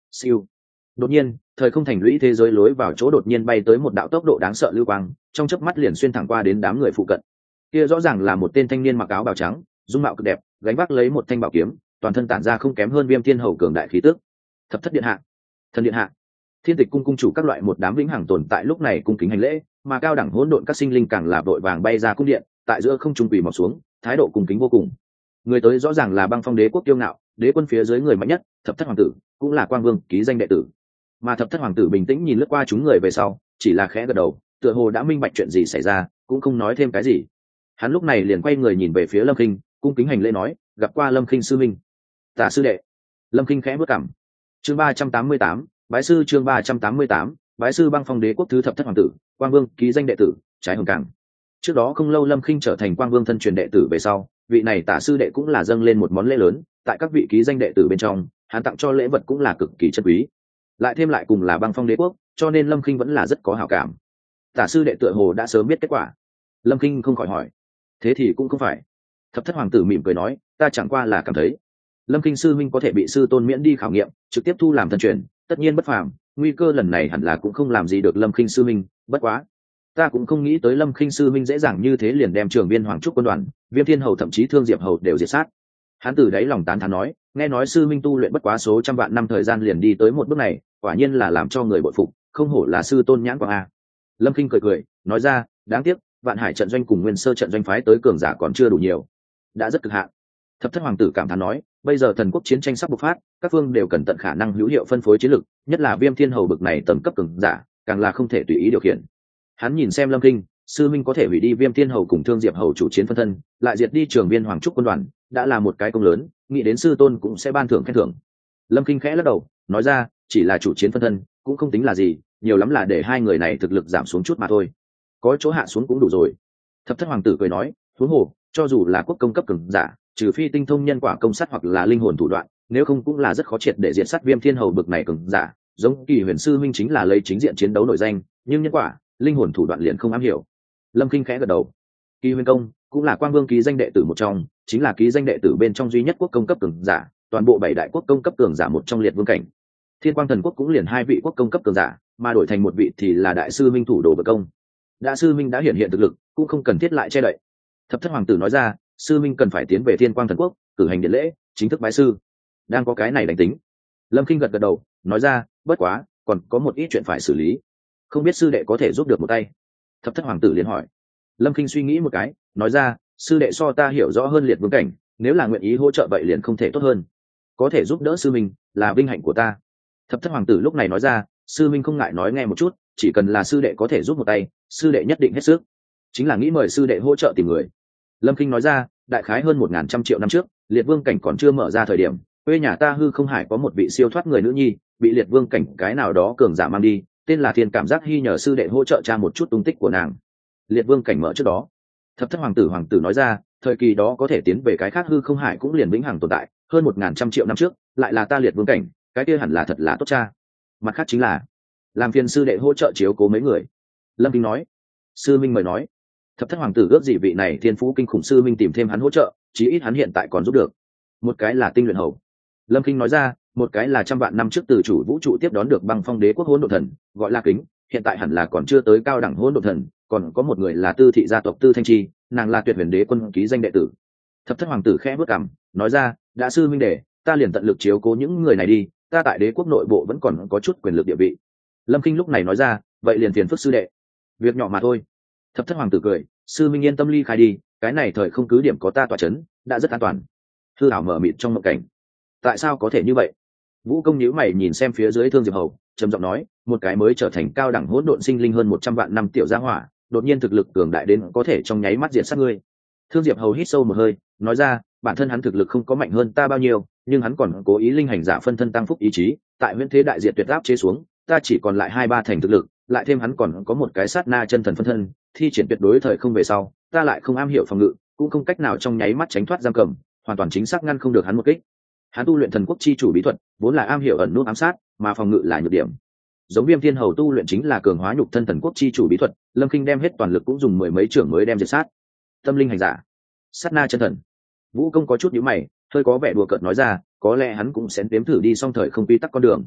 Siêu. Đột nhiên, thời không thành lũy thế giới lối vào chỗ đột nhiên bay tới một đạo tốc độ đáng sợ lưu quang, trong chớp mắt liền xuyên thẳng qua đến đám người phụ cận. Kia rõ ràng là một tên thanh niên mặc áo bào trắng, dung mạo cực đẹp, gánh vác lấy một thanh bảo kiếm, toàn thân tản ra không kém hơn Viêm Thiên Hầu cường đại khí tức. Thập thất điện hạ, thần điện hạ, Thiên Tịch cung cung chủ các loại một đám vĩnh hằng tồn tại lúc này cung kính hành lễ, mà cao đẳng hỗn độn các sinh linh càng là vội vàng bay ra cung điện, tại giữa không trung quỳ mọc xuống, thái độ cung kính vô cùng. Người tới rõ ràng là Băng Phong Đế quốc kiêu ngạo, đế quân phía dưới người mạnh nhất, Thập Thất hoàng tử, cũng là Quang Vương ký danh đệ tử. Mà Thập Thất hoàng tử bình tĩnh nhìn lướt qua chúng người về sau, chỉ là khẽ gật đầu, tựa hồ đã minh bạch chuyện gì xảy ra, cũng không nói thêm cái gì. Hắn lúc này liền quay người nhìn về phía Lâm Khinh, cung kính hành lễ nói, gặp qua Lâm Khinh sư minh. Tạ sư đệ. Lâm Khinh khẽ bước cằm. Chương 388, bái sư chương 388, bái sư Băng Phong Đế quốc thứ Thập Thất hoàng tử, Quang Vương ký danh đệ tử, trái hồng càng. Trước đó không lâu Lâm Khinh trở thành Quang Vương thân truyền đệ tử về sau, vị này Tạ sư đệ cũng là dâng lên một món lễ lớn, tại các vị ký danh đệ tử bên trong, hắn tặng cho lễ vật cũng là cực kỳ chân quý. Lại thêm lại cùng là Băng Phong Đế quốc, cho nên Lâm Khinh vẫn là rất có hảo cảm. Tạ sư đệ tựa hồ đã sớm biết kết quả. Lâm Khinh không khỏi hỏi. Thế thì cũng không phải. Thập Thất hoàng tử mỉm cười nói, ta chẳng qua là cảm thấy Lâm Khinh sư minh có thể bị sư tôn miễn đi khảo nghiệm, trực tiếp thu làm thân truyền, tất nhiên bất phàm, nguy cơ lần này hẳn là cũng không làm gì được Lâm Khinh sư minh, bất quá ta cũng không nghĩ tới Lâm Khinh sư minh dễ dàng như thế liền đem Trường Viên Hoàng trúc quân đoàn, Viêm Thiên hầu thậm chí Thương Diệp hầu đều diệt sát. Hắn từ đáy lòng tán thán nói, nghe nói sư minh tu luyện bất quá số trăm vạn năm thời gian liền đi tới một bước này, quả nhiên là làm cho người bội phục, không hổ là sư tôn nhãn quang a. Lâm Khinh cười cười, nói ra, đáng tiếc, Vạn Hải trận doanh cùng Nguyên Sơ trận doanh phái tới cường giả còn chưa đủ nhiều, đã rất cực hạn. Thập Thất hoàng tử cảm thán nói, bây giờ thần quốc chiến tranh sắp bộc phát, các phương đều cần tận khả năng hữu hiệu phân phối chiến lực, nhất là Viêm Thiên hầu bực này tầm cấp cường giả, càng là không thể tùy ý điều khiển. Hắn nhìn xem Lâm Kinh, sư minh có thể hủy đi Viêm Thiên hầu cùng Thương Diệp hầu chủ chiến phân thân, lại diệt đi Trường Viên Hoàng trúc quân đoàn, đã là một cái công lớn, nghĩ đến sư tôn cũng sẽ ban thưởng khen thưởng. Lâm Kinh khẽ lắc đầu, nói ra, chỉ là chủ chiến phân thân, cũng không tính là gì, nhiều lắm là để hai người này thực lực giảm xuống chút mà thôi, có chỗ hạ xuống cũng đủ rồi. Thập Thất hoàng tử cười nói, huống hồ, cho dù là quốc công cấp cường giả, trừ phi tinh thông nhân quả công sát hoặc là linh hồn thủ đoạn, nếu không cũng là rất khó triệt để diệt sát Viêm Thiên hầu bực này cường giả. Giống Kỳ Huyền sư minh chính là lấy chính diện chiến đấu nổi danh, nhưng nhân quả, linh hồn thủ đoạn liền không am hiểu. Lâm Kinh khẽ gật đầu. Kỳ Huyền công cũng là Quang Vương ký danh đệ tử một trong, chính là ký danh đệ tử bên trong duy nhất quốc công cấp cường giả, toàn bộ 7 đại quốc công cấp cường giả một trong liệt vương cảnh. Thiên Quang thần quốc cũng liền 2 vị quốc công cấp cường giả, mà đổi thành một vị thì là đại sư minh thủ đồ bậc công. Đại sư minh đã hiển hiện thực lực, cũng không cần thiết lại che đậy. Thập Thất hoàng tử nói ra, sư minh cần phải tiến về Thiên Quang thần quốc, cử hành điện lễ, chính thức bái sư. Đang có cái này đánh tính. Lâm Kinh gật gật đầu, nói ra, bất quá, còn có một ít chuyện phải xử lý, không biết sư đệ có thể giúp được một tay. Thập Thất hoàng tử liền hỏi. Lâm Kinh suy nghĩ một cái, nói ra, sư đệ so ta hiểu rõ hơn liệt vương cảnh, nếu là nguyện ý hỗ trợ vậy liền không thể tốt hơn. Có thể giúp đỡ sư minh, là vinh hạnh của ta. Thập Thất hoàng tử lúc này nói ra, sư minh không ngại nói nghe một chút, chỉ cần là sư đệ có thể giúp một tay, sư đệ nhất định hết sức. Chính là nghĩ mời sư đệ hỗ trợ tìm người. Lâm Kinh nói ra, đại khái hơn 1.100 triệu năm trước, liệt vương cảnh còn chưa mở ra thời điểm, quê nhà ta hư không hải có một vị siêu thoát người nữ nhi, bị liệt vương cảnh cái nào đó cường giả mang đi, tên là Thiên Cảm Giác Hy, nhờ sư đệ hỗ trợ tra một chút tung tích của nàng. Liệt vương cảnh mở trước đó. Thập Thất hoàng tử nói ra, thời kỳ đó có thể tiến về cái khác hư không hải cũng liền vĩnh hằng tồn tại, hơn 1.100 triệu năm trước, lại là ta liệt vương cảnh, cái kia hẳn là thật là tốt cha. Mặt khác chính là, làm phiền sư đệ hỗ trợ chiếu cố mấy người. Lâm Kinh nói. Sư minh mời nói. Thập Thất hoàng tử ước gì vị này thiên phú kinh khủng sư minh tìm thêm hắn hỗ trợ, chí ít hắn hiện tại còn giúp được. Một cái là tinh luyện hầu. Lâm Kinh nói ra, một cái là 100 vạn năm trước từ chủ vũ trụ tiếp đón được Băng Phong Đế quốc hỗn độn thần, gọi là Kính, hiện tại hẳn là còn chưa tới cao đẳng hỗn độn thần, còn có một người là Tư thị gia tộc Tư Thanh Chi, nàng là Tuyệt Huyền Đế quân ký danh đệ tử. Thập Thất hoàng tử khẽ bước cằm, nói ra, đã sư minh đệ, ta liền tận lực chiếu cố những người này đi, ta tại đế quốc nội bộ vẫn còn có chút quyền lực địa vị. Lâm Kinh lúc này nói ra, vậy liền phiền phức sư đệ, việc nhỏ mà thôi. Thập Thất hoàng tử cười, sư minh yên tâm ly khai đi, cái này thời không cứ điểm có ta tỏa chấn, đã rất an toàn. Hư ảo mở mịt trong mộng cảnh. Tại sao có thể như vậy? Vũ công nhíu mày nhìn xem phía dưới Thương Diệp hầu, trầm giọng nói, một cái mới trở thành cao đẳng hỗn độn sinh linh hơn 100 vạn năm tiểu gia hỏa, đột nhiên thực lực cường đại đến có thể trong nháy mắt diệt sát ngươi. Thương Diệp hầu hít sâu một hơi, nói ra, bản thân hắn thực lực không có mạnh hơn ta bao nhiêu, nhưng hắn còn cố ý linh hành giả phân thân tăng phúc ý chí, tại huyễn thế đại diệt tuyệt áp chế xuống, ta chỉ còn lại 2-3 thành thực lực, lại thêm hắn còn có một cái sát na chân thần phân thân, thi triển tuyệt đối thời không về sau, ta lại không am hiểu phòng ngự, cũng không cách nào trong nháy mắt tránh thoát giam cầm, hoàn toàn chính xác ngăn không được hắn một kích. Hắn tu luyện thần quốc chi chủ bí thuật, vốn là am hiểu ẩn nút ám sát, mà phòng ngự là nhược điểm. Giống Viêm Thiên hầu tu luyện chính là cường hóa nhục thân thần quốc chi chủ bí thuật, Lâm Kinh đem hết toàn lực cũng dùng 10 mấy trưởng mới đem diệt sát. Tâm linh hành giả, sát na chân thần. Vũ công có chút nhíu mày, hơi có vẻ đùa cợt nói ra, có lẽ hắn cũng sẽ nếm thử đi xong thời không quy tắc con đường.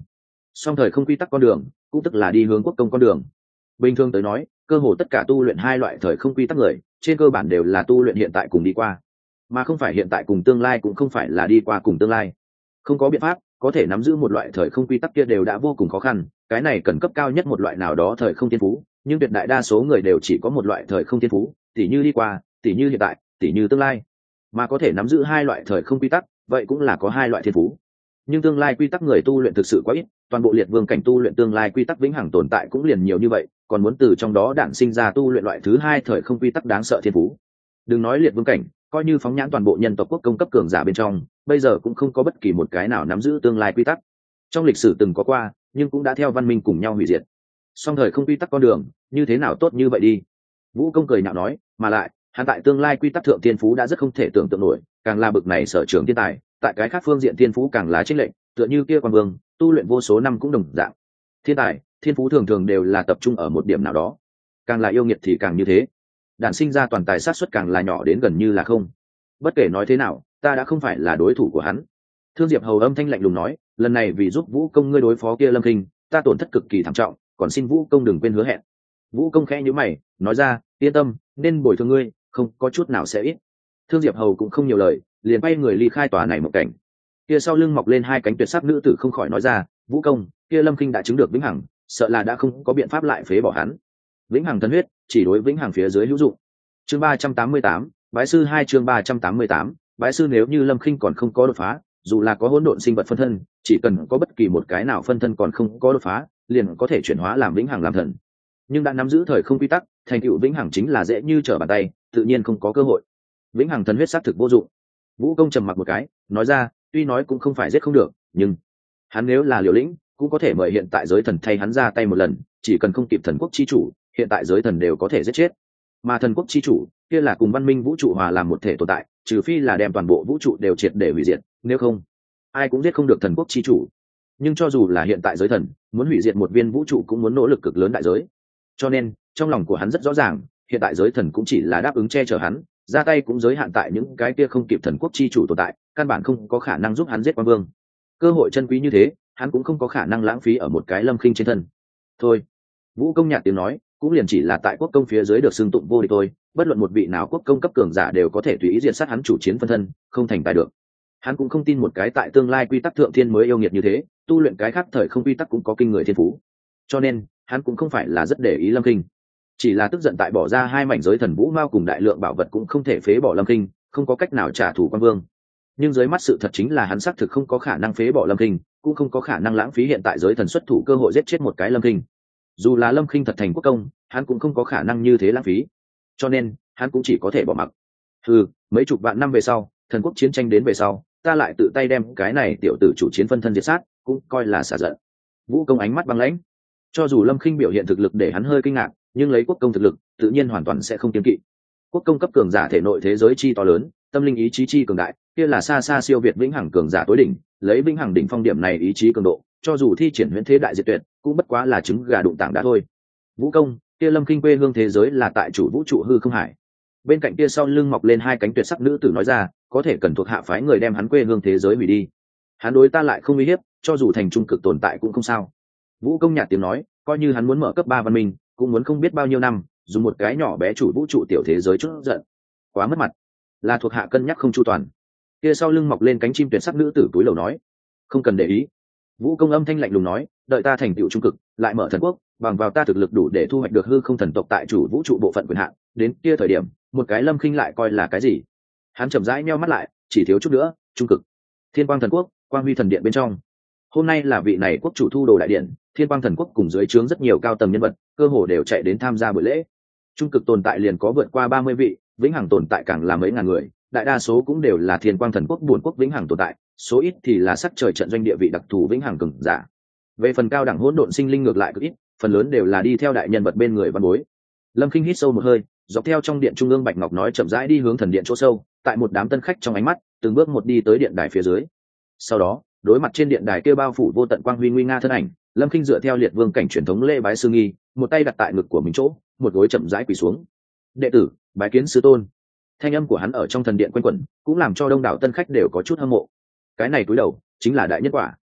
song thời không quy tắc con đường cũng tức là đi hướng quốc công con đường. Bình thường tới nói, cơ hồ tất cả tu luyện hai loại thời không quy tắc người trên cơ bản đều là tu luyện hiện tại cùng đi qua, mà không phải hiện tại cùng tương lai, cũng không phải là đi qua cùng tương lai. Không có biện pháp có thể nắm giữ một loại thời không quy tắc kia đều đã vô cùng khó khăn, cái này cần cấp cao nhất một loại nào đó thời không thiên phú, nhưng tuyệt đại đa số người đều chỉ có một loại thời không thiên phú, tỉ như đi qua, tỉ như hiện tại, tỉ như tương lai. Mà có thể nắm giữ hai loại thời không quy tắc, vậy cũng là có hai loại thiên phú. Nhưng tương lai quy tắc người tu luyện thực sự quá ít, toàn bộ liệt vương cảnh tu luyện tương lai quy tắc vĩnh hằng tồn tại cũng liền nhiều như vậy, còn muốn từ trong đó đản sinh ra tu luyện loại thứ hai thời không quy tắc đáng sợ thiên phú. Đừng nói liệt vương cảnh, coi như phóng nhãn toàn bộ nhân tộc quốc công cấp cường giả bên trong, bây giờ cũng không có bất kỳ một cái nào nắm giữ tương lai quy tắc. Trong lịch sử từng có qua, nhưng cũng đã theo văn minh cùng nhau hủy diệt. Song thời không quy tắc con đường, như thế nào tốt như vậy đi. Vũ công cười nhạo nói, mà lại hắn tại tương lai quy tắc thượng thiên phú đã rất không thể tưởng tượng nổi, càng là bực này sở trường thiên tài, tại cái khác phương diện thiên phú càng là chênh lệch, tựa như kia quan vương tu luyện vô số năm cũng đồng dạng. Thiên tài thiên phú thường thường đều là tập trung ở một điểm nào đó, càng là yêu nghiệt thì càng như thế, đản sinh ra toàn tài sát suất càng là nhỏ đến gần như là không. Bất kể nói thế nào, ta đã không phải là đối thủ của hắn. Thương Diệp Hầu âm thanh lạnh lùng nói, lần này vì giúp Vũ công ngươi đối phó kia Lâm Kinh, ta tổn thất cực kỳ thảm trọng, còn xin Vũ công đừng quên hứa hẹn. Vũ công khẽ nhíu mày, nói ra, yên tâm, nên bồi thường ngươi, không có chút nào sẽ ít. Thương Diệp Hầu cũng không nhiều lời, liền bay người ly khai tòa này một cảnh. Kia sau lưng mọc lên hai cánh tuyệt sắc nữ tử không khỏi nói ra, Vũ công, kia Lâm Kinh đã chứng được vĩnh hằng, sợ là đã không có biện pháp lại phế bỏ hắn. Vĩnh hằng thân huyết, chỉ đối vĩnh hằng phía dưới hữu dụng. Chương 388, bái sư 2 chương 388, bái sư nếu như Lâm Kinh còn không có đột phá, dù là có hỗn độn sinh vật phân thân, chỉ cần có bất kỳ một cái nào phân thân còn không có đột phá, liền có thể chuyển hóa làm vĩnh hằng làm thần. Nhưng đã nắm giữ thời không quy tắc, thành tựu vĩnh hằng chính là dễ như trở bàn tay, tự nhiên không có cơ hội. Vĩnh hằng thần huyết xác thực vô dụng. Vũ công trầm mặc một cái, nói ra, tuy nói cũng không phải giết không được, nhưng hắn nếu là liều lĩnh, cũng có thể mời hiện tại giới thần thay hắn ra tay một lần, chỉ cần không kịp thần quốc chi chủ, hiện tại giới thần đều có thể giết chết. Mà thần quốc chi chủ kia là cùng văn minh vũ trụ hòa làm một thể tồn tại, trừ phi là đem toàn bộ vũ trụ đều triệt để hủy diệt, nếu không ai cũng giết không được thần quốc chi chủ. Nhưng cho dù là hiện tại giới thần muốn hủy diệt một viên vũ trụ cũng muốn nỗ lực cực lớn đại giới, cho nên trong lòng của hắn rất rõ ràng, hiện tại giới thần cũng chỉ là đáp ứng che chở hắn, ra tay cũng giới hạn tại những cái kia không kịp thần quốc chi chủ tồn tại, căn bản không có khả năng giúp hắn giết quan vương. Cơ hội chân quý như thế, hắn cũng không có khả năng lãng phí ở một cái Lâm Khinh trên thân. Thôi, Vũ công nhạt tiếng nói, cũng liền chỉ là tại quốc công phía dưới được xưng tụng vô địch thôi, bất luận một vị nào quốc công cấp cường giả đều có thể tùy ý diệt sát hắn chủ chiến phân thân, không thành tài được. Hắn cũng không tin một cái tại tương lai quy tắc thượng thiên mới yêu nghiệt như thế, tu luyện cái khác thời không quy tắc cũng có kinh người thiên phú. Cho nên, hắn cũng không phải là rất để ý Lâm Kinh, chỉ là tức giận tại bỏ ra hai mảnh giới thần vũ mao cùng đại lượng bảo vật cũng không thể phế bỏ Lâm Kinh, không có cách nào trả thù quan vương. Nhưng dưới mắt sự thật chính là hắn xác thực không có khả năng phế bỏ Lâm Kinh, cũng không có khả năng lãng phí hiện tại giới thần xuất thủ cơ hội giết chết một cái Lâm Kinh. Dù là Lâm Kinh thật thành quốc công, hắn cũng không có khả năng như thế lãng phí, cho nên hắn cũng chỉ có thể bỏ mặc. Mấy chục vạn năm về sau, thần quốc chiến tranh đến về sau, ta lại tự tay đem cái này tiểu tử chủ chiến phân thân diệt sát, cũng coi là xả giận. Vũ công ánh mắt băng lãnh. Cho dù Lâm Kinh biểu hiện thực lực để hắn hơi kinh ngạc, nhưng lấy quốc công thực lực, tự nhiên hoàn toàn sẽ không kiêng kỵ. Quốc công cấp cường giả thể nội thế giới chi to lớn, tâm linh ý chí chi cường đại, kia là xa xa siêu việt vĩnh hằng cường giả tối đỉnh, lấy vĩnh hằng đỉnh phong điểm này ý chí cường độ, cho dù thi triển huyễn thế đại diệt tuyệt, cũng bất quá là trứng gà đụng tảng đá thôi. Vũ công, kia Lâm Kinh quê hương thế giới là tại chủ vũ trụ hư không hải. Bên cạnh kia sau lưng mọc lên hai cánh tuyệt sắc nữ tử nói ra, có thể cần thuộc hạ phái người đem hắn quê hương thế giới hủy đi. Hắn đối ta lại không uy hiếp, cho dù thành trung cực tồn tại cũng không sao. Vũ công nhạt tiếng nói, coi như hắn muốn mở cấp 3 văn minh, cũng muốn không biết bao nhiêu năm, dùng một cái nhỏ bé chủ vũ trụ tiểu thế giới chút giận, quá mất mặt. Là thuộc hạ cân nhắc không chu toàn. Kia sau lưng mọc lên cánh chim tuyệt sắc nữ tử túi lầu nói, không cần để ý. Vũ công âm thanh lạnh lùng nói, đợi ta thành tựu trung cực, lại mở thần quốc, bằng vào ta thực lực đủ để thu hoạch được hư không thần tộc tại chủ vũ trụ bộ phận quyền hạn, đến kia thời điểm, một cái Lâm Khinh lại coi là cái gì? Hắn chậm rãi nheo mắt lại, chỉ thiếu chút nữa, trung cực. Thiên Quang thần quốc, Quang Huy thần điện bên trong. Hôm nay là vị này quốc chủ thu đồ đại điện, Thiên Quang thần quốc cùng dưới trướng rất nhiều cao tầng nhân vật, cơ hồ đều chạy đến tham gia buổi lễ. Trung cực tồn tại liền có vượt qua 30 vị, vĩnh hằng tồn tại càng là mấy ngàn người, đại đa số cũng đều là Thiên Quang thần quốc buồn quốc vĩnh hằng tồn tại, số ít thì là sắc trời trận doanh địa vị đặc thù vĩnh hằng cường giả. Về phần cao đẳng hỗn độn sinh linh ngược lại cực ít, phần lớn đều là đi theo đại nhân vật bên người văn bối. Lâm Khinh hít sâu một hơi, dọc theo trong điện trung ương bạch ngọc nói chậm rãi đi hướng thần điện chỗ sâu, tại một đám tân khách trong ánh mắt, từng bước một đi tới điện đài phía dưới. Sau đó, đối mặt trên điện đài kia bao phủ vô tận quang huy nguy nga thân ảnh, Lâm Khinh dựa theo liệt vương cảnh truyền thống lễ bái sư nghi, một tay đặt tại ngực của mình chỗ, một gối chậm rãi quỳ xuống. Đệ tử, bái kiến sư tôn. Thanh âm của hắn ở trong thần điện quanh quẩn, cũng làm cho đông đảo tân khách đều có chút hâm mộ. Cái này cúi đầu, chính là đại nhân quả.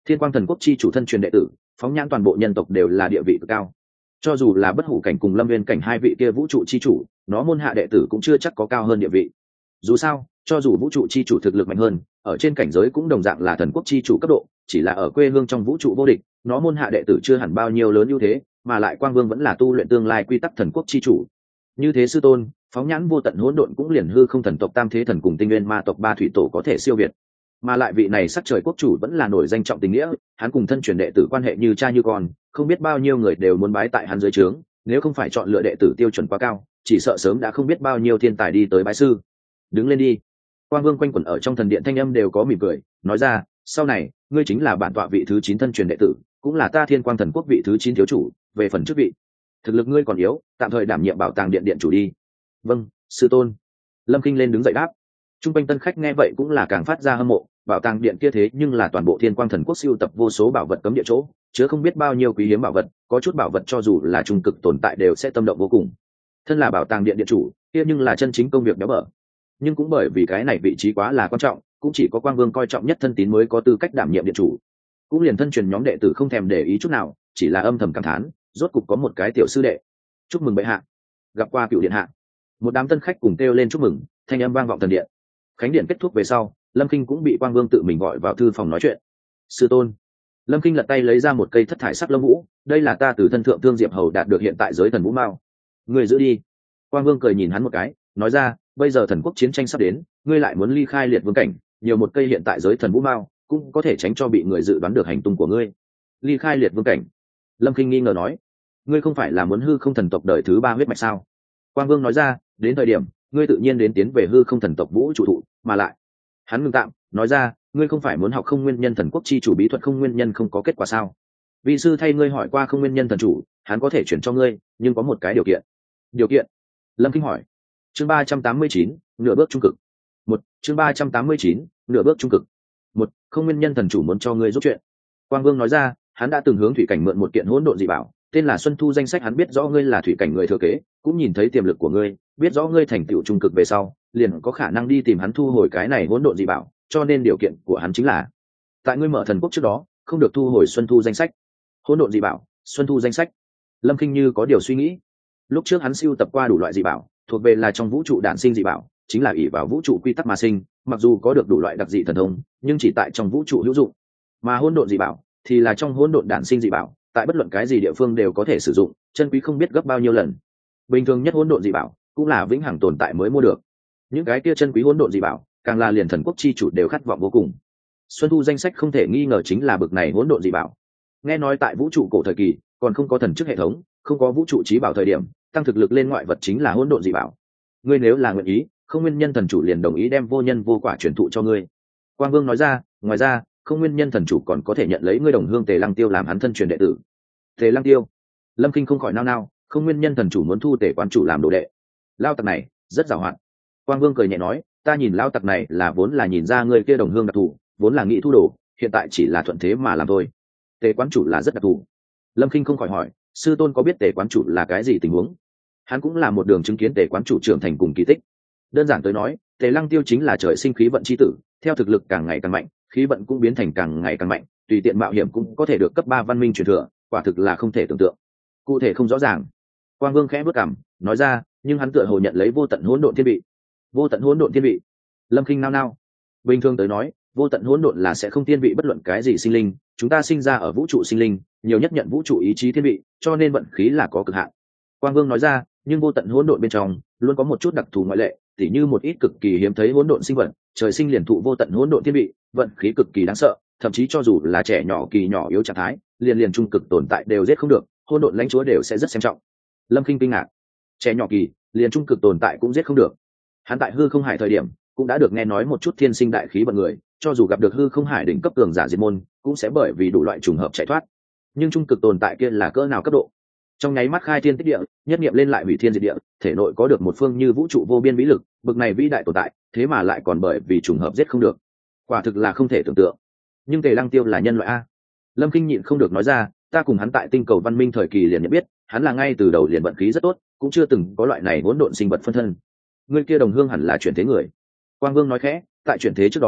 Thiên Quang Thần Quốc chi chủ thân truyền đệ tử, phóng nhãn toàn bộ nhân tộc đều là địa vị cực cao. Cho dù là Bất Hủ cảnh cùng Lâm Nguyên cảnh hai vị kia vũ trụ chi chủ, nó môn hạ đệ tử cũng chưa chắc có cao hơn địa vị. Dù sao, cho dù vũ trụ chi chủ thực lực mạnh hơn, ở trên cảnh giới cũng đồng dạng là thần quốc chi chủ cấp độ, chỉ là ở quê hương trong vũ trụ vô địch, nó môn hạ đệ tử chưa hẳn bao nhiêu lớn ưu thế, mà lại Quang Vương vẫn là tu luyện tương lai quy tắc thần quốc chi chủ. Như thế sư tôn, phóng nhãn vô tận hỗn độn cũng liền hư không thần tộc Tam Thế Thần cùng Tinh Nguyên Ma tộc Ba Thủy Tổ có thể siêu việt. Mà lại vị này sắc trời quốc chủ vẫn là nổi danh trọng tình nghĩa, hắn cùng thân truyền đệ tử quan hệ như cha như con, không biết bao nhiêu người đều muốn bái tại hắn dưới trướng, nếu không phải chọn lựa đệ tử tiêu chuẩn quá cao, chỉ sợ sớm đã không biết bao nhiêu thiên tài đi tới bái sư. Đứng lên đi. Quang Vương quanh quẩn ở trong thần điện thanh âm đều có mỉm cười, nói ra, sau này, ngươi chính là bản tọa vị thứ 9 thân truyền đệ tử, cũng là ta Thiên Quang Thần Quốc vị thứ 9 thiếu chủ, về phần chức vị, thực lực ngươi còn yếu, tạm thời đảm nhiệm bảo tàng điện điện chủ đi. Vâng, sư tôn. Lâm Kinh lên đứng dậy đáp. Trung quanh tân khách nghe vậy cũng là càng phát ra hâm mộ, bảo tàng điện kia thế nhưng là toàn bộ Thiên Quang Thần Quốc sưu tập vô số bảo vật cấm địa chỗ, chứa không biết bao nhiêu quý hiếm bảo vật, có chút bảo vật cho dù là trung cực tồn tại đều sẽ tâm động vô cùng. Thân là bảo tàng điện điện chủ, kia nhưng là chân chính công việc béo bở. Nhưng cũng bởi vì cái này vị trí quá là quan trọng, cũng chỉ có Quang Vương coi trọng nhất thân tín mới có tư cách đảm nhiệm điện chủ. Cũng liền thân truyền nhóm đệ tử không thèm để ý chút nào, chỉ là âm thầm cảm thán, rốt cục có một cái tiểu sư đệ. Chúc mừng bệ hạ. Gặp qua cựu điện hạ. Một đám tân khách cùng kêu lên chúc mừng, thanh âm vang vọng thần điện. Khánh điện kết thúc về sau, Lâm Kinh cũng bị Quang Vương tự mình gọi vào thư phòng nói chuyện. Sư tôn. Lâm Kinh lật tay lấy ra một cây thất thải sắc lông vũ, đây là ta từ thân thượng thương diệp hầu đạt được hiện tại giới thần vũ mao. Người giữ đi. Quang Vương cười nhìn hắn một cái, nói ra, bây giờ thần quốc chiến tranh sắp đến, ngươi lại muốn ly khai liệt vương cảnh, nhiều một cây hiện tại giới thần vũ mao cũng có thể tránh cho bị người dự đoán được hành tung của ngươi. Ly khai liệt vương cảnh. Lâm Kinh nghi ngờ nói, ngươi không phải là muốn hư không thần tộc đời thứ 3 huyết mạch sao? Quang Vương nói ra, đến thời điểm ngươi tự nhiên đến tiến về hư không thần tộc vũ trụ thụ, mà lại hắn ngừng tạm, nói ra, ngươi không phải muốn học không nguyên nhân thần quốc chi chủ bí thuật không nguyên nhân không có kết quả sao? Vị sư thay ngươi hỏi qua không nguyên nhân thần chủ, hắn có thể chuyển cho ngươi, nhưng có một cái điều kiện. Điều kiện? Lâm Kinh hỏi. Chương 389, nửa bước trung cực. Chương 389, nửa bước trung cực. Không nguyên nhân thần chủ muốn cho ngươi giúp chuyện. Quang Vương nói ra, hắn đã từng hướng thủy cảnh mượn một kiện hỗn độn dị bảo, tên là Xuân Thu danh sách, hắn biết rõ ngươi là thủy cảnh người thừa kế, cũng nhìn thấy tiềm lực của ngươi, biết rõ ngươi thành tựu trung cực về sau, liền có khả năng đi tìm hắn thu hồi cái này hỗn độn dị bảo, cho nên điều kiện của hắn chính là, tại ngươi mở thần quốc trước đó, không được thu hồi Xuân Thu danh sách. Hỗn độn dị bảo, Xuân Thu danh sách. Lâm Kinh như có điều suy nghĩ. Lúc trước hắn sưu tập qua đủ loại dị bảo, thuộc về là trong vũ trụ đản sinh dị bảo, chính là ỷ vào vũ trụ quy tắc mà sinh, mặc dù có được đủ loại đặc dị thần thông, nhưng chỉ tại trong vũ trụ hữu dụng. Mà hỗn độn dị bảo thì là trong hỗn độn đản sinh dị bảo, tại bất luận cái gì địa phương đều có thể sử dụng, chân quý không biết gấp bao nhiêu lần. Bình thường nhất hỗn độn dị bảo cũng là vĩnh hằng tồn tại mới mua được. Những cái kia chân quý hỗn độn dị bảo, càng là liền thần quốc chi chủ đều khát vọng vô cùng. Xuân Thu danh sách không thể nghi ngờ chính là bực này hỗn độn dị bảo. Nghe nói tại vũ trụ cổ thời kỳ, còn không có thần chức hệ thống, không có vũ trụ trí bảo thời điểm, tăng thực lực lên ngoại vật chính là hỗn độn dị bảo. Ngươi nếu là nguyện ý, không nguyên nhân thần chủ liền đồng ý đem vô nhân vô quả truyền thụ cho ngươi. Quang Vương nói ra, ngoài ra, không nguyên nhân thần chủ còn có thể nhận lấy ngươi đồng hương Tề Lăng Tiêu làm hắn thân truyền đệ tử. Tề Lăng Tiêu. Lâm Kinh không khỏi nao nao, không nguyên nhân thần chủ muốn thu Tề quán chủ làm đồ đệ. Lao tặc này rất giàu hạn. Quang Vương cười nhẹ nói, ta nhìn lao tặc này là vốn là nhìn ra ngươi kia đồng hương đặc thù, vốn là nghĩ thu đồ, hiện tại chỉ là thuận thế mà làm thôi. Tề quán chủ là rất đặc thù. Lâm Kinh không khỏi hỏi, sư tôn có biết Tề quán chủ là cái gì tình huống? Hắn cũng là một đường chứng kiến Tề quán chủ trưởng thành cùng kỳ tích. Đơn giản tới nói, Tề Lăng Tiêu chính là trời sinh khí vận chi tử, theo thực lực càng ngày càng mạnh, khí vận cũng biến thành càng ngày càng mạnh, tùy tiện mạo hiểm cũng có thể được cấp 3 văn minh truyền thừa, quả thực là không thể tưởng tượng. Cụ thể không rõ ràng. Quang Vương khẽ bước cằm, nói ra, nhưng hắn tựa hồ nhận lấy vô tận hỗn độn thiên vị. Vô tận hỗn độn thiên vị. Lâm Kinh nao nao. Bình thường tới nói, vô tận hỗn độn là sẽ không thiên vị bất luận cái gì sinh linh, chúng ta sinh ra ở vũ trụ sinh linh, nhiều nhất nhận vũ trụ ý chí thiên vị, cho nên vận khí là có cực hạn. Quang Vương nói ra, nhưng vô tận hỗn độn bên trong luôn có một chút đặc thù ngoại lệ, tỉ như một ít cực kỳ hiếm thấy hỗn độn sinh vật, trời sinh liền thụ vô tận hỗn độn thiên vị, vận khí cực kỳ đáng sợ, thậm chí cho dù là trẻ nhỏ kỳ nhỏ yếu trạng thái, liền trung cực tồn tại đều giết không được, hỗn độn lãnh chúa đều sẽ rất xem trọng. Lâm Kinh kinh ngạc, trẻ nhỏ kỳ, liền trung cực tồn tại cũng giết không được. Hắn tại hư không hải thời điểm cũng đã được nghe nói một chút thiên sinh đại khí vận người, cho dù gặp được hư không hải đỉnh cấp cường giả diệt môn, cũng sẽ bởi vì đủ loại trùng hợp chạy thoát. Nhưng trung cực tồn tại kia là cỡ nào cấp độ? Trong nháy mắt khai thiên tích địa, nhất nghiệm lên lại hủy thiên diệt địa, thể nội có được một phương như vũ trụ vô biên vĩ lực, bực này vĩ đại tồn tại, thế mà lại còn bởi vì trùng hợp giết không được, quả thực là không thể tưởng tượng. Nhưng Tề Lăng Tiêu là nhân loại a. Lâm Kinh nhịn không được nói ra, ta cùng hắn tại tinh cầu văn minh thời kỳ liền nhận biết, hắn là ngay từ đầu liền vận khí rất tốt, cũng chưa từng có loại này hỗn độn sinh vật phân thân. Người kia đồng hương hẳn là chuyển thế người. Quang Vương nói khẽ, tại chuyển thế trước đó,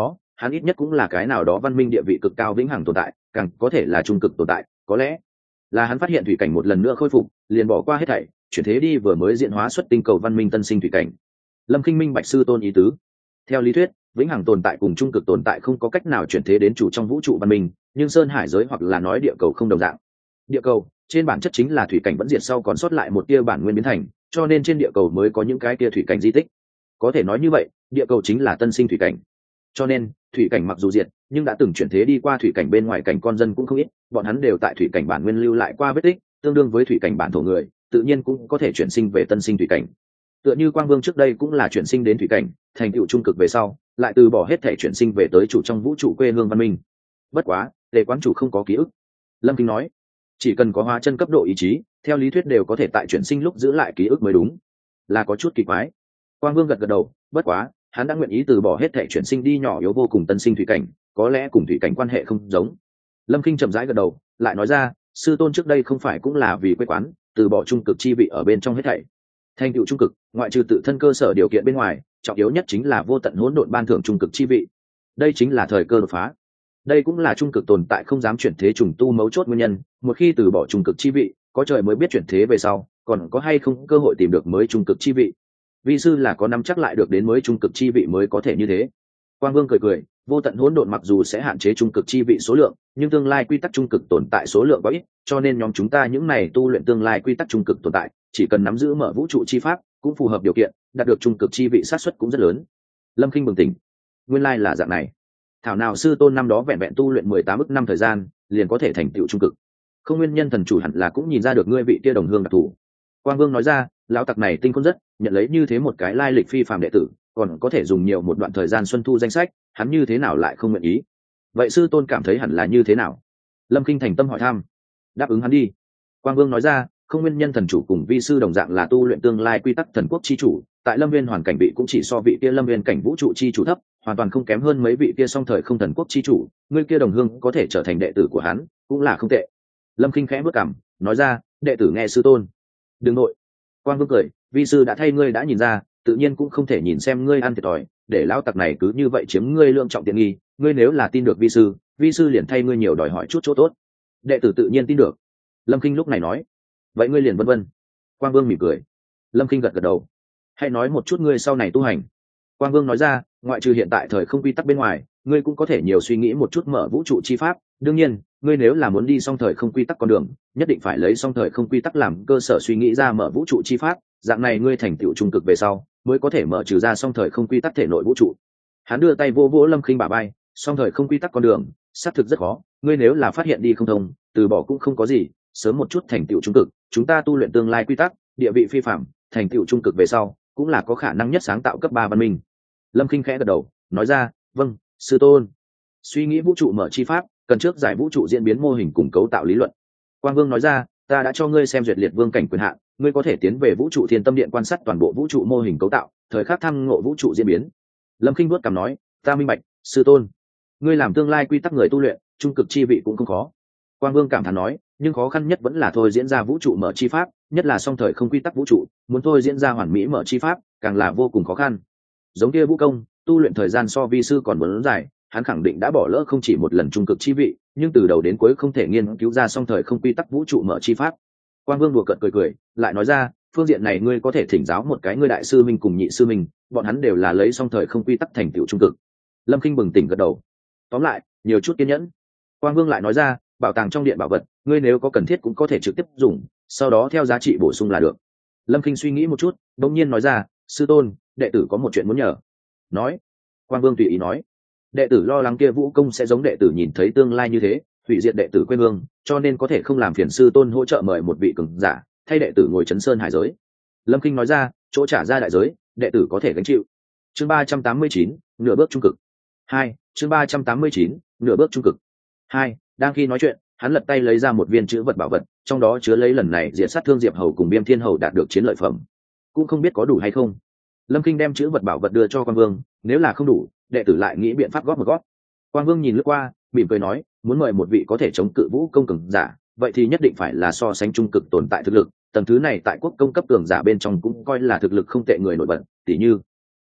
hắn ít nhất cũng là cái nào đó văn minh địa vị cực cao vĩnh hằng tồn tại, càng có thể là trung cực tồn tại. Có lẽ là hắn phát hiện thủy cảnh một lần nữa khôi phục, liền bỏ qua hết thảy, chuyển thế đi vừa mới diễn hóa xuất tinh cầu văn minh tân sinh thủy cảnh. Lâm Kinh minh bạch sư tôn ý tứ. Theo lý thuyết, vĩnh hằng tồn tại cùng trung cực tồn tại không có cách nào chuyển thế đến chủ trong vũ trụ văn minh, nhưng sơn hải giới hoặc là nói địa cầu không đồng dạng. Địa cầu trên bản chất chính là thủy cảnh vẫn diệt sau còn sót lại một tia bản nguyên biến thành, cho nên trên địa cầu mới có những cái tia thủy cảnh di tích. Có thể nói như vậy, địa cầu chính là tân sinh thủy cảnh. Cho nên thủy cảnh mặc dù diệt, nhưng đã từng chuyển thế đi qua thủy cảnh bên ngoài cảnh con dân cũng không ít, bọn hắn đều tại thủy cảnh bản nguyên lưu lại qua vết tích, tương đương với thủy cảnh bản thổ người, tự nhiên cũng có thể chuyển sinh về tân sinh thủy cảnh. Tựa như Quang Vương trước đây cũng là chuyển sinh đến thủy cảnh, thành tựu trung cực về sau, lại từ bỏ hết thể chuyển sinh về tới chủ trong vũ trụ quê hương văn minh. Bất quá, Tề quán chủ không có ký ức. Lâm Kinh nói, chỉ cần có hóa chân cấp độ ý chí, theo lý thuyết đều có thể tại chuyển sinh lúc giữ lại ký ức mới đúng. Là có chút kỳ quái. Quang Vương gật gật đầu, bất quá, hắn đã nguyện ý từ bỏ hết thể chuyển sinh đi nhỏ yếu vô cùng tân sinh thủy cảnh, có lẽ cùng thủy cảnh quan hệ không giống. Lâm Kinh chậm rãi gật đầu, lại nói ra, sư tôn trước đây không phải cũng là vì quê quán, từ bỏ trung cực chi vị ở bên trong hết thảy. Thành tựu trung cực, ngoại trừ tự thân cơ sở điều kiện bên ngoài, trọng yếu nhất chính là vô tận hỗn độn ban thưởng trung cực chi vị. Đây chính là thời cơ đột phá. Đây cũng là trung cực tồn tại không dám chuyển thế trùng tu mấu chốt nguyên nhân, một khi từ bỏ trung cực chi vị, có trời mới biết chuyển thế về sau, còn có hay không cơ hội tìm được mới trung cực chi vị. Vi sư là có nắm chắc lại được đến mới trung cực chi vị mới có thể như thế. Quang Vương cười cười, vô tận hỗn độn mặc dù sẽ hạn chế trung cực chi vị số lượng, nhưng tương lai quy tắc trung cực tồn tại số lượng có ít, cho nên nhóm chúng ta những này tu luyện tương lai quy tắc trung cực tồn tại, chỉ cần nắm giữ mở vũ trụ chi pháp, cũng phù hợp điều kiện, đạt được trung cực chi vị xác suất cũng rất lớn. Lâm Kinh bừng tỉnh, nguyên lai là dạng này. Thảo nào sư tôn năm đó vẹn vẹn tu luyện 18 ức năm thời gian, liền có thể thành tựu trung cực. Không nguyên nhân thần chủ hẳn là cũng nhìn ra được ngươi vị kia đồng hương đặc thù. Quang Vương nói ra, lão tặc này tinh khôn rất, nhận lấy như thế một cái lai lịch phi phàm đệ tử, còn có thể dùng nhiều một đoạn thời gian xuân thu danh sách, hắn như thế nào lại không nguyện ý? Vậy sư tôn cảm thấy hẳn là như thế nào? Lâm Kinh thành tâm hỏi thăm. Đáp ứng hắn đi. Quang Vương nói ra, không nguyên nhân thần chủ cùng vi sư đồng dạng là tu luyện tương lai quy tắc thần quốc chi chủ, tại Lâm Viên hoàn cảnh vị cũng chỉ so vị kia Lâm Viên cảnh vũ trụ chi chủ thấp, hoàn toàn không kém hơn mấy vị kia song thời không thần quốc chi chủ, người kia đồng hương có thể trở thành đệ tử của hắn, cũng là không tệ. Lâm Kinh khẽ bước cằm, nói ra, đệ tử nghe sư tôn. Đừng nội. Quang Vương cười, vi sư đã thay ngươi đã nhìn ra, tự nhiên cũng không thể nhìn xem ngươi ăn thiệt thòi, để lão tặc này cứ như vậy chiếm ngươi lượng trọng tiện nghi, ngươi nếu là tin được vi sư liền thay ngươi nhiều đòi hỏi chút chỗ tốt. Đệ tử tự nhiên tin được. Lâm Kinh lúc này nói, vậy ngươi liền vân vân. Quang Vương mỉm cười. Lâm Kinh gật gật đầu. Hãy nói một chút ngươi sau này tu hành. Quang Vương nói ra, ngoại trừ hiện tại thời không quy tắc bên ngoài, ngươi cũng có thể nhiều suy nghĩ một chút mở vũ trụ chi pháp. Đương nhiên, ngươi nếu là muốn đi song thời không quy tắc con đường, nhất định phải lấy song thời không quy tắc làm cơ sở suy nghĩ ra mở vũ trụ chi pháp. Dạng này ngươi thành tựu trung cực về sau, mới có thể mở trừ ra song thời không quy tắc thể nội vũ trụ. Hắn đưa tay vô vỗ Lâm Kinh bả vai, song thời không quy tắc con đường, xác thực rất khó. Ngươi nếu là phát hiện đi không thông, từ bỏ cũng không có gì, sớm một chút thành tựu trung cực, chúng ta tu luyện tương lai quy tắc, địa vị phi phạm, thành tựu trung cực về sau, cũng là có khả năng nhất sáng tạo cấp 3 văn minh. Lâm Kinh khẽ gật đầu, nói ra, vâng, sư tôn. Suy nghĩ vũ trụ mở chi pháp, cần trước giải vũ trụ diễn biến mô hình cùng cấu tạo lý luận. Quang Vương nói ra, ta đã cho ngươi xem duyệt liệt vương cảnh quyền hạn, ngươi có thể tiến về vũ trụ thiên tâm điện quan sát toàn bộ vũ trụ mô hình cấu tạo, thời khắc thăm ngộ vũ trụ diễn biến. Lâm Kinh vuốt cằm nói, ta minh bạch, sư tôn. Ngươi làm tương lai quy tắc người tu luyện, trung cực chi vị cũng không khó. Quang Vương cảm thán nói, nhưng khó khăn nhất vẫn là thôi diễn ra vũ trụ mở chi pháp, nhất là song thời không quy tắc vũ trụ, muốn thôi diễn ra hoàn mỹ mở chi pháp, càng là vô cùng khó khăn. Giống kia vũ công, tu luyện thời gian so vi sư còn muốn dài, hắn khẳng định đã bỏ lỡ không chỉ một lần trung cực chi vị, nhưng từ đầu đến cuối không thể nghiên cứu ra song thời không quy tắc vũ trụ mở chi pháp. Quang Vương đùa cợt cười cười, lại nói ra, phương diện này ngươi có thể thỉnh giáo một cái ngươi đại sư minh cùng nhị sư minh, bọn hắn đều là lấy song thời không quy tắc thành tựu trung cực. Lâm Kinh bừng tỉnh gật đầu. Tóm lại, nhiều chút kiên nhẫn. Quang Vương lại nói ra, bảo tàng trong điện bảo vật, ngươi nếu có cần thiết cũng có thể trực tiếp dùng, sau đó theo giá trị bổ sung là được. Lâm Kinh suy nghĩ một chút, bỗng nhiên nói ra, sư tôn, đệ tử có một chuyện muốn nhờ. Nói. Quang Vương tùy ý nói, đệ tử lo lắng kia vũ công sẽ giống đệ tử nhìn thấy tương lai như thế, hủy diệt đệ tử quê hương, cho nên có thể không làm phiền sư tôn hỗ trợ mời một vị cường giả thay đệ tử ngồi chấn sơn hải giới. Lâm Kinh nói ra, chỗ trả ra đại giới, đệ tử có thể gánh chịu. Chương 389, nửa bước trung cực. 2, chương 389, nửa bước trung cực. 2, đang khi nói chuyện, hắn lật tay lấy ra một viên chữ vật bảo vật, trong đó chứa lấy lần này diệt sát thương Diệp Hầu cùng Viêm Thiên Hầu đạt được chiến lợi phẩm. Cũng không biết có đủ hay không. Lâm Kinh đem chữ vật bảo vật đưa cho Quang Vương, nếu là không đủ, đệ tử lại nghĩ biện pháp góp một góp. Quang Vương nhìn lướt qua, mỉm cười nói, muốn mời một vị có thể chống cự vũ công cường giả, vậy thì nhất định phải là so sánh trung cực tồn tại thực lực, tầng thứ này tại quốc công cấp cường giả bên trong cũng coi là thực lực không tệ người nổi bật, tỷ như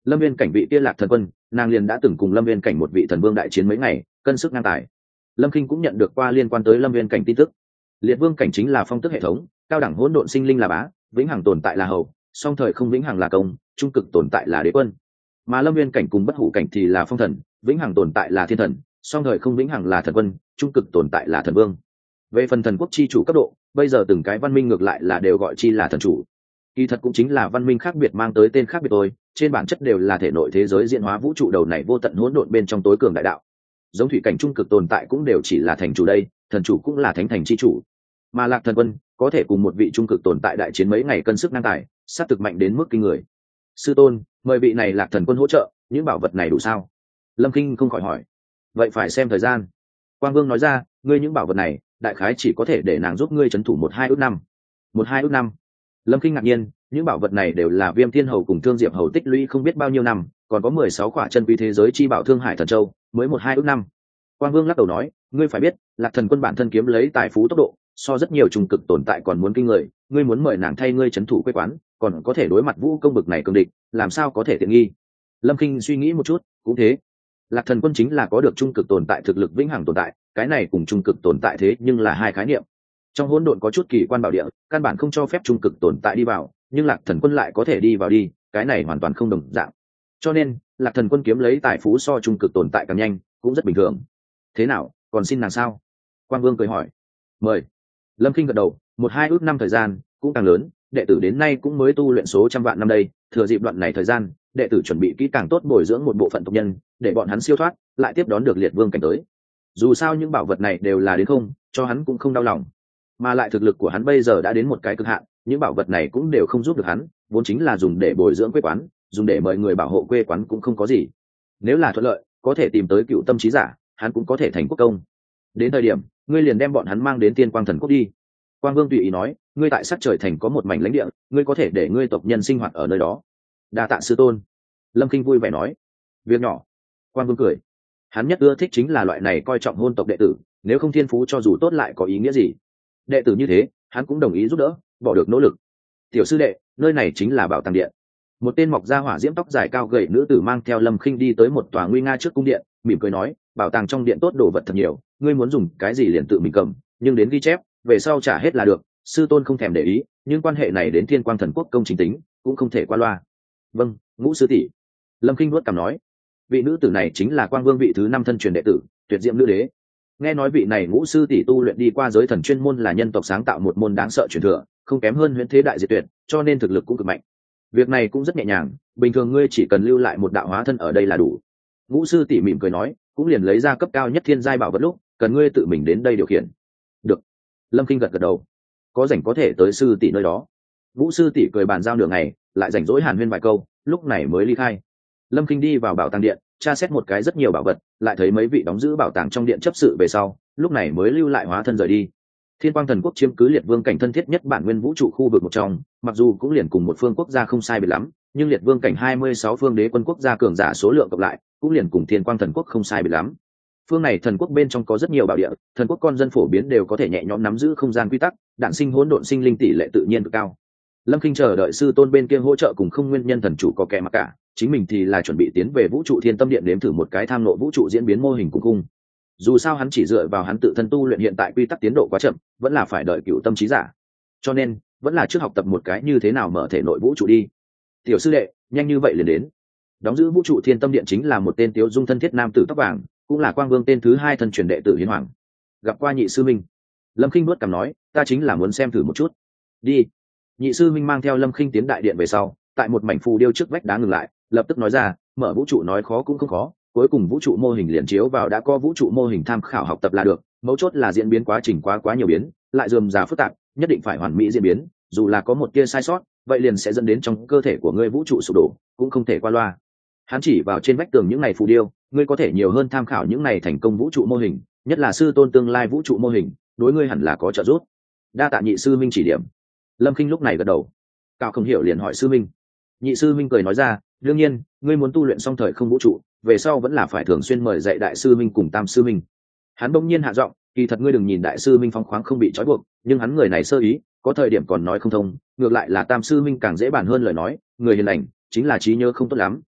Lâm Viên Cảnh vị kia Lạc Thần Quân, nàng liền đã từng cùng Lâm Viên Cảnh một vị thần vương đại chiến mấy ngày, cân sức ngang tài. Lâm Kinh cũng nhận được qua liên quan tới Lâm Viên Cảnh tin tức. Liệt Vương Cảnh chính là phong tức hệ thống, cao đẳng hỗn độn sinh linh là bá, vĩnh hằng tồn tại là hầu, song thời không vĩnh hằng là công, trung cực tồn tại là đế quân. Mà Lâm Viên Cảnh cùng Bất Hủ Cảnh thì là phong thần, vĩnh hằng tồn tại là thiên thần, song thời không vĩnh hằng là thần quân, trung cực tồn tại là thần vương. Về phần thần quốc chi chủ cấp độ, bây giờ từng cái văn minh ngược lại là đều gọi chi là thần chủ. Kỳ thật cũng chính là văn minh khác biệt mang tới tên khác biệt thôi, trên bản chất đều là thể nội thế giới diễn hóa vũ trụ đầu này vô tận hỗn độn bên trong tối cường đại đạo. Giống thủy cảnh trung cực tồn tại cũng đều chỉ là thành chủ đây, thần chủ cũng là thánh thành chi chủ. Mà Lạc Thần Quân có thể cùng một vị trung cực tồn tại đại chiến mấy ngày cân sức ngang tài, sát thực mạnh đến mức kinh người. Sư tôn, mời vị này Lạc Thần Quân hỗ trợ, những bảo vật này đủ sao? Lâm Kinh không khỏi hỏi. Vậy phải xem thời gian. Quang Vương nói ra, ngươi những bảo vật này, đại khái chỉ có thể để nàng giúp ngươi trấn thủ 1-2 ước năm. 1-2 ước năm. Lâm Kinh ngạc nhiên, những bảo vật này đều là Viêm Thiên Hầu cùng Thương Diệp Hầu tích lũy không biết bao nhiêu năm, còn có 16 quả chân quý thế giới chi bảo Thương Hải Thần Châu, mới 1-2 ước năm. Quang Vương lắc đầu nói, ngươi phải biết, Lạc Thần Quân bản thân kiếm lấy tài phú tốc độ, so rất nhiều trung cực tồn tại còn muốn kinh người, ngươi muốn mời nàng thay ngươi trấn thủ quê quán, còn có thể đối mặt vũ công bực này cường địch, làm sao có thể tiện nghi. Lâm Kinh suy nghĩ một chút, cũng thế. Lạc Thần Quân chính là có được trung cực tồn tại thực lực vĩnh hằng tồn tại, cái này cùng trung cực tồn tại thế nhưng là hai khái niệm. Trong hỗn độn có chút kỳ quan bảo địa, căn bản không cho phép trung cực tồn tại đi vào, nhưng Lạc Thần Quân lại có thể đi vào đi, cái này hoàn toàn không đồng dạng. Cho nên, Lạc Thần Quân kiếm lấy tài phú so trung cực tồn tại càng nhanh, cũng rất bình thường. Thế nào, còn xin nàng sao? Quang Vương cười hỏi. Mời. Lâm Kinh gật đầu, 1-2 ước năm thời gian cũng càng lớn, đệ tử đến nay cũng mới tu luyện số trăm vạn năm đây, thừa dịp đoạn này thời gian, đệ tử chuẩn bị kỹ càng tốt bồi dưỡng một bộ phận tộc nhân, để bọn hắn siêu thoát, lại tiếp đón được Liệt Vương Cảnh tới. Dù sao những bảo vật này đều là đến không, cho hắn cũng không đau lòng. Mà lại thực lực của hắn bây giờ đã đến một cái cực hạn, những bảo vật này cũng đều không giúp được hắn, vốn chính là dùng để bồi dưỡng quê quán, dùng để mời người bảo hộ quê quán cũng không có gì. Nếu là thuận lợi, có thể tìm tới Cựu Tâm Chí Giả, hắn cũng có thể thành quốc công. Đến thời điểm, ngươi liền đem bọn hắn mang đến Tiên Quang Thần Quốc đi. Quang Vương tùy ý nói, ngươi tại Sắc Trời Thành có một mảnh lãnh địa, ngươi có thể để ngươi tộc nhân sinh hoạt ở nơi đó. Đa tạ sư tôn. Lâm Kinh vui vẻ nói. Việc nhỏ. Quang Vương cười. Hắn nhất ưa thích chính là loại này coi trọng hôn tộc đệ tử, nếu không thiên phú cho dù tốt lại có ý nghĩa gì. Đệ tử như thế, hắn cũng đồng ý giúp đỡ, bỏ được nỗ lực. Tiểu sư đệ, nơi này chính là Bảo Tàng Điện. Một tên mọc ra hỏa diễm tóc dài cao gầy nữ tử mang theo Lâm Kinh đi tới một tòa nguy nga trước cung điện, mỉm cười nói, bảo tàng trong điện tốt đồ vật thật nhiều, ngươi muốn dùng cái gì liền tự mình cầm, nhưng đến ghi chép, về sau trả hết là được. Sư tôn không thèm để ý, nhưng quan hệ này đến Thiên Quang Thần Quốc công chính tính, cũng không thể qua loa. Vâng, Ngũ sư tỷ. Lâm Kinh nuốt cằm nói, vị nữ tử này chính là Quang Vương vị thứ 5 thân truyền đệ tử, Tuyệt Diệm nữ đế. Nghe nói vị này Ngũ sư tỷ tu luyện đi qua giới thần chuyên môn là nhân tộc sáng tạo một môn đáng sợ truyền thừa, không kém hơn Huyễn Thế Đại Diệt Tuyệt, cho nên thực lực cũng cực mạnh. Việc này cũng rất nhẹ nhàng, bình thường ngươi chỉ cần lưu lại một đạo hóa thân ở đây là đủ. Ngũ sư tỷ mỉm cười nói, cũng liền lấy ra cấp cao nhất thiên giai bảo vật lúc, cần ngươi tự mình đến đây điều khiển. Được. Lâm Kinh gật gật đầu. Có rảnh có thể tới sư tỷ nơi đó. Ngũ sư tỷ cười bàn giao nửa ngày, lại rảnh rỗi hàn huyên vài câu, lúc này mới ly khai. Lâm Kinh đi vào bảo tàng điện, tra xét một cái rất nhiều bảo vật, lại thấy mấy vị đóng giữ bảo tàng trong điện chấp sự về sau, lúc này mới lưu lại hóa thân rời đi. Thiên Quang Thần Quốc chiếm cứ Liệt Vương Cảnh thân thiết nhất bản nguyên vũ trụ khu vực một trong, mặc dù cũng liền cùng một phương quốc gia không sai biệt lắm, nhưng Liệt Vương Cảnh 26 phương đế quân quốc gia cường giả số lượng cộng lại, cũng liền cùng Thiên Quang Thần Quốc không sai biệt lắm. Phương này thần quốc bên trong có rất nhiều bảo địa, thần quốc con dân phổ biến đều có thể nhẹ nhõm nắm giữ không gian quy tắc, đạn sinh hỗn độn sinh linh tỷ lệ tự nhiên cực cao. Lâm Kinh chờ đợi sư tôn bên kia hỗ trợ cùng không nguyên nhân thần chủ có kẻ mặc cả, chính mình thì là chuẩn bị tiến về vũ trụ Thiên Tâm Điện nếm thử một cái tham nộ vũ trụ diễn biến mô hình cùng cung. Dù sao hắn chỉ dựa vào hắn tự thân tu luyện hiện tại quy tắc tiến độ quá chậm, vẫn là phải đợi Cựu Tâm Chí Giả, cho nên vẫn là trước học tập một cái như thế nào mở thể nội vũ trụ đi. Tiểu sư đệ, nhanh như vậy liền đến. Đóng giữ vũ trụ Thiên Tâm Điện chính là một tên tiếu dung thân thiết nam tử tóc vàng, cũng là Quang Vương tên thứ 2 thân truyền đệ tử Hiến Hoàng. Gặp qua nhị sư minh. Lâm Kinh nuốt cằm nói, ta chính là muốn xem thử một chút. Đi. Nhị sư minh mang theo Lâm Kinh tiến đại điện về sau, tại một mảnh phù điêu trước vách đá ngừng lại, lập tức nói ra, mở vũ trụ nói khó cũng không khó, cuối cùng vũ trụ mô hình liền chiếu vào đã có vũ trụ mô hình tham khảo học tập là được, mấu chốt là diễn biến quá trình quá nhiều biến, lại rườm rà phức tạp, nhất định phải hoàn mỹ diễn biến, dù là có một tia sai sót, vậy liền sẽ dẫn đến trong cơ thể của ngươi vũ trụ sụp đổ, cũng không thể qua loa. Hắn chỉ vào trên vách tường những này phù điêu, ngươi có thể nhiều hơn tham khảo những này thành công vũ trụ mô hình, nhất là sư tôn tương lai vũ trụ mô hình, đối ngươi hẳn là có trợ giúp. Đa tạ nhị sư minh chỉ điểm. Lâm Kinh lúc này gật đầu. Cao không hiểu liền hỏi sư minh. Nhị sư minh cười nói ra, đương nhiên, ngươi muốn tu luyện xong thời không vũ trụ, về sau vẫn là phải thường xuyên mời dạy đại sư minh cùng tam sư minh. Hắn bỗng nhiên hạ giọng, kỳ thật ngươi đừng nhìn đại sư minh phóng khoáng không bị trói buộc, nhưng hắn người này sơ ý, có thời điểm còn nói không thông, ngược lại là tam sư minh càng dễ bàn hơn lời nói, người hiền lành, chính là trí nhớ không tốt lắm,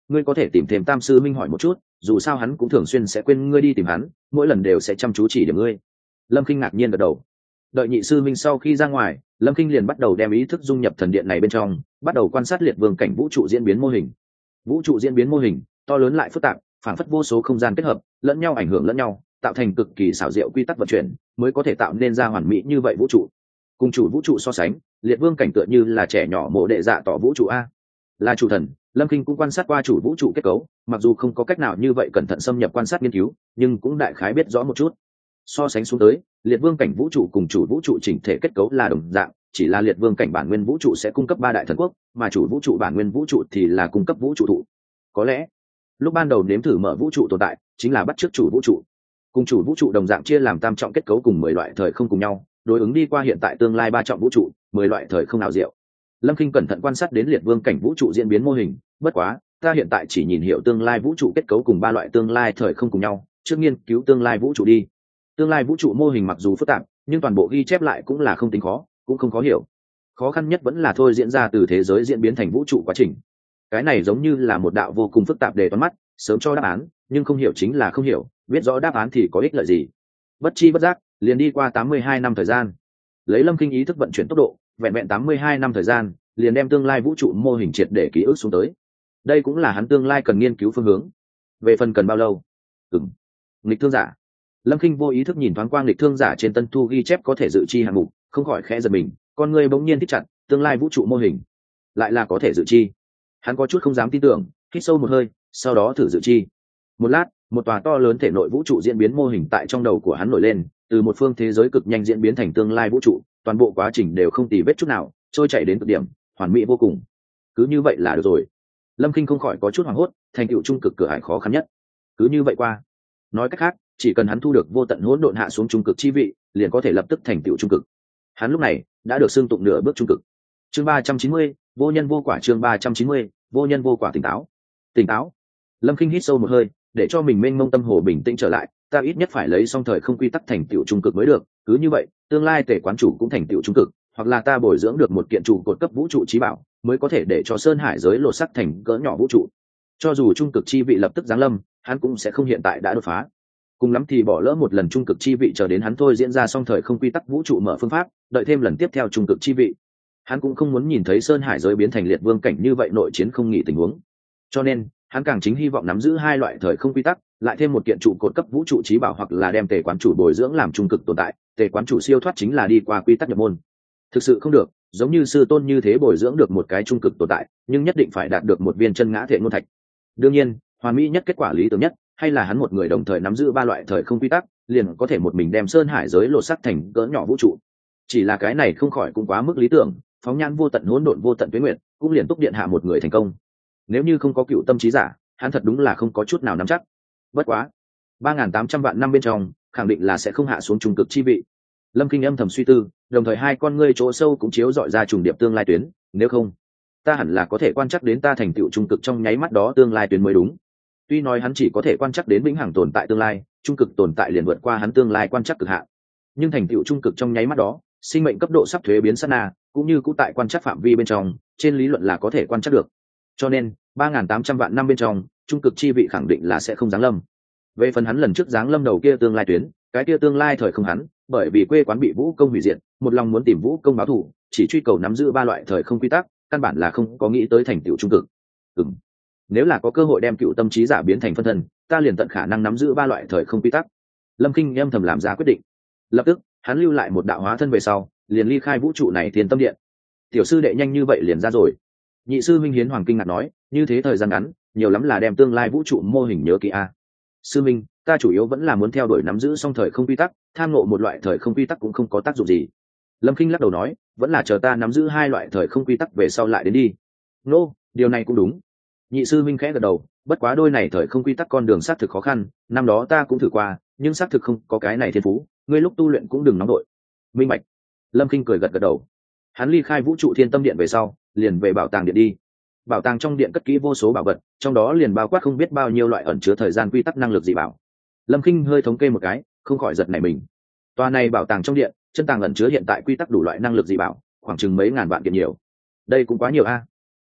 ngươi có thể tìm thêm Tam sư minh hỏi một chút, dù sao hắn cũng thường xuyên sẽ quên ngươi đi tìm hắn, mỗi lần đều sẽ chăm chú chỉ điểm ngươi. Lâm Kinh ngạc nhiên gật đầu. Đợi nhị sư minh sau khi ra ngoài, Lâm Kinh liền bắt đầu đem ý thức dung nhập thần điện này bên trong, bắt đầu quan sát liệt vương cảnh vũ trụ diễn biến mô hình. Vũ trụ diễn biến mô hình to lớn lại phức tạp, phản phất vô số không gian kết hợp, lẫn nhau ảnh hưởng lẫn nhau, tạo thành cực kỳ xảo diệu quy tắc vận chuyển, mới có thể tạo nên ra hoàn mỹ như vậy vũ trụ. Cùng chủ vũ trụ so sánh, liệt vương cảnh tựa như là trẻ nhỏ mộ đệ dạ tỏ vũ trụ a. Là chủ thần, Lâm Kinh cũng quan sát qua chủ vũ trụ kết cấu, mặc dù không có cách nào như vậy cẩn thận xâm nhập quan sát nghiên cứu, nhưng cũng đại khái biết rõ một chút. So sánh xuống tới, liệt vương cảnh vũ trụ cùng chủ vũ trụ chỉnh thể kết cấu là đồng dạng, chỉ là liệt vương cảnh bản nguyên vũ trụ sẽ cung cấp 3 đại thần quốc, mà chủ vũ trụ bản nguyên vũ trụ thì là cung cấp vũ trụ thụ. Có lẽ lúc ban đầu nếm thử mở vũ trụ tồn tại chính là bắt chước chủ vũ trụ, cùng chủ vũ trụ đồng dạng chia làm tam trọng kết cấu cùng 10 loại thời không cùng nhau đối ứng đi qua hiện tại tương lai 3 trọng vũ trụ, 10 loại thời không nào diệu. Lâm Kinh cẩn thận quan sát đến liệt vương cảnh vũ trụ diễn biến mô hình, bất quá ta hiện tại chỉ nhìn hiểu tương lai vũ trụ kết cấu cùng 3 loại tương lai thời không cùng nhau, trước nghiên cứu tương lai vũ trụ đi. Tương lai vũ trụ mô hình mặc dù phức tạp, nhưng toàn bộ ghi chép lại cũng là không tính khó, cũng không khó hiểu. Khó khăn nhất vẫn là thôi diễn ra từ thế giới diễn biến thành vũ trụ quá trình. Cái này giống như là một đạo vô cùng phức tạp đề toán mắt, sớm cho đáp án, nhưng không hiểu chính là không hiểu, biết rõ đáp án thì có ích lợi gì. Bất chi bất giác, liền đi qua 82 năm thời gian. Lấy Lâm Kinh ý thức vận chuyển tốc độ, vẹn vẹn 82 năm thời gian, liền đem tương lai vũ trụ mô hình triệt để ký ức xuống tới. Đây cũng là hắn tương lai cần nghiên cứu phương hướng. Về phần cần bao lâu? Nghịch thương giả. Lâm Kinh vô ý thức nhìn thoáng qua nghịch thương giả trên tân thu ghi chép có thể dự chi hạng mục, không khỏi khẽ giật mình, con người bỗng nhiên thích chặt, tương lai vũ trụ mô hình lại là có thể dự chi. Hắn có chút không dám tin tưởng, hít sâu một hơi, sau đó thử dự chi. Một lát, một tòa to lớn thể nội vũ trụ diễn biến mô hình tại trong đầu của hắn nổi lên, từ một phương thế giới cực nhanh diễn biến thành tương lai vũ trụ, toàn bộ quá trình đều không tì vết chút nào, trôi chảy đến cực điểm, hoàn mỹ vô cùng. Cứ như vậy là được rồi. Lâm Kinh không khỏi có chút hoảng hốt, thành tựu trung cực cửa ải khó khăn nhất. Cứ như vậy qua. Nói cách khác, chỉ cần hắn thu được vô tận hỗn độn hạ xuống trung cực chi vị, liền có thể lập tức thành tựu trung cực. Hắn lúc này đã được xưng tụng nửa bước trung cực. Chương 390, vô nhân vô quả. Chương 390, vô nhân vô quả. Tỉnh táo. Tỉnh táo. Lâm Kinh hít sâu một hơi, để cho mình mênh mông tâm hồ bình tĩnh trở lại, ta ít nhất phải lấy xong thời không quy tắc thành tựu trung cực mới được, cứ như vậy, tương lai Tề quán chủ cũng thành tựu trung cực, hoặc là ta bồi dưỡng được một kiện trụ cột cấp vũ trụ chí bảo, mới có thể để cho Sơn Hải giới lột sắc thành cỡ nhỏ vũ trụ. Cho dù trung cực chi vị lập tức giáng lâm, hắn cũng sẽ không hiện tại đã đột phá. Cùng lắm thì bỏ lỡ một lần trung cực chi vị chờ đến hắn thôi diễn ra xong thời không quy tắc vũ trụ mở phương pháp, đợi thêm lần tiếp theo trung cực chi vị. Hắn cũng không muốn nhìn thấy Sơn Hải giới biến thành liệt vương cảnh như vậy nội chiến không nghỉ tình huống. Cho nên, hắn càng chính hy vọng nắm giữ 2 loại thời không quy tắc, lại thêm một kiện trụ cột cấp vũ trụ chí bảo, hoặc là đem Tề quán chủ bồi dưỡng làm trung cực tồn tại. Tề quán chủ siêu thoát chính là đi qua quy tắc nhập môn. Thực sự không được, giống như sư tôn như thế bồi dưỡng được một cái trung cực tồn tại, nhưng nhất định phải đạt được một viên chân ngã thể ngôn thạch. Đương nhiên, hoàn mỹ nhất kết quả lý tưởng nhất, hay là hắn một người đồng thời nắm giữ 3 loại thời không quy tắc, liền có thể một mình đem Sơn Hải giới lột sắc thành cỡ nhỏ vũ trụ. Chỉ là cái này không khỏi cũng quá mức lý tưởng, phóng nhãn vô tận hỗn độn vô tận tuế nguyệt, cũng liền túc điện hạ một người thành công. Nếu như không có cựu tâm trí giả, hắn thật đúng là không có chút nào nắm chắc. Bất quá, 3.800 vạn năm bên trong, khẳng định là sẽ không hạ xuống trung cực chi vị. Lâm Kinh âm thầm suy tư, đồng thời hai con ngươi chỗ sâu cũng chiếu dọi ra trùng điệp tương lai tuyến, nếu không, ta hẳn là có thể quan trắc đến ta thành tựu trung cực trong nháy mắt đó tương lai tuyến mới đúng. Tuy nói hắn chỉ có thể quan trắc đến vĩnh hằng tồn tại tương lai, trung cực tồn tại liền vượt qua hắn tương lai quan trắc cực hạn. Nhưng thành tựu trung cực trong nháy mắt đó, sinh mệnh cấp độ sắp thuế biến sát na, cũng như cũng tại quan trắc phạm vi bên trong, trên lý luận là có thể quan trắc được. Cho nên, 3.800 vạn năm bên trong, trung cực chi vị khẳng định là sẽ không giáng lâm. Về phần hắn lần trước giáng lâm đầu kia tương lai tuyến, cái kia tương lai thời không hắn, bởi vì quê quán bị vũ công hủy diệt, một lòng muốn tìm vũ công báo thù, chỉ truy cầu nắm giữ 3 loại thời không quy tắc, căn bản là không có nghĩ tới thành tựu trung cực. Nếu là có cơ hội đem cựu tâm trí giả biến thành phân thân, ta liền tận khả năng nắm giữ 3 loại thời không quy tắc. Lâm Kinh âm thầm làm ra quyết định. Lập tức, hắn lưu lại một đạo hóa thân về sau, liền ly khai vũ trụ này Thiên Tâm Điện. Tiểu sư đệ nhanh như vậy liền ra rồi. Nhị sư Minh Hiến Hoàng kinh ngạc nói, như thế thời gian ngắn, nhiều lắm là đem tương lai vũ trụ mô hình nhớ kỹ a. Sư Minh, ta chủ yếu vẫn là muốn theo đuổi nắm giữ xong thời không quy tắc, tham ngộ một loại thời không quy tắc cũng không có tác dụng gì. Lâm Kinh lắc đầu nói, vẫn là chờ ta nắm giữ 2 loại thời không quy tắc về sau lại đến đi. Nô, điều này cũng đúng. Nhị sư Minh khẽ gật đầu, bất quá đôi này thời không quy tắc con đường xác thực khó khăn, năm đó ta cũng thử qua, nhưng xác thực không có cái này thiên phú, ngươi lúc tu luyện cũng đừng nóng đội. Minh bạch. Lâm Kinh cười gật gật đầu. Hắn ly khai vũ trụ Thiên Tâm Điện về sau, liền về bảo tàng điện đi. Bảo tàng trong điện cất kỹ vô số bảo vật, trong đó liền bao quát không biết bao nhiêu loại ẩn chứa thời gian quy tắc năng lực dị bảo. Lâm Kinh hơi thống kê một cái, không khỏi giật nảy mình. Tòa này bảo tàng trong điện, chân tàng ẩn chứa hiện tại quy tắc đủ loại năng lực dị bảo, khoảng chừng mấy ngàn vạn kiện nhiều. Đây cũng quá nhiều a.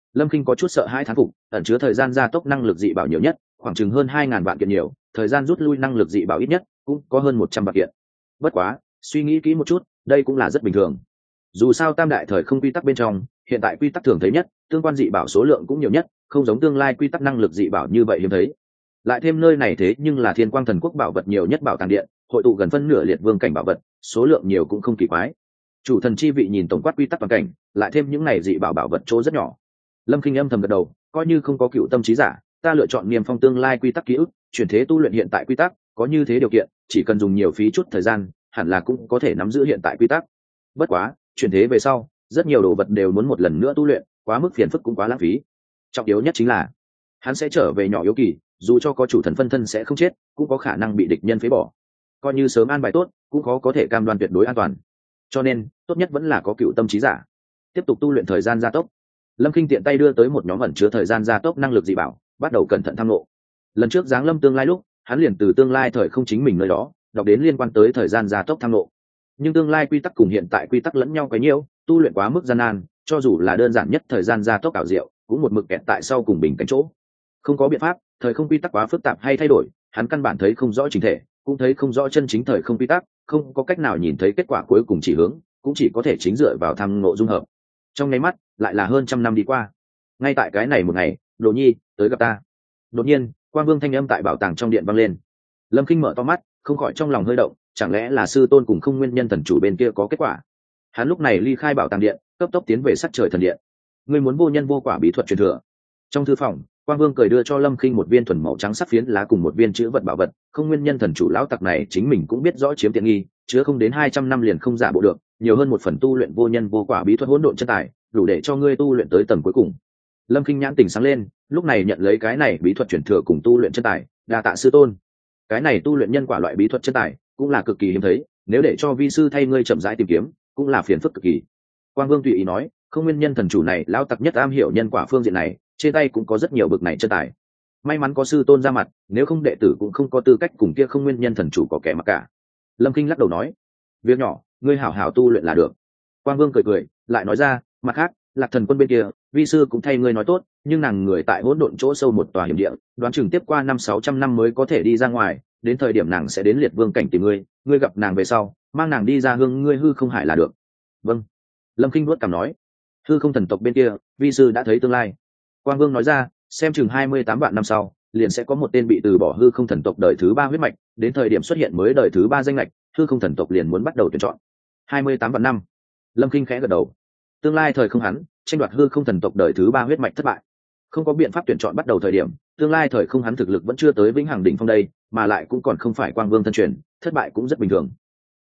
Lâm Kinh có chút sợ hãi thán phục, ẩn chứa thời gian gia tốc năng lực dị bảo nhiều nhất khoảng chừng hơn 2.000 vạn kiện nhiều, thời gian rút lui năng lực dị bảo ít nhất cũng có hơn 100 vạn kiện. Bất quá suy nghĩ kỹ một chút, đây cũng là rất bình thường. Dù sao tam đại thời không quy tắc bên trong, hiện tại quy tắc thường thấy nhất, tương quan dị bảo số lượng cũng nhiều nhất, không giống tương lai quy tắc năng lực dị bảo như vậy hiếm thấy. Lại thêm nơi này thế nhưng là Thiên Quang Thần Quốc bảo vật nhiều nhất bảo tàng điện, hội tụ gần phân nửa liệt vương cảnh bảo vật, số lượng nhiều cũng không kỳ quái. Chủ thần chi vị nhìn tổng quát quy tắc toàn cảnh, lại thêm những này dị bảo bảo vật chỗ rất nhỏ. Lâm Kinh âm thầm gật đầu, coi như không có cựu tâm trí giả, ta lựa chọn niềm phong tương lai quy tắc ký ức, chuyển thế tu luyện hiện tại quy tắc, có như thế điều kiện, chỉ cần dùng nhiều phí chút thời gian, hẳn là cũng có thể nắm giữ hiện tại quy tắc. Bất quá, chuyển thế về sau, rất nhiều đồ vật đều muốn một lần nữa tu luyện, quá mức phiền phức cũng quá lãng phí. Trọng yếu nhất chính là, hắn sẽ trở về nhỏ yếu kỳ, dù cho có chủ thần phân thân sẽ không chết, cũng có khả năng bị địch nhân phế bỏ. Coi như sớm an bài tốt, cũng khó có thể cam đoan tuyệt đối an toàn. Cho nên, tốt nhất vẫn là có cựu tâm trí giả. Tiếp tục tu luyện thời gian gia tốc. Lâm Kinh tiện tay đưa tới một nhóm ẩn chứa thời gian gia tốc năng lực dị bảo, bắt đầu cẩn thận tham ngộ. Lần trước giáng lâm tương lai lúc, hắn liền từ tương lai thời không chính mình nơi đó đọc đến liên quan tới thời gian gia tốc tham ngộ. Nhưng tương lai quy tắc cùng hiện tại quy tắc lẫn nhau quá nhiều, tu luyện quá mức gian nan, cho dù là đơn giản nhất thời gian gia tốc ảo diệu, cũng một mực kẹt tại sau cùng bình cánh chỗ. Không có biện pháp, thời không quy tắc quá phức tạp hay thay đổi, hắn căn bản thấy không rõ chính thể, cũng thấy không rõ chân chính thời không quy tắc, không có cách nào nhìn thấy kết quả cuối cùng chỉ hướng, cũng chỉ có thể chính dựa vào tham ngộ dung hợp. Trong nháy mắt, lại là hơn 100 năm đi qua. Ngay tại cái này một ngày, Đồ Nhi tới gặp ta. Đột nhiên, Quang Vương thanh âm tại bảo tàng trong điện vang lên. Lâm Kinh mở to mắt, không khỏi trong lòng hơi động, chẳng lẽ là sư tôn cùng Không Nguyên Nhân thần chủ bên kia có kết quả? Hắn lúc này ly khai bảo tàng điện, cấp tốc tiến về Sắc Trời thần điện. Ngươi muốn vô nhân vô quả bí thuật truyền thừa? Trong thư phòng, Quang Vương cười đưa cho Lâm Kinh một viên thuần màu trắng sắc phiến lá cùng một viên chữ vật bảo vật. Không Nguyên Nhân thần chủ lão tặc này chính mình cũng biết rõ chiếm tiện nghi, chứa không đến 200 năm liền không giả bộ được, nhiều hơn một phần tu luyện vô nhân vô quả bí thuật hỗn độn chân tài, đủ để cho ngươi tu luyện tới tầng cuối cùng. Lâm Kinh nhãn tỉnh sáng lên, lúc này nhận lấy cái này bí thuật truyền thừa cùng tu luyện chân tài, đa tạ sư tôn. Cái này tu luyện nhân quả loại bí thuật chân tài cũng là cực kỳ hiếm thấy, nếu để cho vi sư thay ngươi chậm rãi tìm kiếm, cũng là phiền phức cực kỳ. Quang Vương tùy ý nói, Không Nguyên Nhân thần chủ này lão tặc nhất am hiểu nhân quả phương diện này, trên tay cũng có rất nhiều bực này chân tài. May mắn có sư tôn ra mặt, nếu không đệ tử cũng không có tư cách cùng kia Không Nguyên Nhân thần chủ có kẻ mặc cả. Lâm Kinh lắc đầu nói, việc nhỏ, ngươi hảo hảo tu luyện là được. Quang Vương cười cười, lại nói ra, mặt khác, Lạc Thần quân bên kia, vi sư cũng thay ngươi nói tốt, nhưng nàng người tại hỗn độn chỗ sâu một tòa hiểm địa, đoán chừng tiếp qua 500-600 năm mới có thể đi ra ngoài, đến thời điểm nàng sẽ đến liệt vương cảnh tìm ngươi, ngươi gặp nàng về sau, mang nàng đi ra hương ngươi hư không hải là được. Vâng. Lâm Kinh nuốt cằm nói, hư không thần tộc bên kia, vi sư đã thấy tương lai. Quang Vương nói ra, xem chừng 28 vạn năm sau, liền sẽ có một tên bị từ bỏ hư không thần tộc đời thứ 3 huyết mạch, đến thời điểm xuất hiện mới đời thứ 3 danh lệch, hư không thần tộc liền muốn bắt đầu tuyển chọn. 28 vạn năm. Lâm Kinh khẽ gật đầu. Tương lai thời không hắn tranh đoạt hư không thần tộc đời thứ 3 huyết mạch thất bại, không có biện pháp tuyển chọn bắt đầu thời điểm, tương lai thời không hắn thực lực vẫn chưa tới vĩnh hằng đỉnh phong đây, mà lại cũng còn không phải Quang Vương thân truyền, thất bại cũng rất bình thường.